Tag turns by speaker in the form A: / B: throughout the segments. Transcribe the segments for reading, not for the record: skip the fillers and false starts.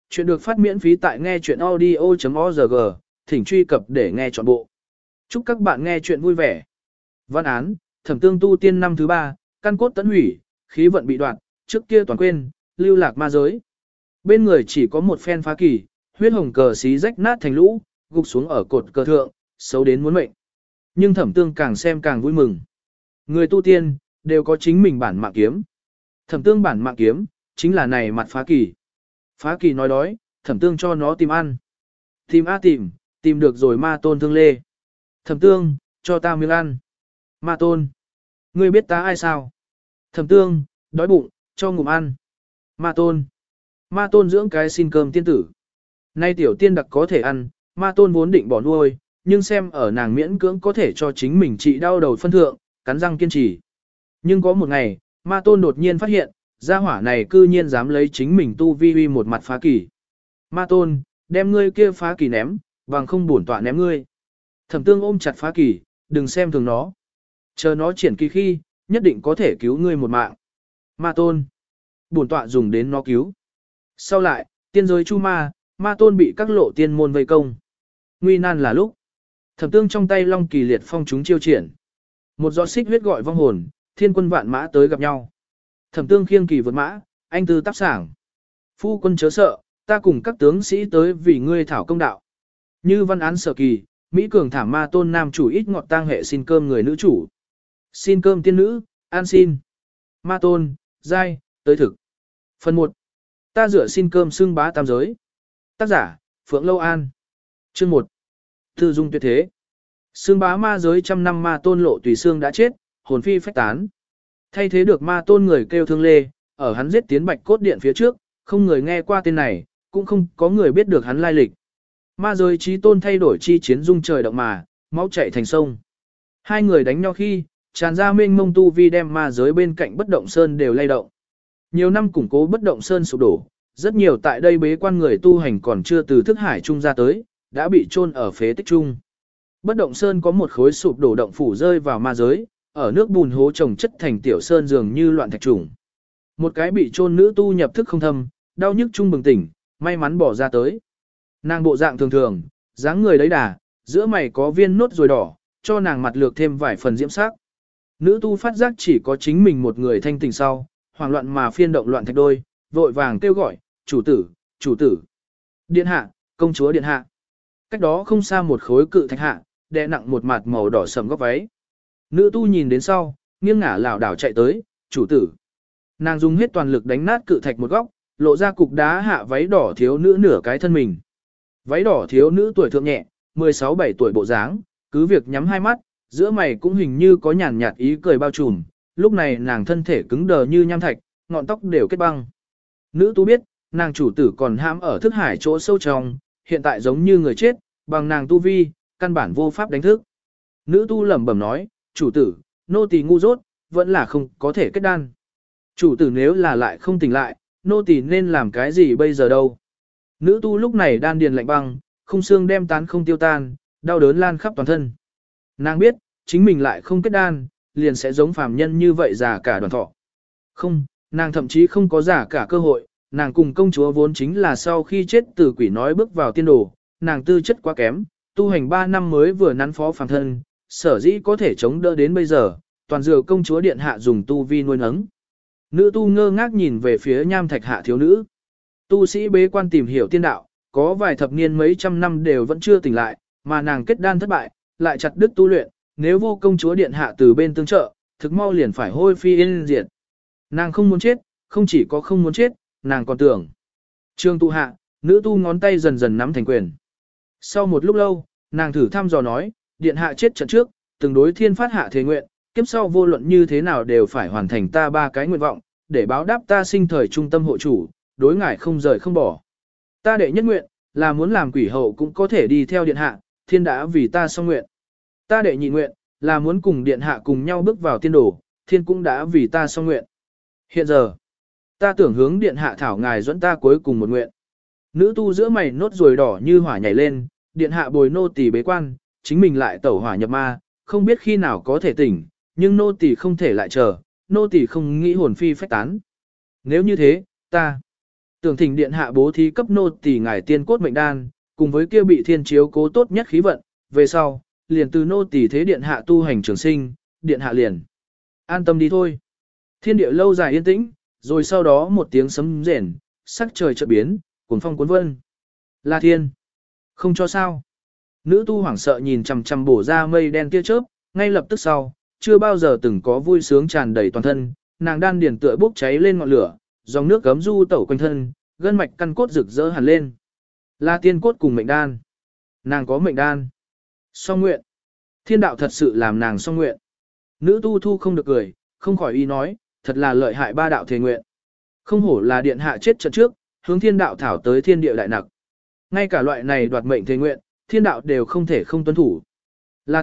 A: Chuyện được phát miễn phí tại nghe chuyện audio.org, thỉnh truy cập để nghe trọn bộ. Chúc các bạn nghe chuyện vui vẻ. Văn án, Thẩm Tương tu tiên năm thứ 3, căn cốt tấn hủy, khí vận bị đoạt, trước kia toàn quên, lưu lạc ma giới. Bên người chỉ có một phen phá kỳ, huyết hồng cờ xí rách nát thành lũ, gục xuống ở cột cờ thượng, xấu đến muốn mệnh. Nhưng Thẩm Tương càng xem càng vui mừng. Người tu tiên, đều có chính mình bản mạng kiếm. Thẩm Tương bản mạng kiếm, chính là này mặt phá kỳ. Phá kỳ nói đói, Thẩm Tương cho nó tìm ăn. Tìm a tìm được rồi ma tôn thương lê. Thẩm Tương, cho ta miếng ăn. Ma tôn, ngươi biết ta ai sao? Thẩm Tương, đói bụng, cho ngụm ăn. Ma tôn dưỡng cái xin cơm tiên tử. Nay tiểu tiên đặc có thể ăn, ma tôn vốn định bỏ nuôi, nhưng xem ở nàng miễn cưỡng có thể cho chính mình trị đau đầu phân thượng, cắn răng kiên trì. Nhưng có một ngày, ma tôn đột nhiên phát hiện, gia hỏa này cư nhiên dám lấy chính mình tu vi uy một mặt phá kỳ. Ma tôn, đem ngươi kia phá kỳ ném, bằng không bổn tọa ném ngươi. Thẩm Tương ôm chặt phá kỳ, đừng xem thường nó. Chờ nó triển kỳ khi, nhất định có thể cứu ngươi một mạng. Ma tôn, bổn tọa dùng đến nó cứu. Sau lại, tiên giới chu ma tôn bị các lộ tiên môn vây công. Nguy nan là lúc. Thẩm Tương trong tay long kỳ liệt phong chúng chiêu triển. Một giọt xích huyết gọi vong hồn, thiên quân vạn mã tới gặp nhau. Thẩm Tương khiêng kỳ vượt mã, anh tư tác sảng. Phu quân chớ sợ, ta cùng các tướng sĩ tới vì ngươi thảo công đạo. Như văn án sở kỳ, Mỹ cường thảm ma tôn nam chủ ít ngọt tang hệ xin cơm người nữ chủ. Xin cơm tiên nữ, an xin. Ma tôn, giai, tới thực. Phần 1. Ta rửa xin cơm xưng bá tam giới. Tác giả, Phượng Lâu An. Chương 1. Tư dung tuyệt thế. Xưng bá ma giới trăm năm ma tôn lộ tùy xương đã chết, hồn phi phách tán. Thay thế được ma tôn người kêu thương lê, ở hắn giết tiến bạch cốt điện phía trước, không người nghe qua tên này, cũng không có người biết được hắn lai lịch. Ma giới trí tôn thay đổi chi chiến dung trời động mà, máu chảy thành sông. Hai người đánh nhau khi, tràn ra mênh mông tu vi đem ma giới bên cạnh bất động sơn đều lay động. Nhiều năm củng cố bất động sơn sụp đổ, rất nhiều tại đây bế quan người tu hành còn chưa từ thức hải trung ra tới, đã bị chôn ở phế tích trung. Bất động sơn có một khối sụp đổ động phủ rơi vào ma giới, ở nước bùn hố trồng chất thành tiểu sơn dường như loạn thạch trùng. Một cái bị chôn nữ tu nhập thức không thâm, đau nhức chung bừng tỉnh, may mắn bỏ ra tới. Nàng bộ dạng thường thường, dáng người đấy đà, giữa mày có viên nốt ruồi đỏ, cho nàng mặt lược thêm vài phần diễm sắc. Nữ tu phát giác chỉ có chính mình một người thanh tỉnh sau, hoảng loạn mà phiên động loạn thạch đôi, vội vàng kêu gọi, chủ tử. Điện hạ, công chúa điện hạ. Cách đó không xa một khối cự thạch hạ, đè nặng một mặt màu đỏ sầm góc váy. Nữ tu nhìn đến sau, nghiêng ngả lảo đảo chạy tới, chủ tử. Nàng dùng hết toàn lực đánh nát cự thạch một góc, lộ ra cục đá hạ váy đỏ thiếu nữ nửa cái thân mình. Váy đỏ thiếu nữ tuổi thượng nhẹ, 16-17 tuổi bộ dáng, cứ việc nhắm hai mắt, giữa mày cũng hình như có nhàn nhạt ý cười bao trùm, lúc này nàng thân thể cứng đờ như nham thạch, ngọn tóc đều kết băng. Nữ tu biết, nàng chủ tử còn hãm ở thức hải chỗ sâu trong, hiện tại giống như người chết, bằng nàng tu vi, căn bản vô pháp đánh thức. Nữ tu lẩm bẩm nói, chủ tử, nô tỳ ngu dốt, vẫn là không có thể kết đan. Chủ tử nếu là lại không tỉnh lại, nô tỳ nên làm cái gì bây giờ đâu. Nữ tu lúc này đan điền lạnh băng, không xương đem tán không tiêu tan, đau đớn lan khắp toàn thân. Nàng biết, chính mình lại không kết đan, liền sẽ giống phàm nhân như vậy già cả đoàn thọ. Không, nàng thậm chí không có giả cả cơ hội, nàng cùng công chúa vốn chính là sau khi chết tử quỷ nói bước vào tiên đồ, nàng tư chất quá kém, tu hành 3 năm mới vừa nắn phó phàm thân, sở dĩ có thể chống đỡ đến bây giờ, toàn dựa công chúa điện hạ dùng tu vi nuôi nấng. Nữ tu ngơ ngác nhìn về phía nham thạch hạ thiếu nữ. Tu sĩ bế quan tìm hiểu tiên đạo, có vài thập niên mấy trăm năm đều vẫn chưa tỉnh lại, mà nàng kết đan thất bại, lại chặt đứt tu luyện, nếu vô công chúa điện hạ từ bên tương trợ, thực mau liền phải hôi phi yên diệt. Nàng không muốn chết, không chỉ có không muốn chết, nàng còn tưởng. Trương tu hạ, nữ tu ngón tay dần dần nắm thành quyền. Sau một lúc lâu, nàng thử thăm dò nói, điện hạ chết trận trước, từng đối thiên phát hạ thế nguyện, kiếp sau vô luận như thế nào đều phải hoàn thành ta 3 cái nguyện vọng, để báo đáp ta sinh thời trung tâm hộ chủ, đối ngại không rời không bỏ. Ta đệ nhất nguyện, là muốn làm quỷ hậu cũng có thể đi theo điện hạ, thiên đã vì ta xong nguyện. Ta đệ nhị nguyện, là muốn cùng điện hạ cùng nhau bước vào tiên đồ, thiên cũng đã vì ta xong nguyện. Hiện giờ, ta tưởng hướng điện hạ thảo ngài dẫn ta cuối cùng một nguyện. Nữ tu giữa mày nốt ruồi đỏ như hỏa nhảy lên, điện hạ bồi nô tỳ bế quan, chính mình lại tẩu hỏa nhập ma, không biết khi nào có thể tỉnh, nhưng nô tỳ không thể lại chờ, nô tỳ không nghĩ hồn phi phách tán. Nếu như thế, ta Tưởng thỉnh điện hạ bố thí cấp nô tỳ ngài tiên cốt mệnh đan, cùng với kia bị thiên chiếu cố tốt nhất khí vận, về sau, liền từ nô tỳ thế điện hạ tu hành trường sinh, điện hạ liền. An tâm đi thôi. Thiên địa lâu dài yên tĩnh, rồi sau đó một tiếng sấm rền, sắc trời chợt biến, cuồng phong cuốn vân. La Thiên. Không cho sao. Nữ tu hoảng sợ nhìn chằm chằm bổ ra mây đen tia chớp, ngay lập tức sau, chưa bao giờ từng có vui sướng tràn đầy toàn thân, nàng đan điền tựa bốc cháy lên ngọn lửa, dòng nước gấm du tẩu quanh thân, gân mạch căn cốt rực rỡ hẳn lên. La tiên cốt cùng mệnh đan. Nàng có mệnh đan. Song nguyện. Thiên đạo thật sự làm nàng song nguyện. Nữ tu thu không được cười, không khỏi y nói, thật là lợi hại ba đạo thề nguyện. Không hổ là điện hạ chết trận trước, hướng thiên đạo thảo tới thiên địa đại nặc. Ngay cả loại này đoạt mệnh thề nguyện, thiên đạo đều không thể không tuân thủ. Là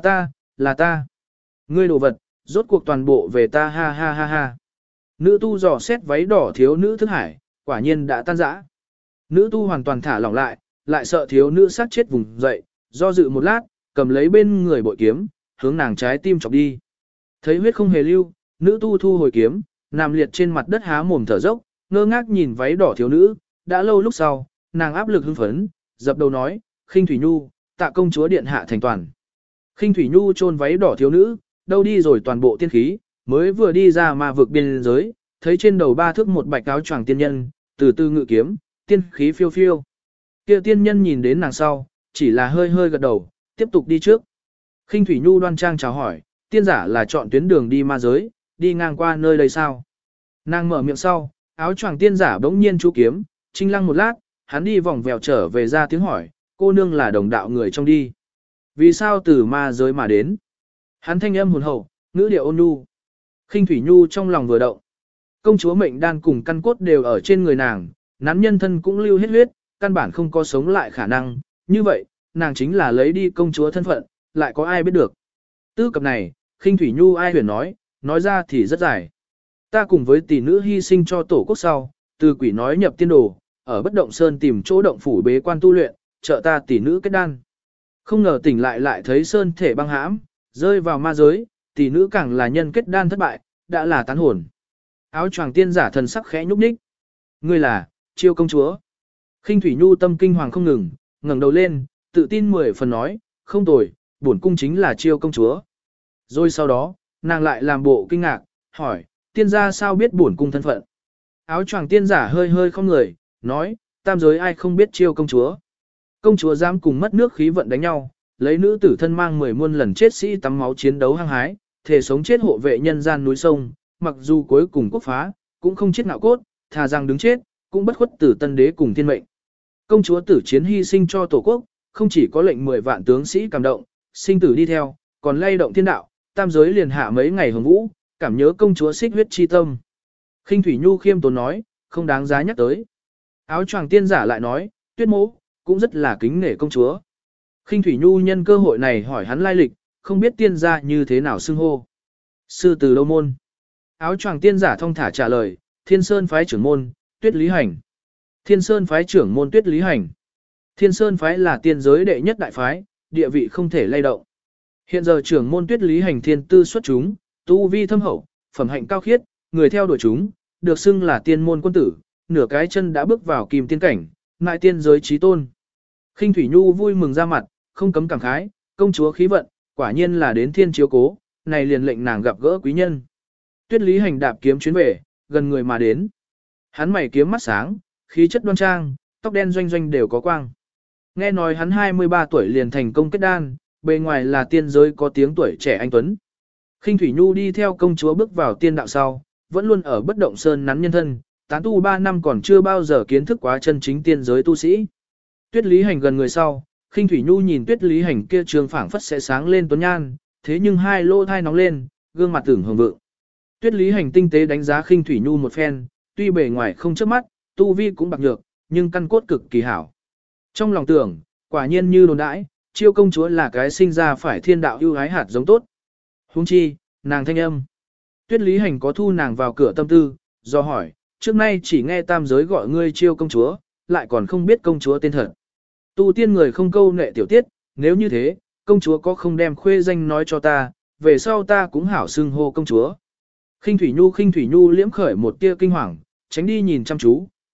A: ta. Ngươi đồ vật, rốt cuộc toàn bộ về ta ha ha ha ha. Nữ tu dò xét váy đỏ thiếu nữ thức hải, quả nhiên đã tan rã. Nữ tu hoàn toàn thả lỏng lại sợ thiếu nữ sát chết vùng dậy, do dự một lát, cầm lấy bên người bội kiếm, hướng nàng trái tim chọc đi. Thấy huyết không hề lưu, nữ tu thu hồi kiếm, nằm liệt trên mặt đất há mồm thở dốc, ngơ ngác nhìn váy đỏ thiếu nữ, đã lâu lúc sau, nàng áp lực hưng phấn, dập đầu nói, Khinh Thủy Nhu, tạ công chúa điện hạ thành toàn. Khinh Thủy Nhu chôn váy đỏ thiếu nữ, đâu đi rồi toàn bộ tiên khí, mới vừa đi ra ma vực biên giới, thấy trên đầu ba thước một bạch áo choàng tiên nhân, từ từ ngự kiếm, tiên khí phiêu phiêu. Kia tiên nhân nhìn đến nàng sau, chỉ là hơi hơi gật đầu, tiếp tục đi trước. Khinh Thủy Nhu đoan trang chào hỏi, tiên giả là chọn tuyến đường đi ma giới, đi ngang qua nơi đây sao? Nàng mở miệng sau, áo choàng tiên giả bỗng nhiên chú kiếm, trinh lăng một lát, hắn đi vòng vèo trở về ra tiếng hỏi, cô nương là đồng đạo người trong đi. Vì sao từ ma giới mà đến? Hắn thanh âm hồn hậu, ngữ điệu ôn nhu. Khinh Thủy Nhu trong lòng vừa động. Công chúa mệnh đan cùng căn cốt đều ở trên người nàng, nắn nhân thân cũng lưu hết huyết, căn bản không có sống lại khả năng. Như vậy, nàng chính là lấy đi công chúa thân phận, lại có ai biết được. Tư cập này, Khinh Thủy Nhu ai huyền nói ra thì rất dài. Ta cùng với tỷ nữ hy sinh cho tổ quốc sau, từ quỷ nói nhập tiên đồ, ở bất động sơn tìm chỗ động phủ bế quan tu luyện, trợ ta tỷ nữ kết đan. Không ngờ tỉnh lại thấy sơn thể băng hãm, rơi vào ma giới, tỷ nữ càng là nhân kết đan thất bại, đã là tán hồn. Áo choàng tiên giả thần sắc khẽ nhúc nhích. Ngươi là Chiêu công chúa. Khinh Thủy Nhu tâm kinh hoàng không ngừng, ngẩng đầu lên, tự tin 10 phần nói, không tồi, bổn cung chính là Chiêu công chúa. Rồi sau đó, nàng lại làm bộ kinh ngạc, hỏi, tiên gia sao biết bổn cung thân phận? Áo choàng tiên giả hơi hơi không người, nói, tam giới ai không biết Chiêu công chúa. Công chúa dám cùng mất nước khí vận đánh nhau, lấy nữ tử thân mang 10 muôn lần chết sĩ tắm máu chiến đấu hăng hái, thể sống chết hộ vệ nhân gian núi sông, mặc dù cuối cùng quốc phá, cũng không chết ngạo cốt, thà rằng đứng chết, cũng bất khuất tử tân đế cùng thiên mệnh. Công chúa tử chiến hy sinh cho tổ quốc, không chỉ có lệnh 10 vạn tướng sĩ cảm động, sinh tử đi theo, còn lay động thiên đạo, tam giới liền hạ mấy ngày hồng vũ, cảm nhớ công chúa xích huyết chi tâm. Khinh Thủy Nhu khiêm tốn nói, không đáng giá nhắc tới. Áo choàng tiên giả lại nói, Tuyết mỗ cũng rất là kính nể công chúa. Khinh Thủy Nhu nhân cơ hội này hỏi hắn lai lịch, không biết tiên gia như thế nào xưng hô. Sư từ lâu môn. Áo choàng tiên giả thong thả trả lời, Thiên Sơn phái trưởng môn, Tuyết Lý Hành. Thiên Sơn phái trưởng môn Tuyết Lý Hành. Thiên Sơn phái là tiên giới đệ nhất đại phái, địa vị không thể lay động. Hiện giờ trưởng môn Tuyết Lý Hành thiên tư xuất chúng, tu vi thâm hậu, phẩm hạnh cao khiết, người theo đuổi chúng, được xưng là tiên môn quân tử, nửa cái chân đã bước vào kim tiên cảnh, ngại tiên giới chí tôn. Khinh Thủy Nhu vui mừng ra mặt, không cấm cảm khái, công chúa khí vận, quả nhiên là đến thiên chiếu cố, này liền lệnh nàng gặp gỡ quý nhân. Tuyết Lý Hành đạp kiếm chuyến về, gần người mà đến. Hắn mày kiếm mắt sáng, khí chất đoan trang, tóc đen doanh doanh đều có quang. Nghe nói hắn 23 tuổi liền thành công kết đan, bề ngoài là tiên giới có tiếng tuổi trẻ anh tuấn. Khinh Thủy Nhu đi theo công chúa bước vào tiên đạo sau, vẫn luôn ở bất động sơn nắn nhân thân, tán tu 3 năm còn chưa bao giờ kiến thức quá chân chính tiên giới tu sĩ. Tuyết Lý Hành gần người sau, Khinh Thủy Nhu nhìn Tuyết Lý Hành kia trường phảng phất sẽ sáng lên tuấn nhan, thế nhưng hai lỗ thai nóng lên, gương mặt tưởng hồng vượng. Tuyết Lý Hành tinh tế đánh giá Khinh Thủy Nhu một phen, tuy bề ngoài không chớp mắt, tu vi cũng bạc nhược, nhưng căn cốt cực kỳ hảo. Trong lòng tưởng, quả nhiên như đồn đãi, Chiêu công chúa là cái sinh ra phải thiên đạo ưu ái hạt giống tốt. Huống chi, nàng thanh âm. Tuyết Lý Hành có thu nàng vào cửa tâm tư, do hỏi, trước nay chỉ nghe tam giới gọi ngươi Chiêu công chúa, lại còn không biết công chúa tên thật. Tu tiên người không câu nệ tiểu tiết, nếu như thế, công chúa có không đem khuê danh nói cho ta, về sau ta cũng hảo xưng hô công chúa. Khinh Thủy Nhu liễm khởi một tia kinh hoàng, tránh đi nhìn chăm chú,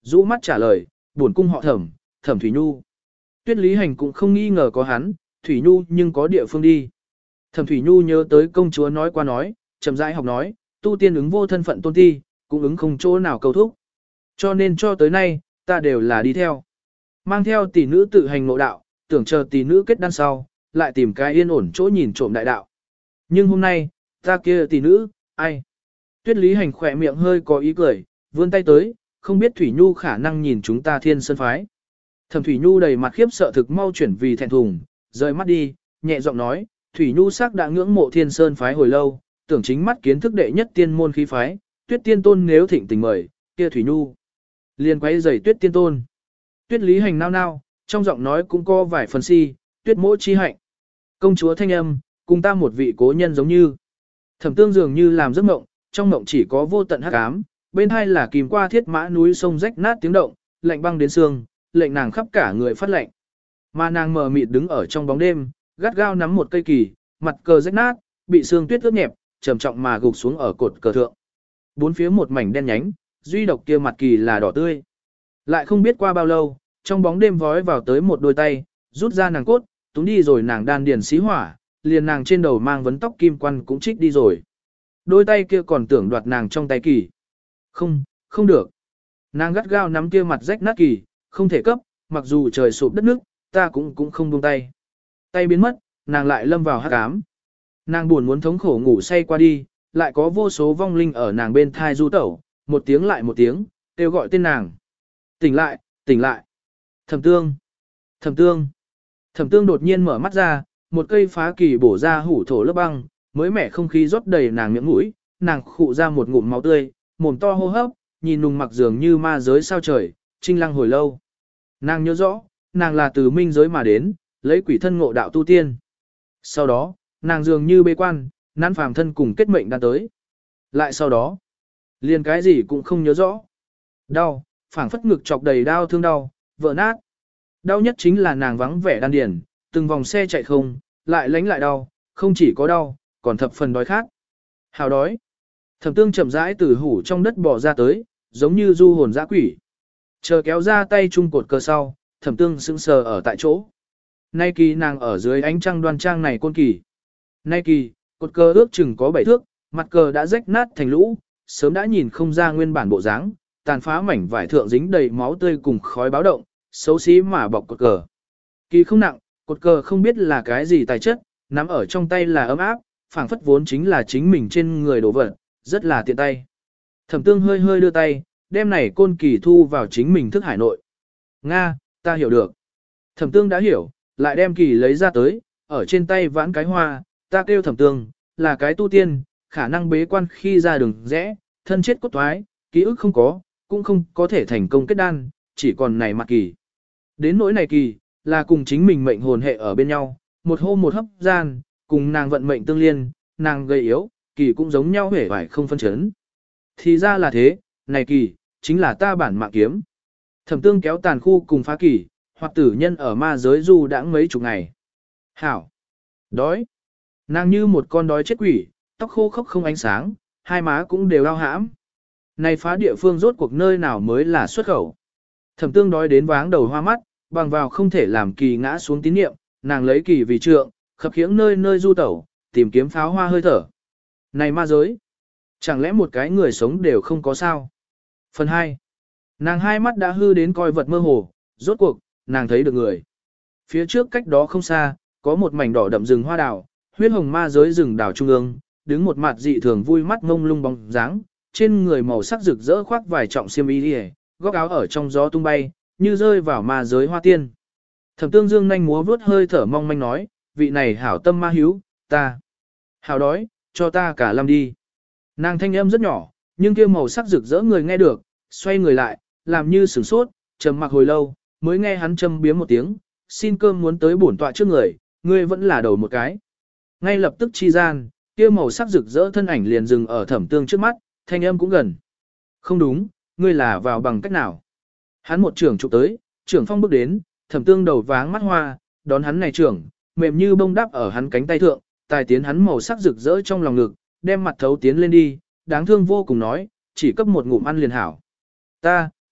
A: rũ mắt trả lời, buồn cung họ Thẩm, Thẩm Thủy Nhu. Tuyết Lý Hành cũng không nghi ngờ có hắn, Thủy Nhu nhưng có địa phương đi. Thẩm Thủy Nhu nhớ tới công chúa nói qua nói, chậm rãi học nói, tu tiên ứng vô thân phận tôn ti, cũng ứng không chỗ nào cầu thúc. Cho nên cho tới nay, ta đều là đi theo. Mang theo tỷ nữ tự hành ngộ đạo, tưởng chờ tỷ nữ kết đan sau, lại tìm cái yên ổn chỗ nhìn trộm đại đạo. Nhưng hôm nay, ta kia tỷ nữ, ai? Tuyết Lý Hành khỏe miệng hơi có ý cười, vươn tay tới, không biết Thủy Nhu khả năng nhìn chúng ta Thiên Sơn phái. Thẩm Thủy Nhu đầy mặt khiếp sợ thực mau chuyển vì thẹn thùng, rời mắt đi, nhẹ giọng nói, Thủy Nhu sắc đã ngưỡng mộ Thiên Sơn phái hồi lâu, tưởng chính mắt kiến thức đệ nhất tiên môn khí phái, Tuyết Tiên Tôn nếu thịnh tình mời, kia Thủy Nhu liền quay giày Tuyết Tiên Tôn. Tuyết Lý Hành nao nao, trong giọng nói cũng có vài phần si, Tuyết mỗ chi hạnh. Công chúa thanh âm, cùng ta một vị cố nhân giống như. Thẩm Tương dường như làm giấc mộng, trong mộng chỉ có vô tận hắc ám, bên hai là kìm qua thiết mã núi sông rách nát tiếng động, lạnh băng đến xương, lệnh nàng khắp cả người phát lạnh. Mà nàng mờ mịt đứng ở trong bóng đêm, gắt gao nắm một cây kỳ, mặt cờ rách nát, bị sương tuyết ướt nhẹp, trầm trọng mà gục xuống ở cột cờ thượng. Bốn phía một mảnh đen nhánh, duy độc kia mặt kỳ là đỏ tươi. Lại không biết qua bao lâu, trong bóng đêm vói vào tới một đôi tay, rút ra nàng cốt, túm đi rồi nàng đan điền xí hỏa, liền nàng trên đầu mang vấn tóc kim quan cũng trích đi rồi. Đôi tay kia còn tưởng đoạt nàng trong tay kỳ. Không, không được. Nàng gắt gao nắm kia mặt rách nát kỳ, không thể cấp, mặc dù trời sụp đất nước, ta cũng không buông tay. Tay biến mất, nàng lại lâm vào hắc ám. Nàng buồn muốn thống khổ ngủ say qua đi, lại có vô số vong linh ở nàng bên thai du tẩu, một tiếng lại một tiếng, kêu gọi tên nàng. Tỉnh lại, tỉnh lại. Thẩm Tương, Thẩm Tương. Thẩm Tương đột nhiên mở mắt ra, một cây phá kỳ bổ ra hủ thổ lớp băng, mới mẻ không khí rót đầy nàng miệng mũi, nàng khụ ra một ngụm máu tươi, mồm to hô hấp, nhìn nùng mặc dường như ma giới sao trời, trinh lăng hồi lâu. Nàng nhớ rõ, nàng là từ minh giới mà đến, lấy quỷ thân ngộ đạo tu tiên. Sau đó, nàng dường như bế quan, nán phàm thân cùng kết mệnh đã tới. Lại sau đó, liền cái gì cũng không nhớ rõ. Đau, phảng phất ngực chọc đầy đau thương đau, vỡ nát. Đau nhất chính là nàng vắng vẻ đan điền, từng vòng xe chạy không, lại lánh lại đau, không chỉ có đau, còn thập phần đói khát. Hào đói. Thẩm Tương chậm rãi từ hủ trong đất bò ra tới, giống như du hồn dã quỷ. Chờ kéo ra tay chung cột cờ sau, Thẩm Tương sững sờ ở tại chỗ. Nay kỳ nàng ở dưới ánh trăng đoan trang này côn kỳ. Nay kỳ, cột cờ ước chừng có 7 thước, mặt cờ đã rách nát thành lũ, sớm đã nhìn không ra nguyên bản bộ dáng, tàn phá mảnh vải thượng dính đầy máu tươi cùng khói báo động, xấu xí mà bọc cột cờ. Kỳ không nặng, cột cờ không biết là cái gì tài chất, nắm ở trong tay là ấm áp, phảng phất vốn chính là chính mình trên người đổ vật, rất là tiện tay. Thẩm Tương hơi hơi đưa tay, đem này côn kỳ thu vào chính mình thức hải nội. Nga, ta hiểu được. Thẩm Tương đã hiểu, lại đem kỳ lấy ra tới, ở trên tay vãn cái hoa, ta kêu Thẩm Tương, là cái tu tiên, khả năng bế quan khi ra đường rẽ, thân chết cốt thoái, ký ức không có, cũng không có thể thành công kết đan, chỉ còn này mặt kỳ. Đến nỗi này kỳ, là cùng chính mình mệnh hồn hệ ở bên nhau, một hôm một hấp gian, cùng nàng vận mệnh tương liên, nàng gầy yếu, kỳ cũng giống nhau hể vải không phân chấn. Thì ra là thế, này kỳ, chính là ta bản mạng kiếm. Thẩm Tương kéo tàn khu cùng phá kỳ, hoặc tử nhân ở ma giới du đãng mấy chục ngày. Hảo! Đói! Nàng như một con đói chết quỷ, tóc khô khốc không ánh sáng, hai má cũng đều ao hãm. Này phá địa phương rốt cuộc nơi nào mới là xuất khẩu. Thẩm Tương đói đến váng đầu hoa mắt, bằng vào không thể làm kỳ ngã xuống tín niệm, nàng lấy kỳ vì trượng, khập khiễng nơi nơi du tẩu, tìm kiếm pháo hoa hơi thở. Này ma giới! Chẳng lẽ một cái người sống đều không có sao? Phần 2. Nàng hai mắt đã hư đến coi vật mơ hồ, rốt cuộc, nàng thấy được người. Phía trước cách đó không xa, có một mảnh đỏ đậm rừng hoa đào, huyết hồng ma giới rừng đào trung ương, đứng một mặt dị thường vui mắt ngông lung bóng dáng, trên người màu sắc rực rỡ khoác vài trọng xiêm y liễu, góc áo ở trong gió tung bay, như rơi vào ma giới hoa tiên. Thẩm Tương dương nhanh múa vuốt hơi thở mong manh nói, vị này hảo tâm ma hiếu, ta hảo đói, cho ta cả lâm đi. Nàng thanh âm rất nhỏ, nhưng kia màu sắc rực rỡ người nghe được, xoay người lại, làm như sửng sốt, trầm mặc hồi lâu, mới nghe hắn châm biếm một tiếng, xin cơm muốn tới bổn tọa trước người, ngươi vẫn là đầu một cái. Ngay lập tức chi gian, kia màu sắc rực rỡ thân ảnh liền dừng ở Thẩm Tương trước mắt, thanh âm cũng gần. Không đúng, ngươi là vào bằng cách nào? Hắn một trưởng chụp tới, trưởng phong bước đến, Thẩm Tương đầu váng mắt hoa, đón hắn này trưởng, mềm như bông đắp ở hắn cánh tay thượng, tài tiến hắn màu sắc rực rỡ trong lòng ngực, đem mặt thấu tiến lên đi, đáng thương vô cùng nói, chỉ cấp một ngụm ăn liền hảo. Ta,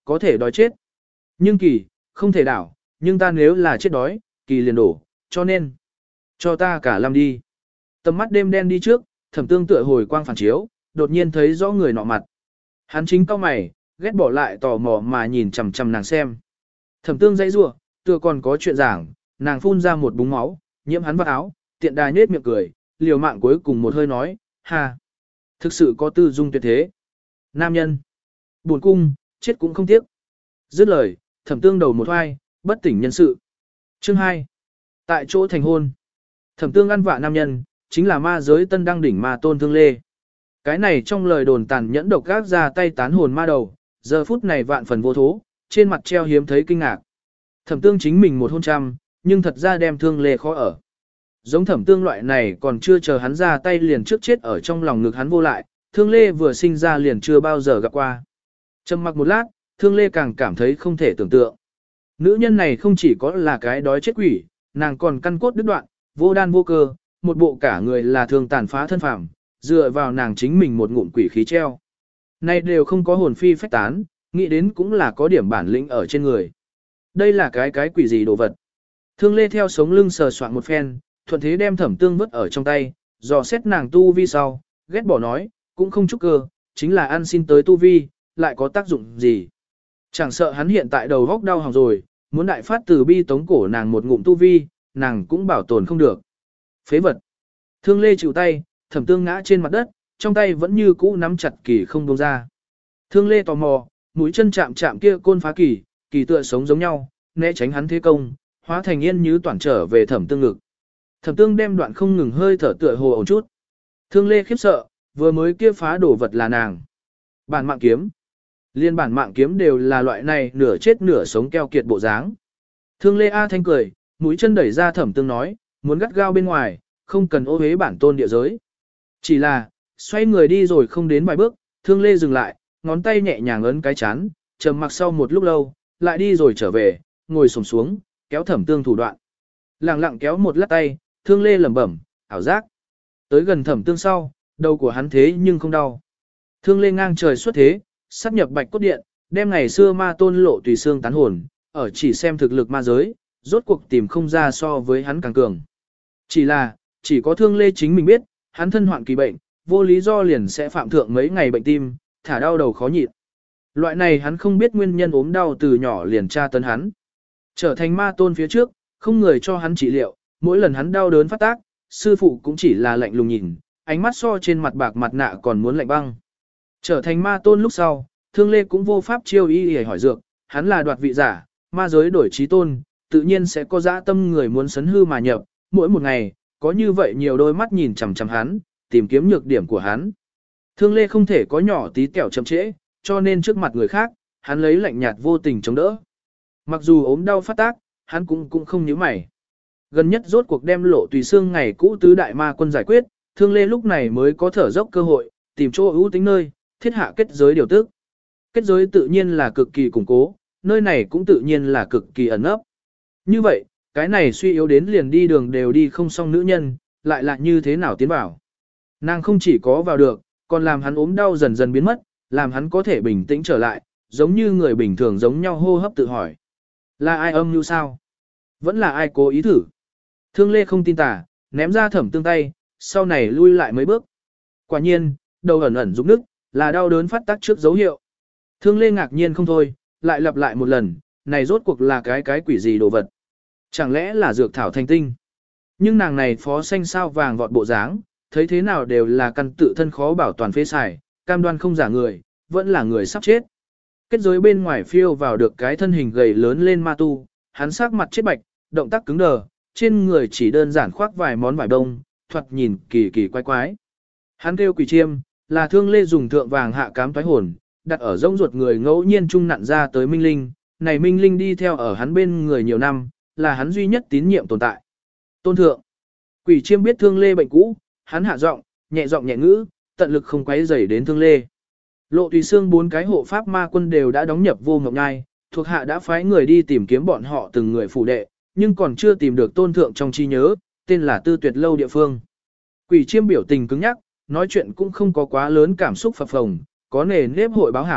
A: có thể đói chết. Nhưng kỳ, không thể đảo, nhưng ta nếu là chết đói, kỳ liền đổ, cho nên, cho ta cả làm đi. Tầm mắt đêm đen đi trước, Thẩm Tương tựa hồi quang phản chiếu, đột nhiên thấy rõ người nọ mặt. Hắn chính cau mày, ghét bỏ lại tò mò mà nhìn chằm chằm nàng xem. Thẩm Tương dãy rủa, tựa còn có chuyện giảng, nàng phun ra một búng máu, nhiễm hắn vào áo, tiện đà nhếch miệng cười, liều mạng cuối cùng một hơi nói, ha, thực sự có tư dung tuyệt thế. Nam nhân, buồn cung, chết cũng không tiếc. Dứt lời, Thẩm Tương đầu một hoai, bất tỉnh nhân sự. Chương 2. Tại chỗ thành hôn. Thẩm Tương ăn vạ nam nhân, chính là ma giới tân đăng đỉnh ma tôn Thương Lê. Cái này trong lời đồn tàn nhẫn độc gác ra tay tán hồn ma đầu, giờ phút này vạn phần vô thố, trên mặt treo hiếm thấy kinh ngạc. Thẩm Tương chính mình một hôn trăm, nhưng thật ra đem Thương Lê khó ở. Giống Thẩm Tương loại này còn chưa chờ hắn ra tay liền trước chết ở trong lòng ngực hắn vô lại, Thương Lê vừa sinh ra liền chưa bao giờ gặp qua. Trầm mặc một lát, Thương Lê càng cảm thấy không thể tưởng tượng. Nữ nhân này không chỉ có là cái đói chết quỷ, nàng còn căn cốt đứt đoạn, vô đan vô cơ, một bộ cả người là thương tàn phá thân phàm, dựa vào nàng chính mình một ngụm quỷ khí treo. Này đều không có hồn phi phách tán, nghĩ đến cũng là có điểm bản lĩnh ở trên người. Đây là cái quỷ gì đồ vật. Thương Lê theo sống lưng sờ soạn một phen, thuận thế đem Thẩm Tương vứt ở trong tay, dò xét nàng tu vi sau, ghét bỏ nói, cũng không chúc cơ, chính là ăn xin tới tu vi, lại có tác dụng gì. Chẳng sợ hắn hiện tại đầu góc đau hỏng rồi, muốn đại phát từ bi tống cổ nàng một ngụm tu vi, nàng cũng bảo tồn không được. Phế vật. Thương Lê chịu tay, Thẩm Tương ngã trên mặt đất, trong tay vẫn như cũ nắm chặt kỳ không buông ra. Thương Lê tò mò, mũi chân chạm chạm kia côn phá kỳ, kỳ tựa sống giống nhau, né tránh hắn thế công, hóa thành yên như toàn trở về Thẩm Tương ngực. Thẩm Tương đem đoạn không ngừng hơi thở tựa hồ ổn chút. Thương Lê khiếp sợ, vừa mới kia phá đổ vật là nàng. Bản mạng kiếm. Liên bản mạng kiếm đều là loại này nửa chết nửa sống keo kiệt bộ dáng. Thương Lê A Thanh cười, mũi chân đẩy ra Thẩm Tương nói, muốn gắt gao bên ngoài, không cần ô hế bản tôn địa giới. Chỉ là, xoay người đi rồi không đến vài bước, Thương Lê dừng lại, ngón tay nhẹ nhàng ấn cái chán, trầm mặc sau một lúc lâu, lại đi rồi trở về, ngồi xổm xuống, kéo Thẩm Tương thủ đoạn. Lặng lặng kéo một lát tay, Thương Lê lẩm bẩm, ảo giác. Tới gần Thẩm Tương sau, đầu của hắn thế nhưng không đau. Thương Lê ngang trời xuất thế, sắp nhập bạch cốt điện, đem ngày xưa ma tôn lộ tùy xương tán hồn, ở chỉ xem thực lực ma giới, rốt cuộc tìm không ra so với hắn càng cường. Chỉ là, chỉ có Thương Lê chính mình biết, hắn thân hoạn kỳ bệnh, vô lý do liền sẽ phạm thượng mấy ngày bệnh tim, thả đau đầu khó nhịn. Loại này hắn không biết nguyên nhân ốm đau từ nhỏ liền tra tấn hắn. Trở thành ma tôn phía trước, không người cho hắn trị liệu, mỗi lần hắn đau đớn phát tác, sư phụ cũng chỉ là lạnh lùng nhìn, ánh mắt so trên mặt bạc mặt nạ còn muốn lạnh băng. Trở thành ma tôn lúc sau, Thương Lê cũng vô pháp chiêu y để hỏi dược, hắn là đoạt vị giả, ma giới đổi trí tôn, tự nhiên sẽ có dã tâm người muốn sấn hư mà nhập, mỗi một ngày, có như vậy nhiều đôi mắt nhìn chằm chằm hắn, tìm kiếm nhược điểm của hắn. Thương Lê không thể có nhỏ tí tẹo chậm trễ, cho nên trước mặt người khác, hắn lấy lạnh nhạt vô tình chống đỡ. Mặc dù ốm đau phát tác, hắn cũng không nhíu mày. Gần nhất rốt cuộc đem lộ tùy xương ngày cũ tứ đại ma quân giải quyết, Thương Lê lúc này mới có thở dốc cơ hội, tìm chỗ ưu tính nơi, thiết hạ kết giới điều tức. Kết giới tự nhiên là cực kỳ củng cố, nơi này cũng tự nhiên là cực kỳ ẩn ấp. Như vậy, cái này suy yếu đến liền đi đường đều đi không xong nữ nhân, lại là như thế nào tiến vào. Nàng không chỉ có vào được, còn làm hắn ốm đau dần dần biến mất, làm hắn có thể bình tĩnh trở lại, giống như người bình thường giống nhau hô hấp tự hỏi. Là ai âm mưu sao? Vẫn là ai cố ý thử? Thương Lê không tin tà, ném ra Thẩm Tương tay, sau này lui lại mấy bước. Quả nhiên, đầu ẩn ẩn rụng nức, là đau đớn phát tác trước dấu hiệu. Thương Lê ngạc nhiên không thôi, lại lặp lại một lần, này rốt cuộc là cái quỷ gì đồ vật? Chẳng lẽ là dược thảo thành tinh? Nhưng nàng này phó xanh sao vàng vọt bộ dáng, thấy thế nào đều là căn tự thân khó bảo toàn phế xài, cam đoan không giả người, vẫn là người sắp chết. Kết giới bên ngoài phiêu vào được cái thân hình gầy lớn lên ma tu, hắn sắc mặt chết bạch, động tác cứng đờ, trên người chỉ đơn giản khoác vài món vải đông, thoạt nhìn kỳ kỳ quái quái. Hắn kêu quỷ chiêm, là Thương Lê dùng thượng vàng hạ cám toái hồn, đặt ở rỗng ruột người ngẫu nhiên trung nặn ra tới minh linh, này minh linh đi theo ở hắn bên người nhiều năm, là hắn duy nhất tín nhiệm tồn tại. Tôn thượng, quỷ chiêm biết Thương Lê bệnh cũ, hắn hạ giọng, nhẹ ngữ, tận lực không quấy rầy đến Thương Lê. Lộ tùy xương 4 cái hộ pháp ma quân đều đã đóng nhập vô ngọc nhai, thuộc hạ đã phái người đi tìm kiếm bọn họ từng người phủ đệ, nhưng còn chưa tìm được tôn thượng trong trí nhớ, tên là Tư Tuyệt Lâu địa phương. Quỷ chiêm biểu tình cứng nhắc, nói chuyện cũng không có quá lớn cảm xúc phập phồng, có nề nếp hội báo hảo,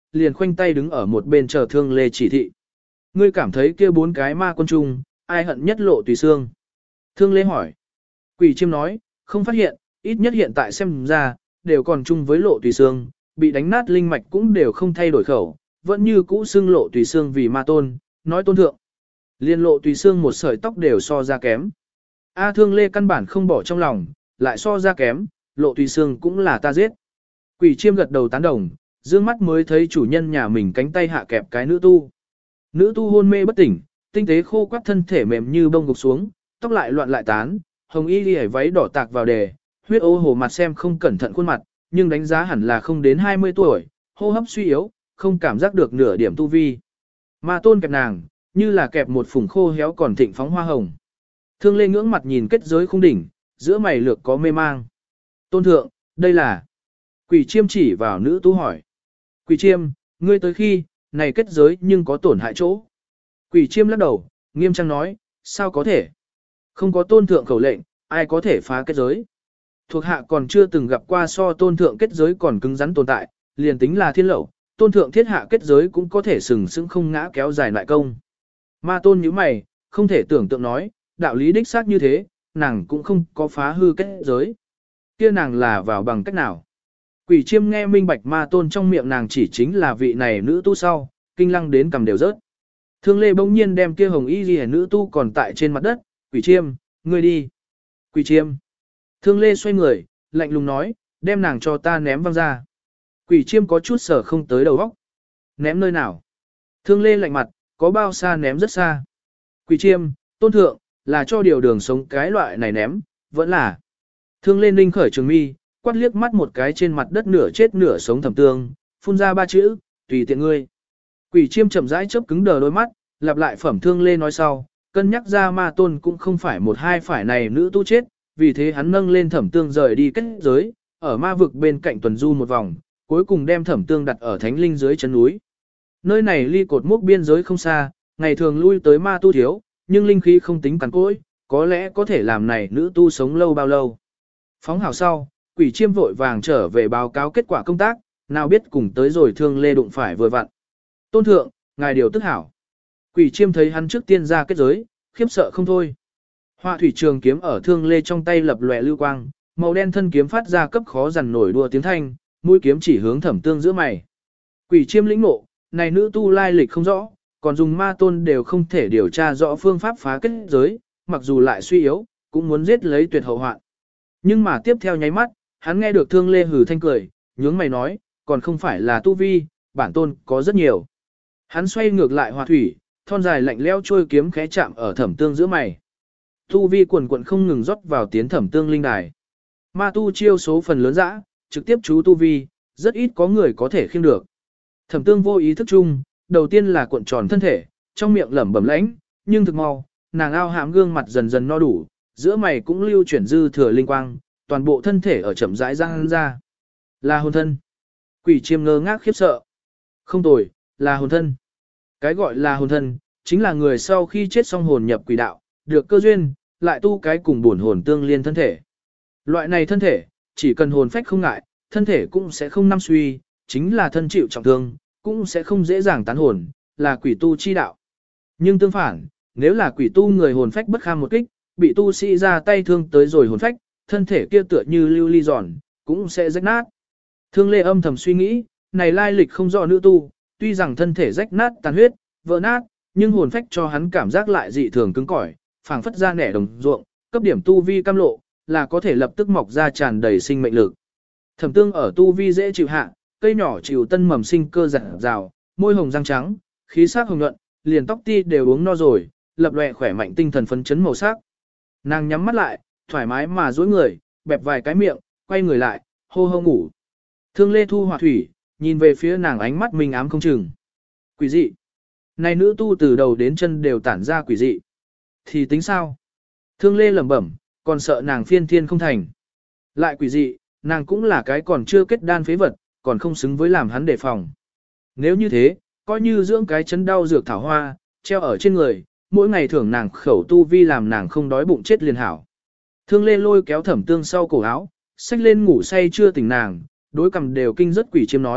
A: liền khoanh tay đứng ở một bên chờ Thương Lê chỉ thị. Ngươi cảm thấy kia 4 cái ma quân trung, ai hận nhất Lộ Tùy Xương? Thương Lê hỏi. Quỷ chiêm nói, không phát hiện, ít nhất hiện tại xem ra, đều còn chung với Lộ Tùy Xương, bị đánh nát linh mạch cũng đều không thay đổi khẩu, vẫn như cũ xưng Lộ Tùy Xương vì ma tôn, nói tôn thượng. Liên Lộ Tùy Xương một sợi tóc đều so ra kém. A Thương Lê căn bản không bỏ trong lòng, lại so ra kém, Lộ Tùy Xương cũng là ta giết. Quỷ chiêm gật đầu tán đồng, dương mắt mới thấy chủ nhân nhà mình cánh tay hạ kẹp cái nữ tu. Nữ tu hôn mê bất tỉnh, tinh tế khô quắt thân thể mềm như bông gục xuống, tóc lại loạn lại tán, hồng y liễu váy đỏ tạc vào đề, huyết ô hồ mặt xem không cẩn thận khuôn mặt, nhưng đánh giá hẳn là không đến 20 tuổi, hô hấp suy yếu, không cảm giác được nửa điểm tu vi. Ma tôn kẹp nàng, như là kẹp một phùng khô héo còn thịnh phóng hoa hồng. Thương Lê ngưỡng mặt nhìn kết giới khung đỉnh, giữa mày lược có mê mang. Tôn thượng, đây là... Quỷ chiêm chỉ vào nữ tu hỏi. Quỷ chiêm, ngươi tới khi, này kết giới nhưng có tổn hại chỗ. Quỷ chiêm lắc đầu, nghiêm trang nói, sao có thể? Không có tôn thượng khẩu lệnh, ai có thể phá kết giới? Thuộc hạ còn chưa từng gặp qua so tôn thượng kết giới còn cứng rắn tồn tại, liền tính là thiên lậu, tôn thượng thiết hạ kết giới cũng có thể sừng sững không ngã kéo dài lại công. Ma tôn như mày, không thể tưởng tượng nói, đạo lý đích xác như thế, nàng cũng không có phá hư kết giới. Kia nàng là vào bằng cách nào? Quỷ chiêm nghe minh bạch ma tôn trong miệng nàng chỉ chính là vị này nữ tu sau, kinh lăng đến cầm đều rớt. Thương Lê bỗng nhiên đem kia hồng y ghi nữ tu còn tại trên mặt đất, quỷ chiêm, ngươi đi. Quỷ chiêm. Thương Lê xoay người, lạnh lùng nói, đem nàng cho ta ném văng ra. Quỷ chiêm có chút sở không tới đầu óc. Ném nơi nào? Thương Lê lạnh mặt, có bao xa ném rất xa. Quỷ chiêm, tôn thượng, là cho điều đường sống cái loại này ném, vẫn là. Thương Lê ninh khởi trường mi, quát liếc mắt một cái trên mặt đất nửa chết nửa sống Thẩm Tương, phun ra 3 chữ, tùy tiện ngươi. Quỷ chiêm chậm rãi chớp cứng đờ đôi mắt, lặp lại phẩm Thương Lê nói sau, cân nhắc ra ma tôn cũng không phải một hai phải này nữ tu chết, vì thế hắn nâng lên Thẩm Tương rời đi kết giới, ở ma vực bên cạnh tuần du một vòng, cuối cùng đem Thẩm Tương đặt ở thánh linh dưới chân núi. Nơi này ly cột mốc biên giới không xa, ngày thường lui tới ma tu thiếu, nhưng linh khí không tính cắn cỗi, có lẽ có thể làm này nữ tu sống lâu bao lâu. Phóng hào sau, quỷ chiêm vội vàng trở về báo cáo kết quả công tác, nào biết cùng tới rồi Thương Lê đụng phải vừa vặn. Tôn thượng, ngài điều tức hảo. Quỷ chiêm thấy hắn trước tiên ra kết giới, khiếp sợ không thôi. Họa thủy trường kiếm ở Thương Lê trong tay lập lòe lưu quang, màu đen thân kiếm phát ra cấp khó dằn nổi đua tiếng thanh, mũi kiếm chỉ hướng Thẩm Tương giữa mày. Quỷ chiêm lĩnh ngộ, này nữ tu lai lịch không rõ, còn dùng ma tôn đều không thể điều tra rõ phương pháp phá kết giới, mặc dù lại suy yếu, cũng muốn giết lấy tuyệt hậu hoạn. Nhưng mà tiếp theo nháy mắt, hắn nghe được Thương Lê hừ thanh cười, nhướng mày nói, còn không phải là tu vi, bản tôn có rất nhiều. Hắn xoay ngược lại hòa thủy, thon dài lạnh leo trôi kiếm khẽ chạm ở Thẩm Tương giữa mày. Tu vi quần quận không ngừng rót vào tiến Thẩm Tương linh đài. Ma tu chiêu số phần lớn dã, trực tiếp chú tu vi, rất ít có người có thể khiêng được. Thẩm Tương vô ý thức chung, đầu tiên là cuộn tròn thân thể, trong miệng lẩm bẩm lãnh, nhưng thực mau, nàng ao hãm gương mặt dần dần no đủ, giữa mày cũng lưu chuyển dư thừa linh quang, toàn bộ thân thể ở chậm rãi răng ra. Là hồn thân. Quỷ chiêm ngơ ngác khiếp sợ. Không tồi, là hồn thân. Cái gọi là hồn thân, chính là người sau khi chết xong hồn nhập quỷ đạo, được cơ duyên, lại tu cái cùng bổn hồn tương liên thân thể. Loại này thân thể, chỉ cần hồn phách không ngại, thân thể cũng sẽ không năm suy, chính là thân chịu trọng thương, cũng sẽ không dễ dàng tán hồn, là quỷ tu chi đạo. Nhưng tương phản, nếu là quỷ tu người hồn phách bất kham một kích, bị tu sĩ ra tay thương tới rồi hồn phách, thân thể kia tựa như lưu ly giòn, cũng sẽ rách nát. Thương Lê âm thầm suy nghĩ, này lai lịch không rõ nữ tu, tuy rằng thân thể rách nát tàn huyết, vỡ nát, nhưng hồn phách cho hắn cảm giác lại dị thường cứng cỏi, phảng phất ra nẻ đồng ruộng, cấp điểm tu vi cam lộ, là có thể lập tức mọc ra tràn đầy sinh mệnh lực. Thẩm Tương ở tu vi dễ chịu hạ, cây nhỏ chịu tân mầm sinh cơ rạng rào, môi hồng răng trắng, khí sắc hồng nhuận, liền tóc ti đều uống no rồi, lập lòe khỏe mạnh tinh thần phấn chấn màu sắc. Nàng nhắm mắt lại, thoải mái mà duỗi người, bẹp vài cái miệng, quay người lại, hô hô ngủ. Thương Lê thu hỏa thủy, nhìn về phía nàng ánh mắt minh ám không chừng. Quỷ dị. Này nữ tu từ đầu đến chân đều tản ra quỷ dị. Thì tính sao? Thương Lê lẩm bẩm, còn sợ nàng phiên thiên không thành. Lại quỷ dị, nàng cũng là cái còn chưa kết đan phế vật, còn không xứng với làm hắn đề phòng. Nếu như thế, coi như dưỡng cái chân đau dược thảo hoa, treo ở trên người, mỗi ngày thưởng nàng khẩu tu vi làm nàng không đói bụng chết liền hảo. Thương Lê lôi kéo Thẩm Tương sau cổ áo, xách lên ngủ say chưa tỉnh nàng, đối cầm đều kinh rất quỷ chiêm nói,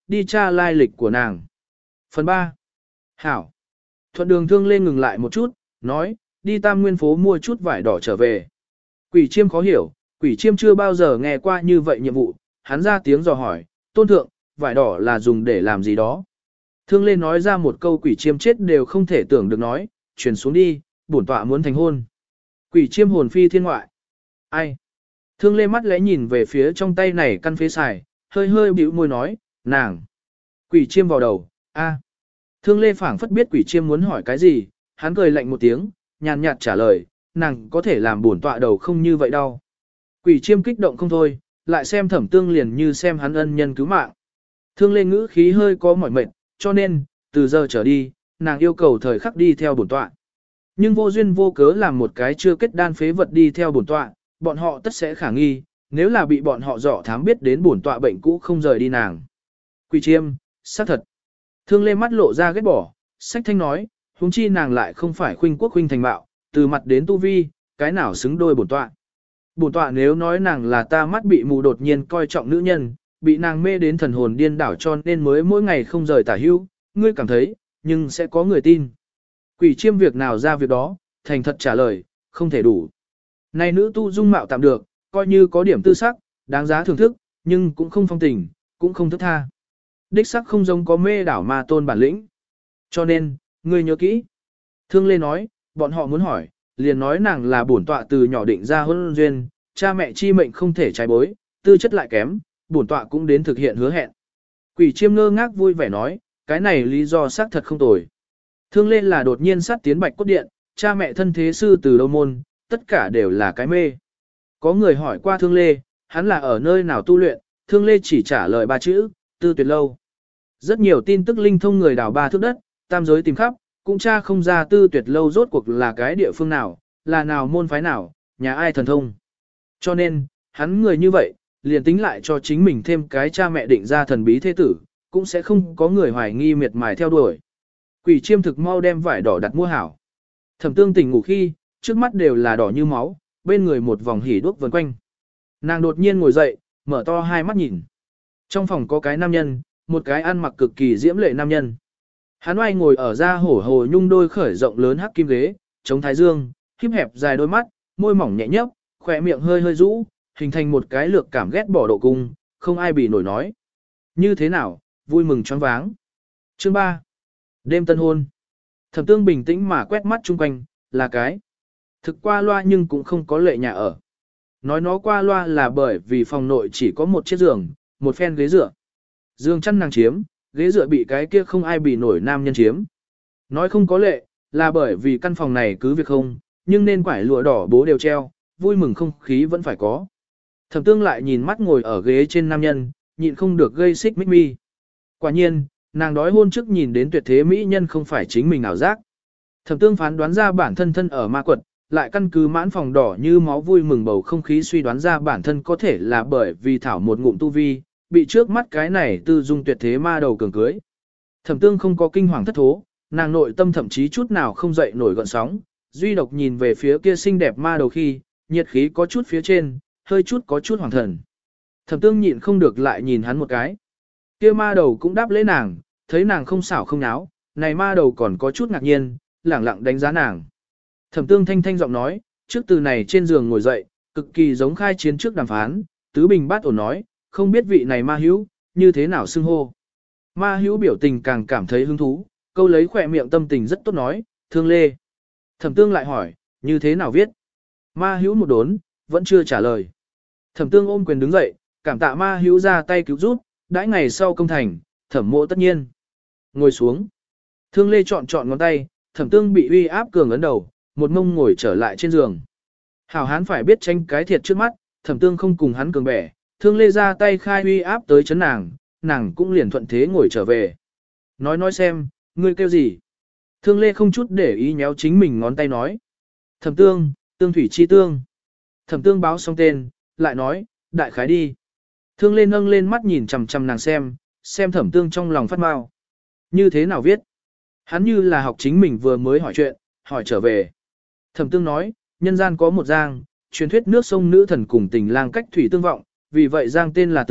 A: đi tra lai lịch của nàng. Phần 3. Hảo. Thuận đường Thương Lê ngừng lại một chút, nói, đi Tam Nguyên phố mua chút vải đỏ trở về. Quỷ Chiêm khó hiểu, Quỷ Chiêm chưa bao giờ nghe qua như vậy nhiệm vụ, hắn ra tiếng dò hỏi, tôn thượng, vải đỏ là dùng để làm gì đó. Thương Lê nói ra một câu Quỷ Chiêm chết đều không thể tưởng được nói, truyền xuống đi, bổn tọa muốn thành hôn. Quỷ Chiêm hồn phi thiên ngoại. Ai? Thương Lê mắt lẽ nhìn về phía trong tay này căn phế xài, hơi hơi bĩu môi nói, nàng. Quỷ Chiêm vào đầu, a. Thương Lê phảng phất biết Quỷ Chiêm muốn hỏi cái gì, hắn cười lạnh một tiếng, nhàn nhạt trả lời, nàng có thể làm bổn tọa đầu không như vậy đâu. Quỷ Chiêm kích động không thôi, lại xem Thẩm Tương liền như xem hắn ân nhân cứu mạng. Thương Lê ngữ khí hơi có mỏi mệt, cho nên, từ giờ trở đi, nàng yêu cầu thời khắc đi theo bổn tọa. Nhưng vô duyên vô cớ làm một cái chưa kết đan phế vật đi theo bổn tọa, bọn họ tất sẽ khả nghi, nếu là bị bọn họ dò thám biết đến bổn tọa bệnh cũ không rời đi nàng. Quỷ Chiêm, xác thật. Thương Lê mắt lộ ra ghét bỏ, sách thanh nói, huống chi nàng lại không phải khuynh quốc khuynh thành bạo, từ mặt đến tu vi, cái nào xứng đôi bổn tọa. Bổn tọa nếu nói nàng là ta mắt bị mù đột nhiên coi trọng nữ nhân, bị nàng mê đến thần hồn điên đảo cho nên mới mỗi ngày không rời tả hữu, ngươi cảm thấy, nhưng sẽ có người tin. Quỷ Chiêm việc nào ra việc đó, thành thật trả lời, không thể đủ. Này nữ tu dung mạo tạm được, coi như có điểm tư sắc, đáng giá thưởng thức, nhưng cũng không phong tình, cũng không thức tha. Đích sắc không giống có mê đảo ma tôn bản lĩnh. Cho nên, ngươi nhớ kỹ. Thương Lê nói, bọn họ muốn hỏi, liền nói nàng là bổn tọa từ nhỏ định ra hôn duyên, cha mẹ chi mệnh không thể trái bối, tư chất lại kém, bổn tọa cũng đến thực hiện hứa hẹn. Quỷ Chiêm ngơ ngác vui vẻ nói, cái này lý do xác thật không tồi. Thương Lê là đột nhiên sát tiến Bạch Cốt Điện, cha mẹ thân thế sư từ đâu môn, tất cả đều là cái mê. Có người hỏi qua Thương Lê, hắn là ở nơi nào tu luyện, Thương Lê chỉ trả lời 3 chữ, Tư Tuyệt Lâu. Rất nhiều tin tức linh thông người đào 3 thước đất, tam giới tìm khắp, cũng tra không ra Tư Tuyệt Lâu rốt cuộc là cái địa phương nào, là nào môn phái nào, nhà ai thần thông. Cho nên, hắn người như vậy, liền tính lại cho chính mình thêm cái cha mẹ định ra thần bí thế tử, cũng sẽ không có người hoài nghi miệt mài theo đuổi. Quỷ Chiêm thực mau đem vải đỏ đặt mua hảo. Thẩm Tương tỉnh ngủ khi, trước mắt đều là đỏ như máu, bên người một vòng hỉ đuốc vần quanh. Nàng đột nhiên ngồi dậy, mở to hai mắt nhìn. Trong phòng có cái nam nhân, một cái ăn mặc cực kỳ diễm lệ nam nhân. Hắn oai ngồi ở da hổ hồ nhung đôi khởi rộng lớn hắc kim ghế, chống thái dương, híp hẹp dài đôi mắt, môi mỏng nhẹ nhấp, khỏe miệng hơi hơi rũ, hình thành một cái lược cảm ghét bỏ độ cung, không ai bị nổi nói. Như thế nào, vui mừng choáng váng. Chương 3. Đêm tân hôn. Thẩm Tương bình tĩnh mà quét mắt chung quanh, là cái thực qua loa nhưng cũng không có lệ nhà ở. Nói nó qua loa là bởi vì phòng nội chỉ có một chiếc giường, một phen ghế dựa. Giường chăn nàng chiếm, ghế dựa bị cái kia không ai bị nổi nam nhân chiếm. Nói không có lệ, là bởi vì căn phòng này cứ việc không, nhưng nên quải lụa đỏ bố đều treo, vui mừng không khí vẫn phải có. Thẩm Tương lại nhìn mắt ngồi ở ghế trên nam nhân, nhịn không được gây xích mích mi. Quả nhiên, nàng đói hôn trước nhìn đến tuyệt thế mỹ nhân không phải chính mình ảo giác. Thẩm Tương phán đoán ra bản thân thân ở ma quật, lại căn cứ mãn phòng đỏ như máu vui mừng bầu không khí suy đoán ra bản thân có thể là bởi vì thảo một ngụm tu vi, bị trước mắt cái này tư dung tuyệt thế ma đầu cường cưới. Thẩm Tương không có kinh hoàng thất thố, nàng nội tâm thậm chí chút nào không dậy nổi gợn sóng, duy độc nhìn về phía kia xinh đẹp ma đầu khi, nhiệt khí có chút phía trên, hơi chút có chút hoàng thần. Thẩm Tương nhịn không được lại nhìn hắn một cái. Kia ma đầu cũng đáp lễ nàng, thấy nàng không xảo không náo, này ma đầu còn có chút ngạc nhiên, lẳng lặng đánh giá nàng. Thẩm Tương thanh thanh giọng nói, trước từ này trên giường ngồi dậy, cực kỳ giống khai chiến trước đàm phán, tứ bình bát ổn nói, không biết vị này ma hữu, như thế nào xưng hô. Ma hữu biểu tình càng cảm thấy hứng thú, câu lấy khỏe miệng tâm tình rất tốt nói, Thương Lê. Thẩm Tương lại hỏi, như thế nào viết? Ma hữu một đốn, vẫn chưa trả lời. Thẩm Tương ôm quyền đứng dậy, cảm tạ ma hữu ra tay cứu giúp, đãi ngày sau công thành, thẩm mộ tất nhiên. Ngồi xuống. Thương Lê chọn ngón tay, Thẩm Tương bị uy áp cường ấn đầu, một mông ngồi trở lại trên giường. Hảo hán phải biết tranh cái thiệt trước mắt, Thẩm Tương không cùng hắn cường bẻ, Thương Lê ra tay khai uy áp tới chấn nàng, nàng cũng liền thuận thế ngồi trở về. Nói xem, ngươi kêu gì? Thương Lê không chút để ý nhéo chính mình ngón tay nói. Thẩm Tương, Tương Thủy Chi Tương. Thẩm Tương báo xong tên, lại nói, đại khái đi. Thương Lê nâng lên mắt nhìn chằm chằm nàng xem Thẩm Tương trong lòng phát mau. Như thế nào viết? Hắn như là học chính mình vừa mới hỏi chuyện, hỏi trở về. Thẩm Tương nói, nhân gian có một giang, truyền thuyết nước sông nữ thần cùng tình lang cách thủy tương vọng, vì vậy giang tên là Tương,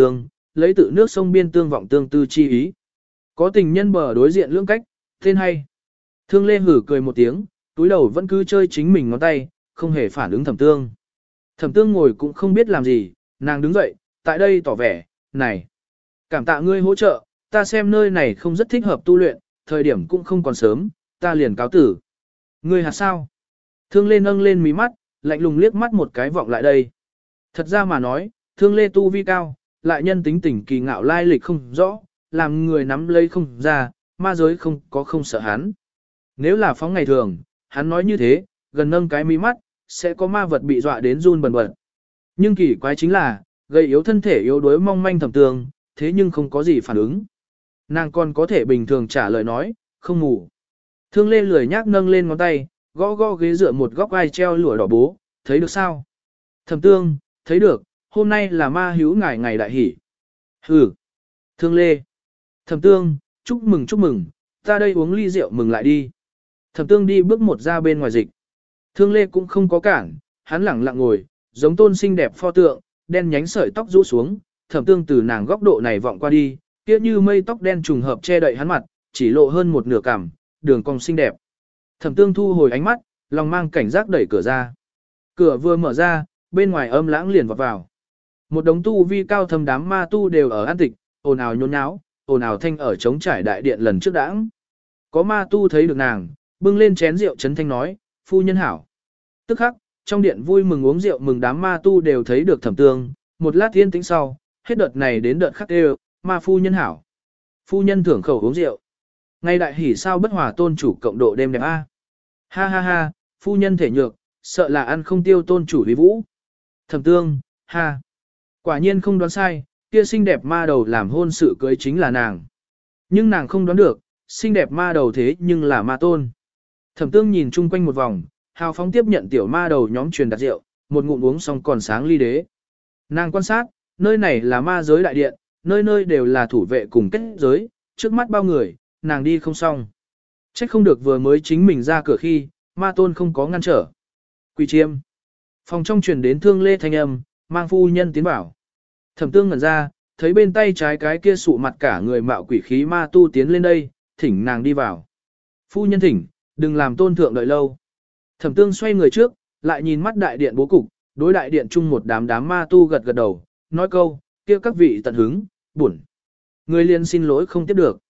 A: lấy tự nước sông biên tương vọng tương tư chi ý. Có tình nhân bờ đối diện lưỡng cách, tên hay. Thương Lê hử cười một tiếng, túi đầu vẫn cứ chơi chính mình ngón tay, không hề phản ứng Thẩm Tương. Thẩm Tương ngồi cũng không biết làm gì, nàng đứng dậy, tại đây tỏ vẻ, này, cảm tạ ngươi hỗ trợ, ta xem nơi này không rất thích hợp tu luyện, thời điểm cũng không còn sớm, ta liền cáo tử. Ngươi hạt sao? Thương Lê nâng lên mí mắt, lạnh lùng liếc mắt một cái vọng lại đây. Thật ra mà nói, Thương Lê tu vi cao, lại nhân tính tình kỳ ngạo lai lịch không rõ, làm người nắm lấy không ra, ma giới không có không sợ hắn. Nếu là phóng ngày thường, hắn nói như thế, gần nâng cái mí mắt, sẽ có ma vật bị dọa đến run bần bật. Nhưng kỳ quái chính là, gây yếu thân thể yếu đuối mong manh Thẩm Tương, thế nhưng không có gì phản ứng. Nàng còn có thể bình thường trả lời nói, không ngủ. Thương Lê lười nhác nâng lên ngón tay, gõ gõ ghế dựa một góc ai treo lụa đỏ bố, thấy được sao? Thẩm Tương, thấy được, hôm nay là ma hữu ngài ngày đại hỷ. Hừ. Thương Lê. Thẩm Tương, chúc mừng, ta đây uống ly rượu mừng lại đi. Thẩm Tương đi bước một ra bên ngoài dịch. Thương Lê cũng không có cản, hắn lẳng lặng ngồi, giống tôn xinh đẹp pho tượng, đen nhánh sợi tóc rũ xuống, Thẩm Tương từ nàng góc độ này vọng qua đi, kia như mây tóc đen trùng hợp che đậy hắn mặt, chỉ lộ hơn một nửa cằm, đường cong xinh đẹp. Thẩm Tương thu hồi ánh mắt, lòng mang cảnh giác đẩy cửa ra. Cửa vừa mở ra, bên ngoài âm lãng liền vọt vào. Một đống tu vi cao thâm đám ma tu đều ở an tịch, ồn ào nhốn nháo, ồn ào thanh ở trống trải đại điện lần trước đãng. Có ma tu thấy được nàng, bưng lên chén rượu chấn thanh nói, phu nhân hảo. Tức khắc, trong điện vui mừng uống rượu mừng đám ma tu đều thấy được Thẩm Tương, một lát yên tĩnh sau, hết đợt này đến đợt khác đều, ma phu nhân hảo. Phu nhân thưởng khẩu uống rượu. Ngày đại hỉ sao bất hòa tôn chủ cộng độ đêm đẹp a. Ha ha ha, phu nhân thể nhược, sợ là ăn không tiêu tôn chủ lý vũ. Thẩm Tương, ha. Quả nhiên không đoán sai, kia xinh đẹp ma đầu làm hôn sự cưới chính là nàng. Nhưng nàng không đoán được, xinh đẹp ma đầu thế nhưng là ma tôn. Thẩm Tương nhìn chung quanh một vòng, hào phóng tiếp nhận tiểu ma đầu nhóm truyền đặt rượu, một ngụm uống xong còn sáng ly đế. Nàng quan sát, nơi này là ma giới đại điện, nơi nơi đều là thủ vệ cùng kết giới, trước mắt bao người, nàng đi không xong. Trách không được vừa mới chính mình ra cửa khi, ma tôn không có ngăn trở. Quỳ chiêm. Phòng trong truyền đến Thương Lê thanh âm, mang phu nhân tiến bảo. Thẩm Tương ngẩn ra, thấy bên tay trái cái kia sụ mặt cả người mạo quỷ khí ma tu tiến lên đây, thỉnh nàng đi vào. Phu nhân thỉnh, đừng làm tôn thượng đợi lâu. Thẩm Tương xoay người trước, lại nhìn mắt đại điện bố cục, đối đại điện chung một đám ma tu gật gật đầu, nói câu, kia các vị tận hứng, buồn. Người liền xin lỗi không tiếp được.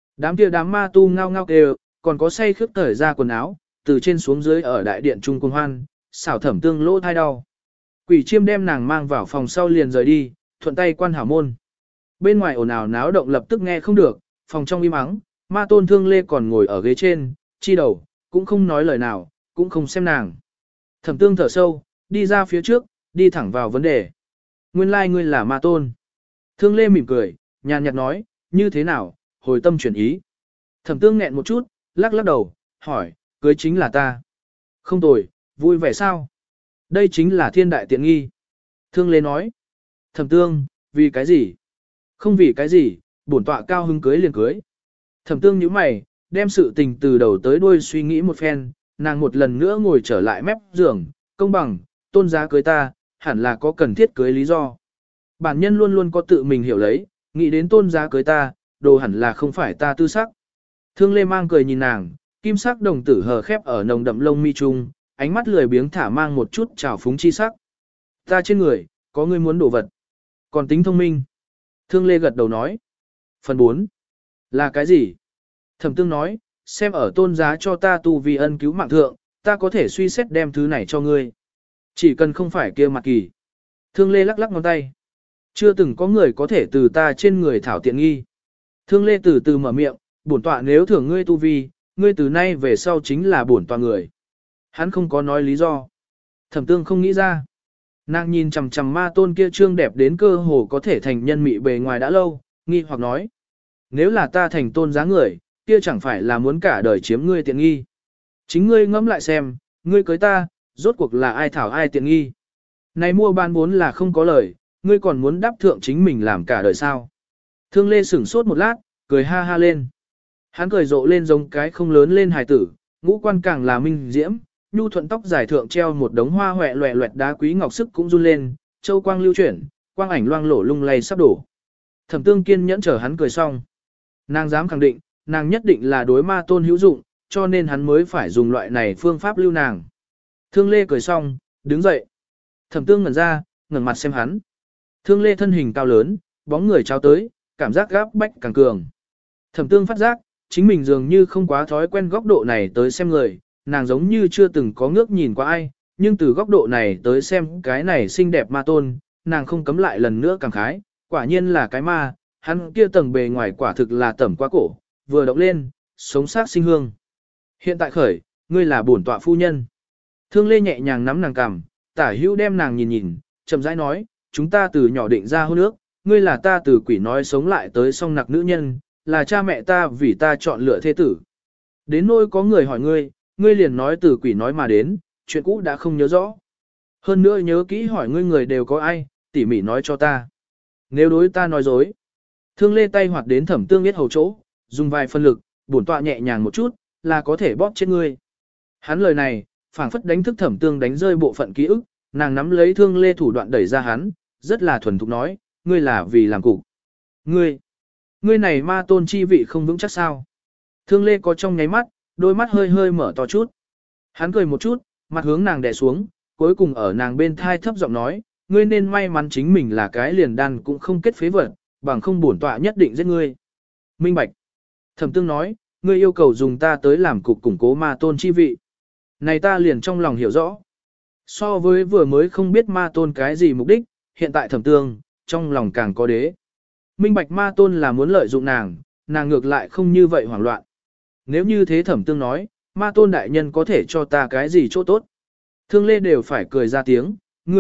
A: Đám ma tu ngao ngao kêu, còn có say khướp cởi ra quần áo, từ trên xuống dưới ở đại điện trung cùng hoan, xảo Thẩm Tương lỗ thai đau. Quỷ chiêm đem nàng mang vào phòng sau liền rời đi, thuận tay quan hảo môn. Bên ngoài ồn ào náo động lập tức nghe không được, phòng trong im ắng, ma tôn Thương Lê còn ngồi ở ghế trên, chi đầu, cũng không nói lời nào, cũng không xem nàng. Thẩm Tương thở sâu, đi ra phía trước, đi thẳng vào vấn đề. Nguyên lai ngươi là ma tôn. Thương Lê mỉm cười, nhàn nhạt nói, như thế nào, hồi tâm chuyển ý. Thẩm Tương nghẹn một chút, lắc lắc đầu, hỏi, cưới chính là ta. Không tồi, vui vẻ sao? Đây chính là thiên đại tiện nghi. Thương Lê nói. Thẩm Tương, vì cái gì? Không vì cái gì, bổn tọa cao hứng cưới liền cưới. Thẩm Tương nhíu mày, đem sự tình từ đầu tới đuôi suy nghĩ một phen, nàng một lần nữa ngồi trở lại mép giường, công bằng, tôn giá cưới ta, hẳn là có cần thiết cưới lý do. Bản nhân luôn luôn có tự mình hiểu lấy, nghĩ đến tôn giá cưới ta, đồ hẳn là không phải ta tư sắc. Thương Lê mang cười nhìn nàng, kim sắc đồng tử hờ khép ở nồng đậm lông mi trung, ánh mắt lười biếng thả mang một chút trào phúng chi sắc. Ta trên người, có ngươi muốn đồ vật. Còn tính thông minh. Thương Lê gật đầu nói. Phần 4. Là cái gì? Thẩm Tương nói, xem ở tôn giá cho ta tu vi ân cứu mạng thượng, ta có thể suy xét đem thứ này cho ngươi. Chỉ cần không phải kia mặt kỳ. Thương Lê lắc lắc ngón tay. Chưa từng có người có thể từ ta trên người thảo tiện nghi. Thương Lê từ từ mở miệng, bổn tọa nếu thưởng ngươi tu vi, ngươi từ nay về sau chính là bổn tọa người. Hắn không có nói lý do. Thẩm Tương không nghĩ ra. Nàng nhìn chằm chằm ma tôn kia trương đẹp đến cơ hồ có thể thành nhân mị bề ngoài đã lâu, nghi hoặc nói. Nếu là ta thành tôn giá người, kia chẳng phải là muốn cả đời chiếm ngươi tiện nghi. Chính ngươi ngẫm lại xem, ngươi cưới ta, rốt cuộc là ai thảo ai tiện nghi. Này mua bán vốn là không có lời, ngươi còn muốn đáp thượng chính mình làm cả đời sao. Thương Lê sửng sốt một lát, cười ha ha lên. Hắn cười rộ lên giống cái không lớn lên hài tử, ngũ quan càng là minh diễm, nhu thuận tóc dài thượng treo một đống hoa hoẹ loẹ loẹt đá quý ngọc sức cũng run lên, châu quang lưu chuyển, quang ảnh loang lổ lung lay sắp đổ. Thẩm tương kiên nhẫn chờ hắn cười xong. Nàng dám khẳng định, nàng nhất định là đối ma tôn hữu dụng, cho nên hắn mới phải dùng loại này phương pháp lưu nàng. Thương Lê cười xong, đứng dậy. Thẩm tương ngẩn ra, ngẩng mặt xem hắn. Thương Lê thân hình cao lớn, bóng người trao tới, cảm giác gáp bách càng cường. Thẩm tương phát giác, chính mình dường như không quá thói quen góc độ này tới xem người, nàng giống như chưa từng có ngước nhìn qua ai, nhưng từ góc độ này tới xem cái này xinh đẹp ma tôn, nàng không cấm lại lần nữa cảm khái, quả nhiên là cái ma, hắn kia tầng bề ngoài quả thực là tẩm quá cổ, vừa động lên, sống sát sinh hương. Hiện tại khởi, ngươi là bổn tọa phu nhân. Thương Lê nhẹ nhàng nắm nàng cằm, tả hữu đem nàng nhìn nhìn, chậm rãi nói, chúng ta từ nhỏ định ra hôn ước, ngươi là ta từ quỷ nói sống lại tới song nặc nữ nhân, là cha mẹ ta vì ta chọn lựa thế tử. Đến nỗi có người hỏi ngươi, ngươi liền nói từ quỷ nói mà đến, chuyện cũ đã không nhớ rõ. Hơn nữa nhớ kỹ hỏi ngươi người đều có ai, tỉ mỉ nói cho ta. Nếu đối ta nói dối. Thương Lê tay hoạt đến Thẩm tương biết hầu chỗ, dùng vài phân lực, bổn tọa nhẹ nhàng một chút, là có thể bóp chết ngươi. Hắn lời này, phảng phất đánh thức Thẩm tương đánh rơi bộ phận ký ức, nàng nắm lấy Thương Lê thủ đoạn đẩy ra hắn, rất là thuần thục nói, ngươi là vì làm cục. Ngươi này ma tôn chi vị không vững chắc sao. Thương Lê có trong nháy mắt, đôi mắt hơi hơi mở to chút. Hắn cười một chút, mặt hướng nàng đè xuống, cuối cùng ở nàng bên thai thấp giọng nói, ngươi nên may mắn chính mình là cái liền đan cũng không kết phế vật, bằng không bổn tọa nhất định giết ngươi. Minh bạch. Thẩm tương nói, ngươi yêu cầu dùng ta tới làm cục củng cố ma tôn chi vị. Này ta liền trong lòng hiểu rõ. So với vừa mới không biết ma tôn cái gì mục đích, hiện tại thẩm tương, trong lòng càng có đế. Minh bạch ma tôn là muốn lợi dụng nàng, nàng ngược lại không như vậy hoảng loạn. Nếu như thế thẩm tương nói, ma tôn đại nhân có thể cho ta cái gì chỗ tốt. Thương Lê đều phải cười ra tiếng,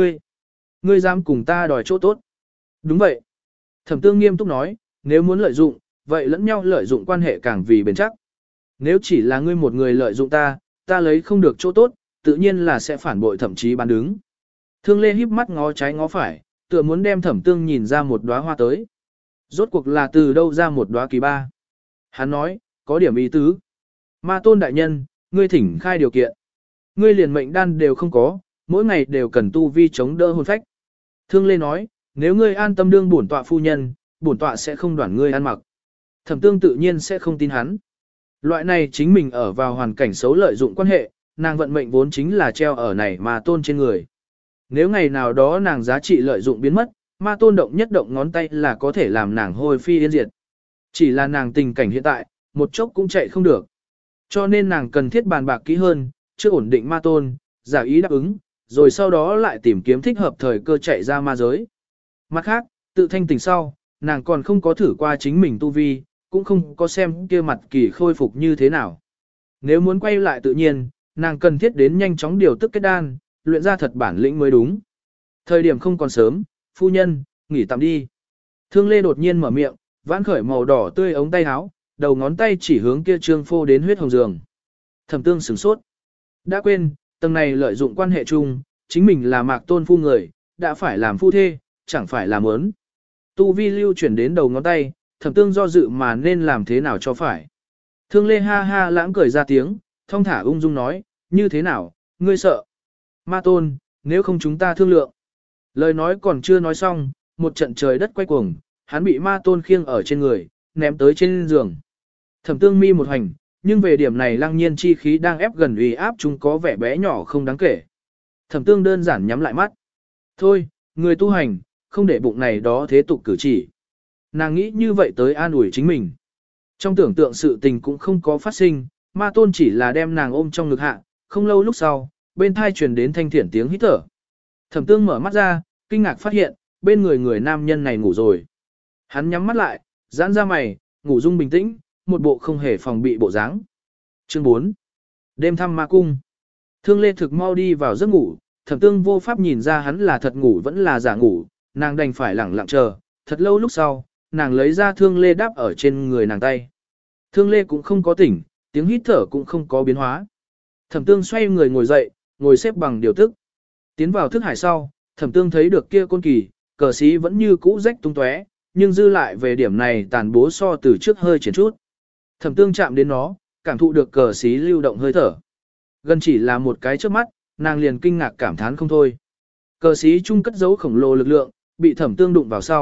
A: ngươi dám cùng ta đòi chỗ tốt. Đúng vậy. Thẩm tương nghiêm túc nói, nếu muốn lợi dụng, vậy lẫn nhau lợi dụng quan hệ càng vì bền chắc. Nếu chỉ là ngươi một người lợi dụng ta, ta lấy không được chỗ tốt, tự nhiên là sẽ phản bội thậm chí bán đứng. Thương Lê híp mắt ngó trái ngó phải, tựa muốn đem thẩm tương nhìn ra một đóa hoa tới. Rốt cuộc là từ đâu ra một đóa kỳ ba. Hắn nói, có điểm ý tứ. Ma tôn đại nhân, ngươi thỉnh khai điều kiện. Ngươi liền mệnh đan đều không có, mỗi ngày đều cần tu vi chống đỡ hồn phách. Thương Lê nói, nếu ngươi an tâm đương bổn tọa phu nhân, bổn tọa sẽ không đoản ngươi ăn mặc. Thẩm tương tự nhiên sẽ không tin hắn. Loại này chính mình ở vào hoàn cảnh xấu lợi dụng quan hệ, nàng vận mệnh vốn chính là treo ở này ma tôn trên người. Nếu ngày nào đó nàng giá trị lợi dụng biến mất, ma tôn động nhất động ngón tay là có thể làm nàng hôi phi yên diệt. Chỉ là nàng tình cảnh hiện tại, một chốc cũng chạy không được. Cho nên nàng cần thiết bàn bạc kỹ hơn, trước ổn định ma tôn, giả ý đáp ứng, rồi sau đó lại tìm kiếm thích hợp thời cơ chạy ra ma giới. Mặt khác, tự thanh tỉnh sau, nàng còn không có thử qua chính mình tu vi, cũng không có xem kia mặt kỳ khôi phục như thế nào. Nếu muốn quay lại tự nhiên, nàng cần thiết đến nhanh chóng điều tức kết đan, luyện ra thật bản lĩnh mới đúng. Thời điểm không còn sớm, phu nhân, nghỉ tạm đi. Thương Lê đột nhiên mở miệng, vãn khởi màu đỏ tươi ống tay áo, đầu ngón tay chỉ hướng kia trương phô đến huyết hồng giường. Thẩm tương sửng sốt. Đã quên, tầng này lợi dụng quan hệ chung, chính mình là mạc tôn phu người, đã phải làm phu thê, chẳng phải làm ớn. Tu vi lưu chuyển đến đầu ngón tay, thẩm tương do dự mà nên làm thế nào cho phải. Thương Lê ha ha lãng cười ra tiếng, thong thả ung dung nói, như thế nào, ngươi sợ. Ma tôn, nếu không chúng ta thương lượng. Lời nói còn chưa nói xong, một trận trời đất quay cuồng, hắn bị ma tôn khiêng ở trên người, ném tới trên giường. Thẩm tương mi một hành, nhưng về điểm này lăng nhiên chi khí đang ép gần uy áp chúng có vẻ bé nhỏ không đáng kể. Thẩm tương đơn giản nhắm lại mắt. Thôi, người tu hành, không để bụng này đó thế tục cử chỉ. Nàng nghĩ như vậy tới an ủi chính mình. Trong tưởng tượng sự tình cũng không có phát sinh, ma tôn chỉ là đem nàng ôm trong ngực hạ, không lâu lúc sau, bên thai truyền đến thanh thiển tiếng hít thở. Thẩm tương mở mắt ra, kinh ngạc phát hiện, bên người nam nhân này ngủ rồi. Hắn nhắm mắt lại, giãn ra mày, ngủ dung bình tĩnh, một bộ không hề phòng bị bộ dáng. Chương 4. Đêm thăm ma cung. Thương Lê thực mau đi vào giấc ngủ, thẩm tương vô pháp nhìn ra hắn là thật ngủ vẫn là giả ngủ, nàng đành phải lẳng lặng chờ, thật lâu lúc sau, nàng lấy ra Thương Lê đáp ở trên người nàng tay. Thương Lê cũng không có tỉnh, tiếng hít thở cũng không có biến hóa. Thẩm tương xoay người ngồi dậy, ngồi xếp bằng điều tức. Tiến vào thức hải sau, thẩm tương thấy được kia côn kỳ, cờ xí vẫn như cũ rách tung tóe, nhưng dư lại về điểm này tàn bố so từ trước hơi triển chút. Thẩm tương chạm đến nó, cảm thụ được cờ xí lưu động hơi thở. Gần chỉ là một cái trước mắt, nàng liền kinh ngạc cảm thán không thôi. Cờ xí chung cất giấu khổng lồ lực lượng, bị thẩm tương đụng vào sau,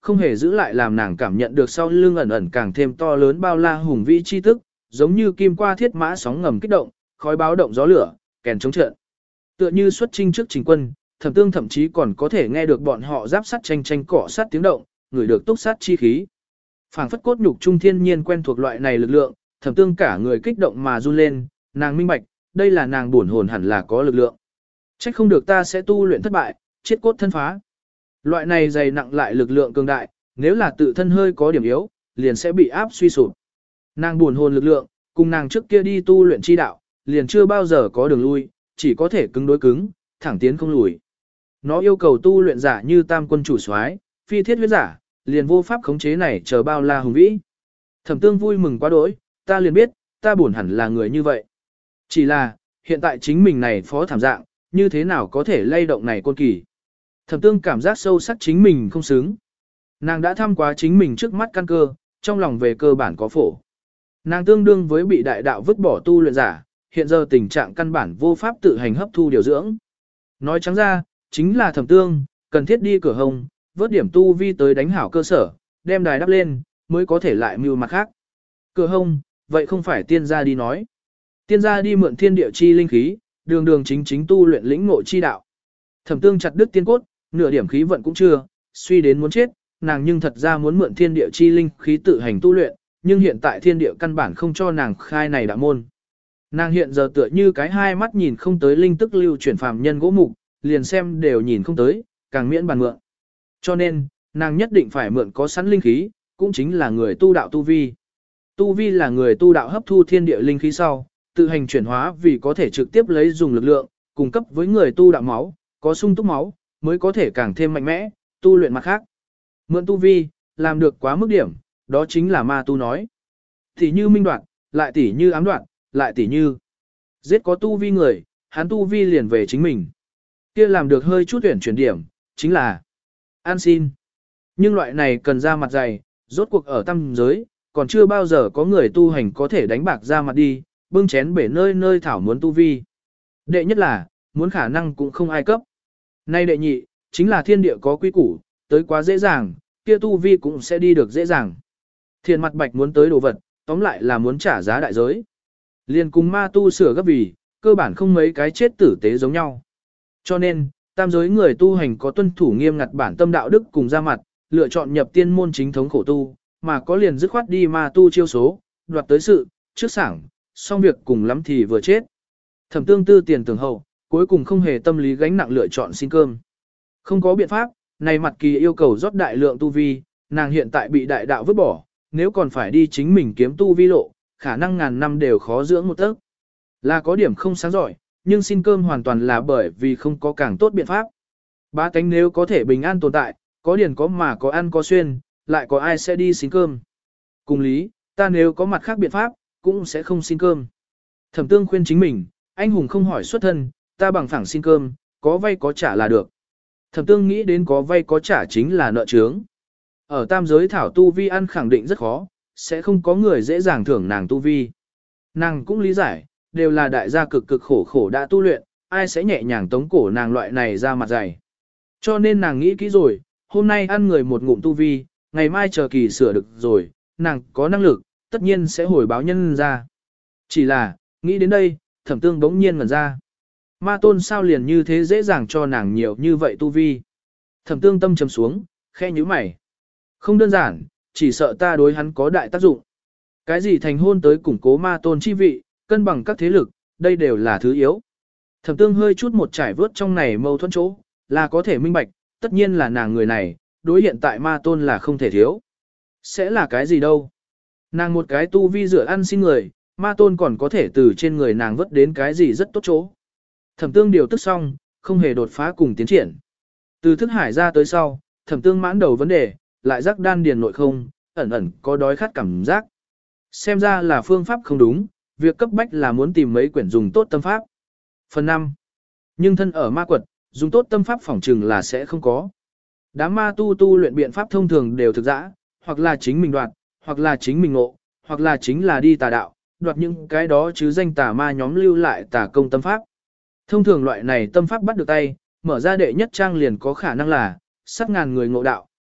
A: không hề giữ lại làm nàng cảm nhận được sau lưng ẩn ẩn càng thêm to lớn bao la hùng vĩ chi tức, giống như kim qua thiết mã sóng ngầm kích động, khói báo động gió lửa, kèn chống trận. Tựa như xuất chinh trước trình quân, Thẩm Tương thậm chí còn có thể nghe được bọn họ giáp sắt tranh tranh cọ sát tiếng động, ngửi được túc sát chi khí. Phảng phất cốt nhục trung thiên nhiên quen thuộc loại này lực lượng, Thẩm Tương cả người kích động mà run lên, nàng minh bạch, đây là nàng buồn hồn hẳn là có lực lượng. Trách không được ta sẽ tu luyện thất bại, chết cốt thân phá. Loại này dày nặng lại lực lượng cường đại, nếu là tự thân hơi có điểm yếu, liền sẽ bị áp suy sụp. Nàng buồn hồn lực lượng, cùng nàng trước kia đi tu luyện chi đạo, liền chưa bao giờ có đường lui, chỉ có thể cứng đối cứng, thẳng tiến không lùi. Nó yêu cầu tu luyện giả như tam quân chủ soái, phi thiết huyết giả, liền vô pháp khống chế này chờ bao la hùng vĩ. Thẩm Tương vui mừng quá đỗi, ta liền biết, ta buồn hẳn là người như vậy. Chỉ là, hiện tại chính mình này phó thảm dạng, như thế nào có thể lay động này côn kỳ. Thẩm Tương cảm giác sâu sắc chính mình không xứng. Nàng đã thăm quá chính mình trước mắt căn cơ, trong lòng về cơ bản có phổ. Nàng tương đương với bị đại đạo vứt bỏ tu luyện giả, hiện giờ tình trạng căn bản vô pháp tự hành hấp thu điều dưỡng. Nói trắng ra, chính là Thẩm Tương, cần thiết đi cửa hồng, vớt điểm tu vi tới đánh hảo cơ sở, đem đài đắp lên, mới có thể lại mưu mặt khác. Cửa hông, vậy không phải tiên gia đi nói. Tiên gia đi mượn thiên địa chi linh khí, đường đường chính chính tu luyện lĩnh ngộ chi đạo. Thẩm Tương chặt đứt tiên cốt, nửa điểm khí vận cũng chưa, suy đến muốn chết, nàng nhưng thật ra muốn mượn thiên địa chi linh khí tự hành tu luyện, nhưng hiện tại thiên địa căn bản không cho nàng khai này đạo môn. Nàng hiện giờ tựa như cái hai mắt nhìn không tới linh tức lưu chuyển phàm nhân gỗ mục, liền xem đều nhìn không tới, càng miễn bàn mượn. Cho nên, nàng nhất định phải mượn có sẵn linh khí, cũng chính là người tu đạo tu vi. Tu vi là người tu đạo hấp thu thiên địa linh khí sau, tự hành chuyển hóa vì có thể trực tiếp lấy dùng lực lượng, cung cấp với người tu đạo máu, có sung túc máu, mới có thể càng thêm mạnh mẽ, tu luyện mặt khác. Mượn tu vi, làm được quá mức điểm, đó chính là ma tu nói. Tỷ như minh đoạt, lại tỷ như ám đoạt, lại tỷ như giết có tu vi người, hắn tu vi liền về chính mình. Kia làm được hơi chút tuyển chuyển điểm, chính là an xin. Nhưng loại này cần ra mặt dày, rốt cuộc ở tâm giới, còn chưa bao giờ có người tu hành có thể đánh bạc ra mặt đi, bưng chén bể nơi nơi thảo muốn tu vi. Đệ nhất là, muốn khả năng cũng không ai cấp. Nay đệ nhị, chính là thiên địa có quy củ, tới quá dễ dàng, kia tu vi cũng sẽ đi được dễ dàng. Thiền mặt bạch muốn tới đồ vật, tóm lại là muốn trả giá đại giới. Liền cùng ma tu sửa gấp vì, cơ bản không mấy cái chết tử tế giống nhau. Cho nên, tam giới người tu hành có tuân thủ nghiêm ngặt bản tâm đạo đức cùng ra mặt, lựa chọn nhập tiên môn chính thống khổ tu, mà có liền dứt khoát đi ma tu chiêu số, đoạt tới sự, trước sảng, xong việc cùng lắm thì vừa chết. Thẩm Tương tư tiền tưởng hậu, cuối cùng không hề tâm lý gánh nặng lựa chọn xin cơm. Không có biện pháp, này mặt kỳ yêu cầu rót đại lượng tu vi, nàng hiện tại bị đại đạo vứt bỏ, nếu còn phải đi chính mình kiếm tu vi lộ, khả năng ngàn năm đều khó dưỡng một tấc. Là có điểm không sáng giỏi, nhưng xin cơm hoàn toàn là bởi vì không có càng tốt biện pháp. Bá tánh nếu có thể bình an tồn tại, có điển có mà có ăn có xuyên, lại có ai sẽ đi xin cơm. Cùng lý, ta nếu có mặt khác biện pháp, cũng sẽ không xin cơm. Thẩm Tương khuyên chính mình, anh hùng không hỏi xuất thân, ta bằng phẳng xin cơm, có vay có trả là được. Thẩm Tương nghĩ đến có vay có trả chính là nợ chướng. Ở tam giới thảo tu vi ăn khẳng định rất khó, sẽ không có người dễ dàng thưởng nàng tu vi. Nàng cũng lý giải, đều là đại gia cực cực khổ khổ đã tu luyện, ai sẽ nhẹ nhàng tống cổ nàng loại này ra mặt dày. Cho nên nàng nghĩ kỹ rồi, hôm nay ăn người một ngụm tu vi, ngày mai chờ kỳ sửa được rồi, nàng có năng lực, tất nhiên sẽ hồi báo nhân ra. Chỉ là, nghĩ đến đây, Thẩm Tương bỗng nhiên ngẩn ra. Ma tôn sao liền như thế dễ dàng cho nàng nhiều như vậy tu vi. Thẩm Tương tâm trầm xuống, khe nhíu mày. Không đơn giản, chỉ sợ ta đối hắn có đại tác dụng. Cái gì thành hôn tới củng cố ma tôn chi vị, cân bằng các thế lực, đây đều là thứ yếu. Thẩm Tương hơi chút một trải vớt trong này mâu thuẫn chỗ, là có thể minh bạch, tất nhiên là nàng người này, đối hiện tại ma tôn là không thể thiếu. Sẽ là cái gì đâu? Nàng một cái tu vi rửa ăn xin người, ma tôn còn có thể từ trên người nàng vớt đến cái gì rất tốt chỗ. Thẩm Tương điều tức xong, không hề đột phá cùng tiến triển. Từ thức hải ra tới sau, Thẩm Tương mãn đầu vấn đề, lại rắc đan điền nội không, ẩn ẩn có đói khát cảm giác. Xem ra là phương pháp không đúng, việc cấp bách là muốn tìm mấy quyển dùng tốt tâm pháp. Phần 5. Nhưng thân ở ma quật, dùng tốt tâm pháp phỏng trừng là sẽ không có. Đám ma tu luyện biện pháp thông thường đều thực dã, hoặc là chính mình đoạt, hoặc là chính mình ngộ, hoặc là chính là đi tà đạo, đoạt những cái đó chứ danh tà ma nhóm lưu lại tà công tâm pháp. Thông thường loại này tâm pháp bắt được tay, mở ra đệ nhất trang liền có khả năng là sát ngàn người ngộ đạo,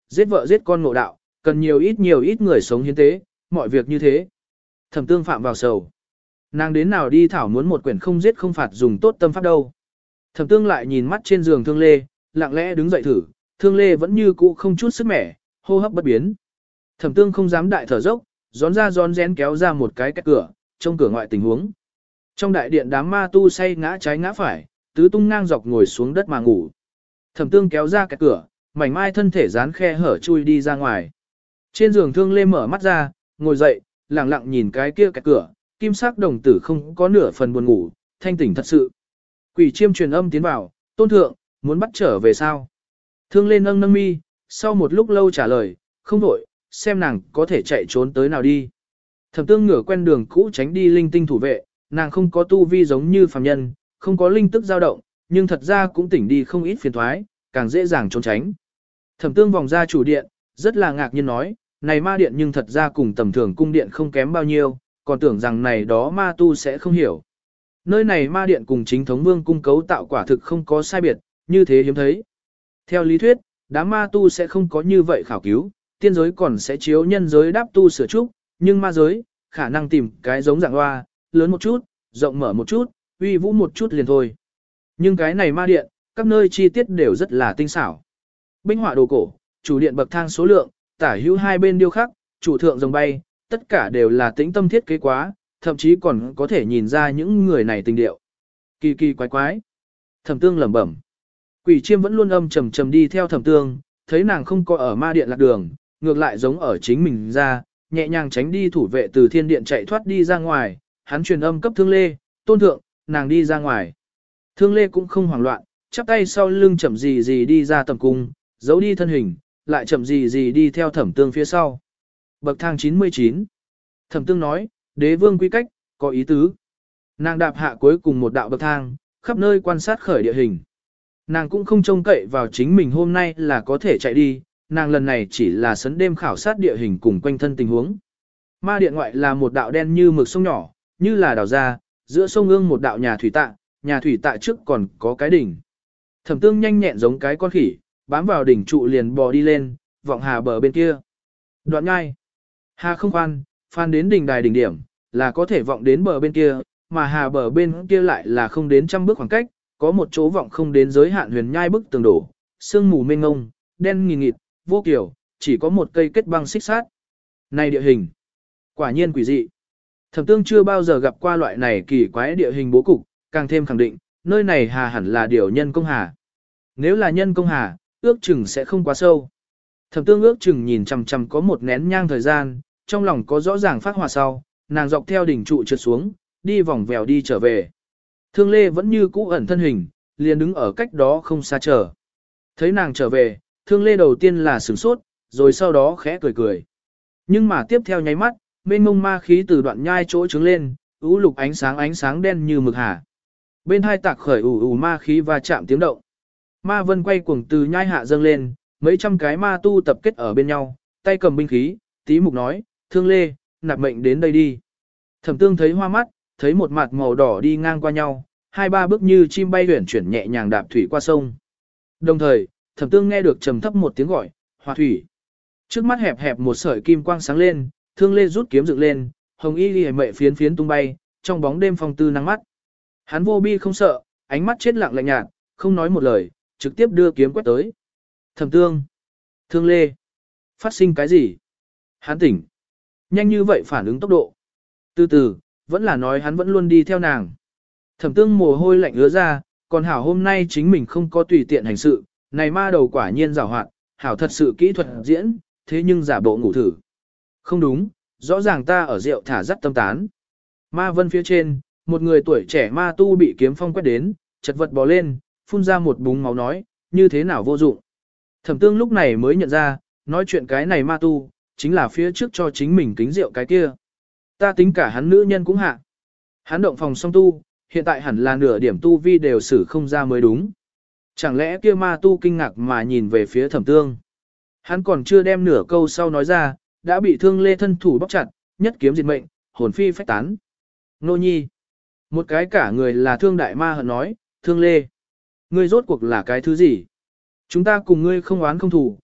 A: giết vợ giết con ngộ đạo, cần nhiều ít người sống hiến tế, mọi việc như thế. Thẩm Tương phạm vào sầu. Nàng đến nào đi thảo muốn một quyển không giết không phạt dùng tốt tâm pháp đâu. Thẩm Tương lại nhìn mắt trên giường Thương Lê, lặng lẽ đứng dậy thử, Thương Lê vẫn như cũ không chút sức mẻ, hô hấp bất biến. Thẩm Tương không dám đại thở dốc, rón ra rón rén kéo ra một cái cửa, trông cửa ngoại tình huống. Trong đại điện đám ma tu say ngã trái ngã phải, tứ tung ngang dọc ngồi xuống đất mà ngủ. Thẩm Tương kéo ra cái cửa, mảnh mai thân thể dán khe hở chui đi ra ngoài. Trên giường Thương Lê mở mắt ra, ngồi dậy, lặng lặng nhìn cái cửa, kim sắc đồng tử không có nửa phần buồn ngủ, thanh tỉnh thật sự. Quỷ Chiêm truyền âm tiến vào, Tôn thượng, muốn bắt trở về sao? Thương Lê nâng nâng mi, sau một lúc lâu trả lời, không đổi, xem nàng có thể chạy trốn tới nào đi. Thẩm Tương ngửa quen đường cũ tránh đi linh tinh thủ vệ, nàng không có tu vi giống như phàm nhân, không có linh tức dao động, nhưng thật ra cũng tỉnh đi không ít phiền thoái, càng dễ dàng trốn tránh. Thẩm Tương vòng ra chủ điện, rất là ngạc nhiên nói, này ma điện nhưng thật ra cùng tầm thường cung điện không kém bao nhiêu, còn tưởng rằng này đó ma tu sẽ không hiểu. Nơi này ma điện cùng chính thống vương cung cấu tạo quả thực không có sai biệt, như thế hiếm thấy. Theo lý thuyết, đám ma tu sẽ không có như vậy khảo cứu, tiên giới còn sẽ chiếu nhân giới đáp tu sửa trúc, nhưng ma giới, khả năng tìm cái giống dạng hoa, lớn một chút, rộng mở một chút, uy vũ một chút liền thôi. Nhưng cái này ma điện, các nơi chi tiết đều rất là tinh xảo. Binh họa đồ cổ, chủ điện bậc thang số lượng, tả hữu hai bên điêu khắc, chủ thượng rồng bay, tất cả đều là tĩnh tâm thiết kế quá, thậm chí còn có thể nhìn ra những người này tình điệu. Kỳ kỳ quái quái. Thẩm Tương lẩm bẩm. Quỷ Chiêm vẫn luôn âm trầm trầm đi theo Thẩm Tương, thấy nàng không có ở ma điện lạc đường, ngược lại giống ở chính mình ra, nhẹ nhàng tránh đi thủ vệ từ thiên điện chạy thoát đi ra ngoài, hắn truyền âm cấp Thương Lê, Tôn thượng, nàng đi ra ngoài. Thương Lê cũng không hoảng loạn, chắp tay sau lưng chậm gì gì đi ra tầm cung, giấu đi thân hình, lại chậm gì gì đi theo Thẩm Tương phía sau. Bậc thang 99. Thẩm Tương nói, đế vương quy cách, có ý tứ. Nàng đạp hạ cuối cùng một đạo bậc thang, khắp nơi quan sát khởi địa hình. Nàng cũng không trông cậy vào chính mình hôm nay là có thể chạy đi, nàng lần này chỉ là sấn đêm khảo sát địa hình cùng quanh thân tình huống. Ma điện ngoại là một đạo đen như mực sông nhỏ, như là đào ra, giữa sông ương một đạo nhà thủy tạ trước còn có cái đỉnh. Thẩm Tương nhanh nhẹn giống cái con khỉ, bám vào đỉnh trụ liền bò đi lên, vọng hà bờ bên kia. Đoạn ngai. Hà không khoan, phan đến đỉnh đài đỉnh điểm, là có thể vọng đến bờ bên kia, mà hà bờ bên kia lại là không đến trăm bước khoảng cách, có một chỗ vọng không đến giới hạn huyền nhai bức tường đổ, sương mù mênh ngông, đen nghìn nghịt, vô kiểu, chỉ có một cây kết băng xích sát. Này địa hình, quả nhiên quỷ dị. Thẩm Tương chưa bao giờ gặp qua loại này kỳ quái địa hình bố cục, càng thêm khẳng định, nơi này hà hẳn là điều nhân công hà. Nếu là nhân công hà, ước chừng sẽ không quá sâu. Thẩm Tương ước chừng nhìn chằm chằm có một nén nhang thời gian, trong lòng có rõ ràng phát hỏa sau, nàng dọc theo đỉnh trụ trượt xuống, đi vòng vèo đi trở về. Thương Lê vẫn như cũ ẩn thân hình, liền đứng ở cách đó không xa chờ. Thấy nàng trở về, Thương Lê đầu tiên là sửng sốt, rồi sau đó khẽ cười cười. Nhưng mà tiếp theo nháy mắt, mênh mông ma khí từ đoạn nhai chỗ trứng lên, ú lục ánh sáng đen như mực hà. Bên hai tạc khởi ù ma khí và chạm tiếng động. Ma vân quay cuồng từ nhai hạ dâng lên, mấy trăm cái ma tu tập kết ở bên nhau, tay cầm binh khí, tí mục nói, Thương Lê, nạp mệnh đến đây đi. Thẩm Tương thấy hoa mắt, thấy một mặt màu đỏ đi ngang qua nhau, hai ba bước như chim bay huyển chuyển nhẹ nhàng đạp thủy qua sông. Đồng thời, Thẩm Tương nghe được trầm thấp một tiếng gọi, Hòa thủy. Trước mắt hẹp hẹp một sợi kim quang sáng lên, Thương Lê rút kiếm dựng lên, hồng y liễu mệ phiến phiến tung bay, trong bóng đêm phong tư nắng mắt. Hắn vô bi không sợ, ánh mắt chết lặng lạnh nhạt, không nói một lời, trực tiếp đưa kiếm quét tới. Thẩm Tương, Thương Lê, phát sinh cái gì? Hắn tỉnh. Nhanh như vậy phản ứng tốc độ. Từ từ, vẫn là nói hắn vẫn luôn đi theo nàng. Thẩm Tương mồ hôi lạnh ứa ra, còn hảo hôm nay chính mình không có tùy tiện hành sự, này ma đầu quả nhiên giàu hoạt, hảo thật sự kỹ thuật diễn, thế nhưng giả bộ ngủ thử. Không đúng, rõ ràng ta ở rượu thả dắt tâm tán. Ma vân phía trên, một người tuổi trẻ ma tu bị kiếm phong quét đến, chật vật bò lên, phun ra một búng máu nói, như thế nào vô dụng. Thẩm Tương lúc này mới nhận ra, nói chuyện cái này ma tu, chính là phía trước cho chính mình kính rượu cái kia. Ta tính cả hắn nữ nhân cũng hạ. Hắn động phòng song tu, hiện tại hẳn là nửa điểm tu vi đều xử không ra mới đúng. Chẳng lẽ kia ma tu kinh ngạc mà nhìn về phía Thẩm Tương. Hắn còn chưa đem nửa câu sau nói ra, đã bị Thương Lê thân thủ bóc chặt, nhất kiếm diệt mệnh, hồn phi phách tán. Nô nhi. Một cái cả người là Thương Đại Ma hận nói, Thương Lê. Ngươi rốt cuộc là cái thứ gì? Chúng ta cùng ngươi không oán không thù,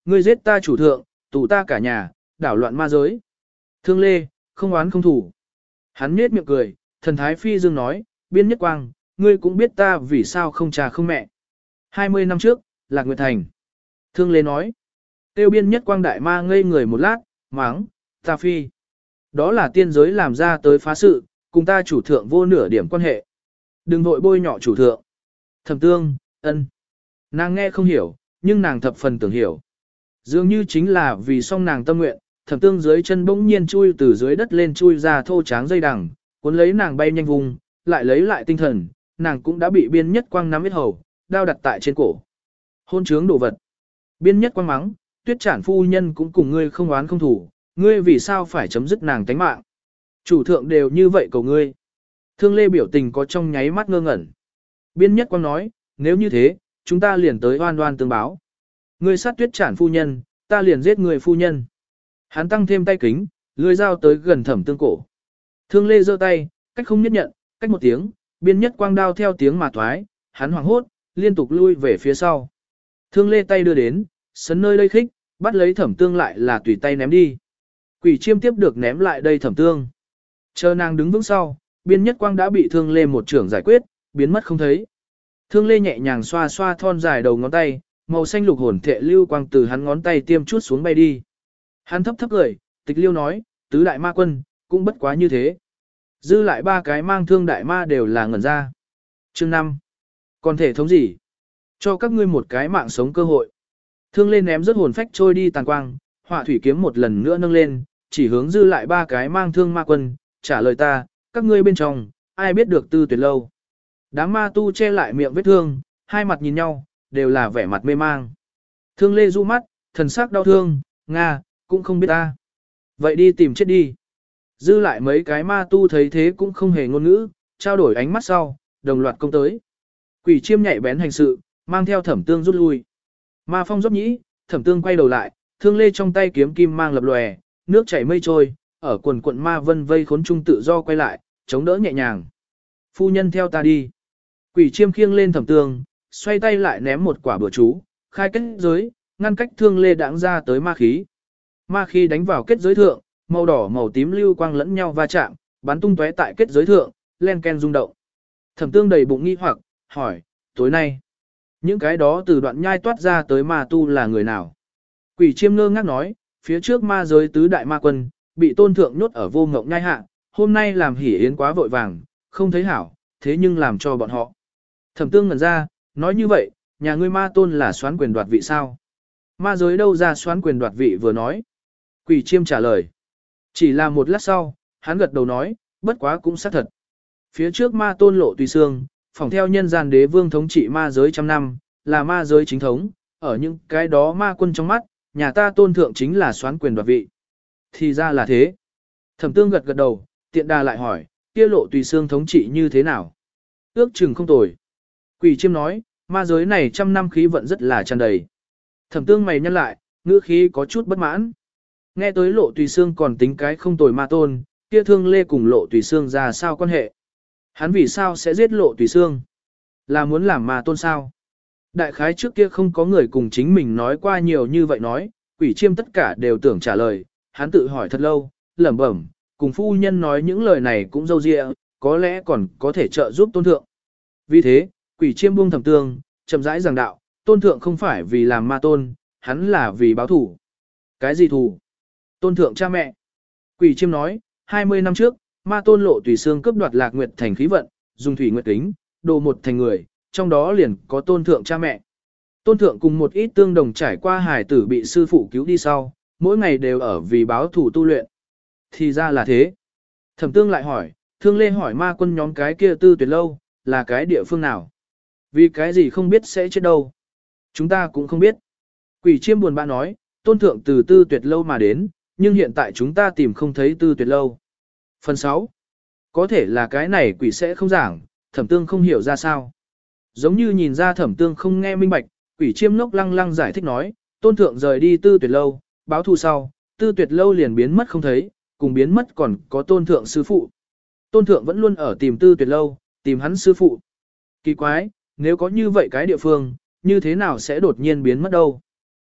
A: ngươi giết ta chủ thượng, tù ta cả nhà, đảo loạn ma giới. Thương Lê, không oán không thủ. Hắn nhếch miệng cười, thần thái phi dương nói, Biên Nhất Quang, ngươi cũng biết ta vì sao không cha không mẹ. 20 năm trước, Lạc Nguyệt Thành. Thương Lê nói, tiêu Biên Nhất Quang đại ma ngây người một lát, mắng, ta phi. Đó là tiên giới làm ra tới phá sự, cùng ta chủ thượng vô nửa điểm quan hệ. Đừng vội bôi nhọ chủ thượng. Thẩm Tương, ân. Nàng nghe không hiểu, nhưng nàng thập phần tưởng hiểu. Dường như chính là vì song nàng tâm nguyện, Thẩm Tương dưới chân bỗng nhiên chui từ dưới đất lên chui ra thô tráng dây đằng, cuốn lấy nàng bay nhanh vùng, lại lấy lại tinh thần, nàng cũng đã bị Biên Nhất Quang nắm huyết hầu, đao đặt tại trên cổ. Hôn trướng đồ vật. Biên Nhất Quang mắng, Tuyết Trản phu nhân cũng cùng ngươi không oán không thủ, ngươi vì sao phải chấm dứt nàng tánh mạng. Chủ thượng đều như vậy cầu ngươi. Thương Lê biểu tình có trong nháy mắt ngơ ngẩn. Biên Nhất Quang nói, nếu như thế, chúng ta liền tới oan oan tương báo. Ngươi sát Tuyết Trản phu nhân, ta liền giết người phu nhân. Hắn tăng thêm tay kính, lưỡi dao tới gần Thẩm Tương cổ. Thương Lê giơ tay, cách không nhất nhận, cách một tiếng, Biên Nhất Quang đao theo tiếng mà thoái, hắn hoảng hốt, liên tục lui về phía sau. Thương Lê tay đưa đến, sấn nơi đây khích, bắt lấy Thẩm Tương lại là tùy tay ném đi. Quỷ Chiêm tiếp được ném lại đây Thẩm Tương. Chờ nàng đứng vững sau, Biên Nhất Quang đã bị Thương Lê một trưởng giải quyết, biến mất không thấy. Thương Lê nhẹ nhàng xoa xoa thon dài đầu ngón tay, màu xanh lục hồn thệ lưu quang từ hắn ngón tay tiêm chút xuống bay đi. Hắn thấp thấp cười, Tịch Liêu nói, tứ đại ma quân, cũng bất quá như thế. Dư lại ba cái mang thương đại ma đều là ngẩn ra. Chương 5. Còn thể thống gì? Cho các ngươi một cái mạng sống cơ hội. Thương Lê ném rất hồn phách trôi đi tàn quang, họa thủy kiếm một lần nữa nâng lên, chỉ hướng dư lại ba cái mang thương ma quân, trả lời ta, các ngươi bên trong, ai biết được Tư Tuyệt Lâu. Đám ma tu che lại miệng vết thương, hai mặt nhìn nhau, đều là vẻ mặt mê mang. Thương Lê du mắt, thần sắc đau thương, Nga, cũng không biết ta. Vậy đi tìm chết đi. Dư lại mấy cái ma tu thấy thế cũng không hề ngôn ngữ, trao đổi ánh mắt sau, đồng loạt công tới. Quỷ Chiêm nhạy bén hành sự, mang theo Thẩm Tương rút lui. Ma phong dốc nhĩ, Thẩm Tương quay đầu lại, Thương Lê trong tay kiếm kim mang lập lòe, nước chảy mây trôi, ở quần quận ma vân vây khốn trung tự do quay lại, chống đỡ nhẹ nhàng. Phu nhân theo ta đi. Quỷ Chiêm khiêng lên Thẩm Tương, xoay tay lại ném một quả bừa chú, khai kết giới, ngăn cách Thương Lê đãng ra tới ma khí. Ma khí đánh vào kết giới thượng, màu đỏ màu tím lưu quang lẫn nhau va chạm, bắn tung tóe tại kết giới thượng, len ken rung động. Thẩm Tương đầy bụng nghi hoặc, hỏi, tối nay, những cái đó từ đoạn nhai toát ra tới ma tu là người nào? Quỷ Chiêm ngơ ngác nói, phía trước ma giới tứ đại ma quân, bị Tôn Thượng nhốt ở vô ngộng nhai hạ, hôm nay làm hỉ yến quá vội vàng, không thấy hảo, thế nhưng làm cho bọn họ. Thẩm Tương ngẩn ra, nói như vậy, nhà ngươi ma tôn là soán quyền đoạt vị sao? Ma giới đâu ra soán quyền đoạt vị vừa nói. Quỷ Chiêm trả lời. Chỉ là một lát sau, hắn gật đầu nói, bất quá cũng xác thật. Phía trước ma tôn Lộ Tùy Xương, phỏng theo nhân gian đế vương thống trị ma giới trăm năm, là ma giới chính thống, ở những cái đó ma quân trong mắt, nhà ta Tôn Thượng chính là soán quyền đoạt vị. Thì ra là thế. Thẩm Tương gật gật đầu, tiện đà lại hỏi, kia Lộ Tùy Xương thống trị như thế nào? Ước chừng không tồi. Quỷ Chiêm nói, ma giới này trăm năm khí vận rất là tràn đầy. Thẩm Tương mày nhăn lại, ngữ khí có chút bất mãn. Nghe tới Lộ Tùy Xương còn tính cái không tồi ma tôn, kia Thương Lê cùng Lộ Tùy Xương ra sao quan hệ? Hắn vì sao sẽ giết Lộ Tùy Xương? Là muốn làm ma tôn sao? Đại khái trước kia không có người cùng chính mình nói qua nhiều như vậy nói, Quỷ Chiêm tất cả đều tưởng trả lời, hắn tự hỏi thật lâu, lẩm bẩm, cùng phu nhân nói những lời này cũng dâu dịa, có lẽ còn có thể trợ giúp Tôn Thượng. Vì thế, Quỷ Chiêm buông Thẩm Tương, chậm rãi giảng đạo, Tôn Thượng không phải vì làm ma tôn, hắn là vì báo thù. Cái gì thù? Tôn Thượng cha mẹ. Quỷ Chiêm nói, 20 năm trước, ma tôn Lộ Tùy Xương cướp đoạt Lạc Nguyệt thành khí vận, dùng thủy nguyệt kính, đồ một thành người, trong đó liền có Tôn Thượng cha mẹ. Tôn Thượng cùng một ít tương đồng trải qua hài tử bị sư phụ cứu đi sau, mỗi ngày đều ở vì báo thù tu luyện. Thì ra là thế. Thẩm Tương lại hỏi, Thương Lê hỏi ma quân nhóm cái kia Tư Tuyệt Lâu, là cái địa phương nào? Vì cái gì không biết sẽ chết đâu? Chúng ta cũng không biết. Quỷ Chiêm buồn bã nói, Tôn Thượng từ Tư Tuyệt Lâu mà đến, nhưng hiện tại chúng ta tìm không thấy Tư Tuyệt Lâu. Phần 6. Có thể là cái này quỷ sẽ không giảng, Thẩm Tương không hiểu ra sao. Giống như nhìn ra Thẩm Tương không nghe minh bạch, Quỷ Chiêm ngốc lăng lăng giải thích nói, Tôn Thượng rời đi Tư Tuyệt Lâu, báo thù sau, Tư Tuyệt Lâu liền biến mất không thấy, cùng biến mất còn có Tôn Thượng sư phụ. Tôn Thượng vẫn luôn ở tìm Tư Tuyệt Lâu, tìm hắn sư phụ. Kỳ quái, nếu có như vậy cái địa phương, như thế nào sẽ đột nhiên biến mất đâu?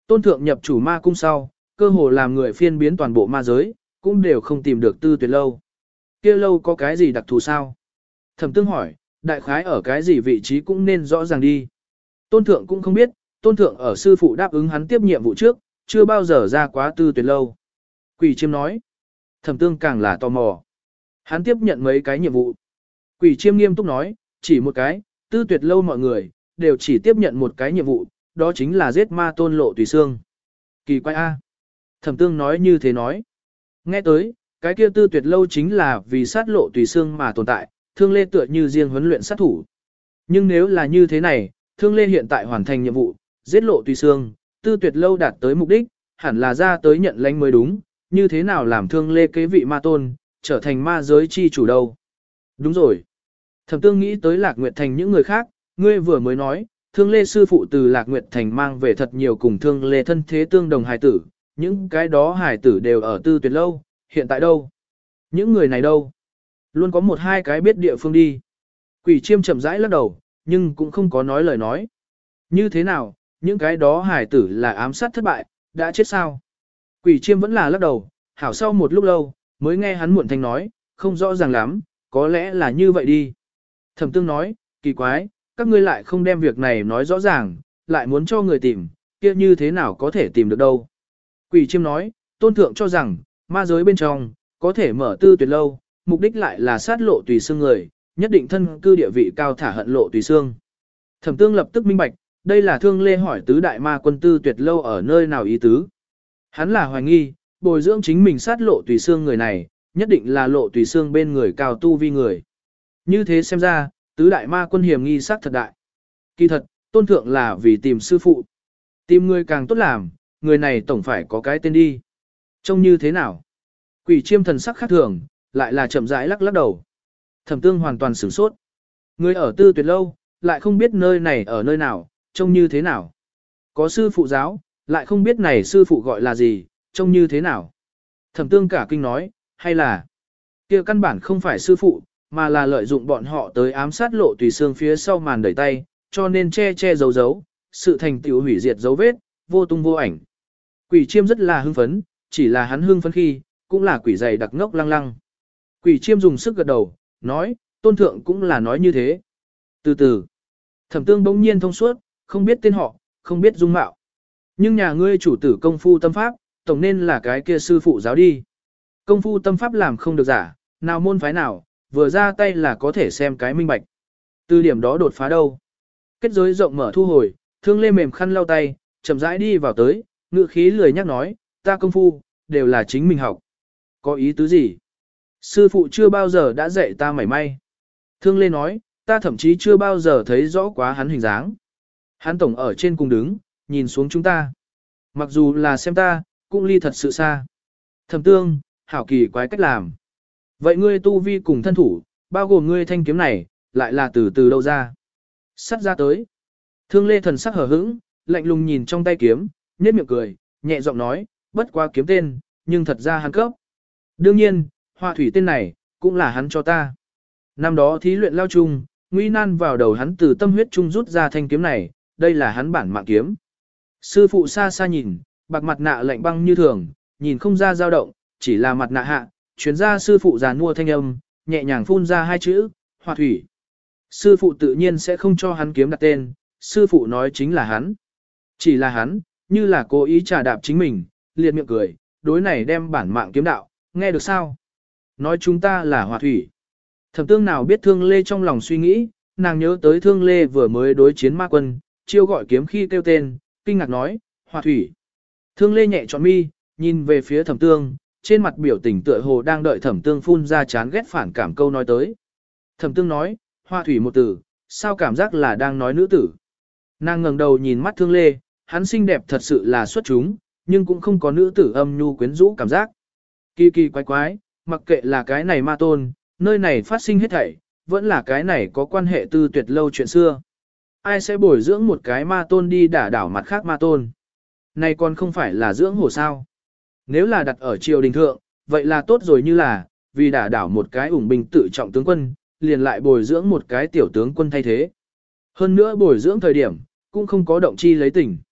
A: Tôn thượng nhập chủ ma cung sau, cơ hồ làm người phiên biến toàn bộ ma giới, cũng đều không tìm được Tư Tuyệt lâu. Kia lâu có cái gì đặc thù sao? Thẩm Tương hỏi, đại khái ở cái gì vị trí cũng nên rõ ràng đi. Tôn thượng cũng không biết, tôn thượng ở sư phụ đáp ứng hắn tiếp nhiệm vụ trước, chưa bao giờ ra quá Tư Tuyệt lâu. Quỷ Chiêm nói. Thẩm Tương càng là tò mò. Hắn tiếp nhận mấy cái nhiệm vụ. Quỷ Chiêm nghiêm túc nói, chỉ một cái, Tư Tuyệt lâu mọi người, đều chỉ tiếp nhận một cái nhiệm vụ, đó chính là giết ma tôn Lộ Tùy Xương. Kỳ quái A. Thẩm Tương nói như thế nói. Nghe tới, cái kia Tư Tuyệt lâu chính là vì sát Lộ Tùy Xương mà tồn tại, Thương Lê tựa như riêng huấn luyện sát thủ. Nhưng nếu là như thế này, Thương Lê hiện tại hoàn thành nhiệm vụ, giết Lộ Tùy Xương, Tư Tuyệt lâu đạt tới mục đích, hẳn là ra tới nhận lãnh mới đúng, như thế nào làm Thương Lê kế vị ma tôn, trở thành ma giới chi chủ đâu. Đúng rồi. Thẩm Tương nghĩ tới Lạc Nguyệt Thành những người khác, ngươi vừa mới nói, Thương Lê sư phụ từ Lạc Nguyệt Thành mang về thật nhiều cùng Thương Lê thân thế tương đồng hài tử, những cái đó hài tử đều ở Tư Tuyệt lâu, hiện tại đâu? Những người này đâu? Luôn có một hai cái biết địa phương đi. Quỷ Chiêm chậm rãi lắc đầu, nhưng cũng không có nói lời nói. Như thế nào, những cái đó hài tử là ám sát thất bại, đã chết sao? Quỷ Chiêm vẫn là lắc đầu, hảo sau một lúc lâu, mới nghe hắn muộn thanh nói, không rõ ràng lắm, có lẽ là như vậy đi. Thẩm Tương nói, kỳ quái, các ngươi lại không đem việc này nói rõ ràng, lại muốn cho người tìm, kia như thế nào có thể tìm được đâu. Quỷ Chiêm nói, tôn thượng cho rằng, ma giới bên trong, có thể mở Tư Tuyệt lâu, mục đích lại là sát Lộ Tùy Xương người, nhất định thân cư địa vị cao thả hận Lộ Tùy Xương. Thẩm Tương lập tức minh bạch, đây là Thương Lê hỏi tứ đại ma quân Tư Tuyệt lâu ở nơi nào ý tứ. Hắn là hoài nghi, bồi dưỡng chính mình sát Lộ Tùy Xương người này, nhất định là Lộ Tùy Xương bên người cao tu vi người. Như thế xem ra, tứ đại ma quân hiểm nghi sát thật đại. Kỳ thật, tôn thượng là vì tìm sư phụ. Tìm người càng tốt làm, người này tổng phải có cái tên đi. Trông như thế nào? Quỷ Chiêm thần sắc khác thường, lại là chậm rãi lắc lắc đầu. Thẩm Tương hoàn toàn sửng sốt. Người ở Tư Tuyệt lâu, lại không biết nơi này ở nơi nào, trông như thế nào. Có sư phụ giáo, lại không biết này sư phụ gọi là gì, trông như thế nào. Thẩm Tương cả kinh nói, hay là kia căn bản không phải sư phụ, mà là lợi dụng bọn họ tới ám sát Lộ Tùy Xương phía sau màn đẩy tay, cho nên che che giấu giấu, sự thành tựu hủy diệt dấu vết, vô tung vô ảnh. Quỷ Chiêm rất là hưng phấn, chỉ là hắn hưng phấn khi, cũng là quỷ dày đặc ngốc lăng lăng. Quỷ Chiêm dùng sức gật đầu, nói, tôn thượng cũng là nói như thế. Từ từ, Thẩm Tương bỗng nhiên thông suốt, không biết tên họ, không biết dung mạo. Nhưng nhà ngươi chủ tử công phu tâm pháp, tổng nên là cái kia sư phụ giáo đi. Công phu tâm pháp làm không được giả, nào môn phái nào, vừa ra tay là có thể xem cái minh bạch. Từ điểm đó đột phá đâu. Kết giới rộng mở thu hồi, Thương Lê mềm khăn lau tay, chậm rãi đi vào tới, ngự khí lười nhắc nói, ta công phu, đều là chính mình học. Có ý tứ gì? Sư phụ chưa bao giờ đã dạy ta mảy may. Thương Lê nói, ta thậm chí chưa bao giờ thấy rõ quá hắn hình dáng. Hắn tổng ở trên cùng đứng, nhìn xuống chúng ta. Mặc dù là xem ta, cũng ly thật sự xa. Thẩm Tương, hảo kỳ quái cách làm. Vậy ngươi tu vi cùng thân thủ, bao gồm ngươi thanh kiếm này, lại là từ đâu ra? Sắt ra tới. Thương Lê thần sắc hở hững, lạnh lùng nhìn trong tay kiếm, nhếch miệng cười, nhẹ giọng nói, bất qua kiếm tên, nhưng thật ra hắn cấp. Đương nhiên, Hoa thủy tên này, cũng là hắn cho ta. Năm đó thí luyện lao chung, nguy nan vào đầu hắn từ tâm huyết chung rút ra thanh kiếm này, đây là hắn bản mạng kiếm. Sư phụ xa xa nhìn, bạc mặt nạ lạnh băng như thường, nhìn không ra dao động, chỉ là mặt nạ hạ, chuyến ra sư phụ giàn mua thanh âm, nhẹ nhàng phun ra hai chữ, Hoa thủy. Sư phụ tự nhiên sẽ không cho hắn kiếm đặt tên, sư phụ nói chính là hắn. Chỉ là hắn, như là cố ý trà đạp chính mình, liệt miệng cười, đối này đem bản mạng kiếm đạo, nghe được sao? Nói chúng ta là Hoa thủy. Thẩm Tương nào biết Thương Lê trong lòng suy nghĩ, nàng nhớ tới Thương Lê vừa mới đối chiến ma quân, chiêu gọi kiếm khi kêu tên, kinh ngạc nói, Hoa thủy. Thương Lê nhẹ trọn mi, nhìn về phía Thẩm Tương, trên mặt biểu tình tựa hồ đang đợi Thẩm Tương phun ra chán ghét phản cảm câu nói tới. Thẩm Tương nói, Hoa thủy một từ, sao cảm giác là đang nói nữ tử. Nàng ngẩng đầu nhìn mắt Thương Lê, hắn xinh đẹp thật sự là xuất chúng, nhưng cũng không có nữ tử âm nhu quyến rũ cảm giác. Kỳ kỳ quái quái, mặc kệ là cái này ma tôn, nơi này phát sinh hết thảy, vẫn là cái này có quan hệ Tư Tuyệt lâu chuyện xưa. Ai sẽ bồi dưỡng một cái ma tôn đi đả đảo mặt khác ma tôn? Này còn không phải là dưỡng hổ sao? Nếu là đặt ở triều đình thượng, vậy là tốt rồi, như là, vì đả đảo một cái ủng binh tự trọng tướng quân, liền lại bồi dưỡng một cái tiểu tướng quân thay thế. Hơn nữa bồi dưỡng thời điểm, cũng không có động chi lấy tình.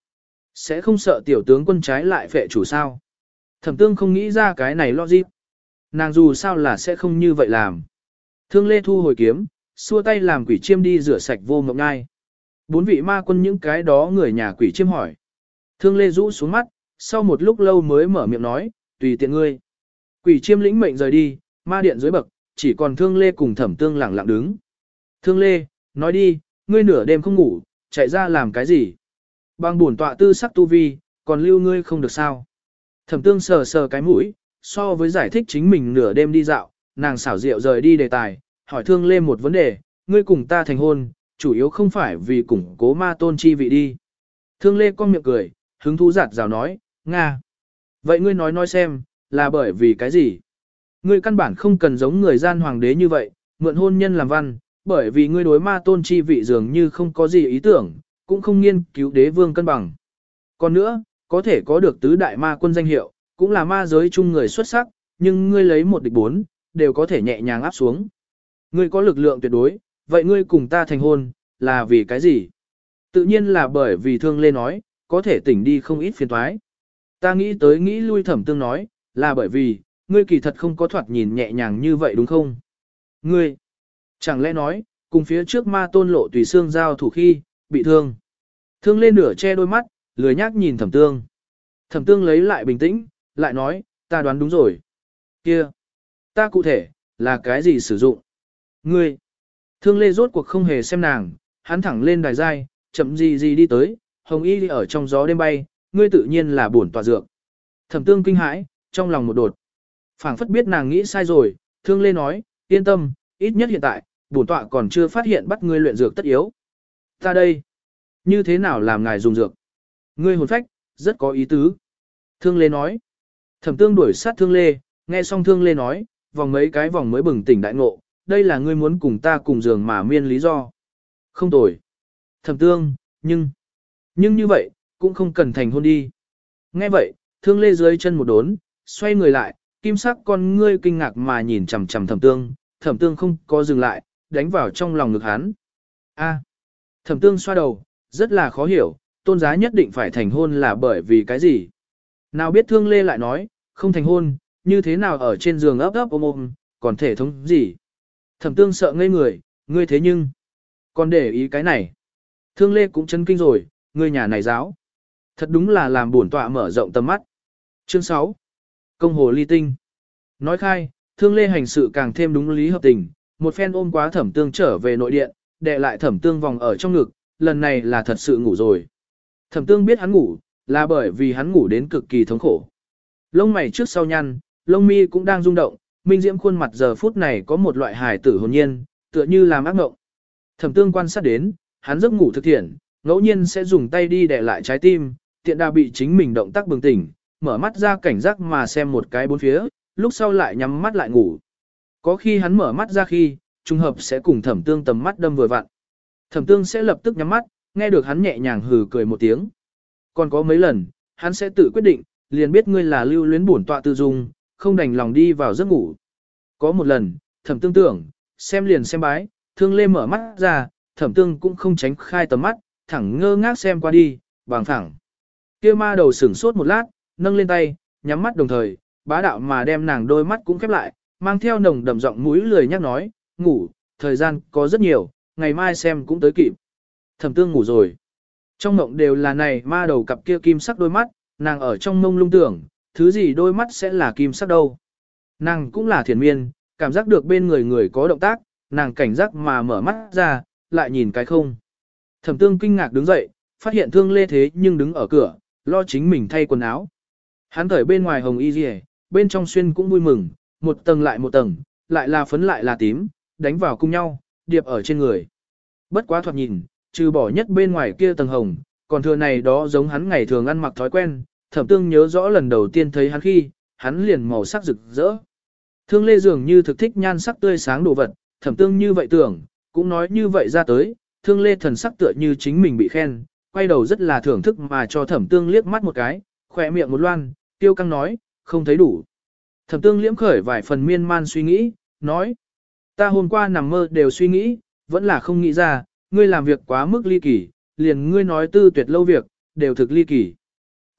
A: Sẽ không sợ tiểu tướng quân trái lại phệ chủ sao. Thẩm tương không nghĩ ra cái này logic. Nàng dù sao là sẽ không như vậy làm. Thương Lê thu hồi kiếm, xua tay làm quỷ chiêm đi rửa sạch vô ngọc ngai. 4 vị ma quân những cái đó người nhà quỷ chiêm hỏi. Thương Lê rũ xuống mắt, sau một lúc lâu mới mở miệng nói, tùy tiện ngươi. Quỷ chiêm lĩnh mệnh rời đi, ma điện dưới bậc, chỉ còn Thương Lê cùng Thẩm tương lẳng lặng đứng. Thương Lê, nói đi, ngươi nửa đêm không ngủ, chạy ra làm cái gì? Bằng bổn tọa tư sắc tu vi, còn lưu ngươi không được sao? Thẩm tương sờ sờ cái mũi, so với giải thích chính mình nửa đêm đi dạo, nàng xảo diệu rời đi đề tài, hỏi Thương Lê một vấn đề, ngươi cùng ta thành hôn, chủ yếu không phải vì củng cố ma tôn chi vị đi. Thương Lê con miệng cười, hứng thú giạt rào nói, Nga. Vậy ngươi nói xem, là bởi vì cái gì? Ngươi căn bản không cần giống người gian hoàng đế như vậy, mượn hôn nhân làm văn, bởi vì ngươi đối ma tôn chi vị dường như không có gì ý tưởng, cũng không nghiên cứu đế vương cân bằng. Còn nữa, có thể có được tứ đại ma quân danh hiệu, cũng là ma giới chung người xuất sắc, nhưng ngươi lấy một địch 4, đều có thể nhẹ nhàng áp xuống. Ngươi có lực lượng tuyệt đối, vậy ngươi cùng ta thành hôn, là vì cái gì? Tự nhiên là bởi vì Thương Lê nói, có thể tỉnh đi không ít phiền toái. Ta nghĩ tới nghĩ lui Thẩm tương nói, là bởi vì, ngươi kỳ thật không có thoạt nhìn nhẹ nhàng như vậy đúng không? Ngươi, chẳng lẽ nói, cùng phía trước ma tôn lộ tùy xương giao thủ khi, bị thương. Thương Lê nửa che đôi mắt, lười nhác nhìn Thẩm tương. Thẩm tương lấy lại bình tĩnh, lại nói, ta đoán đúng rồi. Kia, ta cụ thể, là cái gì sử dụng? Ngươi, Thương Lê rốt cuộc không hề xem nàng, hắn thẳng lên đài giai, chậm gì đi tới, hồng y ở trong gió đêm bay, ngươi tự nhiên là bổn tọa dược. Thẩm tương kinh hãi, trong lòng một đột. Phảng phất biết nàng nghĩ sai rồi, Thương Lê nói, yên tâm, ít nhất hiện tại, bổn tọa còn chưa phát hiện bắt ngươi luyện dược tất yếu. Ta đây, như thế nào làm ngài dùng dược? Ngươi hồn phách, rất có ý tứ. Thương Lê nói. Thẩm tương đuổi sát Thương Lê, nghe xong Thương Lê nói, vòng mấy cái vòng mới bừng tỉnh đại ngộ, đây là ngươi muốn cùng ta cùng giường mà miên lý do. Không tồi. Thẩm tương, nhưng như vậy, cũng không cần thành hôn đi. Nghe vậy, Thương Lê dưới chân một đốn, xoay người lại, kim sắc con ngươi kinh ngạc mà nhìn chằm chằm Thẩm tương không có dừng lại, đánh vào trong lòng ngực hắn. A. Thẩm tương xoa đầu, rất là khó hiểu, tôn giá nhất định phải thành hôn là bởi vì cái gì? Nào biết Thương Lê lại nói, không thành hôn, như thế nào ở trên giường ấp ấp ôm ôm, còn thể thống gì? Thẩm tương sợ ngây người, ngươi thế nhưng, còn để ý cái này. Thương Lê cũng chấn kinh rồi, ngươi nhà này giáo. Thật đúng là làm bổn tọa mở rộng tầm mắt. Chương 6. Công hồ ly tinh. Nói khai, Thương Lê hành sự càng thêm đúng lý hợp tình, một phen ôm quá Thẩm tương trở về nội điện, đè lại Thẩm tương vòng ở trong ngực, lần này là thật sự ngủ rồi. Thẩm tương biết hắn ngủ, là bởi vì hắn ngủ đến cực kỳ thống khổ. Lông mày trước sau nhăn, lông mi cũng đang rung động, minh diễm khuôn mặt giờ phút này có một loại hài tử hồn nhiên, tựa như làm ác mộng. Thẩm tương quan sát đến, hắn giấc ngủ thực thiện, ngẫu nhiên sẽ dùng tay đi đè lại trái tim, tiện đà bị chính mình động tác bừng tỉnh, mở mắt ra cảnh giác mà xem một cái bốn phía, lúc sau lại nhắm mắt lại ngủ. Có khi hắn mở mắt ra khi, trùng hợp sẽ cùng Thẩm tương tầm mắt đâm vừa vặn. Thẩm tương sẽ lập tức nhắm mắt, nghe được hắn nhẹ nhàng hừ cười một tiếng. Còn có mấy lần, hắn sẽ tự quyết định, liền biết ngươi là lưu luyến bổn tọa tư dung, không đành lòng đi vào giấc ngủ. Có một lần, Thẩm tương tưởng, xem liền xem bái, Thương Lê mở mắt ra, Thẩm tương cũng không tránh khai tầm mắt, thẳng ngơ ngác xem qua đi, bằng thẳng. Kia ma đầu sửng sốt một lát, nâng lên tay, nhắm mắt đồng thời, bá đạo mà đem nàng đôi mắt cũng khép lại, mang theo nồng đậm giọng mũi lười nhắc nói, ngủ, thời gian có rất nhiều, ngày mai xem cũng tới kịp. Thẩm tương ngủ rồi. Trong mộng đều là này ma đầu cặp kia kim sắc đôi mắt, nàng ở trong mông lung tưởng, thứ gì đôi mắt sẽ là kim sắc đâu. Nàng cũng là thiền miên, cảm giác được bên người người có động tác, nàng cảnh giác mà mở mắt ra, lại nhìn cái không. Thẩm tương kinh ngạc đứng dậy, phát hiện Thương Lê thế nhưng đứng ở cửa, lo chính mình thay quần áo. Hắn cởi bên ngoài hồng y rìa, bên trong xuyên cũng vui mừng, một tầng lại một tầng, lại là phấn lại là tím, đánh vào cùng nhau, điệp ở trên người. Bất quá thoạt nhìn, trừ bỏ nhất bên ngoài kia tầng hồng, còn thừa này đó giống hắn ngày thường ăn mặc thói quen, Thẩm tương nhớ rõ lần đầu tiên thấy hắn khi, hắn liền màu sắc rực rỡ. Thương Lê dường như thực thích nhan sắc tươi sáng đồ vật, Thẩm tương như vậy tưởng, cũng nói như vậy ra tới, Thương Lê thần sắc tựa như chính mình bị khen, quay đầu rất là thưởng thức mà cho Thẩm tương liếc mắt một cái, khỏe miệng một loan, tiêu căng nói, không thấy đủ. Thẩm tương liễm khởi vài phần miên man suy nghĩ, nói, ta hôm qua nằm mơ đều suy nghĩ, vẫn là không nghĩ ra, ngươi làm việc quá mức ly kỳ, liền ngươi nói tư tuyệt lâu việc, đều thực ly kỳ.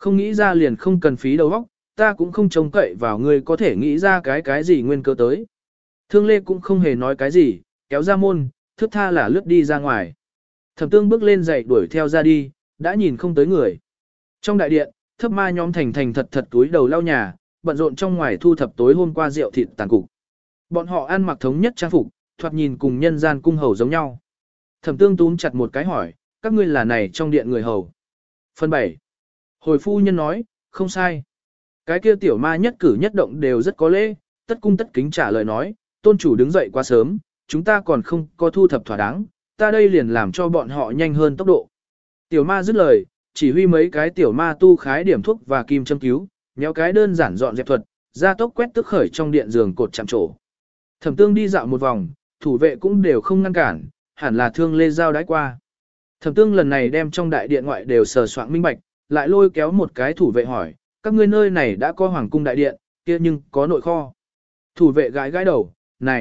A: Không nghĩ ra liền không cần phí đầu óc, ta cũng không trông cậy vào ngươi có thể nghĩ ra cái gì nguyên cơ tới. Thương Lê cũng không hề nói cái gì, kéo ra môn, thước tha là lướt đi ra ngoài. Thẩm Tương bước lên dậy đuổi theo ra đi, đã nhìn không tới người. Trong đại điện, thấp ma nhóm thành thành thật thật túi đầu lau nhà, bận rộn trong ngoài thu thập tối hôm qua rượu thịt tàn cục. Bọn họ ăn mặc thống nhất trang phục, thoạt nhìn cùng nhân gian cung hầu giống nhau. Thẩm Tương túm chặt một cái hỏi, các ngươi là này trong điện người hầu. Phần 7. Hồi phu nhân nói, không sai. Cái kia tiểu ma nhất cử nhất động đều rất có lễ, tất cung tất kính trả lời nói, tôn chủ đứng dậy quá sớm, chúng ta còn không có thu thập thỏa đáng, ta đây liền làm cho bọn họ nhanh hơn tốc độ. Tiểu ma dứt lời, chỉ huy mấy cái tiểu ma tu khái điểm thuốc và kim châm cứu, nhéo cái đơn giản dọn dẹp thuật, ra tốc quét tức khởi trong điện giường cột chạm trổ. Thẩm Tương đi dạo một vòng, thủ vệ cũng đều không ngăn cản, hẳn là Thương Lê giao đãi qua. Thẩm Tương lần này đem trong đại điện ngoại đều sờ soạn minh bạch, lại lôi kéo một cái thủ vệ hỏi, các ngươi nơi này đã có hoàng cung đại điện, kia nhưng có nội kho. Thủ vệ gãi gãi đầu,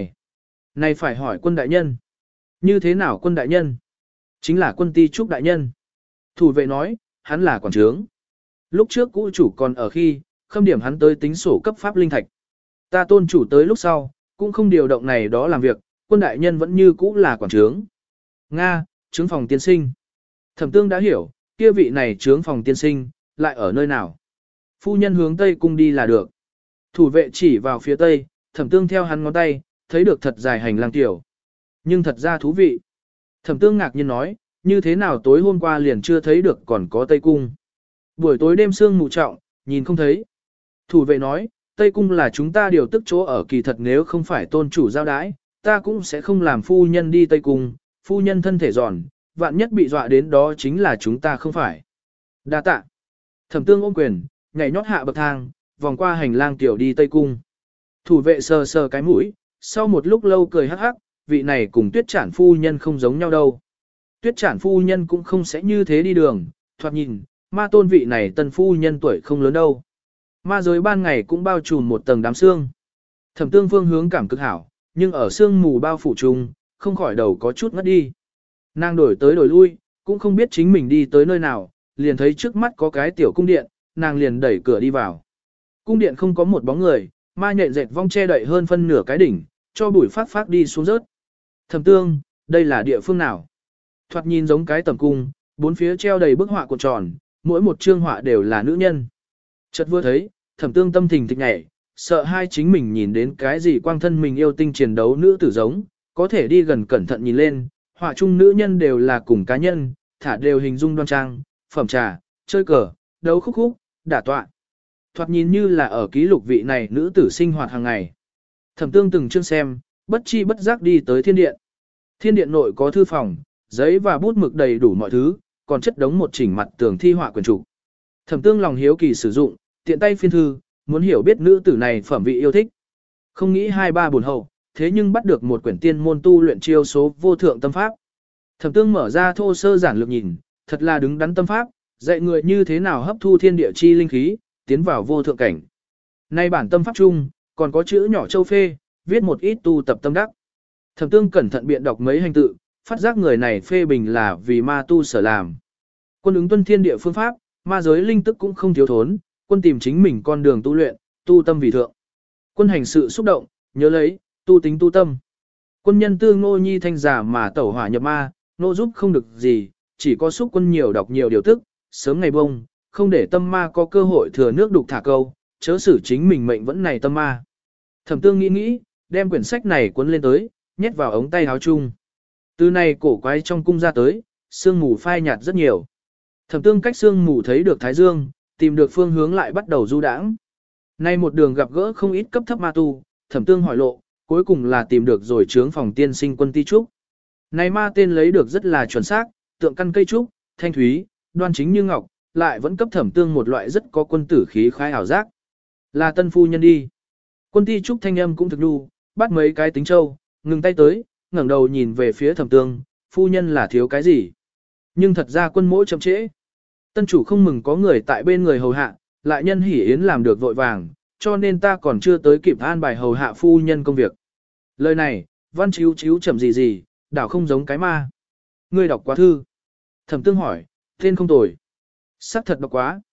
A: này phải hỏi quân đại nhân. Như thế nào quân đại nhân? Chính là quân ti trúc đại nhân. Thủ vệ nói, hắn là quản trướng. Lúc trước cũ chủ còn ở khi, khâm điểm hắn tới tính sổ cấp pháp linh thạch. Ta tôn chủ tới lúc sau, cũng không điều động này đó làm việc, quân đại nhân vẫn như cũ là quản trướng. Nga, trướng phòng tiên sinh. Thẩm Tương đã hiểu, kia vị này trướng phòng tiên sinh, lại ở nơi nào. Phu nhân hướng Tây cung đi là được. Thủ vệ chỉ vào phía Tây, Thẩm Tương theo hắn ngón tay, thấy được thật dài hành lang tiểu. Nhưng thật ra thú vị. Thẩm Tương ngạc nhiên nói, như thế nào tối hôm qua liền chưa thấy được còn có Tây cung. Buổi tối đêm sương mù trọng, nhìn không thấy. Thủ vệ nói, Tây cung là chúng ta điều tức chỗ ở, kỳ thật nếu không phải tôn chủ giao đái, ta cũng sẽ không làm phu nhân đi Tây cung, phu nhân thân thể giòn, vạn nhất bị dọa đến đó chính là chúng ta không phải. Đa tạ. Thẩm Tương ôm quyền, nhảy nhót hạ bậc thang, vòng qua hành lang tiểu đi Tây cung. Thủ vệ sờ sờ cái mũi, sau một lúc lâu cười hắc hắc, vị này cùng Tuyết Trản phu nhân không giống nhau đâu. Tuyết Trản phu nhân cũng không sẽ như thế đi đường, thoạt nhìn, ma tôn vị này tân phu nhân tuổi không lớn đâu. Ma giới ban ngày cũng bao trùm một tầng đám sương. Thẩm Tương phương hướng cảm cực hảo, nhưng ở sương mù bao phủ trùng, không khỏi đầu có chút ngất đi. Nàng đổi tới đổi lui, cũng không biết chính mình đi tới nơi nào, liền thấy trước mắt có cái tiểu cung điện, nàng liền đẩy cửa đi vào. Cung điện không có một bóng người, ma nhện dệt vong che đậy hơn phân nửa cái đỉnh, cho bụi phát đi xuống rớt. Thẩm Tương, đây là địa phương nào? Thoạt nhìn giống cái tầm cung, bốn phía treo đầy bức họa cuộn tròn, mỗi một chương họa đều là nữ nhân. Chợt vừa thấy, Thẩm Tương tâm thình thịch nhảy, sợ hai chính mình nhìn đến cái gì quang thân mình yêu tinh chiến đấu nữ tử giống, có thể đi gần cẩn thận nhìn lên, họa chung nữ nhân đều là cùng cá nhân, thả đều hình dung đoan trang, phẩm trà, chơi cờ, đấu khúc khúc, đả tọa. Thoạt nhìn như là ở ký lục vị này nữ tử sinh hoạt hàng ngày. Thẩm Tương từng chương xem, bất chi bất giác đi tới thiên điện. Thiên điện nội có thư phòng, giấy và bút mực đầy đủ mọi thứ, còn chất đống một chỉnh mặt tường thi họa quyển trục. Thẩm Tương lòng hiếu kỳ sử dụng, tiện tay phiên thư, muốn hiểu biết nữ tử này phẩm vị yêu thích. Không nghĩ hai ba buồn hậu, thế nhưng bắt được một quyển tiên môn tu luyện chiêu số vô thượng tâm pháp. Thẩm Tương mở ra thô sơ giản lược nhìn, thật là đứng đắn tâm pháp, dạy người như thế nào hấp thu thiên địa chi linh khí, tiến vào vô thượng cảnh. Nay bản tâm pháp chung, còn có chữ nhỏ châu phê, viết một ít tu tập tâm đắc. Thẩm Tương cẩn thận biện đọc mấy hành tự, phát giác người này phê bình là vì ma tu sở làm. Quân ứng tuân thiên địa phương pháp, ma giới linh tức cũng không thiếu thốn, quân tìm chính mình con đường tu luyện, tu tâm vì thượng. Quân hành sự xúc động, nhớ lấy, tu tính tu tâm. Quân nhân tư Ngô Nhi thanh giả mà tẩu hỏa nhập ma, nô giúp không được gì, chỉ có xúc quân nhiều đọc nhiều điều tức, sớm ngày bông, không để tâm ma có cơ hội thừa nước đục thả câu, chớ xử chính mình mệnh vẫn này tâm ma. Thẩm Tương nghĩ, đem quyển sách này cuốn lên tới, nhét vào ống tay áo chung. Từ này cổ quái trong cung ra tới, sương mù phai nhạt rất nhiều. Thẩm Tương cách sương mù thấy được Thái Dương, tìm được phương hướng lại bắt đầu du đãng. Nay một đường gặp gỡ không ít cấp thấp ma tu, Thẩm Tương hỏi lộ, cuối cùng là tìm được rồi trướng phòng tiên sinh quân ti trúc. Này ma tên lấy được rất là chuẩn xác, tượng căn cây trúc, thanh thúy, đoan chính như ngọc, lại vẫn cấp Thẩm Tương một loại rất có quân tử khí khái ảo giác. Là tân phu nhân đi. Quân ti trúc thanh âm cũng thực đu, bắt mấy cái tính châu, ngừng tay tới, ngẩng đầu nhìn về phía Thẩm Tương, phu nhân là thiếu cái gì. Nhưng thật ra quân mỗi chậm trễ. Tân chủ không mừng có người tại bên người hầu hạ, lại nhân hỉ yến làm được vội vàng, cho nên ta còn chưa tới kịp an bài hầu hạ phu nhân công việc. Lời này, văn chiếu chiếu chậm gì, đảo không giống cái ma. Ngươi đọc quá thư. Thẩm Tương hỏi, tên không tồi. Sắc thật đọc quá.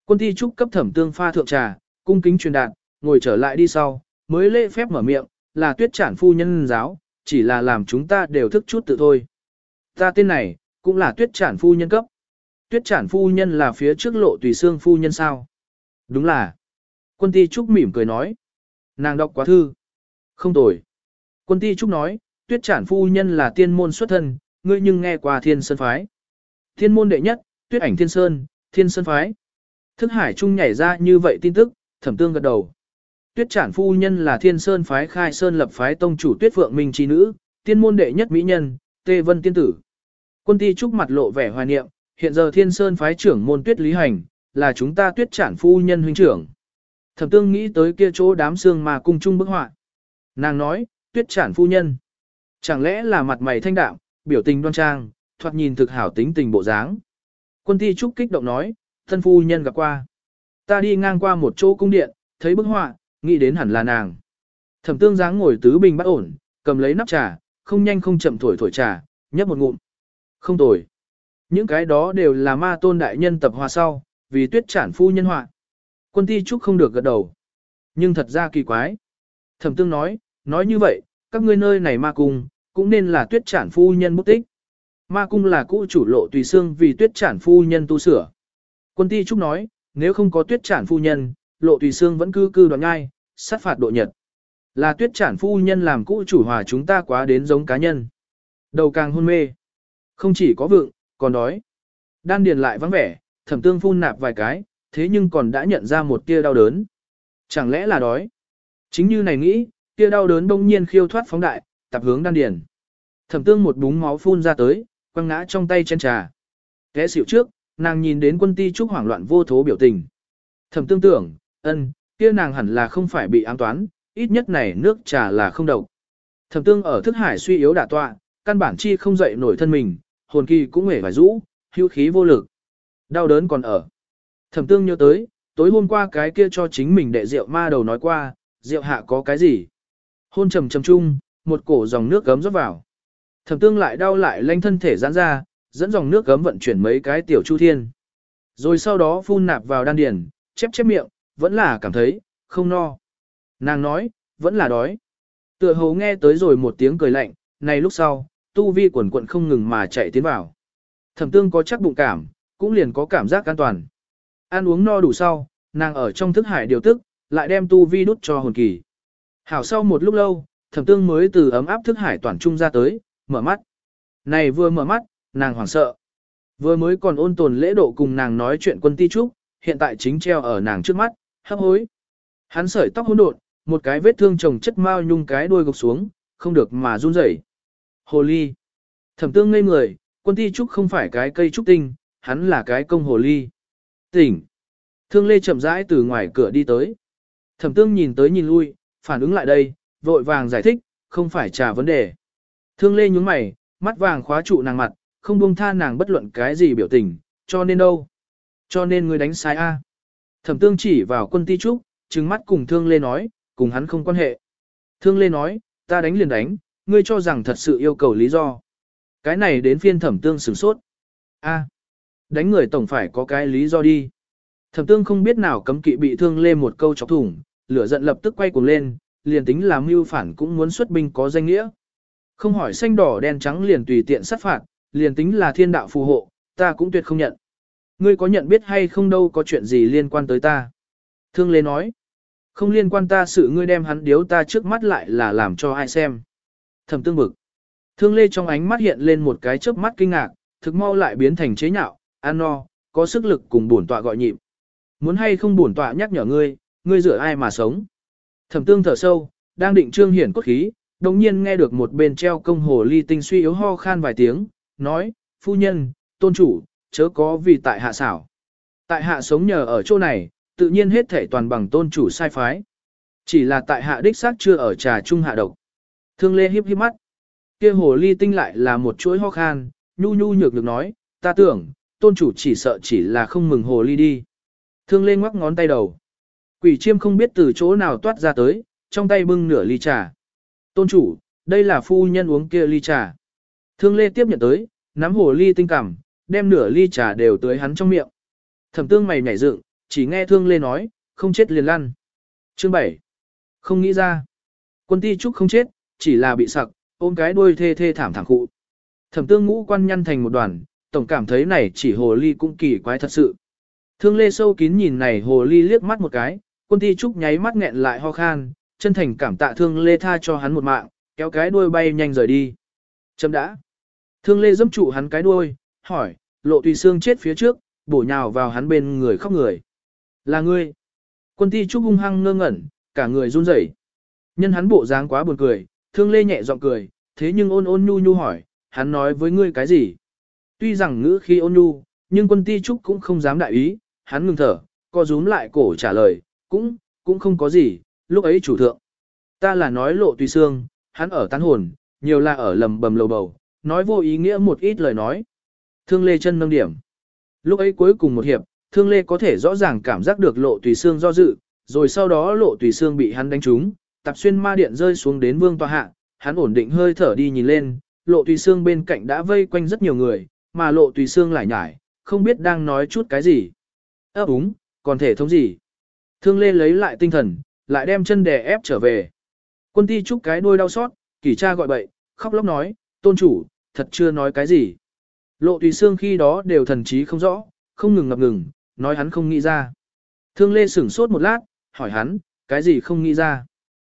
A: Quân Ti Trúc cấp Thẩm Tương pha thượng trà, cung kính truyền đạt, ngồi trở lại đi sau, mới lễ phép mở miệng, là Tuyết Trản phu nhân giáo, chỉ là làm chúng ta đều thức chút tự thôi. Ta tên này, cũng là Tuyết Trản phu nhân cấp. Tuyết Trản phu nhân là phía trước Lộ Tùy Xương phu nhân sao? Đúng là. Quân Ti Trúc mỉm cười nói. Nàng đọc quá thư. Không tồi. Quân Ti Trúc nói, Tuyết Trản phu nhân là tiên môn xuất thân, ngươi nhưng nghe qua Thiên Sơn phái. Thiên môn đệ nhất, Tuyết Ảnh Thiên Sơn, Thiên Sơn phái. Thức hải trung nhảy ra như vậy tin tức, Thẩm Tương gật đầu. Tuyết Trản phu nhân là Thiên Sơn phái khai sơn lập phái tông chủ Tuyết Phượng Minh chi nữ, tiên môn đệ nhất mỹ nhân, Tê Vân tiên tử. Quân Ti Trúc mặt lộ vẻ hoài niệm, hiện giờ Thiên Sơn phái trưởng môn Tuyết Lý Hành, là chúng ta Tuyết Trản phu nhân huynh trưởng. Thẩm Tương nghĩ tới kia chỗ đám xương mà cung chung bức họa. Nàng nói, Tuyết Trản phu nhân. Chẳng lẽ là mặt mày thanh đạm, biểu tình đoan trang, thoạt nhìn thực hảo tính tình bộ dáng. Quân Ti Trúc kích động nói, thân phu nhân gặp qua. Ta đi ngang qua một chỗ cung điện, thấy bức họa, nghĩ đến hẳn là nàng. Thẩm Tương dáng ngồi tứ bình bắt ổn, cầm lấy nắp trà, không nhanh không chậm thổi trà, nhấp một ngụm. Không tồi. Những cái đó đều là ma tôn đại nhân tập hòa sau, vì Tuyết Trản phu nhân họa. Quân Ti Trúc không được gật đầu. Nhưng thật ra kỳ quái. Thẩm Tương nói như vậy, các ngươi nơi này ma cung, cũng nên là Tuyết Trản phu nhân bút tích. Ma cung là cũ chủ Lộ Tùy Xương vì Tuyết Trản phu nhân tu sửa. Quân Ti Trúc nói, nếu không có Tuyết Trản phu nhân, Lộ Tùy Xương vẫn cư đoạn ngai, sát phạt độ nhật. Là Tuyết Trản phu nhân làm cũ chủ hòa chúng ta quá đến giống cá nhân. Đầu càng hôn mê. Không chỉ có vượng, còn đói. Đan điền lại vắng vẻ, Thẩm Tương phun nạp vài cái, thế nhưng còn đã nhận ra một tia đau đớn. Chẳng lẽ là đói? Chính như này nghĩ, tia đau đớn đông nhiên khiêu thoát phóng đại, tập hướng đan điền. Thẩm Tương một búng máu phun ra tới, quăng ngã trong tay chén trà. Té xỉu trước, nàng nhìn đến Quân Ti Trúc hoảng loạn vô thố biểu tình. Thẩm Tương tưởng, kia nàng hẳn là không phải bị ám toán, ít nhất này nước trà là không độc. Thẩm Tương ở thức hải suy yếu đả tọa, căn bản chi không dậy nổi thân mình, hồn kỳ cũng hề phải rũ, hữu khí vô lực. Đau đớn còn ở. Thẩm Tương nhớ tới, tối hôm qua cái kia cho chính mình đệ rượu ma đầu nói qua, rượu hạ có cái gì. Hôn trầm trầm chung, một cổ dòng nước gấm rót vào. Thẩm Tương lại đau lại lanh thân thể giãn ra, dẫn dòng nước gấm vận chuyển mấy cái tiểu chu thiên. Rồi sau đó phun nạp vào đan điền, chép miệng, vẫn là cảm thấy, không no. Nàng nói, vẫn là đói. Tựa hồ nghe tới rồi một tiếng cười lạnh, này lúc sau, tu vi quần quận không ngừng mà chạy tiến vào. Thẩm Tương có chắc bụng cảm, cũng liền có cảm giác an toàn. Ăn uống no đủ sau, nàng ở trong thức hải điều tức, lại đem tu vi đút cho hồn kỳ. Hảo sau một lúc lâu, Thẩm Tương mới từ ấm áp thức hải toàn trung ra tới, mở mắt. Này vừa mở mắt, nàng hoảng sợ. Vừa mới còn ôn tồn lễ độ cùng nàng nói chuyện Quân Ti Trúc, hiện tại chính treo ở nàng trước mắt, hấp hối. Hắn sợi tóc hỗn độn, một cái vết thương chồng chất mao nhung cái đuôi gục xuống, không được mà run rẩy. Hồ ly. Thẩm Tương ngây người, Quân Ti Trúc không phải cái cây trúc tinh, hắn là cái công hồ ly. Tỉnh. Thương Lê chậm rãi từ ngoài cửa đi tới. Thẩm Tương nhìn tới nhìn lui, phản ứng lại đây, vội vàng giải thích, không phải trả vấn đề. Thương Lê nhướng mày, mắt vàng khóa trụ nàng mặt, không buông tha nàng bất luận cái gì biểu tình, cho nên đâu. Cho nên ngươi đánh sai a. Thẩm Tương chỉ vào Quân Ti Trúc, trừng mắt cùng Thương Lê nói, cùng hắn không quan hệ. Thương Lê nói, ta đánh liền đánh, ngươi cho rằng thật sự yêu cầu lý do. Cái này đến phiên Thẩm Tương sửng sốt. A, đánh người tổng phải có cái lý do đi. Thẩm Tương không biết nào cấm kỵ bị Thương Lê một câu chọc thủng, lửa giận lập tức quay cuồng lên, liền tính là mưu phản cũng muốn xuất binh có danh nghĩa. Không hỏi xanh đỏ đen trắng liền tùy tiện sát phạt, liền tính là thiên đạo phù hộ, ta cũng tuyệt không nhận. Ngươi có nhận biết hay không đâu có chuyện gì liên quan tới ta. Thương Lê nói, không liên quan ta sự ngươi đem hắn điếu ta trước mắt lại là làm cho ai xem. Thẩm Tương bực. Thương Lê trong ánh mắt hiện lên một cái chớp mắt kinh ngạc, thực mau lại biến thành chế nhạo, ăn no, có sức lực cùng bổn tọa gọi nhịp. Muốn hay không bổn tọa nhắc nhở ngươi, ngươi rửa ai mà sống. Thẩm Tương thở sâu, đang định trương hiển cốt khí, đồng nhiên nghe được một bên treo công hồ ly tinh suy yếu ho khan vài tiếng, nói, phu nhân, tôn chủ, chớ có vì tại hạ xảo. Tại hạ sống nhờ ở chỗ này, tự nhiên hết thể toàn bằng tôn chủ sai phái. Chỉ là tại hạ đích xác chưa ở trà trung hạ độc. Thương Lê hiếp hiếp mắt. Kia hồ ly tinh lại là một chuỗi ho khan, nhu nhu nhược được nói, ta tưởng, tôn chủ chỉ sợ chỉ là không mừng hồ ly đi. Thương Lê ngoắc ngón tay đầu. Quỷ chiêm không biết từ chỗ nào toát ra tới, trong tay bưng nửa ly trà. Tôn chủ, đây là phu nhân uống kia ly trà. Thương Lê tiếp nhận tới, nắm hồ ly tinh cảm, đem nửa ly trà đều tới hắn trong miệng. Thẩm Tương mày nhảy dựng, chỉ nghe Thương Lê nói, không chết liền lăn. Chương 7. Không nghĩ ra. Quân Ti Trúc không chết, chỉ là bị sặc, ôm cái đuôi thê thê thảm thảm cụ. Thẩm Tương ngũ quan nhăn thành một đoàn, tổng cảm thấy này chỉ hồ ly cũng kỳ quái thật sự. Thương Lê sâu kín nhìn này hồ ly liếc mắt một cái, Quân Ti Trúc nháy mắt nghẹn lại ho khan, chân thành cảm tạ Thương Lê tha cho hắn một mạng, kéo cái đuôi bay nhanh rời đi. Chấm đã. Thương Lê dẫm trụ hắn cái đuôi, hỏi, Lộ Tùy Xương chết phía trước, bổ nhào vào hắn bên người khóc người. Là ngươi. Quân Ti Trúc hung hăng ngơ ngẩn, cả người run rẩy. Nhân hắn bộ dáng quá buồn cười, Thương Lê nhẹ giọng cười, thế nhưng ôn ôn nhu nhu hỏi, hắn nói với ngươi cái gì? Tuy rằng ngữ khi ôn nhu, nhưng Quân Ti Trúc cũng không dám đại ý, hắn ngừng thở, co rúm lại cổ trả lời, cũng không có gì, lúc ấy chủ thượng. Ta là nói Lộ Tùy Xương, hắn ở tán hồn, nhiều là ở lầm bầm lầu bầu, nói vô ý nghĩa một ít lời nói. Thương Lê chân nâng điểm. Lúc ấy cuối cùng một hiệp, Thương Lê có thể rõ ràng cảm giác được Lộ Tùy Xương do dự, rồi sau đó Lộ Tùy Xương bị hắn đánh trúng, tập xuyên ma điện rơi xuống đến vương tòa hạ, hắn ổn định hơi thở đi nhìn lên, Lộ Tùy Xương bên cạnh đã vây quanh rất nhiều người, mà Lộ Tùy Xương lại nhải, không biết đang nói chút cái gì. Úng, còn thể thống gì? Thương Lê lấy lại tinh thần, lại đem chân đè ép trở về. Quân Ti Trúc cái đuôi đau xót, kỷ cha gọi bậy, khóc lóc nói, tôn chủ, thật chưa nói cái gì. Lộ Tùy Xương khi đó đều thần trí không rõ, không ngừng ngập ngừng, nói hắn không nghĩ ra. Thương Lê sửng sốt một lát, hỏi hắn, cái gì không nghĩ ra?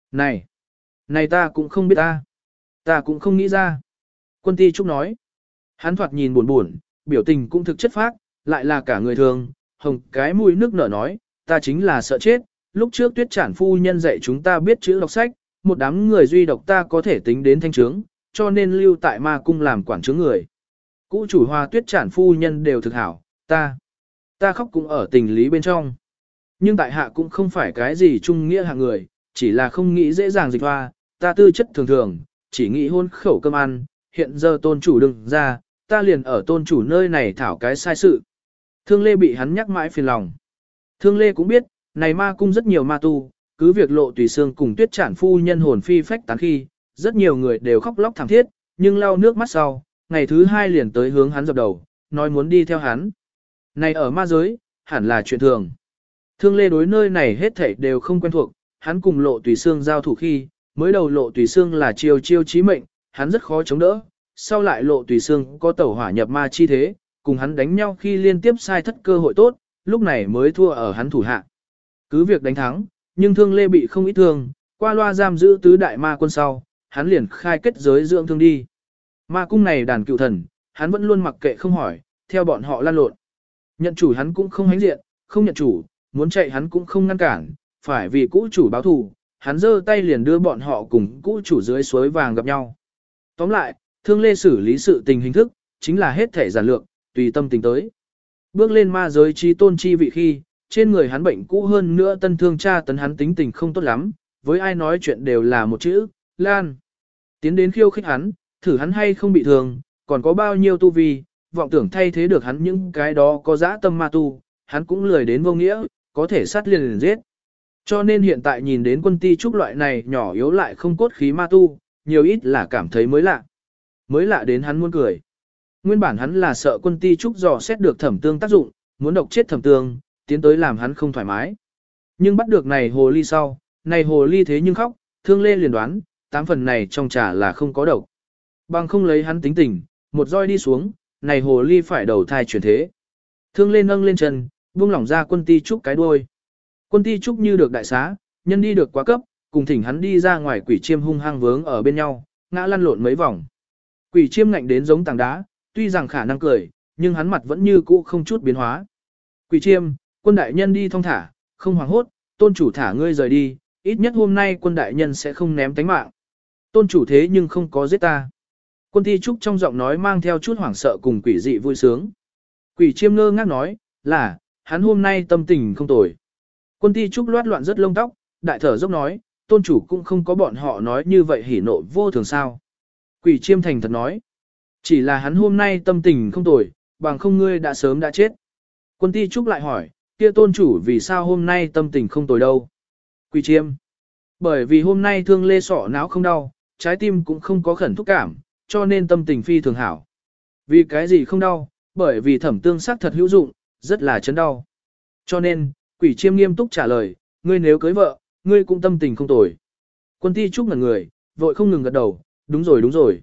A: Này ta cũng không biết ta cũng không nghĩ ra. Quân Ti Trúc nói, hắn thoạt nhìn buồn buồn, biểu tình cũng thực chất phác, lại là cả người thường, hồng cái mũi nước nở nói, ta chính là sợ chết, lúc trước Tuyết Trản phu nhân dạy chúng ta biết chữ đọc sách, một đám người duy độc ta có thể tính đến thanh trướng, cho nên lưu tại ma cung làm quản trướng người. Cũ chủ Hoa Tuyết Trản phu nhân đều thực hảo, ta khóc cũng ở tình lý bên trong. Nhưng tại hạ cũng không phải cái gì trung nghĩa hạng người, chỉ là không nghĩ dễ dàng dịch hoa, ta tư chất thường thường, chỉ nghĩ hôn khẩu cơm ăn, hiện giờ tôn chủ đừng ra, ta liền ở tôn chủ nơi này thảo cái sai sự. Thương Lê bị hắn nhắc mãi phiền lòng. Thương Lê cũng biết, này ma cung rất nhiều ma tu, cứ việc Lộ Tùy Xương cùng Tuyết Trản phu nhân hồn phi phách tán khi, rất nhiều người đều khóc lóc thảm thiết, nhưng lau nước mắt sau, ngày thứ hai liền tới hướng hắn dập đầu, nói muốn đi theo hắn. Này ở ma giới, hẳn là chuyện thường. Thương Lê đối nơi này hết thảy đều không quen thuộc, hắn cùng Lộ Tùy Xương giao thủ khi, mới đầu Lộ Tùy Xương là chiêu chí mệnh, hắn rất khó chống đỡ, sau lại Lộ Tùy Xương có tẩu hỏa nhập ma chi thế, cùng hắn đánh nhau khi liên tiếp sai thất cơ hội tốt, lúc này mới thua ở hắn thủ hạ. Cứ việc đánh thắng, nhưng Thương Lê bị không ít thương, qua loa giam giữ tứ đại ma quân sau, hắn liền khai kết giới dưỡng thương đi. Ma cung này đàn cựu thần, hắn vẫn luôn mặc kệ không hỏi, theo bọn họ lan lộn. Nhận chủ hắn cũng không hánh diện, không nhận chủ, muốn chạy hắn cũng không ngăn cản, phải vì cũ chủ báo thù, hắn giơ tay liền đưa bọn họ cùng cũ chủ dưới suối vàng gặp nhau. Tóm lại, Thương Lê xử lý sự tình hình thức, chính là hết thể giản lược, tùy tâm tình tới. Bước lên ma giới chi tôn chi vị khi, trên người hắn bệnh cũ hơn nữa tân thương cha tấn hắn tính tình không tốt lắm, với ai nói chuyện đều là một chữ, lan. Tiến đến khiêu khích hắn, thử hắn hay không bị thương, còn có bao nhiêu tu vi, vọng tưởng thay thế được hắn những cái đó có dã tâm ma tu, hắn cũng lười đến vô nghĩa, có thể sát liền giết. Cho nên hiện tại nhìn đến Quân Ti Trúc loại này nhỏ yếu lại không cốt khí ma tu, nhiều ít là cảm thấy mới lạ. Mới lạ đến hắn muốn cười. Nguyên bản hắn là sợ Quân Ti Trúc dò xét được Thẩm Tương tác dụng, muốn độc chết Thẩm Tương, tiến tới làm hắn không thoải mái. Nhưng bắt được này hồ ly sau, này hồ ly thế nhưng khóc, Thương Lê liền đoán, 8 phần này trong trà là không có độc. Bằng không lấy hắn tính tình, một roi đi xuống, này hồ ly phải đầu thai chuyển thế. Thương Lê nâng lên chân, buông lỏng ra Quân Ti Trúc cái đuôi. Quân Ti Trúc như được đại xá, nhân đi được quá cấp, cùng thỉnh hắn đi ra ngoài Quỷ Chiêm hung hăng vướng ở bên nhau, ngã lăn lộn mấy vòng. Quỷ Chiêm ngạnh đến giống tảng đá, tuy rằng khả năng cười, nhưng hắn mặt vẫn như cũ không chút biến hóa. Quỷ Chiêm, Quân đại nhân đi thong thả, không hoảng hốt, tôn chủ thả ngươi rời đi, ít nhất hôm nay Quân đại nhân sẽ không ném tánh mạng. Tôn chủ thế nhưng không có giết ta. Quân Ti Trúc trong giọng nói mang theo chút hoảng sợ cùng quỷ dị vui sướng. Quỷ Chiêm ngơ ngác nói, là, hắn hôm nay tâm tình không tồi. Quân Ti Trúc loát loạn rất lông tóc, đại thở dốc nói, tôn chủ cũng không có bọn họ nói như vậy hỉ nộ vô thường sao. Quỷ Chiêm thành thật nói, chỉ là hắn hôm nay tâm tình không tồi, bằng không ngươi đã sớm đã chết. Quân Ti Trúc lại hỏi, kia tôn chủ vì sao hôm nay tâm tình không tồi đâu. Quỷ Chiêm, bởi vì hôm nay Thương Lê sọ não không đau, trái tim cũng không có khẩn thúc cảm, cho nên tâm tình phi thường hảo. Vì cái gì không đau, bởi vì Thẩm Tương sắc thật hữu dụng, rất là chấn đau. Cho nên, Quỷ chiêm nghiêm túc trả lời, ngươi nếu cưới vợ, ngươi cũng tâm tình không tồi. Quân ti trúc ngẩn người, vội không ngừng gật đầu, đúng rồi đúng rồi.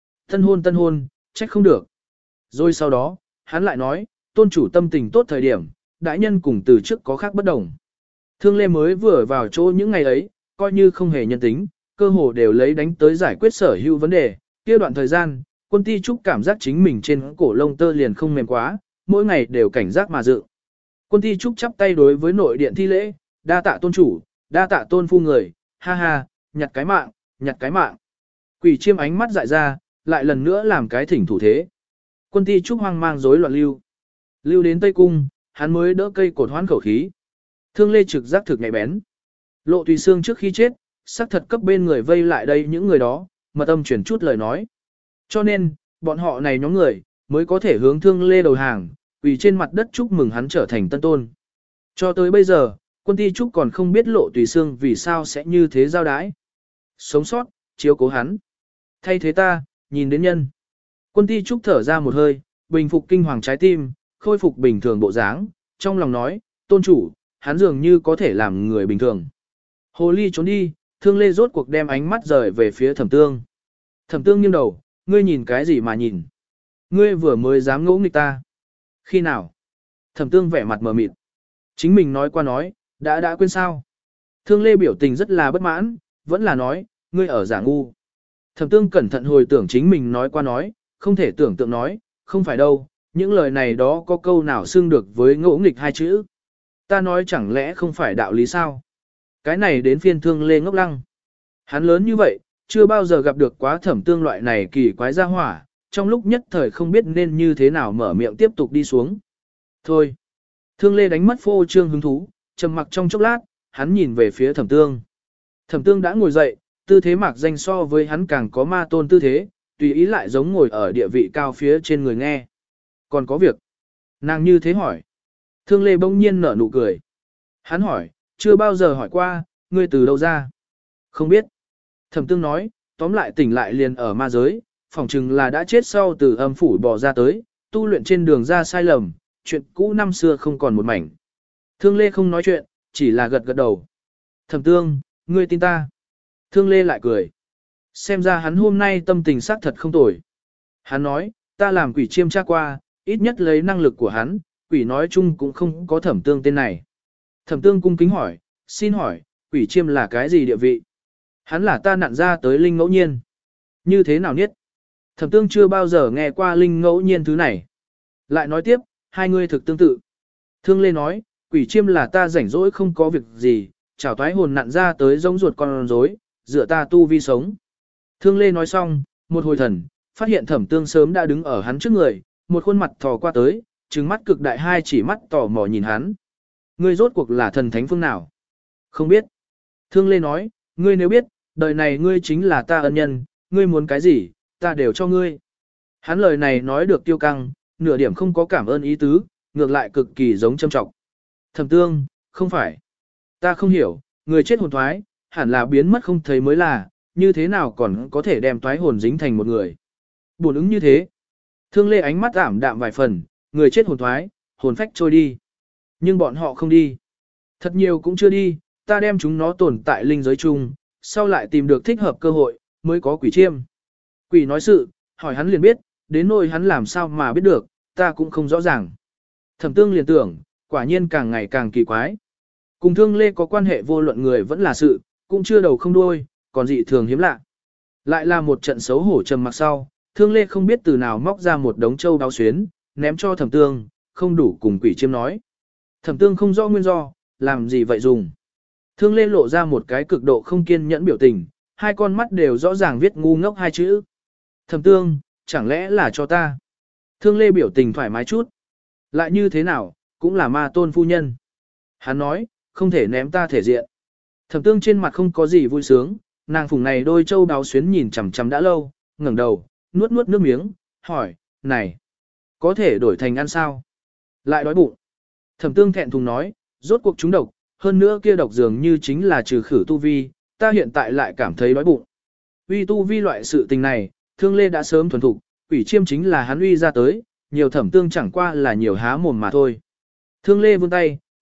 A: Tân hôn, trách không được. Rồi sau đó, hắn lại nói, tôn chủ tâm tình tốt thời điểm, đại nhân cùng từ trước có khác bất đồng. Thương Lê mới vừa vào chỗ những ngày ấy, coi như không hề nhân tính, cơ hồ đều lấy đánh tới giải quyết sở hữu vấn đề. Kia đoạn thời gian, Quân ti trúc cảm giác chính mình trên cổ lông tơ liền không mềm quá, mỗi ngày đều cảnh giác mà dự. Quân ti trúc chắp tay đối với nội điện thi lễ, đa tạ tôn chủ, đa tạ tôn phu người, ha ha, nhặt cái mạng, nhặt cái mạng. Quỷ chiêm ánh mắt dại ra, lại lần nữa làm cái thỉnh thủ thế. Quân ti trúc hoang mang rối loạn lưu đến Tây Cung, hắn mới đỡ cây cột hoán khẩu khí. Thương Lê trực giác thực nhạy bén. Lộ Tùy Sương trước khi chết, xác thật cấp bên người vây lại đây những người đó, mật âm chuyển chút lời nói. Cho nên, bọn họ này nhóm người, mới có thể hướng Thương Lê đầu hàng, quỳ trên mặt đất chúc mừng hắn trở thành tân tôn. Cho tới bây giờ, Quân ti trúc còn không biết Lộ Tùy Sương vì sao sẽ như thế giao đái. Sống sót, chiếu cố hắn. Thay thế ta, nhìn đến nhân. Quân ti trúc thở ra một hơi, bình phục kinh hoàng trái tim, khôi phục bình thường bộ dáng, trong lòng nói, tôn chủ, hắn dường như có thể làm người bình thường. Hồ ly trốn đi, Thương Lê rốt cuộc đem ánh mắt rời về phía Thẩm Tương. Thẩm Tương nghiêng đầu, ngươi nhìn cái gì mà nhìn? Ngươi vừa mới dám ngỗ nghịch ta. Khi nào? Thẩm Tương vẻ mặt mờ mịt. Chính mình nói qua nói, đã quên sao? Thương Lê biểu tình rất là bất mãn, vẫn là nói, ngươi ở giả ngu. Thẩm Tương cẩn thận hồi tưởng chính mình nói qua nói, không thể tưởng tượng nói, không phải đâu, những lời này đó có câu nào xưng được với ngỗ nghịch hai chữ. Ta nói chẳng lẽ không phải đạo lý sao? Cái này đến phiên Thương Lê ngốc lăng. Hắn lớn như vậy, chưa bao giờ gặp được quá Thẩm Tương loại này kỳ quái ra hỏa, trong lúc nhất thời không biết nên như thế nào mở miệng tiếp tục đi xuống. Thôi. Thương Lê đánh mất phô trương hứng thú, trầm mặc trong chốc lát, hắn nhìn về phía Thẩm Tương. Thẩm Tương đã ngồi dậy, tư thế mạc danh so với hắn càng có ma tôn tư thế, tùy ý lại giống ngồi ở địa vị cao phía trên người nghe. Còn có việc. Nàng như thế hỏi. Thương Lê bỗng nhiên nở nụ cười. Hắn hỏi, chưa bao giờ hỏi qua, ngươi từ đâu ra? Không biết. Thẩm Tương nói, tóm lại tỉnh lại liền ở ma giới, phỏng chừng là đã chết sau từ âm phủ bỏ ra tới, tu luyện trên đường ra sai lầm, chuyện cũ năm xưa không còn một mảnh. Thương Lê không nói chuyện, chỉ là gật gật đầu. Thẩm Tương, ngươi tin ta. Thương Lê lại cười. Xem ra hắn hôm nay tâm tình xác thật không tồi. Hắn nói, ta làm quỷ chiêm tra qua, ít nhất lấy năng lực của hắn, quỷ nói chung cũng không có Thẩm Tương tên này. Thẩm Tương cung kính hỏi, xin hỏi, quỷ chiêm là cái gì địa vị? Hắn là ta nặn ra tới linh ngẫu nhiên. Như thế nào niết? Thẩm Tương chưa bao giờ nghe qua linh ngẫu nhiên thứ này. Lại nói tiếp, hai người thực tương tự. Thương Lê nói, quỷ chiêm là ta rảnh rỗi không có việc gì, chảo toái hồn nặn ra tới giống ruột con rối, dựa ta tu vi sống. Thương Lê nói xong, một hồi thần, phát hiện Thẩm Tương sớm đã đứng ở hắn trước người, một khuôn mặt thò qua tới, trừng mắt cực đại hai chỉ mắt tò mò nhìn hắn. Ngươi rốt cuộc là thần thánh phương nào? Không biết. Thương Lê nói, ngươi nếu biết, đời này ngươi chính là ta ân nhân, ngươi muốn cái gì, ta đều cho ngươi. Hắn lời này nói được tiêu căng, nửa điểm không có cảm ơn ý tứ, ngược lại cực kỳ giống châm trọng. Thẩm Tương, không phải. Ta không hiểu, người chết hồn thoái, hẳn là biến mất không thấy mới là, như thế nào còn có thể đem toái hồn dính thành một người. Buồn ứng như thế. Thương Lê ánh mắt ảm đạm vài phần, người chết hồn thoái, hồn phách trôi đi. Nhưng bọn họ không đi. Thật nhiều cũng chưa đi, ta đem chúng nó tồn tại linh giới chung, sau lại tìm được thích hợp cơ hội, mới có quỷ chiêm. Quỷ nói sự, hỏi hắn liền biết, đến nỗi hắn làm sao mà biết được, ta cũng không rõ ràng. Thẩm Tương liền tưởng, quả nhiên càng ngày càng kỳ quái. Cùng Thương Lê có quan hệ vô luận người vẫn là sự, cũng chưa đầu không đuôi, còn dị thường hiếm lạ. Lại là một trận xấu hổ trầm mặc sau, Thương Lê không biết từ nào móc ra một đống châu đáo xuyến, ném cho Thẩm Tương, không đủ cùng quỷ chiêm nói. Thẩm Tương không rõ nguyên do, làm gì vậy dùng. Thương Lê lộ ra một cái cực độ không kiên nhẫn biểu tình, hai con mắt đều rõ ràng viết ngu ngốc hai chữ. Thẩm Tương, chẳng lẽ là cho ta? Thương Lê biểu tình thoải mái chút. Lại như thế nào, cũng là ma tôn phu nhân. Hắn nói, không thể ném ta thể diện. Thẩm Tương trên mặt không có gì vui sướng, nàng phùng này đôi châu đáo xuyến nhìn chằm chằm đã lâu, ngẩng đầu, nuốt nuốt nước miếng, hỏi, này, có thể đổi thành ăn sao? Lại đói bụng. Thẩm Tương thẹn thùng nói, rốt cuộc chúng độc, hơn nữa kia độc dường như chính là trừ khử tu vi, ta hiện tại lại cảm thấy đói bụng. Uy tu vi loại sự tình này, Thương Lê đã sớm thuần thục, quỷ chiêm chính là hắn uy ra tới, nhiều Thẩm Tương chẳng qua là nhiều há mồm mà thôi. Thương Lê vươn tay,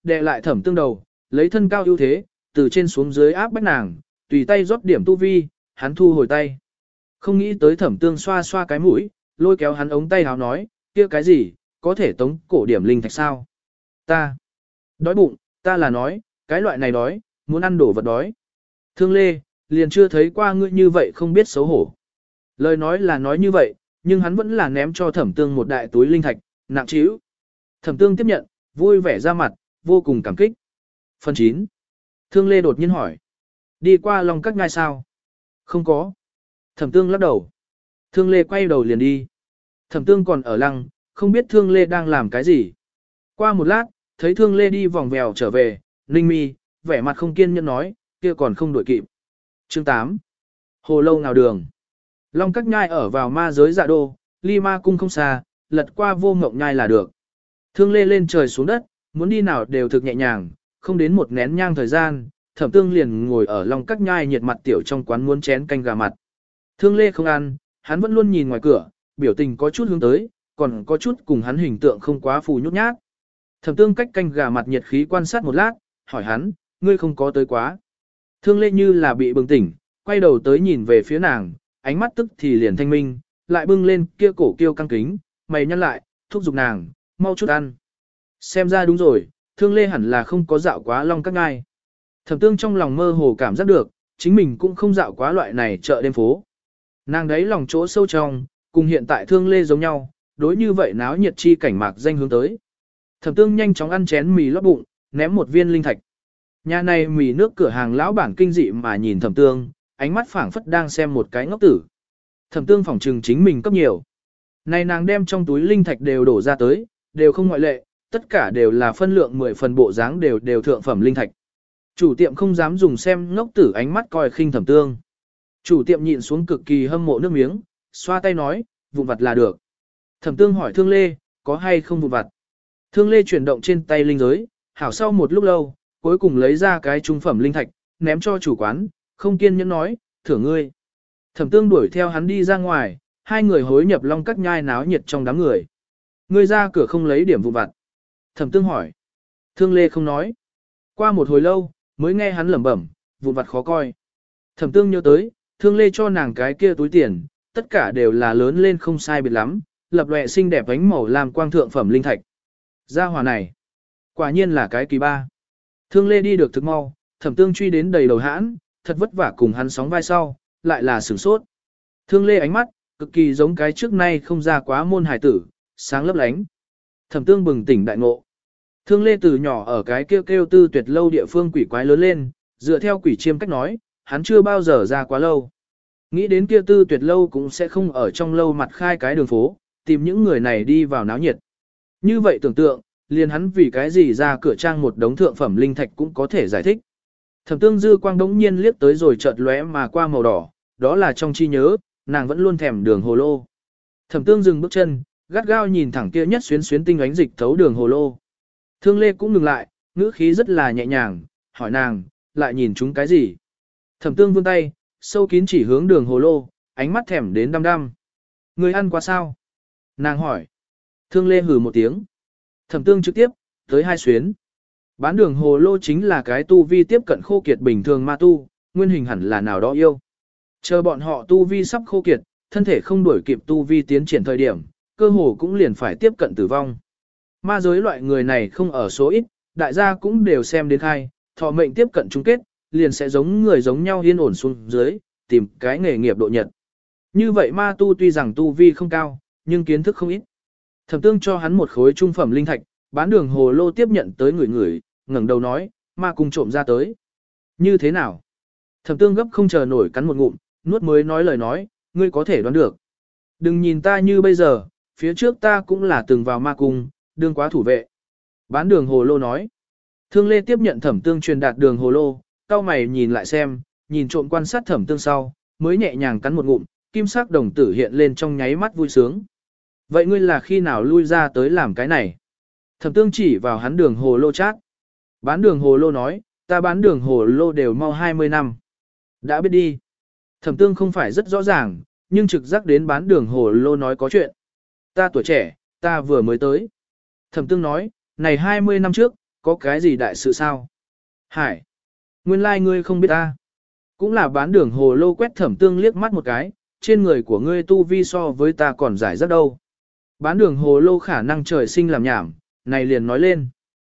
A: đè lại thẩm tương đầu, lấy thân cao ưu thế, từ trên xuống dưới áp bách nàng, tùy tay rót điểm tu vi, hắn thu hồi tay. Không nghĩ tới thẩm tương xoa xoa cái mũi, lôi kéo hắn ống tay háo nói, kia cái gì, có thể tống cổ điểm linh thạch sao? Ta đói bụng, ta là nói, cái loại này đói, muốn ăn đồ vật đói. Thương Lê, liền chưa thấy qua ngươi như vậy không biết xấu hổ. Lời nói là nói như vậy, nhưng hắn vẫn là ném cho thẩm tương một đại túi linh thạch, nặng trĩu. Thẩm tương tiếp nhận, vui vẻ ra mặt, vô cùng cảm kích. Phần 9. Thương Lê đột nhiên hỏi. Đi qua Long Các Nhai sao? Không có. Thẩm tương lắc đầu. Thương Lê quay đầu liền đi. Thẩm tương còn ở lăng, không biết Thương Lê đang làm cái gì. Qua một lát, thấy Thương Lê đi vòng vèo trở về, Ninh Mi, vẻ mặt không kiên nhẫn nói, kia còn không đuổi kịp. Chương 8. Hồ lâu nào đường. Long Các Nhai ở vào ma giới Dạ Đô, ly ma cung không xa, lật qua Vô Ngộng Nhai là được. Thương Lê lên trời xuống đất, muốn đi nào đều thực nhẹ nhàng, không đến một nén nhang thời gian, Thẩm tương liền ngồi ở Long Các Nhai nhiệt mặt tiểu trong quán muốn chén canh gà mặt. Thương Lê không ăn, hắn vẫn luôn nhìn ngoài cửa, biểu tình có chút hướng tới, còn có chút cùng hắn hình tượng không quá phù nhút nhát. Thẩm tương cách canh gà mặt nhiệt khí quan sát một lát, hỏi hắn, ngươi không có tới quá. Thương Lê như là bị bừng tỉnh, quay đầu tới nhìn về phía nàng, ánh mắt tức thì liền thanh minh, lại bưng lên kia cổ kiêu căng kính, mày nhăn lại, thúc giục nàng, mau chút ăn. Xem ra đúng rồi, Thương Lê hẳn là không có dạo quá Long Các Nhai. Thẩm tương trong lòng mơ hồ cảm giác được, chính mình cũng không dạo quá loại này chợ đêm phố. Nàng đấy lòng chỗ sâu trong, cùng hiện tại Thương Lê giống nhau, đối như vậy náo nhiệt chi cảnh mạc danh hướng tới. Thẩm tương nhanh chóng ăn chén mì lót bụng, ném một viên linh thạch. Nhà này mì nước cửa hàng lão bản kinh dị mà nhìn thẩm tương, ánh mắt phảng phất đang xem một cái ngốc tử. Thẩm tương phỏng trừng chính mình cấp nhiều. Này nàng đem trong túi linh thạch đều đổ ra tới, đều không ngoại lệ, tất cả đều là phân lượng 10 phần bộ dáng đều thượng phẩm linh thạch. Chủ tiệm không dám dùng xem ngốc tử ánh mắt coi khinh thẩm tương. Chủ tiệm nhịn xuống cực kỳ hâm mộ nước miếng, xoa tay nói, vụn vặt là được. Thẩm tương hỏi Thương Lê, có hay không vụn vặt? Thương Lê chuyển động trên tay linh giới, hảo sau một lúc lâu, cuối cùng lấy ra cái trung phẩm linh thạch, ném cho chủ quán, không kiên nhẫn nói, thưởng ngươi. Thẩm tương đuổi theo hắn đi ra ngoài, hai người hối nhập Long Các Nhai náo nhiệt trong đám người. Ngươi ra cửa không lấy điểm vụn vặt. Thẩm tương hỏi. Thương Lê không nói. Qua một hồi lâu, mới nghe hắn lẩm bẩm, vụn vặt khó coi. Thẩm tương nhớ tới, Thương Lê cho nàng cái kia túi tiền, tất cả đều là lớn lên không sai biệt lắm, lập lòe xinh đẹp ánh màu làm quang thượng phẩm linh thạch. Gia hỏa này, quả nhiên là cái kỳ ba. Thương Lê đi được thực mau, thẩm tương truy đến đầy đầu hãn, thật vất vả cùng hắn sóng vai sau, lại là sửng sốt. Thương Lê ánh mắt, cực kỳ giống cái trước nay không ra quá môn hải tử, sáng lấp lánh. Thẩm tương bừng tỉnh đại ngộ. Thương Lê từ nhỏ ở cái kêu kêu tư tuyệt lâu địa phương quỷ quái lớn lên, dựa theo quỷ chiêm cách nói, hắn chưa bao giờ ra quá lâu. Nghĩ đến kia tư tuyệt lâu cũng sẽ không ở trong lâu mặt khai cái đường phố, tìm những người này đi vào náo nhiệt. Như vậy tưởng tượng, liền hắn vì cái gì ra cửa trang một đống thượng phẩm linh thạch cũng có thể giải thích. Thẩm tương dư quang đống nhiên liếc tới rồi chợt lóe mà qua màu đỏ, đó là trong chi nhớ, nàng vẫn luôn thèm đường hồ lô. Thẩm tương dừng bước chân, gắt gao nhìn thẳng kia nhất xuyến xuyến tinh ánh dịch thấu đường hồ lô. Thương Lê cũng ngừng lại, ngữ khí rất là nhẹ nhàng, hỏi nàng, lại nhìn chúng cái gì. Thẩm tương vươn tay, sâu kín chỉ hướng đường hồ lô, ánh mắt thèm đến đăm đăm. Người ăn qua sao? Nàng hỏi. Thương Lê hừ một tiếng. Thẩm tương trực tiếp, tới hai xuyến. Bán đường hồ lô chính là cái tu vi tiếp cận khô kiệt bình thường ma tu, nguyên hình hẳn là nào đó yêu. Chờ bọn họ tu vi sắp khô kiệt, thân thể không đuổi kịp tu vi tiến triển thời điểm, cơ hồ cũng liền phải tiếp cận tử vong. Ma giới loại người này không ở số ít, đại gia cũng đều xem đến khai, thọ mệnh tiếp cận chung kết, liền sẽ giống người giống nhau yên ổn xuống dưới, tìm cái nghề nghiệp độ nhật. Như vậy ma tu tuy rằng tu vi không cao, nhưng kiến thức không ít. Thẩm tương cho hắn một khối trung phẩm linh thạch, bán đường hồ lô tiếp nhận tới người, ngẩng đầu nói, ma cung trộm ra tới. Như thế nào? Thẩm tương gấp không chờ nổi cắn một ngụm, nuốt mới nói lời nói, ngươi có thể đoán được. Đừng nhìn ta như bây giờ, phía trước ta cũng là từng vào ma cung, đương quá thủ vệ. Bán đường hồ lô nói. Thương Lê tiếp nhận thẩm tương truyền đạt đường hồ lô, cau mày nhìn lại xem, nhìn trộm quan sát thẩm tương sau, mới nhẹ nhàng cắn một ngụm, kim sắc đồng tử hiện lên trong nháy mắt vui sướng. Vậy ngươi là khi nào lui ra tới làm cái này? Thẩm tương chỉ vào hắn đường hồ lô chát. Bán đường hồ lô nói, ta bán đường hồ lô đều mau 20 năm. Đã biết đi. Thẩm tương không phải rất rõ ràng, nhưng trực giác đến bán đường hồ lô nói có chuyện. Ta tuổi trẻ, ta vừa mới tới. Thẩm tương nói, này 20 năm trước, có cái gì đại sự sao? Hải, nguyên lai ngươi không biết ta. Cũng là bán đường hồ lô quét Thẩm Tương liếc mắt một cái, trên người của ngươi tu vi so với ta còn giải rất đâu. Bán đường hồ lô khả năng trời sinh làm nhảm, này liền nói lên.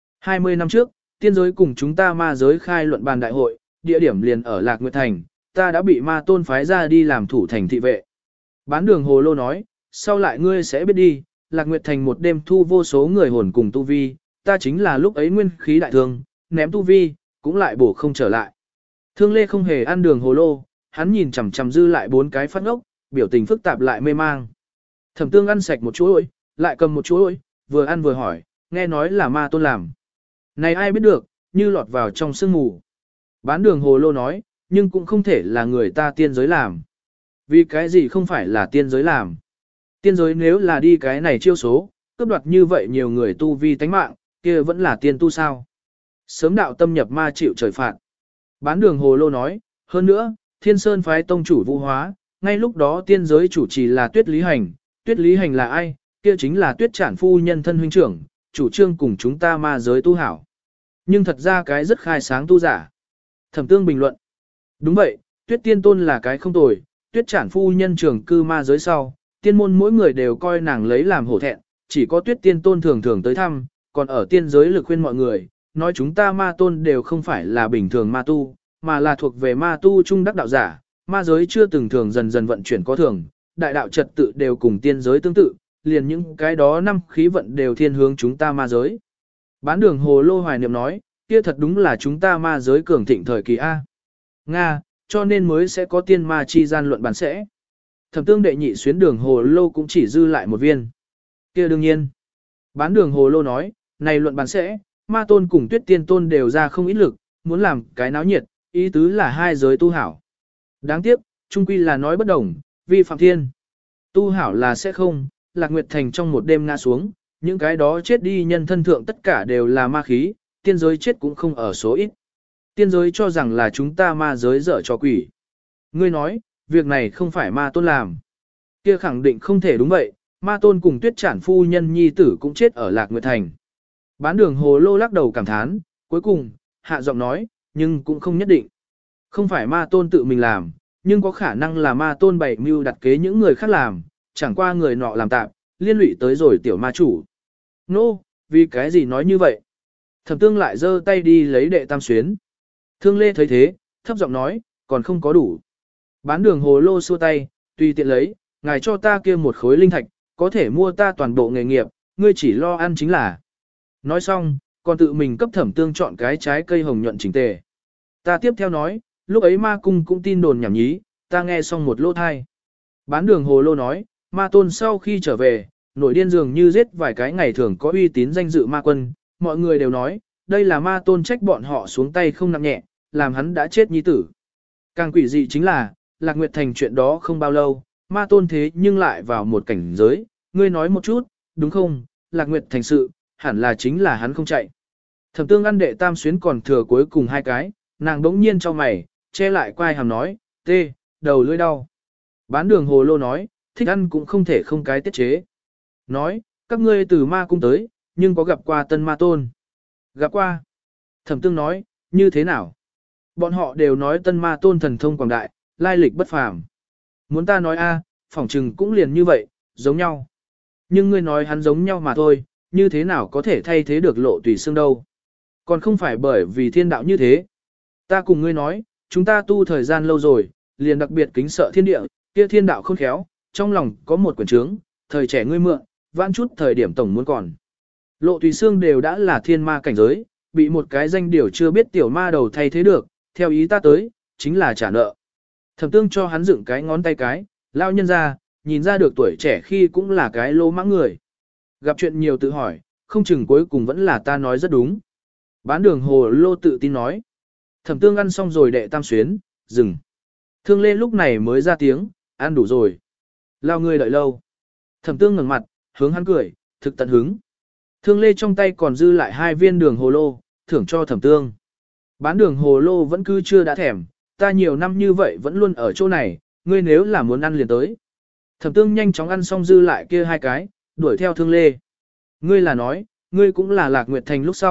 A: 20 năm trước, tiên giới cùng chúng ta ma giới khai luận bàn đại hội, địa điểm liền ở Lạc Nguyệt Thành, ta đã bị ma tôn phái ra đi làm thủ thành thị vệ. Bán đường hồ lô nói, sau lại ngươi sẽ biết đi, Lạc Nguyệt Thành một đêm thu vô số người hồn cùng tu vi, ta chính là lúc ấy nguyên khí đại thương, ném tu vi, cũng lại bổ không trở lại. Thương Lê không hề ăn đường hồ lô, hắn nhìn chằm chằm dư lại 4 cái phát ngốc, biểu tình phức tạp lại mê mang. Thẩm Tương ăn sạch một chuỗi, lại cầm một chuỗi, vừa ăn vừa hỏi, nghe nói là ma tôn làm. Này ai biết được, như lọt vào trong sương mù. Bán đường hồ lô nói, nhưng cũng không thể là người ta tiên giới làm. Vì cái gì không phải là tiên giới làm. Tiên giới nếu là đi cái này chiêu số, cướp đoạt như vậy nhiều người tu vi tánh mạng, kia vẫn là tiên tu sao. Sớm đạo tâm nhập ma chịu trời phạt. Bán đường hồ lô nói, hơn nữa, Thiên Sơn phái tông chủ Vũ Hóa, ngay lúc đó tiên giới chủ trì là Tuyết Lý Hành. Tuyết Lý Hành là ai? Kia chính là Tuyết Trản phu nhân thân huynh trưởng, chủ trương cùng chúng ta ma giới tu hảo. Nhưng thật ra cái rất khai sáng tu giả. Thẩm Tương bình luận. Đúng vậy, Tuyết Tiên Tôn là cái không tồi, Tuyết Trản phu nhân trưởng cư ma giới sau, tiên môn mỗi người đều coi nàng lấy làm hổ thẹn, chỉ có Tuyết Tiên Tôn thường thường tới thăm, còn ở tiên giới lực khuyên mọi người, nói chúng ta ma tôn đều không phải là bình thường ma tu, mà là thuộc về ma tu trung đắc đạo giả, ma giới chưa từng thường dần dần vận chuyển có thường, đại đạo trật tự đều cùng tiên giới tương tự, liền những cái đó năm khí vận đều thiên hướng chúng ta ma giới. Bán đường hồ lô hoài niệm nói, kia thật đúng là chúng ta ma giới cường thịnh thời kỳ A. Nga, cho nên mới sẽ có tiên ma chi gian luận bàn sẽ. Thẩm Tương đệ nhị xuyến đường hồ lô cũng chỉ dư lại một viên. Kia đương nhiên. Bán đường hồ lô nói, này luận bàn sẽ, ma tôn cùng Tuyết Tiên Tôn đều ra không ít lực, muốn làm cái náo nhiệt, ý tứ là hai giới tu hảo. Đáng tiếc, trung quy là nói bất đồng, vi phạm thiên. Tu hảo là sẽ không, Lạc Nguyệt Thành trong một đêm ngã xuống, những cái đó chết đi nhân thân thượng tất cả đều là ma khí, tiên giới chết cũng không ở số ít. Tiên giới cho rằng là chúng ta ma giới dở cho quỷ. Ngươi nói, việc này không phải ma tôn làm. Kia khẳng định không thể đúng vậy, ma tôn cùng Tuyết Trản phu nhân nhi tử cũng chết ở Lạc Nguyệt Thành. Bán đường hồ lô lắc đầu cảm thán, cuối cùng, hạ giọng nói, nhưng cũng không nhất định. Không phải ma tôn tự mình làm, nhưng có khả năng là ma tôn bày mưu đặt kế những người khác làm, chẳng qua người nọ làm tạm, liên lụy tới rồi tiểu ma chủ. Nô, vì cái gì nói như vậy? Thẩm Tương lại giơ tay đi lấy đệ tam xuyến. Thương Lê thấy thế, thấp giọng nói, còn không có đủ. Bán đường hồ lô xua tay, tùy tiện lấy, ngài cho ta kia một khối linh thạch, có thể mua ta toàn bộ nghề nghiệp, ngươi chỉ lo ăn chính là. Nói xong, còn tự mình cấp Thẩm Tương chọn cái trái cây hồng nhuận chỉnh tề. Ta tiếp theo nói, lúc ấy ma cung cũng tin đồn nhảm nhí, ta nghe xong một lô thai. Bán đường hồ lô nói, ma tôn sau khi trở về, nổi điên dường như giết vài cái ngày thường có uy tín danh dự ma quân, mọi người đều nói, đây là ma tôn trách bọn họ xuống tay không nặng nhẹ, làm hắn đã chết nhi tử. Càng quỷ dị chính là, Lạc Nguyệt Thành chuyện đó không bao lâu, ma tôn thế nhưng lại vào một cảnh giới, ngươi nói một chút, đúng không, Lạc Nguyệt Thành sự, hẳn là chính là hắn không chạy. Thẩm Tương ăn đệ tam xuyến còn thừa cuối cùng hai cái, nàng đống nhiên cho mày, che lại quai hàm nói, tê, đầu lưỡi đau. Bán đường hồ lô nói, thích ăn cũng không thể không cái tiết chế. Nói, các ngươi từ ma cung tới, nhưng có gặp qua tân ma tôn. Gặp qua. Thẩm Tương nói, như thế nào? Bọn họ đều nói tân ma tôn thần thông quảng đại, lai lịch bất phàm. Muốn ta nói a, phỏng trừng cũng liền như vậy, giống nhau. Nhưng ngươi nói hắn giống nhau mà thôi, như thế nào có thể thay thế được lộ tùy xương đâu. Còn không phải bởi vì thiên đạo như thế. Ta cùng ngươi nói, chúng ta tu thời gian lâu rồi, liền đặc biệt kính sợ thiên địa, kia thiên đạo khôn khéo, trong lòng có một quyển trướng, thời trẻ ngươi mượn, vãn chút thời điểm tổng muốn còn. Lộ tùy xương đều đã là thiên ma cảnh giới, bị một cái danh điều chưa biết tiểu ma đầu thay thế được, theo ý ta tới, chính là trả nợ. Thẩm Tương cho hắn dựng cái ngón tay cái, lao nhân ra, nhìn ra được tuổi trẻ khi cũng là cái lô mãng người. Gặp chuyện nhiều tự hỏi, không chừng cuối cùng vẫn là ta nói rất đúng. Bán đường hồ lô tự tin nói. Thẩm Tương ăn xong rồi đệ tam xuyến, dừng. Thương Lê lúc này mới ra tiếng, ăn đủ rồi. Lao ngươi đợi lâu. Thẩm Tương ngẩng mặt, hướng hắn cười, thực tận hứng. Thương Lê trong tay còn dư lại 2 viên đường hồ lô, thưởng cho Thẩm Tương. Bán đường hồ lô vẫn cứ chưa đã thèm, ta nhiều năm như vậy vẫn luôn ở chỗ này, ngươi nếu là muốn ăn liền tới. Thẩm Tương nhanh chóng ăn xong dư lại kia 2 cái, đuổi theo Thương Lê. Ngươi là nói, ngươi cũng là Lạc Nguyệt Thành lúc sau,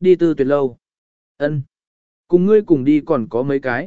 A: Đi Tư Tuyệt lâu. Ân. Cùng ngươi cùng đi còn có mấy cái?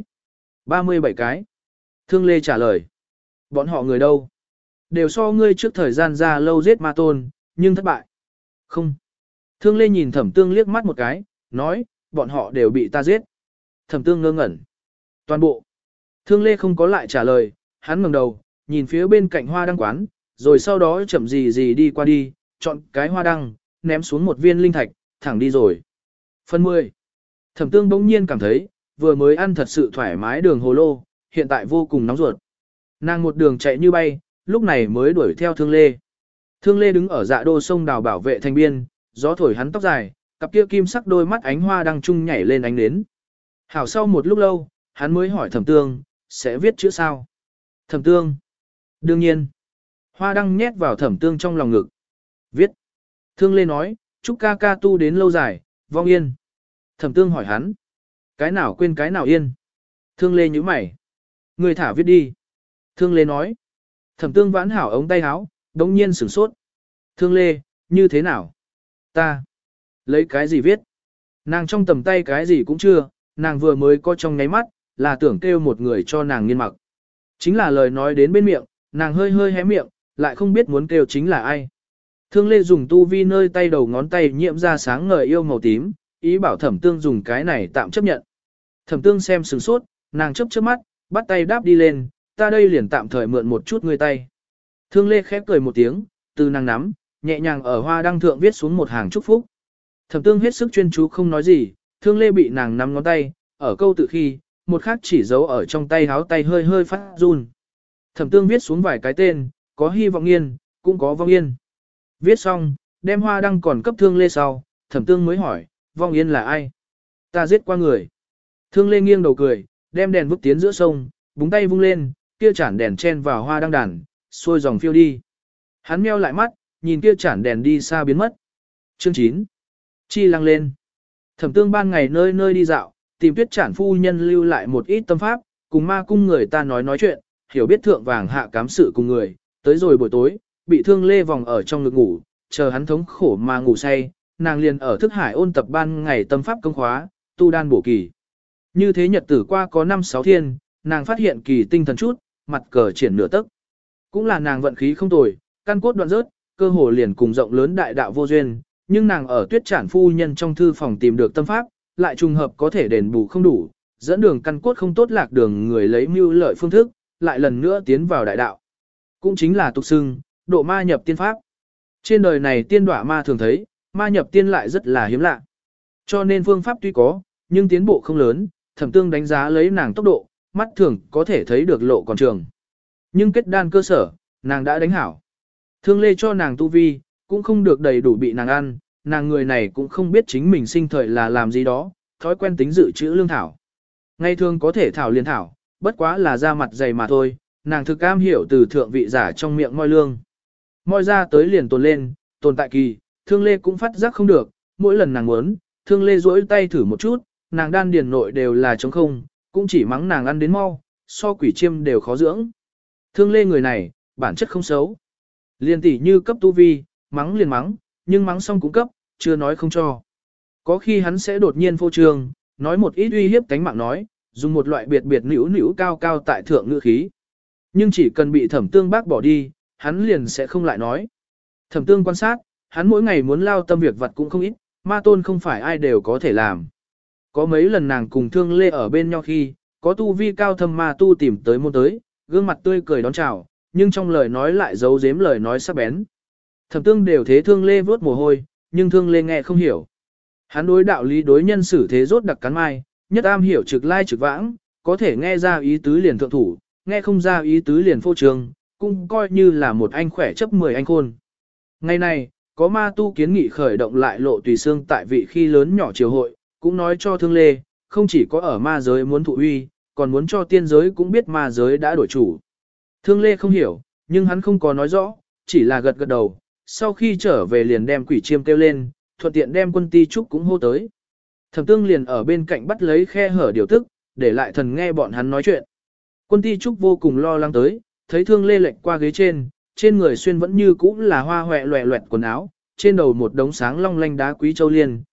A: 37 cái. Thương Lê trả lời. Bọn họ người đâu? Đều so ngươi trước thời gian ra lâu giết ma tôn, nhưng thất bại. Không. Thương Lê nhìn Thẩm Tương liếc mắt một cái, nói, bọn họ đều bị ta giết. Thẩm Tương ngơ ngẩn. Toàn bộ. Thương Lê không có lại trả lời, hắn ngẩng đầu, nhìn phía bên cạnh hoa đăng quán, rồi sau đó chậm gì đi qua đi, chọn cái hoa đăng, ném xuống một viên linh thạch, thẳng đi rồi. Phần 10. Thẩm Tương bỗng nhiên cảm thấy, vừa mới ăn thật sự thoải mái đường hồ lô, hiện tại vô cùng nóng ruột. Nàng một đường chạy như bay, lúc này mới đuổi theo Thương Lê. Thương Lê đứng ở dạ đô sông đào bảo vệ thành biên, gió thổi hắn tóc dài, cặp kia kim sắc đôi mắt ánh hoa đang chung nhảy lên ánh nến. Hảo sau một lúc lâu, hắn mới hỏi Thẩm Tương, sẽ viết chữ sao? Thẩm Tương. Đương nhiên. Hoa đăng nhét vào Thẩm Tương trong lòng ngực. Viết. Thương Lê nói, chúc ca ca tu đến lâu dài, vong yên. Thẩm Tương hỏi hắn. Cái nào quên cái nào yên? Thương Lê nhíu mày. Người thả viết đi. Thương Lê nói. Thẩm Tương vãn hảo ống tay áo, đống nhiên sửng sốt. Thương Lê, như thế nào? Ta. Lấy cái gì viết? Nàng trong tầm tay cái gì cũng chưa, nàng vừa mới có trong nháy mắt, là tưởng kêu một người cho nàng nghiên mặc. Chính là lời nói đến bên miệng, nàng hơi hơi hé miệng, lại không biết muốn kêu chính là ai. Thương Lê dùng tu vi nơi tay đầu ngón tay nhiễm ra sáng ngời yêu màu tím, ý bảo Thẩm Tương dùng cái này tạm chấp nhận. Thẩm Tương xem sửng sốt, nàng chớp chớp mắt, bắt tay đáp đi lên, ta đây liền tạm thời mượn một chút ngươi tay. Thương Lê khép cười một tiếng, từ nàng nắm, nhẹ nhàng ở hoa đăng thượng viết xuống một hàng chúc phúc. Thẩm Tương hết sức chuyên chú không nói gì, Thương Lê bị nàng nắm ngón tay, ở câu tự khi, một khắc chỉ giấu ở trong tay háo tay hơi hơi phát run. Thẩm Tương viết xuống vài cái tên, có hy vọng nghiên, cũng có vong yên. Viết xong, đem hoa đăng còn cấp Thương Lê sau, Thẩm Tương mới hỏi, vong yên là ai? Ta giết qua người. Thương Lê nghiêng đầu cười, đem đèn vứt tiến giữa sông, búng tay vung lên, kia chản đèn chen vào hoa đăng đàn, xuôi dòng phiêu đi. Hắn meo lại mắt, nhìn kia chản đèn đi xa biến mất. Chương 9. Chi lăng lên. Thẩm Tương ban ngày nơi nơi đi dạo, tìm Tuyết Trản phu nhân lưu lại một ít tâm pháp, cùng ma cung người ta nói chuyện, hiểu biết thượng vàng hạ cám sự cùng người. Tới rồi buổi tối, bị Thương Lê vòng ở trong ngực ngủ, chờ hắn thống khổ mà ngủ say, nàng liền ở thức hải ôn tập ban ngày tâm pháp công khóa, tu đan bổ kỳ. Như thế nhật tử qua có 5-6 thiên, nàng phát hiện kỳ tinh thần chút, mặt cờ triển nửa tấc. Cũng là nàng vận khí không tồi, căn cốt đoạn rớt, cơ hồ liền cùng rộng lớn đại đạo vô duyên, nhưng nàng ở Tuyết Trản phu nhân trong thư phòng tìm được tâm pháp, lại trùng hợp có thể đền bù không đủ, dẫn đường căn cốt không tốt lạc đường người lấy mưu lợi phương thức, lại lần nữa tiến vào đại đạo. Cũng chính là tục xưng, độ ma nhập tiên pháp. Trên đời này tiên đọa ma thường thấy, ma nhập tiên lại rất là hiếm lạ. Cho nên phương pháp tuy có, nhưng tiến bộ không lớn, Thẩm Tương đánh giá lấy nàng tốc độ, mắt thường có thể thấy được lộ còn trường. Nhưng kết đan cơ sở, nàng đã đánh hảo. Thương Lê cho nàng tu vi, cũng không được đầy đủ bị nàng ăn, nàng người này cũng không biết chính mình sinh thời là làm gì đó, thói quen tính dự trữ lương thảo. Ngày thường có thể thảo liền thảo, bất quá là da mặt dày mà thôi, nàng thực am hiểu từ thượng vị giả trong miệng moi lương. Moi ra tới liền tồn lên, tồn tại kỳ, Thương Lê cũng phát giác không được, mỗi lần nàng muốn, Thương Lê duỗi tay thử một chút, nàng đan điền nội đều là trống không, cũng chỉ mắng nàng ăn đến mau, so quỷ chiêm đều khó dưỡng. Thương Lê người này, bản chất không xấu. Liền tỉ như cấp tu vi, mắng liền mắng, nhưng mắng xong cũng cấp, chưa nói không cho. Có khi hắn sẽ đột nhiên phô trương, nói một ít uy hiếp cánh mạng nói, dùng một loại biệt biệt nữu cao cao tại thượng ngữ khí. Nhưng chỉ cần bị Thẩm Tương bác bỏ đi, hắn liền sẽ không lại nói. Thẩm Tương quan sát, hắn mỗi ngày muốn lao tâm việc vặt cũng không ít, ma tôn không phải ai đều có thể làm. Có mấy lần nàng cùng Thương Lê ở bên nhau khi, có tu vi cao thâm ma tu tìm tới môn tới, gương mặt tươi cười đón chào, nhưng trong lời nói lại giấu giếm lời nói sắc bén. Thẩm Tương đều thế Thương Lê vớt mồ hôi, nhưng Thương Lê nghe không hiểu. Hắn đối đạo lý đối nhân xử thế rốt đặc cắn mai, nhất am hiểu trực lai trực vãng, có thể nghe ra ý tứ liền thượng thủ, nghe không ra ý tứ liền phô trương, cũng coi như là một anh khỏe chấp 10 anh khôn. Ngày này, có ma tu kiến nghị khởi động lại lộ tùy xương tại vị khi lớn nhỏ triều hội, cũng nói cho Thương Lê, không chỉ có ở ma giới muốn thụ uy, còn muốn cho tiên giới cũng biết ma giới đã đổi chủ. Thương Lê không hiểu, nhưng hắn không có nói rõ, chỉ là gật gật đầu, sau khi trở về liền đem quỷ chiêm kêu lên, thuận tiện đem Quân Ti Trúc cũng hô tới. Thẩm Tương liền ở bên cạnh bắt lấy khe hở điều tức, để lại thần nghe bọn hắn nói chuyện. Quân Ti Trúc vô cùng lo lắng tới, thấy Thương Lê lệch qua ghế trên người xuyên vẫn như cũ là hoa hoẹ loẹ loẹt quần áo, trên đầu một đống sáng long lanh đá quý châu liên,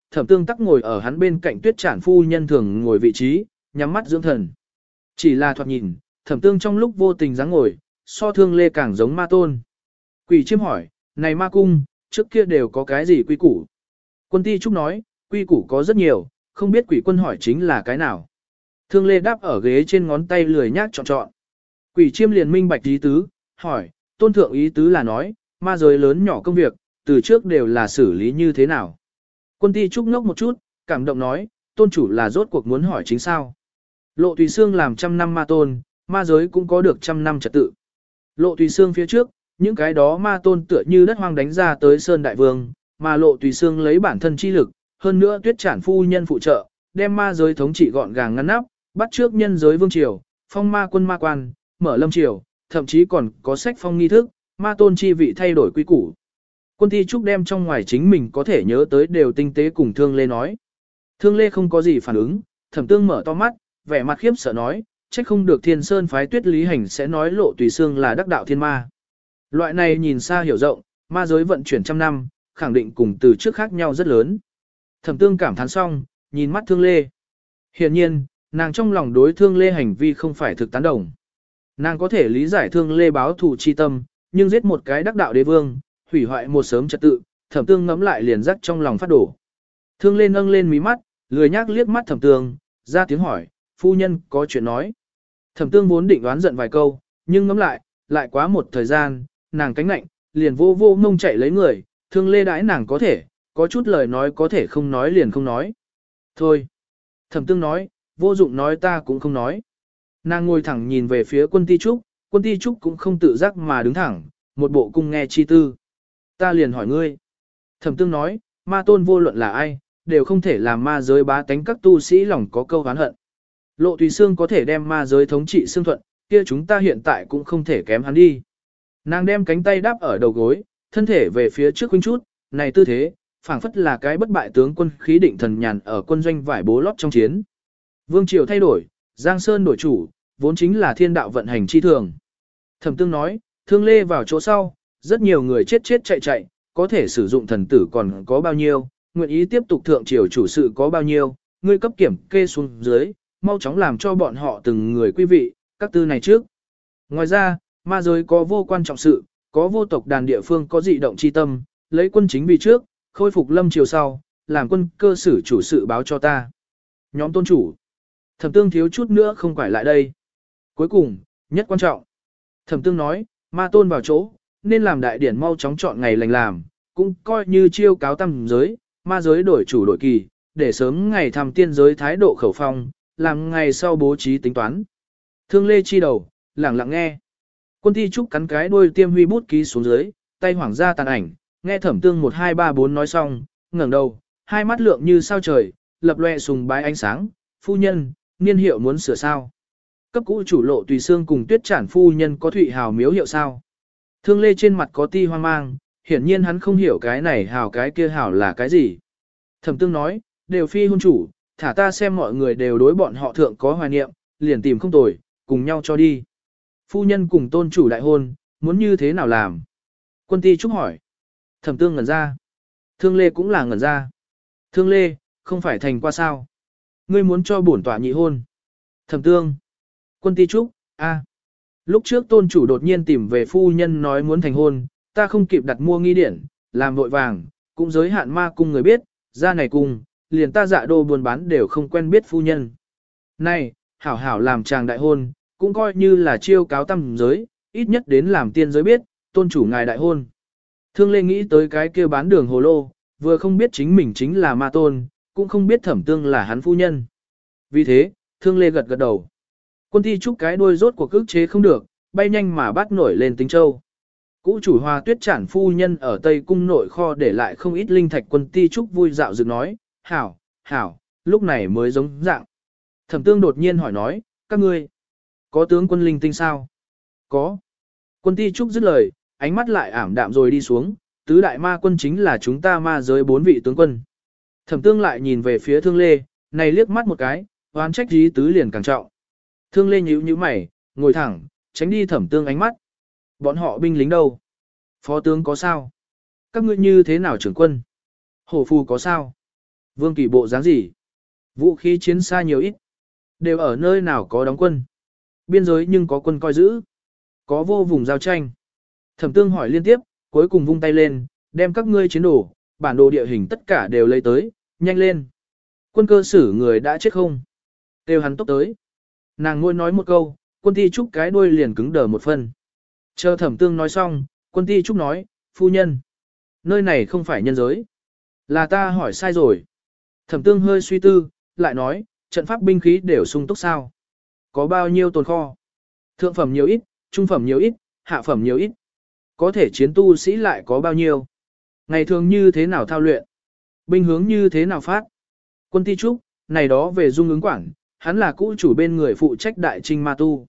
A: Thẩm Tương tắc ngồi ở hắn bên cạnh Tuyết Trản phu nhân thường ngồi vị trí, nhắm mắt dưỡng thần. Chỉ là thoạt nhìn, Thẩm Tương trong lúc vô tình dáng ngồi, so Thương Lê càng giống ma tôn. Quỷ Chiêm hỏi, này ma cung, trước kia đều có cái gì quy củ? Quân Ti Trúc nói, quy củ có rất nhiều, không biết Quỷ Quân hỏi chính là cái nào. Thương Lê đáp ở ghế trên ngón tay lười nhác chọn. Quỷ Chiêm liền minh bạch ý tứ, hỏi, tôn thượng ý tứ là nói, ma giới lớn nhỏ công việc, từ trước đều là xử lý như thế nào. Quân Ti Trúc ngốc một chút, cảm động nói, tôn chủ là rốt cuộc muốn hỏi chính sao. Lộ Tùy Xương làm 100 năm ma tôn, ma giới cũng có được 100 năm trật tự. Lộ Tùy Xương phía trước, những cái đó ma tôn tựa như đất hoang đánh ra tới Sơn Đại Vương, mà Lộ Tùy Xương lấy bản thân chi lực, hơn nữa Tuyết Trản phu nhân phụ trợ, đem ma giới thống trị gọn gàng ngăn nắp, bắt trước nhân giới vương triều, phong ma quân ma quan, mở lâm triều, thậm chí còn có sách phong nghi thức, ma tôn chi vị thay đổi quy củ. Quân Ti Trúc đem trong ngoài chính mình có thể nhớ tới đều tinh tế cùng Thương Lê nói. Thương Lê không có gì phản ứng, Thẩm Tương mở to mắt, vẻ mặt khiếp sợ nói, trách không được Thiên Sơn phái Tuyết Lý Hành sẽ nói Lộ Tùy Xương là đắc đạo thiên ma. Loại này nhìn xa hiểu rộng, ma giới vận chuyển 100 năm, khẳng định cùng từ trước khác nhau rất lớn. Thẩm Tương cảm thán xong, nhìn mắt Thương Lê. Hiển nhiên, nàng trong lòng đối Thương Lê hành vi không phải thực tán đồng. Nàng có thể lý giải Thương Lê báo thù chi tâm, nhưng giết một cái đắc đạo đế vương, hủy hoại một sớm trật tự, Thẩm Tương ngẫm lại liền rắc trong lòng phát đổ. Thương Lê nâng lên mí mắt, lười nhác liếc mắt Thẩm Tương, ra tiếng hỏi, phu nhân có chuyện nói. Thẩm Tương vốn định đoán giận vài câu, nhưng ngẫm lại quá một thời gian, nàng cánh lạnh, liền vô vô ngông chạy lấy người, Thương Lê đãi nàng có chút lời nói có thể không nói liền không nói. Thôi. Thẩm Tương nói, vô dụng nói ta cũng không nói. Nàng ngồi thẳng nhìn về phía Quân Ti Trúc cũng không tự giác mà đứng thẳng, một bộ cung nghe chi tư. Ta liền hỏi ngươi. Thẩm Tương nói, ma tôn vô luận là ai, đều không thể làm ma giới bá tánh các tu sĩ lòng có câu oán hận. Lộ Tùy Xương có thể đem ma giới thống trị xương thuận, kia chúng ta hiện tại cũng không thể kém hắn đi. Nàng đem cánh tay đáp ở đầu gối, thân thể về phía trước huynh chút, này tư thế, phảng phất là cái bất bại tướng quân khí định thần nhàn ở quân doanh vải bố lót trong chiến. Vương triều thay đổi, Giang Sơn đổi chủ, vốn chính là thiên đạo vận hành chi thường. Thẩm Tương nói, Thương Lê vào chỗ sau, rất nhiều người chết chạy, có thể sử dụng thần tử còn có bao nhiêu, nguyện ý tiếp tục thượng triều chủ sự có bao nhiêu, ngươi cấp kiểm kê xuống dưới, mau chóng làm cho bọn họ từng người quý vị, các tư này trước. Ngoài ra, ma giới có vô quan trọng sự, có vô tộc đàn địa phương có dị động chi tâm, lấy quân chính vì trước, khôi phục lâm triều sau, làm quân cơ sử chủ sự báo cho ta. Nhóm tôn chủ. Thẩm Tương thiếu chút nữa không quải lại đây. Cuối cùng, nhất quan trọng. Thẩm Tương nói, ma tôn vào chỗ, nên làm đại điển mau chóng chọn ngày lành làm, cũng coi như chiêu cáo tam giới, ma giới đổi chủ đổi kỳ, để sớm ngày thăm tiên giới thái độ khẩu phong, làm ngày sau bố trí tính toán. Thương Lê chi đầu, lẳng lặng nghe. Quân Ti Trúc cắn cái đuôi tiêm huy bút ký xuống dưới, tay hoảng ra tàn ảnh, nghe Thẩm Tương 1 2 3 4 nói xong, ngẩng đầu, hai mắt lượng như sao trời, lập loe sùng bái ánh sáng, phu nhân, niên hiệu muốn sửa sao? Cấp cũ chủ Lộ Tùy Xương cùng Tuyết Trản phu nhân có Thụy Hào miếu hiệu sao? Thương Lê trên mặt có ti hoang mang, hiển nhiên hắn không hiểu cái này hào cái kia hào là cái gì. Thẩm Tương nói, đều phi hôn chủ, thả ta xem mọi người đều đối bọn họ thượng có hoài niệm, liền tìm không tồi, cùng nhau cho đi. Phu nhân cùng tôn chủ đại hôn, muốn như thế nào làm? Quân Ti Trúc hỏi. Thẩm Tương ngẩn ra. Thương Lê cũng là ngẩn ra. Thương Lê, không phải thành qua sao? Ngươi muốn cho bổn tọa nhị hôn. Thẩm Tương. Quân Ti Trúc, a. Lúc trước tôn chủ đột nhiên tìm về phu nhân nói muốn thành hôn, ta không kịp đặt mua nghi điển, làm vội vàng, cũng giới hạn ma cung người biết, ra này cung, liền ta dạ đô buôn bán đều không quen biết phu nhân. Này, hảo hảo làm chàng đại hôn, cũng coi như là chiêu cáo tam giới, ít nhất đến làm tiên giới biết, tôn chủ ngài đại hôn. Thương Lê nghĩ tới cái kia bán đường hồ lô, vừa không biết chính mình chính là ma tôn, cũng không biết Thẩm Tương là hắn phu nhân. Vì thế, Thương Lê gật gật đầu. Quân Ti Trúc cái đuôi rốt cuộc ức chế không được, bay nhanh mà bắt nổi lên Tinh Châu. Cũ chủ Hoa Tuyết Trản phu nhân ở Tây Cung nội kho để lại không ít linh thạch. Quân Ti Trúc vui dạo dựng nói, hảo, hảo, lúc này mới giống dạng. Thẩm Tương đột nhiên hỏi nói, các ngươi, có tướng quân linh tinh sao? Có. Quân Ti Trúc dứt lời, ánh mắt lại ảm đạm rồi đi xuống, tứ đại ma quân chính là chúng ta ma giới 4 vị tướng quân. Thẩm Tương lại nhìn về phía Thương Lê, này liếc mắt một cái, oán trách ý tứ liền càng trọng. Thương Lê nhíu nhíu mày, ngồi thẳng, tránh đi Thẩm Tương ánh mắt. Bọn họ binh lính đâu? Phó tướng có sao? Các ngươi như thế nào trưởng quân? Hổ phù có sao? Vương Kỳ bộ dáng gì? Vũ khí chiến xa nhiều ít. Đều ở nơi nào có đóng quân. Biên giới nhưng có quân coi giữ. Có vô vùng giao tranh. Thẩm Tương hỏi liên tiếp, cuối cùng vung tay lên, đem các ngươi chiến đồ, bản đồ địa hình tất cả đều lấy tới, nhanh lên. Quân cơ sử người đã chết không? Đều hắn tốc tới. Nàng ngôi nói một câu, quân ti trúc cái đuôi liền cứng đờ một phân. Chờ Thẩm Tương nói xong, quân ti trúc nói, phu nhân. Nơi này không phải nhân giới. Là ta hỏi sai rồi. Thẩm Tương hơi suy tư, lại nói, trận pháp binh khí đều sung túc sao? Có bao nhiêu tồn kho? Thượng phẩm nhiều ít, trung phẩm nhiều ít, hạ phẩm nhiều ít. Có thể chiến tu sĩ lại có bao nhiêu? Ngày thường như thế nào thao luyện? Binh hướng như thế nào phát? Quân ti trúc, này đó về dung ứng quản, hắn là cũ chủ bên người phụ trách đại trinh ma tu.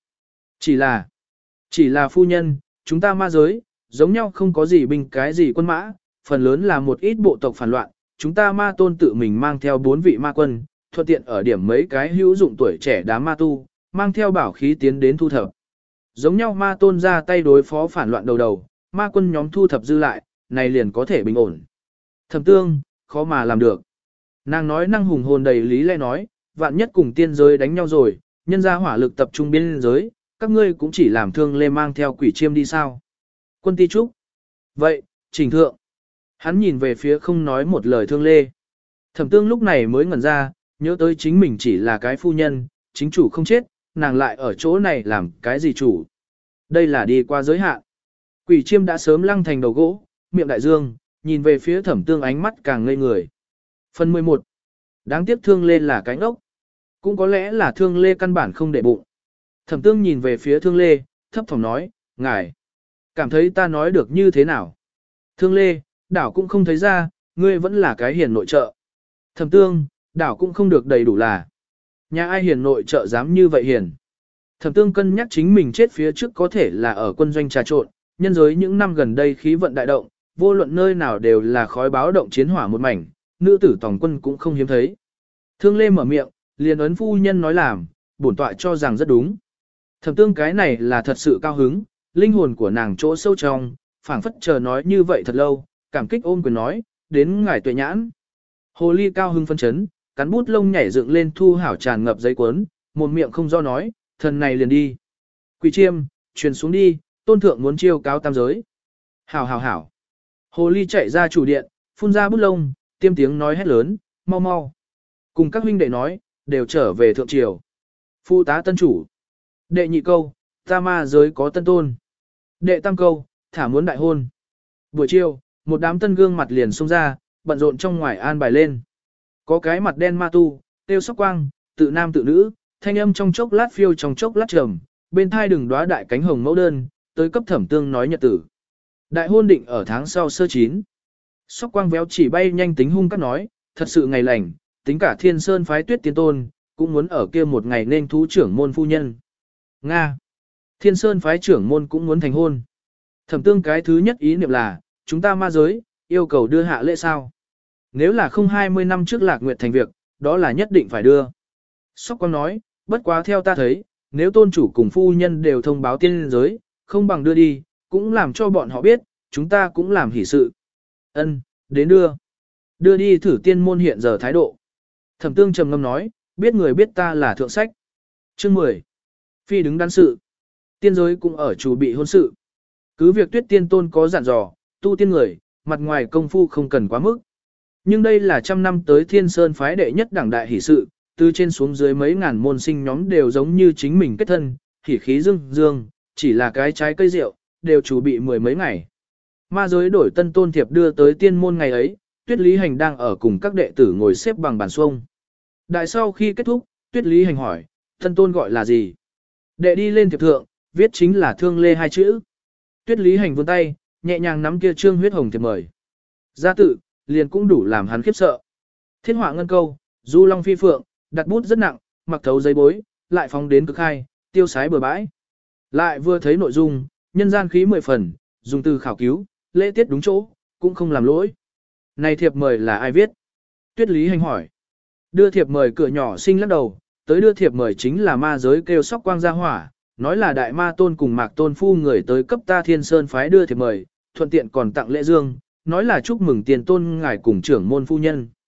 A: Chỉ là phu nhân, chúng ta ma giới, giống nhau không có gì binh cái gì quân mã, phần lớn là một ít bộ tộc phản loạn, chúng ta ma tôn tự mình mang theo 4 vị ma quân, thuận tiện ở điểm mấy cái hữu dụng tuổi trẻ đám ma tu, mang theo bảo khí tiến đến thu thập. Giống nhau ma tôn ra tay đối phó phản loạn đầu, ma quân nhóm thu thập dư lại, này liền có thể bình ổn. Thẩm Tương, khó mà làm được. Nàng nói năng hùng hồn đầy lý lẽ nói, vạn nhất cùng tiên giới đánh nhau rồi, nhân ra hỏa lực tập trung biên giới, các ngươi cũng chỉ làm Thương Lê mang theo quỷ chiêm đi sao. Quân ti trúc. Vậy, trình thượng. Hắn nhìn về phía không nói một lời Thương Lê. Thẩm Tương lúc này mới ngẩn ra, nhớ tới chính mình chỉ là cái phu nhân, chính chủ không chết, nàng lại ở chỗ này làm cái gì chủ. Đây là đi qua giới hạn. Quỷ chiêm đã sớm lăng thành đầu gỗ, miệng đại dương, nhìn về phía Thẩm Tương ánh mắt càng ngây người. Phần 11. Đáng tiếc Thương Lê là cái ngốc. Cũng có lẽ là Thương Lê căn bản không để bụng. Thẩm Tương nhìn về phía Thương Lê, thấp thỏm nói, ngài, cảm thấy ta nói được như thế nào? Thương Lê, đảo cũng không thấy ra, ngươi vẫn là cái hiền nội trợ. Thẩm Tương, đảo cũng không được đầy đủ là. Nhà ai hiền nội trợ dám như vậy hiền? Thẩm Tương cân nhắc chính mình chết phía trước có thể là ở quân doanh trà trộn, nhân giới những năm gần đây khí vận đại động, vô luận nơi nào đều là khói báo động chiến hỏa một mảnh, nữ tử tổng quân cũng không hiếm thấy. Thương Lê mở miệng, liền ấn phu nhân nói làm, bổn tọa cho rằng rất đúng. Thẩm Tương cái này là thật sự cao hứng, linh hồn của nàng chỗ sâu trong, phảng phất chờ nói như vậy thật lâu, cảm kích ôm quyền nói, đến ngài tuệ nhãn. Hồ ly cao hưng phân chấn, cắn bút lông nhảy dựng lên thu hảo tràn ngập giấy cuốn, một miệng không do nói, thần này liền đi. Quỷ chiêm, truyền xuống đi, tôn thượng muốn chiêu cáo tam giới. Hảo hảo hảo. Hồ ly chạy ra chủ điện, phun ra bút lông, tiêm tiếng nói hét lớn, mau mau. Cùng các huynh đệ nói, đều trở về thượng triều. Phụ tá tân chủ. Đệ nhị câu, ta ma giới có tân tôn. Đệ tam câu, thả muốn đại hôn. Buổi chiều, một đám tân gương mặt liền xông ra, bận rộn trong ngoài an bài lên. Có cái mặt đen ma tu, tiêu sóc quang, tự nam tự nữ, thanh âm trong chốc lát phiêu trong chốc lát trầm, bên thai đừng đóa đại cánh hồng mẫu đơn, tới cấp Thẩm Tương nói nhật tử. Đại hôn định ở tháng sau sơ chín. Sóc quang véo chỉ bay nhanh tính hung cắt nói, thật sự ngày lành, tính cả Thiên Sơn phái Tuyết Tiên Tôn, cũng muốn ở kia một ngày nên thú trưởng môn phu nhân. Nga. Thiên Sơn phái trưởng môn cũng muốn thành hôn. Thẩm Tương cái thứ nhất ý niệm là, chúng ta ma giới, yêu cầu đưa hạ lễ sao. Nếu là không 20 năm trước Lạc Nguyệt thành việc, đó là nhất định phải đưa. Sóc Quang nói, bất quá theo ta thấy, nếu tôn chủ cùng phu nhân đều thông báo tiên giới, không bằng đưa đi, cũng làm cho bọn họ biết, chúng ta cũng làm hỷ sự. Ân, đến đưa. Đưa đi thử tiên môn hiện giờ thái độ. Thẩm Tương trầm ngâm nói, biết người biết ta là thượng sách. Chương 10. Phi đứng đắn sự. Tiên giới cũng ở chủ bị hôn sự. Cứ việc Tuyết Tiên Tôn có dặn dò, tu tiên người, mặt ngoài công phu không cần quá mức. Nhưng đây là trăm năm tới Thiên Sơn phái đệ nhất đẳng đại hỷ sự, từ trên xuống dưới mấy ngàn môn sinh nhóm đều giống như chính mình kết thân, hỉ khí dương dương, chỉ là cái trái cây rượu, đều chủ bị mười mấy ngày. Ma giới đổi tân tôn thiệp đưa tới tiên môn ngày ấy, Tuyết Lý Hành đang ở cùng các đệ tử ngồi xếp bằng bàn xuông. Đại sau khi kết thúc, Tuyết Lý Hành hỏi, tân tôn gọi là gì? Đệ đi lên thiệp thượng, viết chính là Thương Lê hai chữ. Tuyết Lý Hành vươn tay, nhẹ nhàng nắm kia trương huyết hồng thiệp mời. Gia tự, liền cũng đủ làm hắn khiếp sợ. Thiết họa ngân câu, du long phi phượng, đặt bút rất nặng, mặc thấu giấy bối, lại phóng đến cực hai, tiêu sái bừa bãi. Lại vừa thấy nội dung, nhân gian khí 10 phần, dùng từ khảo cứu, lễ tiết đúng chỗ, cũng không làm lỗi. Này thiệp mời là ai viết? Tuyết Lý Hành hỏi. Đưa thiệp mời cửa nhỏ sinh lắc đầu, tới đưa thiệp mời chính là ma giới kêu sóc quang gia hỏa, nói là đại ma tôn cùng mạc tôn phu người tới cấp ta Thiên Sơn phái đưa thiệp mời, thuận tiện còn tặng lễ dương, nói là chúc mừng tiền tôn ngài cùng trưởng môn phu nhân.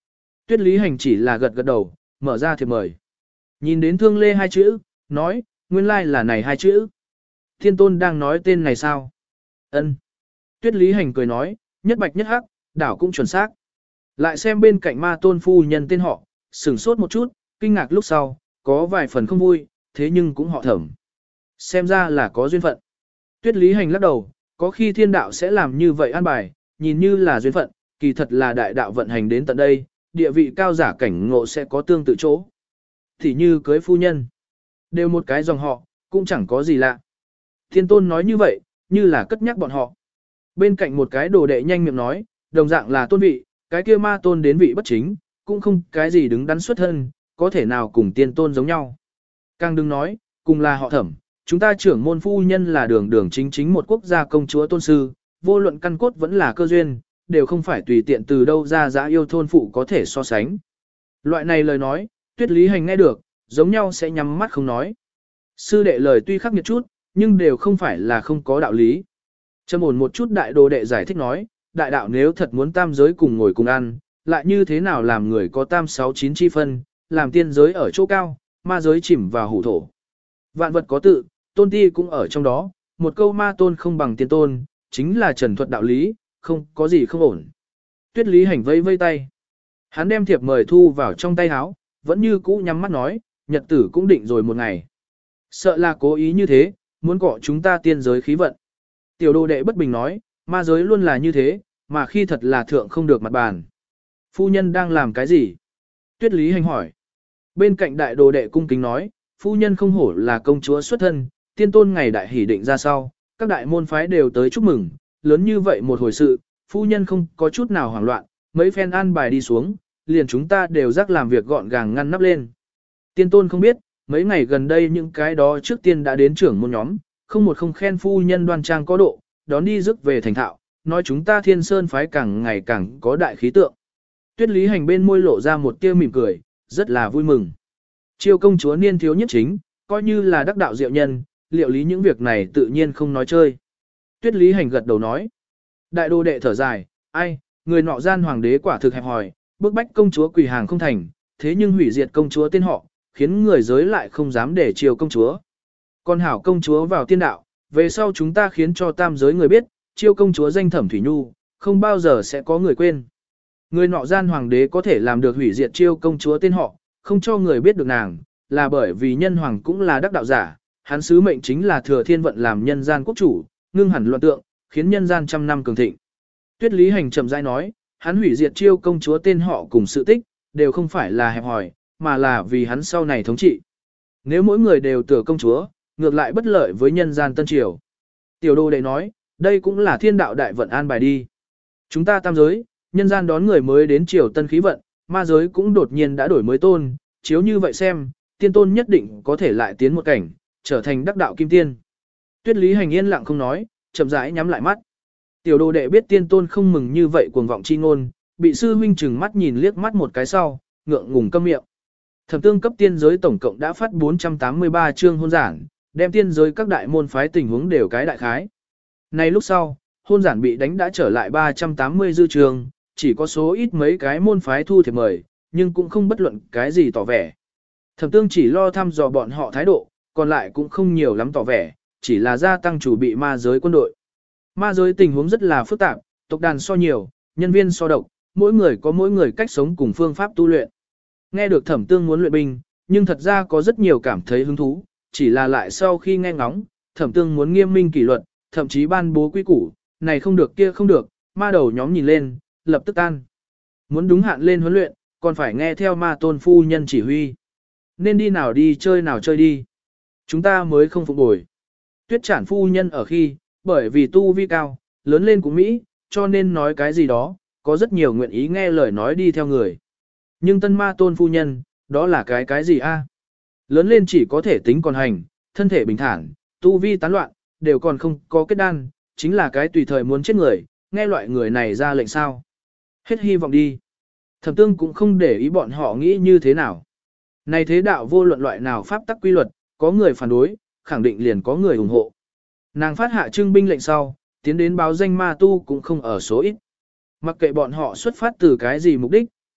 A: Tuyết Lý Hành chỉ là gật gật đầu, mở ra thiệp mời. Nhìn đến Thương Lê hai chữ, nói, nguyên lai là này hai chữ. Thiên Tôn đang nói tên này sao? Ân. Tuyết Lý Hành cười nói, nhất bạch nhất hắc, đảo cũng chuẩn xác. Lại xem bên cạnh Ma Tôn phu nhân tên họ, sửng sốt một chút, kinh ngạc lúc sau, có vài phần không vui, thế nhưng cũng họ Thẩm. Xem ra là có duyên phận. Tuyết Lý Hành lắc đầu, có khi thiên đạo sẽ làm như vậy an bài, nhìn như là duyên phận, kỳ thật là đại đạo vận hành đến tận đây, địa vị cao giả cảnh ngộ sẽ có tương tự chỗ. Thì như cưới phu nhân, đều một cái dòng họ, cũng chẳng có gì lạ. Thiên Tôn nói như vậy, như là cất nhắc bọn họ. Bên cạnh một cái đồ đệ nhanh miệng nói, đồng dạng là tôn vị, cái kia Ma Tôn đến vị bất chính, cũng không cái gì đứng đắn xuất thân, có thể nào cùng Tiên Tôn giống nhau. Càng đừng nói, cùng là họ Thẩm, chúng ta trưởng môn phu nhân là đường đường chính chính một quốc gia công chúa tôn sư, vô luận căn cốt vẫn là cơ duyên, đều không phải tùy tiện từ đâu ra dã yêu thôn phụ có thể so sánh. Loại này lời nói, Tuyết Lý Hành nghe được, giống nhau sẽ nhắm mắt không nói. Sư đệ lời tuy khắc nghiệt chút, nhưng đều không phải là không có đạo lý. Trầm ổn một chút đại đồ đệ giải thích nói, đại đạo nếu thật muốn tam giới cùng ngồi cùng ăn, lại như thế nào làm người có tam sáu chín chi phân, làm tiên giới ở chỗ cao, ma giới chìm vào hủ thổ. Vạn vật có tự, tôn ti cũng ở trong đó, một câu ma tôn không bằng tiên tôn, chính là trần thuật đạo lý, không có gì không ổn. Tuyết Lý Hành vây vây tay. Hắn đem thiệp mời thu vào trong tay áo, vẫn như cũ nhắm mắt nói, nhật tử cũng định rồi một ngày. Sợ là cố ý như thế, muốn cọ chúng ta tiên giới khí vận. Tiểu đồ đệ bất bình nói, ma giới luôn là như thế, mà khi thật là thượng không được mặt bàn. Phu nhân đang làm cái gì? Tuyết Lý Hành hỏi. Bên cạnh đại đồ đệ cung kính nói, phu nhân không hổ là công chúa xuất thân, tiên tôn ngày đại hỷ định ra sau, các đại môn phái đều tới chúc mừng, lớn như vậy một hồi sự, phu nhân không có chút nào hoảng loạn, mấy phen an bài đi xuống, liền chúng ta đều rắc làm việc gọn gàng ngăn nắp lên. Tiên tôn không biết, mấy ngày gần đây những cái đó trước tiên đã đến trưởng môn nhóm, không một không khen phu nhân đoan trang có độ, đón đi rước về thành thạo, nói chúng ta Thiên Sơn phái càng ngày càng có đại khí tượng. Tuyết Lý Hành bên môi lộ ra một tia mỉm cười, rất là vui mừng. Chiêu công chúa niên thiếu nhất chính, coi như là đắc đạo diệu nhân, liệu lý những việc này tự nhiên không nói chơi. Tuyết Lý Hành gật đầu nói. Đại đô đệ thở dài, ai, người nọ gian hoàng đế quả thực hẹp hòi, bức bách công chúa quỳ hàng không thành, thế nhưng hủy diệt công chúa tên họ, khiến người giới lại không dám để chiều công chúa. Còn hảo công chúa vào tiên đạo, về sau chúng ta khiến cho tam giới người biết, chiêu công chúa danh Thẩm Thủy Nhu, không bao giờ sẽ có người quên. Người nọ gian hoàng đế có thể làm được hủy diệt chiêu công chúa tên họ, không cho người biết được nàng, là bởi vì nhân hoàng cũng là đắc đạo giả, hắn sứ mệnh chính là thừa thiên vận làm nhân gian quốc chủ, ngưng hẳn loạn tượng, khiến nhân gian trăm năm cường thịnh. Tuyết Lý Hành chậm rãi nói, hắn hủy diệt chiêu công chúa tên họ cùng sự tích, đều không phải là hẹp hòi, mà là vì hắn sau này thống trị. Nếu mỗi người đều tưởng công chúa, ngược lại bất lợi với nhân gian tân triều. Tiểu đô đệ nói, đây cũng là thiên đạo đại vận an bài đi. Chúng ta tam giới, nhân gian đón người mới đến triều tân khí vận, ma giới cũng đột nhiên đã đổi mới tôn, chiếu như vậy xem, tiên tôn nhất định có thể lại tiến một cảnh, trở thành đắc đạo kim tiên. Tuyết Lý Hành yên lặng không nói, chậm rãi nhắm lại mắt. Tiểu đồ đệ biết tiên tôn không mừng như vậy cuồng vọng chi ngôn, bị sư huynh chừng mắt nhìn liếc mắt một cái sau, ngượng ngùng câm miệng. Thẩm tương cấp tiên giới tổng cộng đã phát 483 chương hôn giản, đem tiên giới các đại môn phái tình huống đều cái đại khái. Nay lúc sau, hôn giản bị đánh đã trở lại 380 dư trường, chỉ có số ít mấy cái môn phái thu thiệp mời, nhưng cũng không bất luận cái gì tỏ vẻ. Thẩm tương chỉ lo thăm dò bọn họ thái độ, còn lại cũng không nhiều lắm tỏ vẻ, chỉ là gia tăng chủ bị ma giới quân đội. Ma giới tình huống rất là phức tạp, tộc đàn so nhiều, nhân viên so độc, mỗi người có mỗi người cách sống cùng phương pháp tu luyện. Nghe được thẩm tương muốn luyện binh, nhưng thật ra có rất nhiều cảm thấy hứng thú, chỉ là lại sau khi nghe ngóng, thẩm tương muốn nghiêm minh kỷ luật, thậm chí ban bố quy củ, này không được kia không được, ma đầu nhóm nhìn lên, lập tức tan. Muốn đúng hạn lên huấn luyện, còn phải nghe theo ma tôn phu nhân chỉ huy. Nên đi nào chơi đi. Chúng ta mới không phục bồi. Tuyết Trản phu nhân ở khi, bởi vì tu vi cao, lớn lên của Mỹ, cho nên nói cái gì đó, có rất nhiều nguyện ý nghe lời nói đi theo người. Nhưng tân ma tôn phu nhân, đó là cái gì a? Lớn lên chỉ có thể tính còn hành, thân thể bình thản, tu vi tán loạn, đều còn không có kết đan, chính là cái tùy thời muốn chết người, nghe loại người này ra lệnh sao. Hết hy vọng đi. Thẩm tương cũng không để ý bọn họ nghĩ như thế nào. Này thế đạo vô luận loại nào pháp tắc quy luật, có người phản đối, khẳng định liền có người ủng hộ. Nàng phát hạ trưng binh lệnh sau, tiến đến báo danh ma tu cũng không ở số ít. Mặc kệ bọn họ xuất phát từ cái gì mục đích,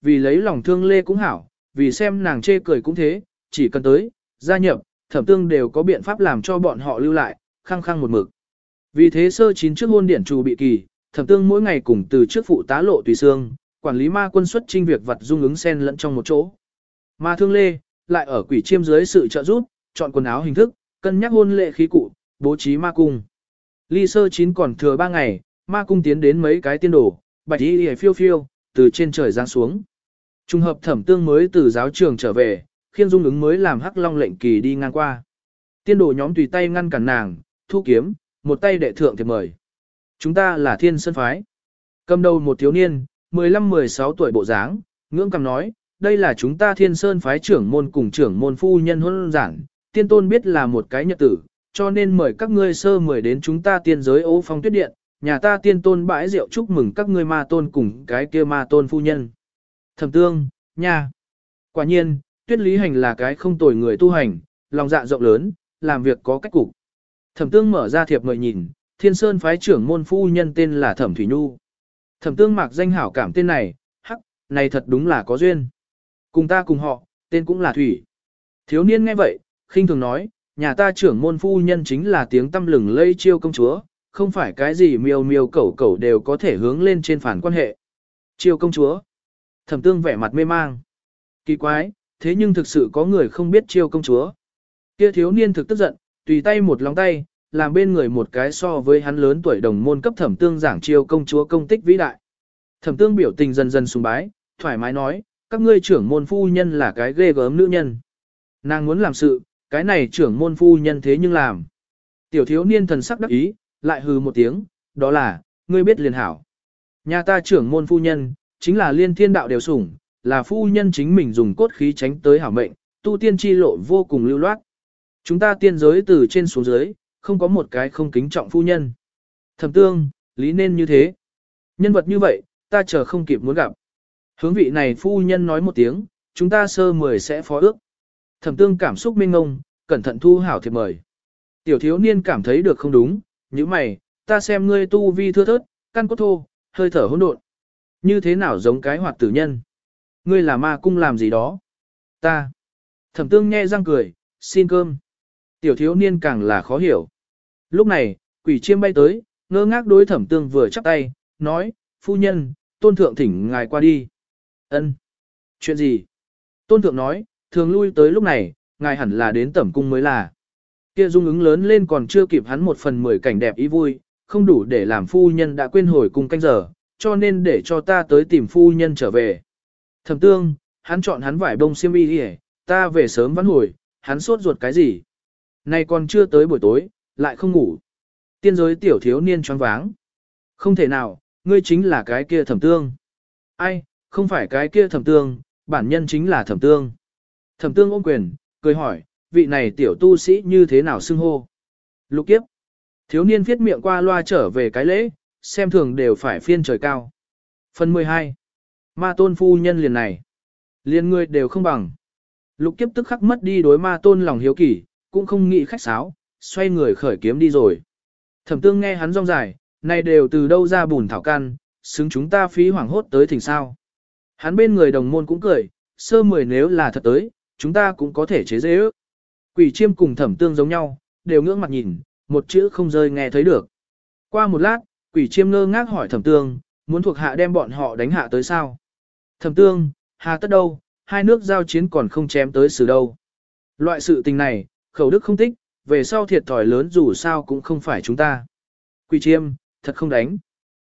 A: vì lấy lòng Thương Lê cũng hảo, vì xem nàng chê cười cũng thế, chỉ cần tới, gia nhập, Thẩm Tương đều có biện pháp làm cho bọn họ lưu lại, khăng khăng một mực. Vì thế sơ chín trước hôn điển trù bị kỳ, Thẩm Tương mỗi ngày cùng từ trước phụ tá Lộ Tùy Sương, quản lý ma quân xuất trinh việc vật dung ứng xen lẫn trong một chỗ. Mà Thương Lê, lại ở Quỷ Chiêm dưới sự trợ giúp, chọn quần áo hình thức, cân nhắc hôn lễ khí cụ, bố trí ma cung. Ly sơ chín còn thừa 3 ngày, ma cung tiến đến mấy cái tiên đồ, bạch y phiêu phiêu, từ trên trời giáng xuống. Trùng hợp Thẩm Tương mới từ giáo trường trở về, khiên dung ứng mới làm hắc long lệnh kỳ đi ngang qua. Tiên đồ nhóm tùy tay ngăn cản nàng, thu kiếm, một tay đệ thượng thiệp mời. Chúng ta là Thiên Sơn Phái. Cầm đầu một thiếu niên, 15-16 tuổi bộ dáng, ngưỡng cầm nói, đây là chúng ta Thiên Sơn Phái trưởng môn cùng trưởng môn phu nhân hôn giảng, tiên tôn biết là một cái nhật tử, cho nên mời các ngươi sơ mời đến chúng ta tiên giới Ô Phong Tuyết Điện, nhà ta tiên tôn bãi rượu chúc mừng các ngươi ma tôn cùng cái kia ma tôn phu nhân. Thẩm Tương, nha. Quả nhiên, Tuyết Lý Hành là cái không tồi người tu hành, lòng dạ rộng lớn, làm việc có cách cục. Thẩm Tương mở ra thiệp mời nhìn, Thiên Sơn Phái trưởng môn phu nhân tên là Thẩm Thủy Nhu. Thẩm Tương mặc danh hảo cảm tên này, hắc, này thật đúng là có duyên. Cùng ta cùng họ, tên cũng là Thủy. Thiếu niên nghe vậy, khinh thường nói, nhà ta trưởng môn phu nhân chính là tiếng tâm lừng lây Chiêu công chúa, không phải cái gì miêu miêu cẩu cẩu đều có thể hướng lên trên phản quan hệ. Chiêu công chúa. Thẩm Tương vẻ mặt mê mang. Kỳ quái, thế nhưng thực sự có người không biết Chiêu công chúa. Kia thiếu niên thực tức giận, tùy tay một lòng tay, làm bên người một cái so với hắn lớn tuổi đồng môn cấp Thẩm Tương giảng Chiêu công chúa công tích vĩ đại. Thẩm Tương biểu tình dần dần sùng bái, thoải mái nói, các ngươi trưởng môn phu nhân là cái ghê gớm nữ nhân. Nàng muốn làm sự, cái này trưởng môn phu nhân thế nhưng làm. Tiểu thiếu niên thần sắc đắc ý, lại hừ một tiếng, đó là, ngươi biết liền hảo. Nhà ta trưởng môn phu nhân, chính là liên thiên đạo đều sủng, là phu nhân chính mình dùng cốt khí tránh tới hảo mệnh, tu tiên chi lộ vô cùng lưu loát. Chúng ta tiên giới từ trên xuống dưới, không có một cái không kính trọng phu nhân. Thẩm Tương, lý nên như thế. Nhân vật như vậy, ta chờ không kịp muốn gặp. Hướng vị này phu nhân nói một tiếng, chúng ta sơ mời sẽ phó ước. Thẩm Tương cảm xúc mênh ngông, cẩn thận thu hảo thiệp mời. Tiểu thiếu niên cảm thấy được không đúng, như mày, ta xem ngươi tu vi thưa thớt, căn cốt thô, hơi thở hỗn độn. Như thế nào giống cái hoạt tử nhân? Ngươi là ma cung làm gì đó? Ta. Thẩm Tương nhe răng cười, xin cơm. Tiểu thiếu niên càng là khó hiểu. Lúc này, Quỷ Chiêm bay tới, ngơ ngác đối Thẩm Tương vừa chắp tay, nói, phu nhân, tôn thượng thỉnh ngài qua đi. Ân. Chuyện gì? Tôn thượng nói, thường lui tới lúc này, ngài hẳn là đến tẩm cung mới là. Kia dung ứng lớn lên còn chưa kịp hắn 1/10 cảnh đẹp ý vui, không đủ để làm phu nhân đã quên hồi cung canh giờ, cho nên để cho ta tới tìm phu nhân trở về. Thẩm Tương, hắn chọn hắn vải bông xiêm y đi, ta về sớm vãn hồi, hắn sốt ruột cái gì? Nay còn chưa tới buổi tối, lại không ngủ. Tiên giới tiểu thiếu niên choáng váng. Không thể nào, ngươi chính là cái kia Thẩm Tương. Ai, không phải cái kia Thẩm Tương, bản nhân chính là Thẩm Tương. Thẩm Tương ôm quyền, cười hỏi, vị này tiểu tu sĩ như thế nào xưng hô? Lục Kiếp. Thiếu niên viết miệng qua loa trở về cái lễ, xem thường đều phải phiên trời cao. Phần 12. Ma tôn phu nhân liền này. Liền người đều không bằng. Lục Kiếp tức khắc mất đi đối ma tôn lòng hiếu kỳ, cũng không nghĩ khách sáo, xoay người khởi kiếm đi rồi. Thẩm Tương nghe hắn rong dài, này đều từ đâu ra bùn thảo căn, xứng chúng ta phí hoảng hốt tới thỉnh sao. Hắn bên người đồng môn cũng cười, sơ mười nếu là thật tới, chúng ta cũng có thể chế dễ ước. Quỷ Chiêm cùng Thẩm Tương giống nhau, đều ngưỡng mặt nhìn, một chữ không rơi nghe thấy được. Qua một lát, Quỷ Chiêm ngơ ngác hỏi Thẩm Tương, muốn thuộc hạ đem bọn họ đánh hạ tới sao? Thẩm Tương, hà tất đâu, hai nước giao chiến còn không chém tới xử đâu. Loại sự tình này, khẩu đức không tích, về sau thiệt thòi lớn dù sao cũng không phải chúng ta. Quỷ Chiêm, thật không đánh.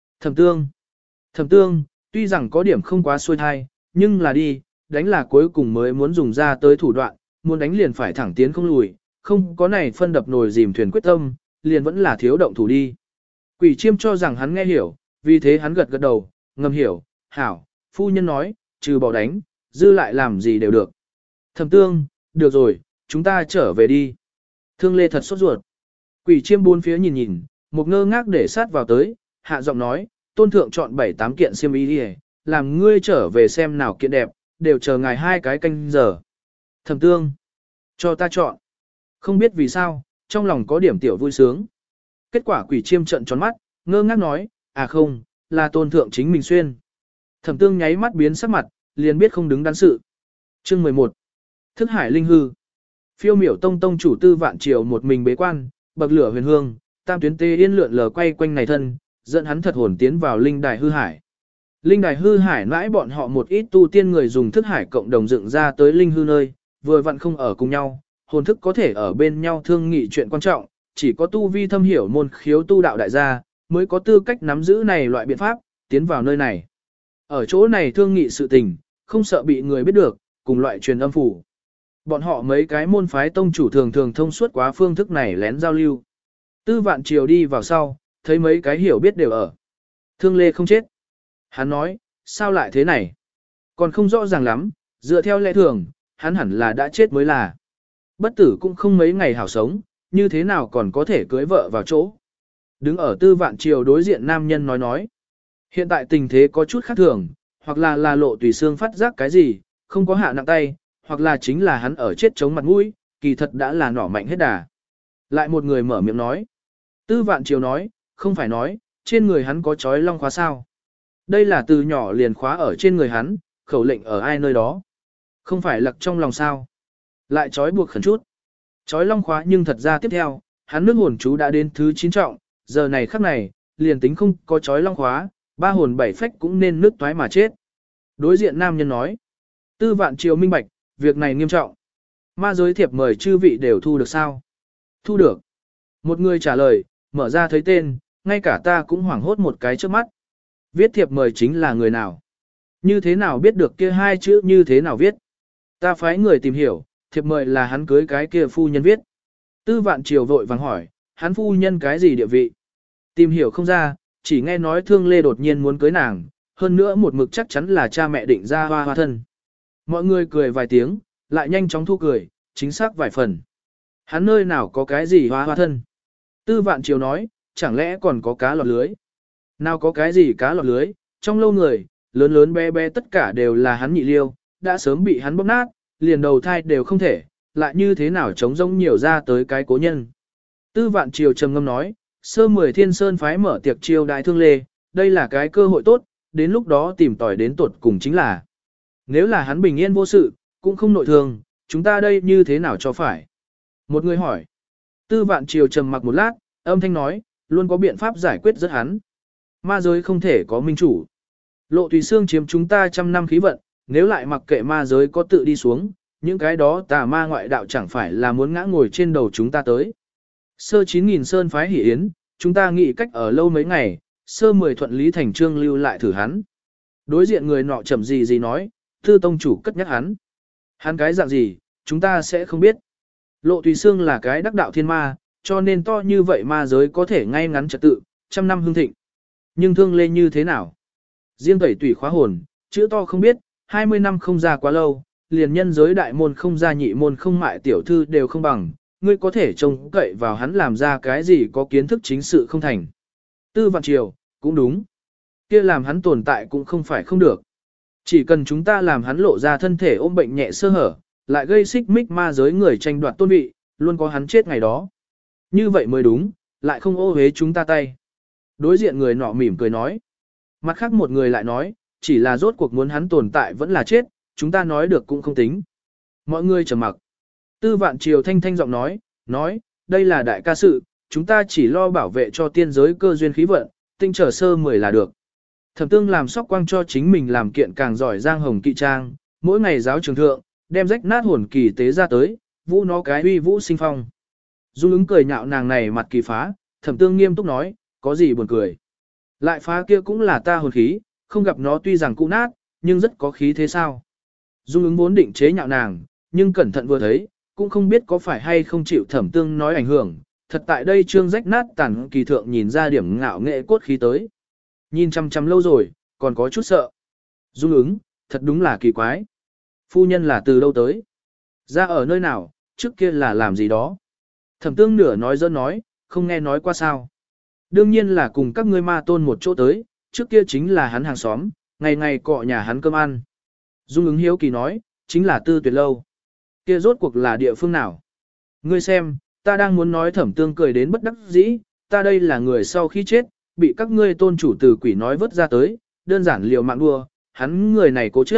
A: Thẩm Tương, tuy rằng có điểm không quá xuôi thai, nhưng là đi, đánh là cuối cùng mới muốn dùng ra tới thủ đoạn, muốn đánh liền phải thẳng tiến không lùi, không có này phân đập nồi dìm thuyền quyết tâm, liền vẫn là thiếu động thủ đi. Quỷ Chiêm cho rằng hắn nghe hiểu, vì thế hắn gật gật đầu, ngầm hiểu, hảo, phu nhân nói, trừ bỏ đánh, dư lại làm gì đều được. Thẩm Tương, được rồi, chúng ta trở về đi. Thương Lê thật sốt ruột. Quỷ Chiêm bốn phía nhìn nhìn, một ngơ ngác để sát vào tới, hạ giọng nói, tôn thượng chọn 7-8 kiện xiêm y đi, làm ngươi trở về xem nào kiện đẹp, đều chờ ngài 2 cái canh giờ. Thẩm Tương, cho ta chọn. Không biết vì sao, trong lòng có điểm tiểu vui sướng. Kết quả Quỷ Chiêm trợn tròn mắt, ngơ ngác nói, à không, là tôn thượng chính mình xuyên. Thẩm Tương nháy mắt biến sắc mặt, liền biết không đứng đắn sự. Chương 11. Thức hải linh hư. Phiêu miểu tông tông chủ Tư Vạn Triều một mình bế quan, bậc lửa huyền hương, tam tuyến tê yên lượn lờ quay quanh này thân, dẫn hắn thật hồn tiến vào linh đài hư hải. Linh đài hư hải nãi bọn họ một ít tu tiên người dùng thức hải cộng đồng dựng ra tới linh hư nơi, vừa vặn không ở cùng nhau, hồn thức có thể ở bên nhau thương nghị chuyện quan trọng, chỉ có tu vi thâm hiểu môn khiếu tu đạo đại gia, mới có tư cách nắm giữ này loại biện pháp, tiến vào nơi này. Ở chỗ này thương nghị sự tình, không sợ bị người biết được, cùng loại truyền âm phủ. Bọn họ mấy cái môn phái tông chủ thường thường thông suốt quá phương thức này lén giao lưu. Tư Vạn Triều đi vào sau, thấy mấy cái hiểu biết đều ở. Thương Lê không chết. Hắn nói, sao lại thế này? Còn không rõ ràng lắm, dựa theo lẽ thường, hắn hẳn là đã chết mới là. Bất tử cũng không mấy ngày hảo sống, như thế nào còn có thể cưới vợ vào chỗ. Đứng ở Tư Vạn Triều đối diện nam nhân nói. Hiện tại tình thế có chút khác thường, hoặc là Lộ Tùy Xương phát giác cái gì, không có hạ nặng tay, hoặc là chính là hắn ở chết chống mặt mũi, kỳ thật đã là nỏ mạnh hết đà. Lại một người mở miệng nói. Tư Vạn Triều nói, không phải nói, trên người hắn có chói long khóa sao. Đây là từ nhỏ liền khóa ở trên người hắn, khẩu lệnh ở ai nơi đó. Không phải lặc trong lòng sao. Lại chói buộc khẩn chút. Chói long khóa nhưng thật ra tiếp theo, hắn nước hồn chú đã đến thứ 9 trọng, giờ này khắc này, liền tính không có chói long khóa, ba hồn bảy phách cũng nên nước toái mà chết. Đối diện nam nhân nói. Tư Vạn Triều minh bạch, việc này nghiêm trọng. Ma giới thiệp mời chư vị đều thu được sao? Thu được. Một người trả lời, mở ra thấy tên, ngay cả ta cũng hoảng hốt một cái trước mắt. Viết thiệp mời chính là người nào? Như thế nào biết được kia hai chữ như thế nào viết? Ta phái người tìm hiểu, thiệp mời là hắn cưới cái kia phu nhân viết. Tư Vạn Triều vội vàng hỏi, hắn phu nhân cái gì địa vị? Tìm hiểu không ra, chỉ nghe nói Thương Lê đột nhiên muốn cưới nàng, hơn nữa một mực chắc chắn là cha mẹ định ra hoa thân. Mọi người cười vài tiếng, lại nhanh chóng thu cười, chính xác vài phần. Hắn nơi nào có cái gì hoa thân? Tư Vạn Triều nói, chẳng lẽ còn có cá lọt lưới? Nào có cái gì cá lọt lưới, trong lâu người, lớn lớn bé bé tất cả đều là hắn nhị liêu, đã sớm bị hắn bóp nát, liền đầu thai đều không thể, lại như thế nào chống rông nhiều ra tới cái cố nhân. Tư Vạn Triều trầm ngâm nói, sơ 10 Thiên Sơn phái mở tiệc chiêu đại Thương Lê, đây là cái cơ hội tốt, đến lúc đó tìm tòi đến tuột cùng chính là. Nếu là hắn bình yên vô sự, cũng không nội thương, chúng ta đây như thế nào cho phải? Một người hỏi. Tư Vạn Triều trầm mặc một lát, âm thanh nói, luôn có biện pháp giải quyết rất hắn. Ma giới không thể có minh chủ. Lộ Tùy Xương chiếm chúng ta 100 năm khí vận, nếu lại mặc kệ ma giới có tự đi xuống, những cái đó tà ma ngoại đạo chẳng phải là muốn ngã ngồi trên đầu chúng ta tới. Sơ 9.000 sơn phái hỉ yến, chúng ta nghĩ cách ở lâu mấy ngày, sơ 10 thuận lý thành trương lưu lại thử hắn. Đối diện người nọ chậm gì nói, Tư tông chủ cất nhắc hắn. Hắn cái dạng gì, chúng ta sẽ không biết. Lộ Tùy Xương là cái đắc đạo thiên ma, cho nên to như vậy ma giới có thể ngay ngắn trật tự, 100 năm hương thịnh. Nhưng Thương Lê như thế nào? Riêng tẩy tùy khóa hồn, chữ to không biết, 20 năm không ra quá lâu, liền nhân giới đại môn không ra nhị môn không mại tiểu thư đều không bằng, ngươi có thể trông cậy vào hắn làm ra cái gì có kiến thức chính sự không thành. Tư Vạn Triều, cũng đúng. Kia làm hắn tồn tại cũng không phải không được. Chỉ cần chúng ta làm hắn lộ ra thân thể ôm bệnh nhẹ sơ hở, lại gây xích mích ma giới người tranh đoạt tôn vị, luôn có hắn chết ngày đó. Như vậy mới đúng, lại không ô hế chúng ta tay. Đối diện người nọ mỉm cười nói. Mặt khác một người lại nói, chỉ là rốt cuộc muốn hắn tồn tại vẫn là chết, chúng ta nói được cũng không tính. Mọi người trầm mặc. Tư Vạn Triều thanh thanh giọng nói, đây là đại ca sự, chúng ta chỉ lo bảo vệ cho tiên giới cơ duyên khí vận, tinh trở sơ 10 là được. Thẩm Tương làm sóc quang cho chính mình làm kiện càng giỏi giang hồng kỵ trang, mỗi ngày giáo trường thượng, đem rách nát hồn kỳ tế ra tới, vũ nó cái uy vũ sinh phong. Dung ứng cười nhạo nàng này mặt kỳ phá, Thẩm Tương nghiêm túc nói, có gì buồn cười. Lại phá kia cũng là ta hồn khí, không gặp nó tuy rằng cũ nát, nhưng rất có khí thế sao. Dung ứng vốn định chế nhạo nàng, nhưng cẩn thận vừa thấy, cũng không biết có phải hay không chịu Thẩm Tương nói ảnh hưởng, thật tại đây trương rách nát tàn kỳ thượng nhìn ra điểm ngạo nghệ cốt khí tới. Nhìn chăm chăm lâu rồi, còn có chút sợ. Dung ứng, thật đúng là kỳ quái. Phu nhân là từ đâu tới? Ra ở nơi nào, trước kia là làm gì đó? Thẩm Tương nửa nói dơ nói, không nghe nói qua sao. Đương nhiên là cùng các ngươi ma tôn một chỗ tới, trước kia chính là hắn hàng xóm, ngày ngày cọ nhà hắn cơm ăn. Dung ứng hiếu kỳ nói, chính là Tư Tuyệt lâu. Kia rốt cuộc là địa phương nào? Ngươi xem, ta đang muốn nói Thẩm Tương cười đến bất đắc dĩ, ta đây là người sau khi chết, bị các ngươi tôn chủ từ quỷ nói vớt ra tới, đơn giản liều mạng đua, hắn người này cố chấp,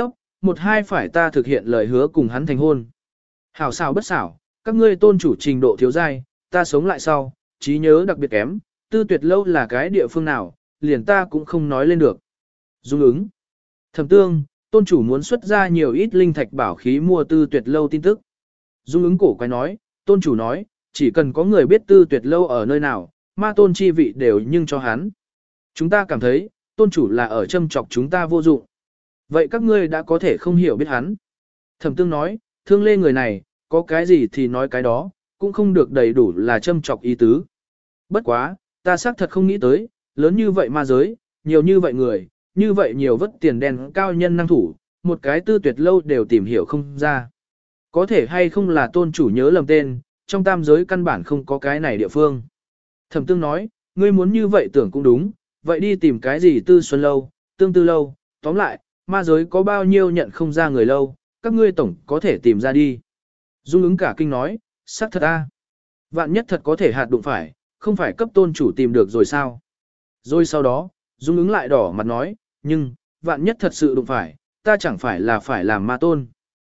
A: một hai phải ta thực hiện lời hứa cùng hắn thành hôn. Hảo xảo bất xảo, các ngươi tôn chủ trình độ thiếu giai, ta sống lại sau, trí nhớ đặc biệt kém, Tư Tuyệt lâu là cái địa phương nào, liền ta cũng không nói lên được. Dung ứng. Thẩm Tương, tôn chủ muốn xuất ra nhiều ít linh thạch bảo khí mua Tư Tuyệt lâu tin tức. Dung ứng cổ quay nói, tôn chủ nói, chỉ cần có người biết Tư Tuyệt lâu ở nơi nào, ma tôn chi vị đều nhưng cho hắn. Chúng ta cảm thấy, tôn chủ là ở châm chọc chúng ta vô dụng. Vậy các ngươi đã có thể không hiểu biết hắn. Thẩm Tương nói, Thương Lê người này, có cái gì thì nói cái đó, cũng không được đầy đủ là châm chọc ý tứ. Bất quá, ta xác thật không nghĩ tới, lớn như vậy ma giới, nhiều như vậy người, như vậy nhiều vất tiền đen cao nhân năng thủ, một cái Tư Tuyệt lâu đều tìm hiểu không ra. Có thể hay không là tôn chủ nhớ lầm tên, trong tam giới căn bản không có cái này địa phương. Thẩm Tương nói, ngươi muốn như vậy tưởng cũng đúng, vậy đi tìm cái gì Tư Xuân lâu, Tương Tư lâu, tóm lại, ma giới có bao nhiêu nhận không ra người lâu, các ngươi tổng có thể tìm ra đi. Dung ứng cả kinh nói, xác thật a, vạn nhất thật có thể hạt đụng phải, không phải cấp tôn chủ tìm được rồi sao. Rồi sau đó, Dung ứng lại đỏ mặt nói, nhưng, vạn nhất thật sự đụng phải, ta chẳng phải là phải làm ma tôn.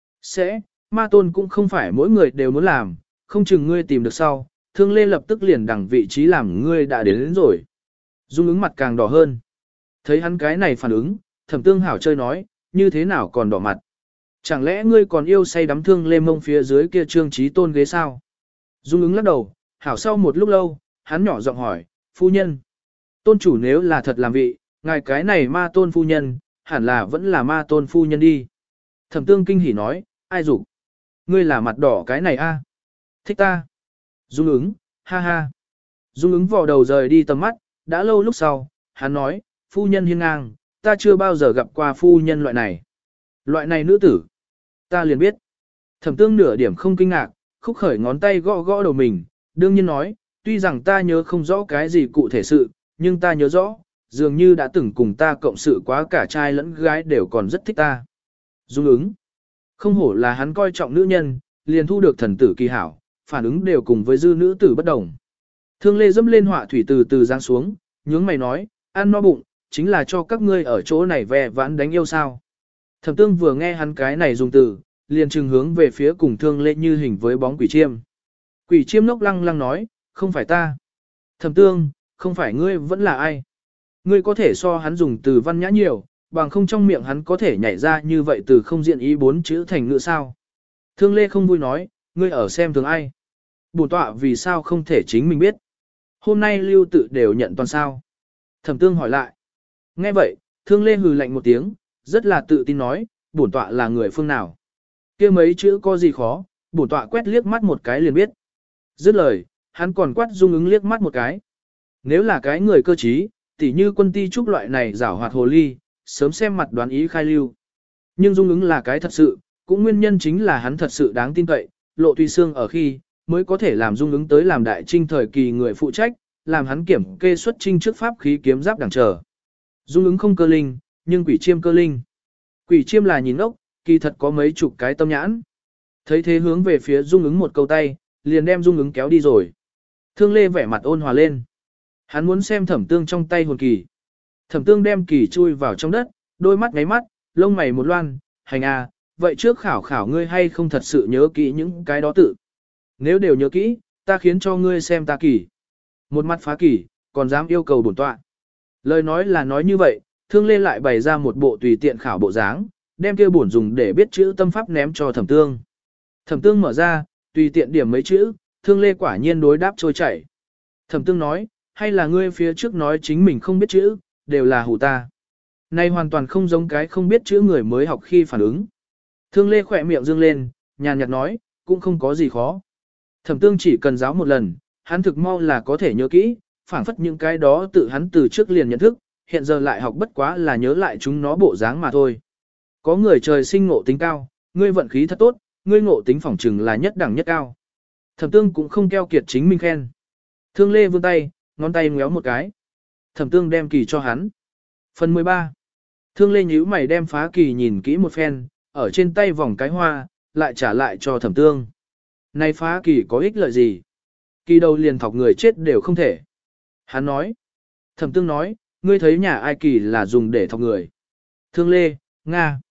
A: Ma tôn cũng không phải mỗi người đều muốn làm, không chừng ngươi tìm được sau, Thương Lê lập tức liền đằng vị trí làm ngươi đã đến rồi. Dung ứng mặt càng đỏ hơn. Thấy hắn cái này phản ứng, Thẩm Tương hảo chơi nói, như thế nào còn đỏ mặt. Chẳng lẽ ngươi còn yêu say đắm Thương Lê mông phía dưới kia trương trí tôn ghế sao? Dung ứng lắc đầu, hảo sau một lúc lâu, hắn nhỏ giọng hỏi, phu nhân. Tôn chủ nếu là thật làm vị, ngài cái này ma tôn phu nhân, hẳn là vẫn là ma tôn phu nhân đi. Thẩm Tương kinh hỉ nói, ai dục ngươi là mặt đỏ cái này a? Thích ta. Dung ứng, ha ha. Dung ứng vò đầu rời đi tầm mắt, đã lâu lúc sau, hắn nói, phu nhân hiên ngang, ta chưa bao giờ gặp qua phu nhân loại này. Loại này nữ tử. Ta liền biết. Thẩm Tương nửa điểm không kinh ngạc, khúc khởi ngón tay gõ gõ đầu mình, đương nhiên nói, tuy rằng ta nhớ không rõ cái gì cụ thể sự, nhưng ta nhớ rõ, dường như đã từng cùng ta cộng sự quá cả trai lẫn gái đều còn rất thích ta. Dung ứng. Không hổ là hắn coi trọng nữ nhân, liền thu được thần tử kỳ hảo, phản ứng đều cùng với dư nữ tử bất đồng. Thương Lê dẫm lên họa thủy từ từ giáng xuống, nhướng mày nói, ăn no bụng, chính là cho các ngươi ở chỗ này ve vãn đánh yêu sao. Thẩm Tương vừa nghe hắn cái này dùng từ, liền trừng hướng về phía cùng Thương Lê như hình với bóng quỷ chiêm. Quỷ chiêm ngốc lăng lăng nói, không phải ta. Thẩm Tương, không phải ngươi vẫn là ai. Ngươi có thể so hắn dùng từ văn nhã nhiều, bằng không trong miệng hắn có thể nhảy ra như vậy từ không diện ý bốn chữ thành ngữ sao. Thương Lê không vui nói, ngươi ở xem thường ai. Bổn tọa vì sao không thể chính mình biết. Hôm nay lưu tự đều nhận toàn sao. Thẩm Tương hỏi lại. Nghe vậy, Thương Lê hừ lạnh một tiếng, rất là tự tin nói, bổn tọa là người phương nào. Kia mấy chữ có gì khó, bổn tọa quét liếc mắt một cái liền biết. Dứt lời, hắn còn quát Dung ứng liếc mắt một cái. Nếu là cái người cơ trí, tỉ như Quân Ti Trúc loại này giảo hoạt hồ ly, sớm xem mặt đoán ý khai lưu. Nhưng Dung ứng là cái thật sự, cũng nguyên nhân chính là hắn thật sự đáng tin cậy, Lộ Tùy Sương ở khi, mới có thể làm Dung ứng tới làm đại trinh thời kỳ người phụ trách, làm hắn kiểm kê xuất trinh trước pháp khí kiếm giáp đằng chờ. Dung ứng không cơ linh, nhưng quỷ chiêm cơ linh. Quỷ chiêm là nhìn ốc, kỳ thật có mấy chục cái tâm nhãn. Thấy thế hướng về phía Dung ứng một câu tay, liền đem Dung ứng kéo đi rồi. Thương Lê vẻ mặt ôn hòa lên. Hắn muốn xem Thẩm Tương trong tay hồn kỳ. Thẩm Tương đem kỳ chui vào trong đất, đôi mắt ngáy mắt, lông mày một loan, hành à, vậy trước khảo khảo ngươi hay không thật sự nhớ kỹ những cái đó tự. Nếu đều nhớ kỹ, ta khiến cho ngươi xem ta kỳ. Một mặt phá kỳ, còn dám yêu cầu bổn tọa. Lời nói là nói như vậy, Thương Lê lại bày ra một bộ tùy tiện khảo bộ dáng, đem kia bổn dùng để biết chữ tâm pháp ném cho Thẩm Tương. Thẩm Tương mở ra, tùy tiện điểm mấy chữ, Thương Lê quả nhiên đối đáp trôi chảy. Thẩm Tương nói, hay là ngươi phía trước nói chính mình không biết chữ, đều là hù ta. Này hoàn toàn không giống cái không biết chữ người mới học khi phản ứng. Thương Lê khỏe miệng dương lên, nhàn nhạt nói, cũng không có gì khó. Thẩm Tương chỉ cần giáo một lần, hắn thực mau là có thể nhớ kỹ, phảng phất những cái đó tự hắn từ trước liền nhận thức, hiện giờ lại học bất quá là nhớ lại chúng nó bộ dáng mà thôi. Có người trời sinh ngộ tính cao, ngươi vận khí thật tốt, ngươi ngộ tính phỏng trừng là nhất đẳng nhất cao. Thẩm Tương cũng không keo kiệt chính mình khen. Thương Lê vươn tay, ngón tay ngéo một cái. Thẩm Tương đem kỳ cho hắn. Phần 13. Thương Lê nhíu mày đem phá kỳ nhìn kỹ một phen, ở trên tay vòng cái hoa, lại trả lại cho Thẩm Tương. Này phá kỳ có ích lợi gì? Kỳ đầu liền thọc người chết đều không thể. Hắn nói. Thẩm Tương nói, ngươi thấy nhà ai kỳ là dùng để thọc người. Thương Lê, Nga.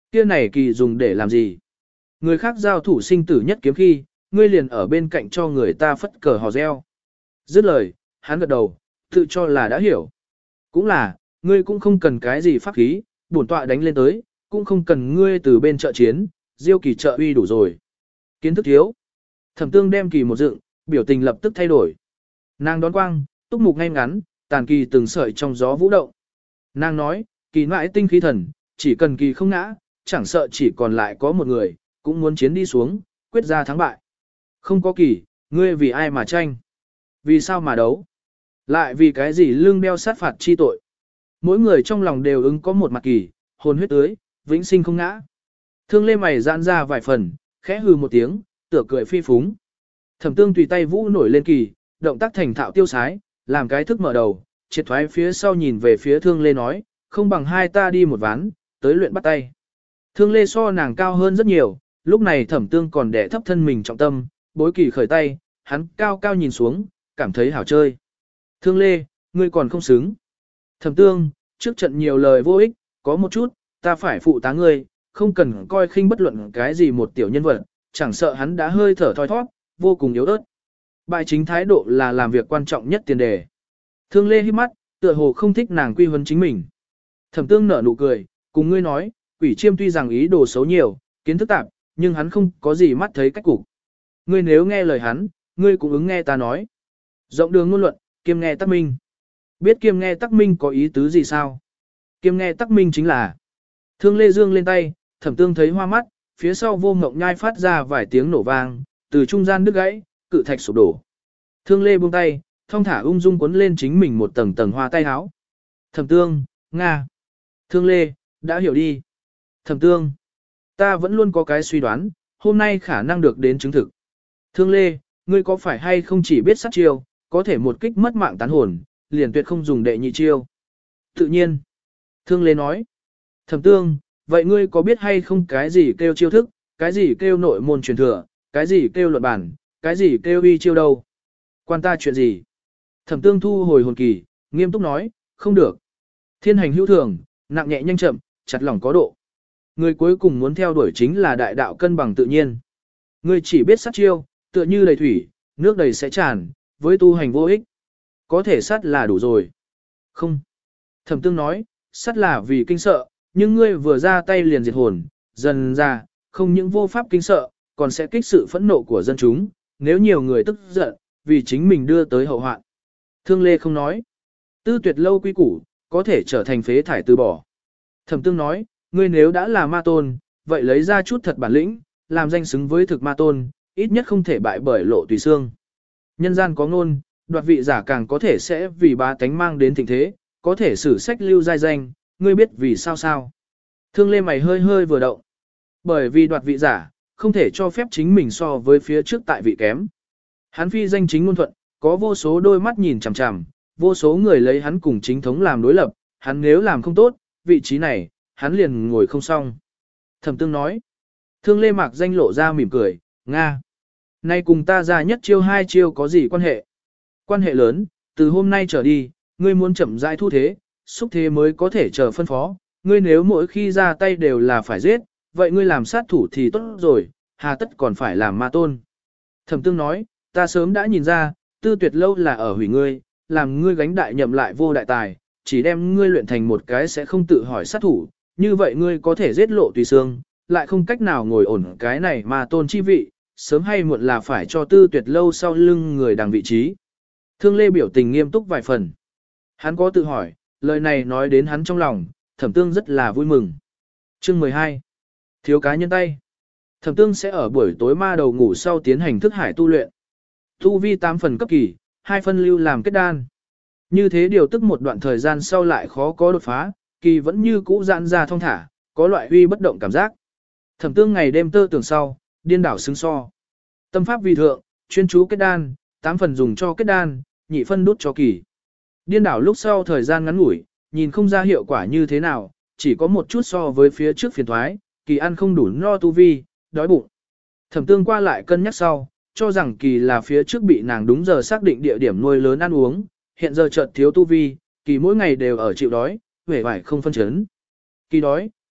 A: Kia này kỳ dùng để làm gì? Người khác giao thủ sinh tử nhất kiếm khi, ngươi liền ở bên cạnh cho người ta phất cờ hò reo. Dứt lời, hắn gật đầu, tự cho là đã hiểu. Cũng là, ngươi cũng không cần cái gì pháp khí, bổn tọa đánh lên tới, cũng không cần ngươi từ bên trợ chiến, diêu kỳ trợ uy đủ rồi. Kiến thức thiếu. Thẩm Tương đem kỳ một dựng, biểu tình lập tức thay đổi. Nàng đón quang, túc mục ngay ngắn, tàn kỳ từng sợi trong gió vũ động. Nàng nói, kỳ mãi tinh khí thần, chỉ cần kỳ không ngã, chẳng sợ chỉ còn lại có một người, cũng muốn chiến đi xuống, quyết ra thắng bại. Không có kỳ, ngươi vì ai mà tranh? Vì sao mà đấu? Lại vì cái gì lương đeo sát phạt chi tội? Mỗi người trong lòng đều ứng có một mặt kỳ, hồn huyết tưới, vĩnh sinh không ngã. Thương lê mày giãn ra vài phần, khẽ hừ một tiếng, tựa cười phi phúng. Thẩm Tương tùy tay vũ nổi lên kỳ, động tác thành thạo tiêu sái, làm cái thức mở đầu, triệt thoái phía sau nhìn về phía Thương Lê nói, không bằng hai ta đi một ván, tới luyện bắt tay. Thương Lê so nàng cao hơn rất nhiều, lúc này Thẩm Tương còn đẻ thấp thân mình trọng tâm, bối kỳ khởi tay, hắn cao cao nhìn xuống, cảm thấy hảo chơi. Thương Lê, ngươi còn không xứng. Thẩm Tương, trước trận nhiều lời vô ích, có một chút, ta phải phụ tá ngươi, không cần coi khinh bất luận cái gì một tiểu nhân vật, chẳng sợ hắn đã hơi thở thoi thoát, vô cùng yếu ớt. Bài chính thái độ là làm việc quan trọng nhất tiền đề. Thương Lê hít mắt, tựa hồ không thích nàng quy huấn chính mình. Thẩm Tương nở nụ cười, cùng ngươi nói, Quỷ Chiêm tuy rằng ý đồ xấu nhiều, kiến thức tạp, nhưng hắn không có gì mắt thấy cách cục. Ngươi nếu nghe lời hắn, ngươi cũng ứng nghe ta nói. Rộng đường ngôn luận, kiêm nghe tắc minh. Biết kiêm nghe tắc minh có ý tứ gì sao? Kiêm nghe tắc minh chính là Thương Lê dương lên tay, Thẩm Tương thấy hoa mắt, phía sau vô ngộng nhai phát ra vài tiếng nổ vang, từ trung gian đứt gãy, cự thạch sụp đổ. Thương Lê buông tay, thong thả ung dung cuốn lên chính mình một tầng tầng hoa tay áo. Thẩm Tương, Nga. Thương Lê, đã hiểu đi. Thẩm Tương, ta vẫn luôn có cái suy đoán, hôm nay khả năng được đến chứng thực. Thương Lê, ngươi có phải hay không chỉ biết sát chiêu, có thể một kích mất mạng tán hồn, liền tuyệt không dùng đệ nhị chiêu. Tự nhiên. Thương Lê nói. Thẩm Tương, vậy ngươi có biết hay không cái gì kêu chiêu thức, cái gì kêu nội môn truyền thừa, cái gì kêu luận bản, cái gì kêu uy chiêu đâu? Quan ta chuyện gì? Thẩm Tương thu hồi hồn kỳ, nghiêm túc nói, không được. Thiên hành hữu thường, nặng nhẹ nhanh chậm, chặt lỏng có độ. Người cuối cùng muốn theo đuổi chính là đại đạo cân bằng tự nhiên. Ngươi chỉ biết sát chiêu, tựa như đầy thủy, nước đầy sẽ tràn, với tu hành vô ích. Có thể sát là đủ rồi. Không. Thẩm Tương nói, sát là vì kinh sợ, nhưng ngươi vừa ra tay liền diệt hồn, dần ra, không những vô pháp kinh sợ, còn sẽ kích sự phẫn nộ của dân chúng, nếu nhiều người tức giận, vì chính mình đưa tới hậu hoạn. Thương Lê không nói. Tư Tuyệt lâu quy củ, có thể trở thành phế thải từ bỏ. Thẩm Tương nói, ngươi nếu đã là ma tôn, vậy lấy ra chút thật bản lĩnh, làm danh xứng với thực ma tôn, ít nhất không thể bại bởi lộ tùy xương. Nhân gian có ngôn, đoạt vị giả càng có thể sẽ vì bá tánh mang đến thịnh thế, có thể sử sách lưu giai danh, ngươi biết vì sao sao. Thương Lê mày hơi hơi vừa động. Bởi vì đoạt vị giả, không thể cho phép chính mình so với phía trước tại vị kém. Hắn phi danh chính ngôn thuận, có vô số đôi mắt nhìn chằm chằm, vô số người lấy hắn cùng chính thống làm đối lập, hắn nếu làm không tốt, vị trí này, hắn liền ngồi không xong. Thẩm Tương nói. Thương Lê Mạc danh lộ ra mỉm cười, Nga. Nay cùng ta ra nhất chiêu hai chiêu có gì quan hệ? Quan hệ lớn, từ hôm nay trở đi, ngươi muốn chậm rãi thu thế, xúc thế mới có thể chờ phân phó. Ngươi nếu mỗi khi ra tay đều là phải giết, vậy ngươi làm sát thủ thì tốt rồi, hà tất còn phải làm ma tôn. Thẩm Tương nói, ta sớm đã nhìn ra, Tư Tuyệt lâu là ở hủy ngươi, làm ngươi gánh đại nhậm lại vô đại tài, chỉ đem ngươi luyện thành một cái sẽ không tự hỏi sát thủ, như vậy ngươi có thể giết lộ tùy xương, lại không cách nào ngồi ổn cái này ma tôn chi vị, sớm hay muộn là phải cho Tư Tuyệt lâu sau lưng người đằng vị trí. Thương Lê biểu tình nghiêm túc vài phần. Hắn có tự hỏi, lời này nói đến hắn trong lòng, Thẩm Tương rất là vui mừng. Chương 12. Thiếu cá nhân tay. Thẩm Tương sẽ ở buổi tối ma đầu ngủ sau tiến hành thức hải tu luyện. Tu vi 8 phần cấp kỳ, 2 phân lưu làm kết đan. Như thế điều tức một đoạn thời gian sau lại khó có đột phá, kỳ vẫn như cũ giãn ra thong thả, có loại uy bất động cảm giác. Thẩm Tương ngày đêm tơ tưởng sau, điên đảo xứng so. Tâm pháp vi thượng, chuyên chú kết đan, 8 phần dùng cho kết đan, nhị phân đút cho kỳ. Điên đảo lúc sau thời gian ngắn ngủi, nhìn không ra hiệu quả như thế nào, chỉ có một chút so với phía trước phiền thoái, kỳ ăn không đủ no tu vi, đói bụng. Thẩm Tương qua lại cân nhắc sau, cho rằng kỳ là phía trước bị nàng đúng giờ xác định địa điểm nuôi lớn ăn uống, hiện giờ chợt thiếu tu vi, kỳ mỗi ngày đều ở chịu đói, vẻ vải không phân chấn. Kỳ đói,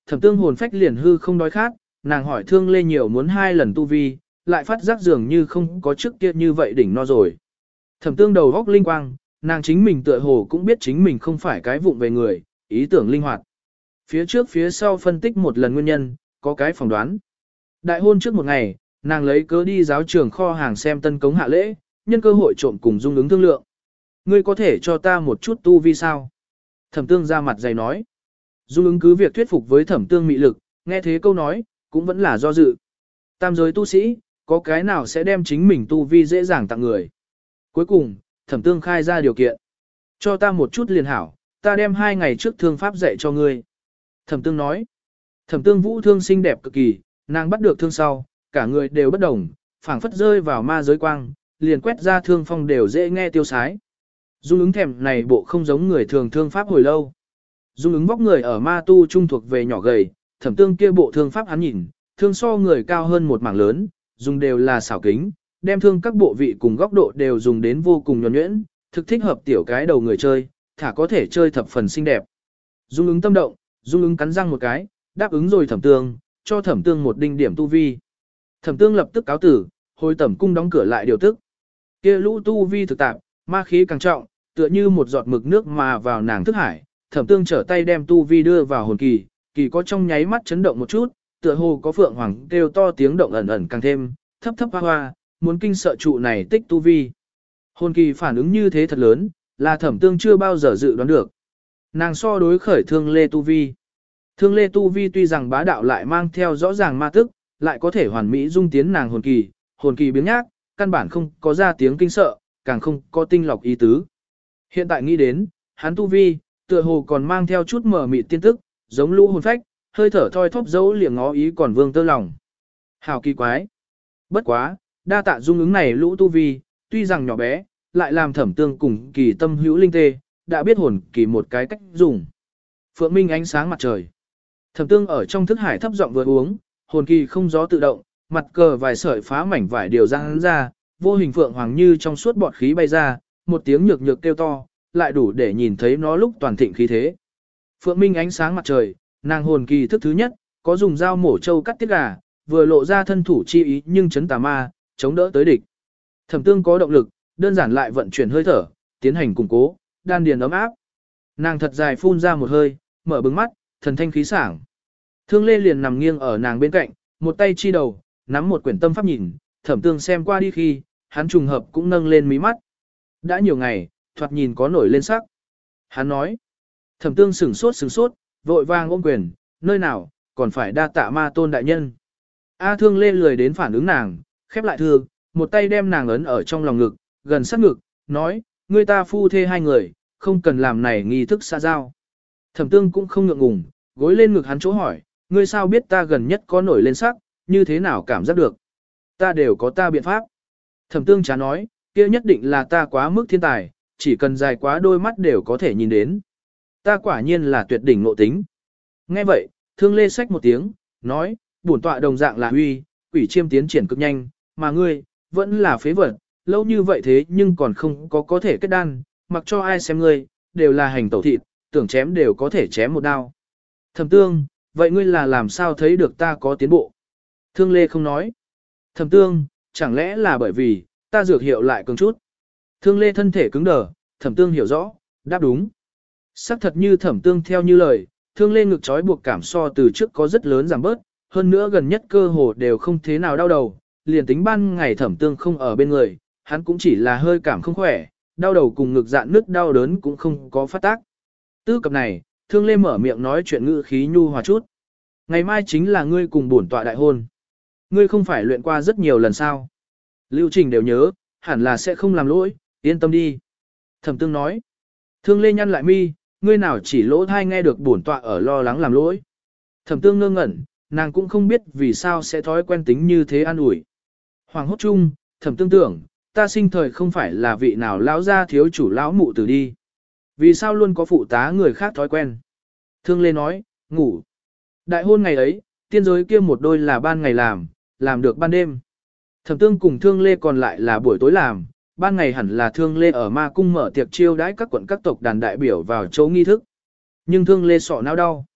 A: Thẩm Tương hồn phách liền hư không đói khát, nàng hỏi Thương Lê nhiều muốn 2 lần tu vi, lại phát giác dường như không có trước kia như vậy đỉnh no rồi. Thẩm Tương đầu góc linh quang, nàng chính mình tựa hồ cũng biết chính mình không phải cái vụng về người, ý tưởng linh hoạt. Phía trước phía sau phân tích một lần nguyên nhân, có cái phỏng đoán. Đại hôn trước một ngày, nàng lấy cớ đi giáo trường kho hàng xem tân cống hạ lễ, nhân cơ hội trộm cùng Dung ứng thương lượng. Ngươi có thể cho ta một chút tu vi sao? Thẩm Tương ra mặt dày nói. Dung ứng cứ việc thuyết phục với Thẩm Tương mị lực, nghe thế câu nói, cũng vẫn là do dự. Tam giới tu sĩ, có cái nào sẽ đem chính mình tu vi dễ dàng tặng người. Cuối cùng, Thẩm Tương khai ra điều kiện. Cho ta một chút liền hảo, ta đem 2 ngày trước thương pháp dạy cho ngươi. Thẩm Tương nói. Thẩm Tương vũ thương xinh đẹp cực kỳ, nàng bắt được thương sau, cả người đều bất đồng, phảng phất rơi vào ma giới quang, liền quét ra thương phong đều dễ nghe tiêu sái. Dung ứng thèm này bộ không giống người thường thương pháp hồi lâu. Dung ứng vóc người ở ma tu trung thuộc về nhỏ gầy, Thẩm Tương kia bộ thương pháp hắn nhìn, thương so người cao hơn một mảng lớn, dùng đều là xảo kính, đem thương các bộ vị cùng góc độ đều dùng đến vô cùng nhuần nhuyễn, thực thích hợp tiểu cái đầu người chơi, thả có thể chơi thập phần xinh đẹp. Dung ứng tâm động, Dung ứng cắn răng một cái, đáp ứng rồi Thẩm Tương, cho Thẩm Tương một đinh điểm tu vi. Thẩm Tương lập tức cáo tử, hồi tẩm cung đóng cửa lại điều tức. Kia lũ tu vi thực tạp, ma khí càng trọng, tựa như một giọt mực nước mà vào nàng thức hải. Thẩm Tương trở tay đem tu vi đưa vào hồn kỳ, kỳ có trong nháy mắt chấn động một chút, tựa hồ có phượng hoàng kêu to tiếng động ẩn ẩn càng thêm, thấp thấp hoa hoa, muốn kinh sợ trụ này tích tu vi. Hồn kỳ phản ứng như thế thật lớn, là Thẩm Tương chưa bao giờ dự đoán được. Nàng so đối khởi Thương Lê tu vi. Thương Lê tu vi tuy rằng bá đạo lại mang theo rõ ràng ma tức, lại có thể hoàn mỹ dung tiến nàng hồn kỳ biến nhác, căn bản không có ra tiếng kinh sợ, càng không có tinh lọc ý tứ. Hiện tại nghĩ đến, hắn tu vi, tựa hồ còn mang theo chút mờ mịt tiên tức, giống lũ hồn phách, hơi thở thoi thóp dấu liệng ngó ý còn vương tơ lòng. Hào kỳ quái. Bất quá, đa tạ dung ứng này lũ tu vi, tuy rằng nhỏ bé, lại làm Thẩm Tương cùng kỳ tâm hữu linh tê, đã biết hồn kỳ một cái cách dùng. Phượng minh ánh sáng mặt trời. Thẩm Tương ở trong thức hải thấp giọng vừa uống, hồn kỳ không gió tự động, mặt cờ vài sợi phá mảnh vải điều ra hắn ra, vô hình phượng hoàng như trong suốt bọt khí bay ra, một tiếng nhược nhược kêu to, lại đủ để nhìn thấy nó lúc toàn thịnh khí thế. Phượng minh ánh sáng mặt trời, nàng hồn kỳ thức thứ nhất, có dùng dao mổ trâu cắt tiết gà, vừa lộ ra thân thủ chi ý nhưng chấn tà ma, chống đỡ tới địch. Thẩm Tương có động lực, đơn giản lại vận chuyển hơi thở, tiến hành củng cố, đan điền ấm áp. Nàng thật dài phun ra một hơi, mở bừng mắt, thần thanh khí sảng. Thương Lê liền nằm nghiêng ở nàng bên cạnh, một tay chi đầu, nắm một quyển tâm pháp nhìn, Thẩm Tương xem qua đi khi, hắn trùng hợp cũng nâng lên mí mắt. Đã nhiều ngày, thoạt nhìn có nổi lên sắc. Hắn nói, Thẩm Tương sửng sốt, vội vàng ôm quyền, nơi nào, còn phải đa tạ ma tôn đại nhân. Thương Lê lười đến phản ứng nàng, khép lại thư, một tay đem nàng ấn ở trong lòng ngực, gần sát ngực, nói, ngươi ta phu thê 2 người, không cần làm này nghi thức xã giao. Thẩm Tương cũng không ngượng ngùng, gối lên ngực hắn chỗ hỏi, ngươi sao biết ta gần nhất có nổi lên sắc, như thế nào cảm giác được. Ta đều có ta biện pháp. Thẩm Tương chá nói, kia nhất định là ta quá mức thiên tài, chỉ cần dài quá đôi mắt đều có thể nhìn đến. Ta quả nhiên là tuyệt đỉnh ngộ tính. Nghe vậy, Thương Lê xách một tiếng, nói, bổn tọa đồng dạng là huy, quỷ chiêm tiến triển cực nhanh, mà ngươi, vẫn là phế vật, lâu như vậy thế nhưng còn không có thể kết đan, mặc cho ai xem ngươi, đều là hành tẩu thịt, tưởng chém đều có thể chém một đao. Thẩm Tương, vậy ngươi là làm sao thấy được ta có tiến bộ? Thương Lê không nói. Thẩm Tương, chẳng lẽ là bởi vì, ta dược hiệu lại cứng chút. Thương Lê thân thể cứng đờ, Thẩm Tương hiểu rõ, đáp đúng. Sắc thật như Thẩm Tương theo như lời, Thương Lê ngực trói buộc cảm so từ trước có rất lớn giảm bớt, hơn nữa gần nhất cơ hồ đều không thế nào đau đầu, liền tính ban ngày Thẩm Tương không ở bên người, hắn cũng chỉ là hơi cảm không khỏe, đau đầu cùng ngực dạn nứt đau đớn cũng không có phát tác. Tư cập này, Thương Lê mở miệng nói chuyện ngữ khí nhu hòa chút. Ngày mai chính là ngươi cùng bổn tọa đại hôn. Ngươi không phải luyện qua rất nhiều lần sao? Lưu trình đều nhớ, hẳn là sẽ không làm lỗi, yên tâm đi. Thẩm Tương nói. Thương Lê nhăn lại mi, ngươi nào chỉ lỗ thai nghe được bổn tọa ở lo lắng làm lỗi. Thẩm Tương ngơ ngẩn, nàng cũng không biết vì sao sẽ thói quen tính như thế an ủi. Hoàng hốt chung, Thẩm Tương tưởng, ta sinh thời không phải là vị nào lão gia thiếu chủ lão mụ tử đi. Vì sao luôn có phụ tá người khác thói quen? Thương Lê nói, ngủ. Đại hôn ngày ấy, tiên giới kia một đôi là ban ngày làm được ban đêm. Thẩm Tương cùng Thương Lê còn lại là buổi tối làm, ban ngày hẳn là Thương Lê ở ma cung mở tiệc chiêu đãi các quận các tộc đàn đại biểu vào chỗ nghi thức. Nhưng Thương Lê sọ não đau.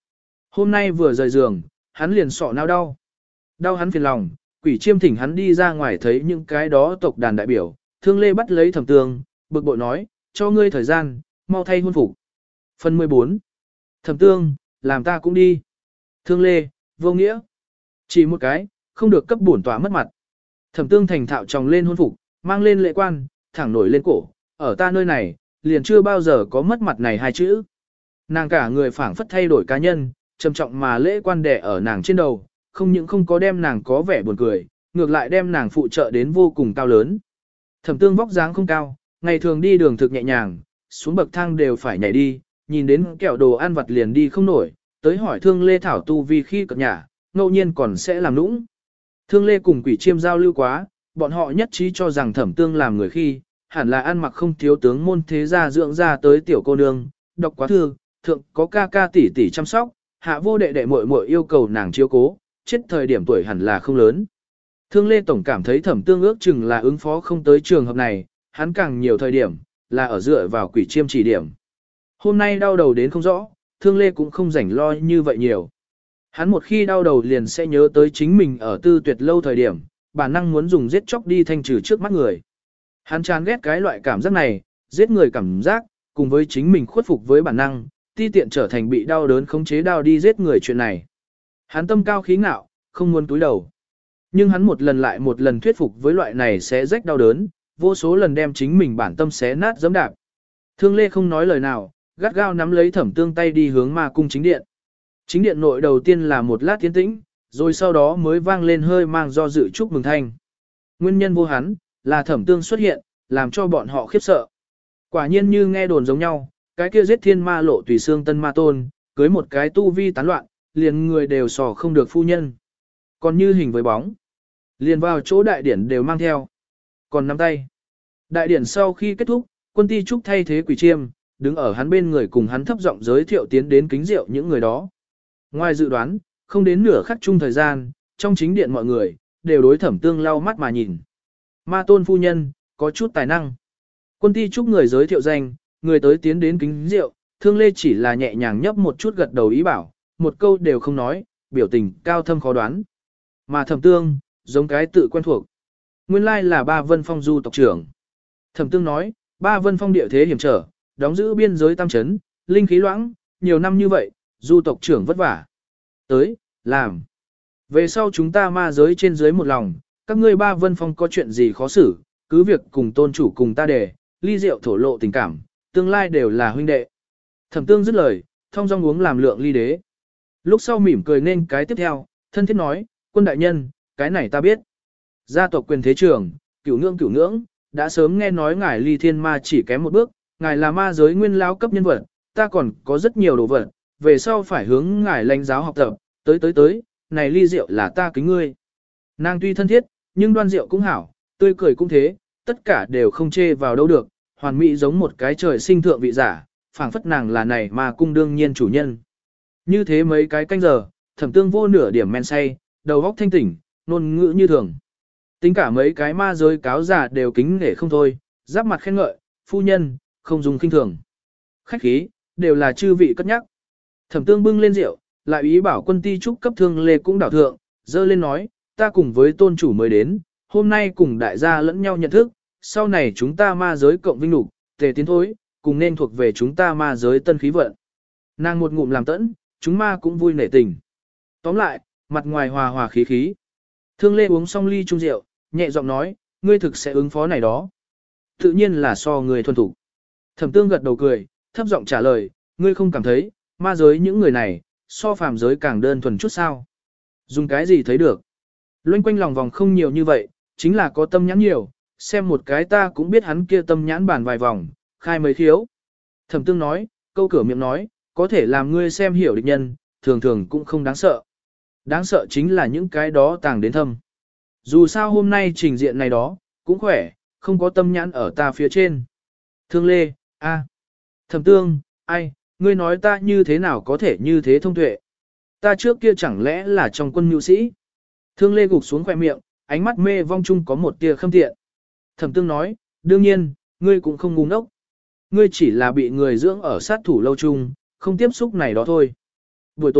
A: Hôm nay vừa rời giường, hắn liền sọ não đau. Đau hắn phiền lòng, Quỷ Chiêm thỉnh hắn đi ra ngoài thấy những cái đó tộc đàn đại biểu, Thương Lê bắt lấy Thẩm Tương, bực bội nói, cho ngươi thời gian, mau thay hôn phục. Phần 14. Thẩm Tương, làm ta cũng đi. Thương Lê, vô nghĩa. Chỉ một cái, không được cấp bổn tỏa mất mặt. Thẩm Tương thành thạo tròng lên hôn phục, mang lên lễ quan, thẳng nổi lên cổ, ở ta nơi này, liền chưa bao giờ có mất mặt này hai chữ. Nàng cả người phảng phất thay đổi cá nhân, trầm trọng mà lễ quan đẻ ở nàng trên đầu, không những không có đem nàng có vẻ buồn cười, ngược lại đem nàng phụ trợ đến vô cùng cao lớn. Thẩm Tương vóc dáng không cao, ngày thường đi đường thực nhẹ nhàng, xuống bậc thang đều phải nhảy đi, nhìn đến kẹo đồ ăn vặt liền đi không nổi, tới hỏi Thương Lê thảo tu vì khi cập nhà, ngẫu nhiên còn sẽ làm nũng. Thương Lê cùng Quỷ Chiêm giao lưu quá, bọn họ nhất trí cho rằng Thẩm Tương làm người khi, hẳn là ăn mặc không thiếu tướng môn thế gia dưỡng ra tới tiểu cô nương, đọc quá thư, thượng có ca ca tỷ tỷ chăm sóc, hạ vô đệ đệ muội muội yêu cầu nàng chiếu cố, chết thời điểm tuổi hẳn là không lớn. Thương Lê Tổng cảm thấy Thẩm Tương ước chừng là ứng phó không tới trường hợp này, hắn càng nhiều thời điểm, là ở dựa vào Quỷ Chiêm chỉ điểm. Hôm nay đau đầu đến không rõ, Thương Lê cũng không rảnh lo như vậy nhiều. Hắn một khi đau đầu liền sẽ nhớ tới chính mình ở Tư Tuyệt lâu thời điểm, bản năng muốn dùng giết chóc đi thanh trừ trước mắt người. Hắn chán ghét cái loại cảm giác này, giết người cảm giác, cùng với chính mình khuất phục với bản năng, ti tiện trở thành bị đau đớn khống chế đau đi giết người chuyện này. Hắn tâm cao khí ngạo, không muốn túi đầu. Nhưng hắn một lần lại một lần thuyết phục với loại này sẽ rách đau đớn, vô số lần đem chính mình bản tâm xé nát giẫm đạp. Thương Lê không nói lời nào, gắt gao nắm lấy Thẩm Tương tay đi hướng ma cung chính điện. Chính điện nội đầu tiên là một lát tiến tĩnh, rồi sau đó mới vang lên hơi mang do dự chúc mừng thanh. Nguyên nhân vô hắn, là Thẩm Tương xuất hiện, làm cho bọn họ khiếp sợ. Quả nhiên như nghe đồn giống nhau, cái kia giết thiên ma lộ tùy xương tân ma tôn, cưới một cái tu vi tán loạn, liền người đều sò không được phu nhân. Còn như hình với bóng, liền vào chỗ đại điển đều mang theo. Còn nắm tay. Đại điển sau khi kết thúc, Quân Ti Trúc thay thế Quỷ Chiêm, đứng ở hắn bên người cùng hắn thấp giọng giới thiệu tiến đến kính rượu những người đó. Ngoài dự đoán, không đến nửa khắc chung thời gian, trong chính điện mọi người, đều đối Thẩm Tương lau mắt mà nhìn. Ma tôn phu nhân, có chút tài năng. Quân Ti Trúc người giới thiệu danh, người tới tiến đến kính rượu, Thương Lê chỉ là nhẹ nhàng nhấp một chút gật đầu ý bảo, một câu đều không nói, biểu tình cao thâm khó đoán. Mà Thẩm Tương, giống cái tự quen thuộc. Nguyên lai là Ba Vân Phong du tộc trưởng. Thẩm Tương nói, Ba Vân Phong địa thế hiểm trở, đóng giữ biên giới tam trấn, linh khí loãng, nhiều năm như vậy, du tộc trưởng vất vả. Tới, làm. Về sau chúng ta ma giới trên dưới một lòng, các ngươi Ba Vân Phong có chuyện gì khó xử, cứ việc cùng tôn chủ cùng ta đề, ly rượu thổ lộ tình cảm, tương lai đều là huynh đệ. Thẩm Tương dứt lời, thông dong uống làm lượng ly đế. Lúc sau mỉm cười nên cái tiếp theo, thân thiết nói, Quân đại nhân, cái này ta biết. Gia tộc quyền thế trưởng, cửu ngưỡng, đã sớm nghe nói ngài ly thiên ma chỉ kém một bước, ngài là ma giới nguyên lao cấp nhân vật, ta còn có rất nhiều đồ vật, về sau phải hướng ngài lãnh giáo học tập, tới, này ly rượu là ta kính ngươi. Nàng tuy thân thiết, nhưng đoan rượu cũng hảo, tươi cười cũng thế, tất cả đều không chê vào đâu được, hoàn mỹ giống một cái trời sinh thượng vị giả, phảng phất nàng là này mà cung đương nhiên chủ nhân. Như thế mấy cái canh giờ, Thẩm Tương vô nửa điểm men say, đầu óc thanh tỉnh, ngôn ngữ như thường. Tính cả mấy cái ma giới cáo giả đều kính nể không thôi, giáp mặt khen ngợi, phu nhân, không dùng kinh thường. Khách khí, đều là chư vị cất nhắc. Thẩm Tương bưng lên rượu, lại ý bảo Quân Ti Trúc cấp Thương Lê cũng đảo thượng, dơ lên nói, ta cùng với tôn chủ mới đến, hôm nay cùng đại gia lẫn nhau nhận thức, sau này chúng ta ma giới cộng vinh lục, tề tiến thối, cùng nên thuộc về chúng ta ma giới tân khí vận. Nàng một ngụm làm tẫn, chúng ma cũng vui nể tình. Tóm lại, mặt ngoài hòa hòa khí khí. Thương Lê uống xong ly chung rượu, nhẹ giọng nói, ngươi thực sẽ ứng phó này đó. Tự nhiên là so người thuần thủ. Thẩm Tương gật đầu cười, thấp giọng trả lời, ngươi không cảm thấy, ma giới những người này, so phàm giới càng đơn thuần chút sao. Dùng cái gì thấy được. Loanh quanh lòng vòng không nhiều như vậy, chính là có tâm nhãn nhiều, xem một cái ta cũng biết hắn kia tâm nhãn bàn vài vòng, khai mấy khiếu. Thẩm Tương nói, câu cửa miệng nói, có thể làm ngươi xem hiểu địch nhân, thường thường cũng không đáng sợ. Đáng sợ chính là những cái đó tàng đến thâm. Dù sao hôm nay trình diện này đó, cũng khỏe, không có tâm nhãn ở ta phía trên. Thương Lê, a, Thẩm Tương, ai, ngươi nói ta như thế nào có thể như thế thông tuệ. Ta trước kia chẳng lẽ là trong quân nhu sĩ. Thương Lê gục xuống khỏe miệng, ánh mắt mê vong chung có một tia khâm tiện. Thẩm Tương nói, đương nhiên, ngươi cũng không ngu ngốc. Ngươi chỉ là bị người dưỡng ở sát thủ lâu chung, không tiếp xúc này đó thôi. Buổi tối,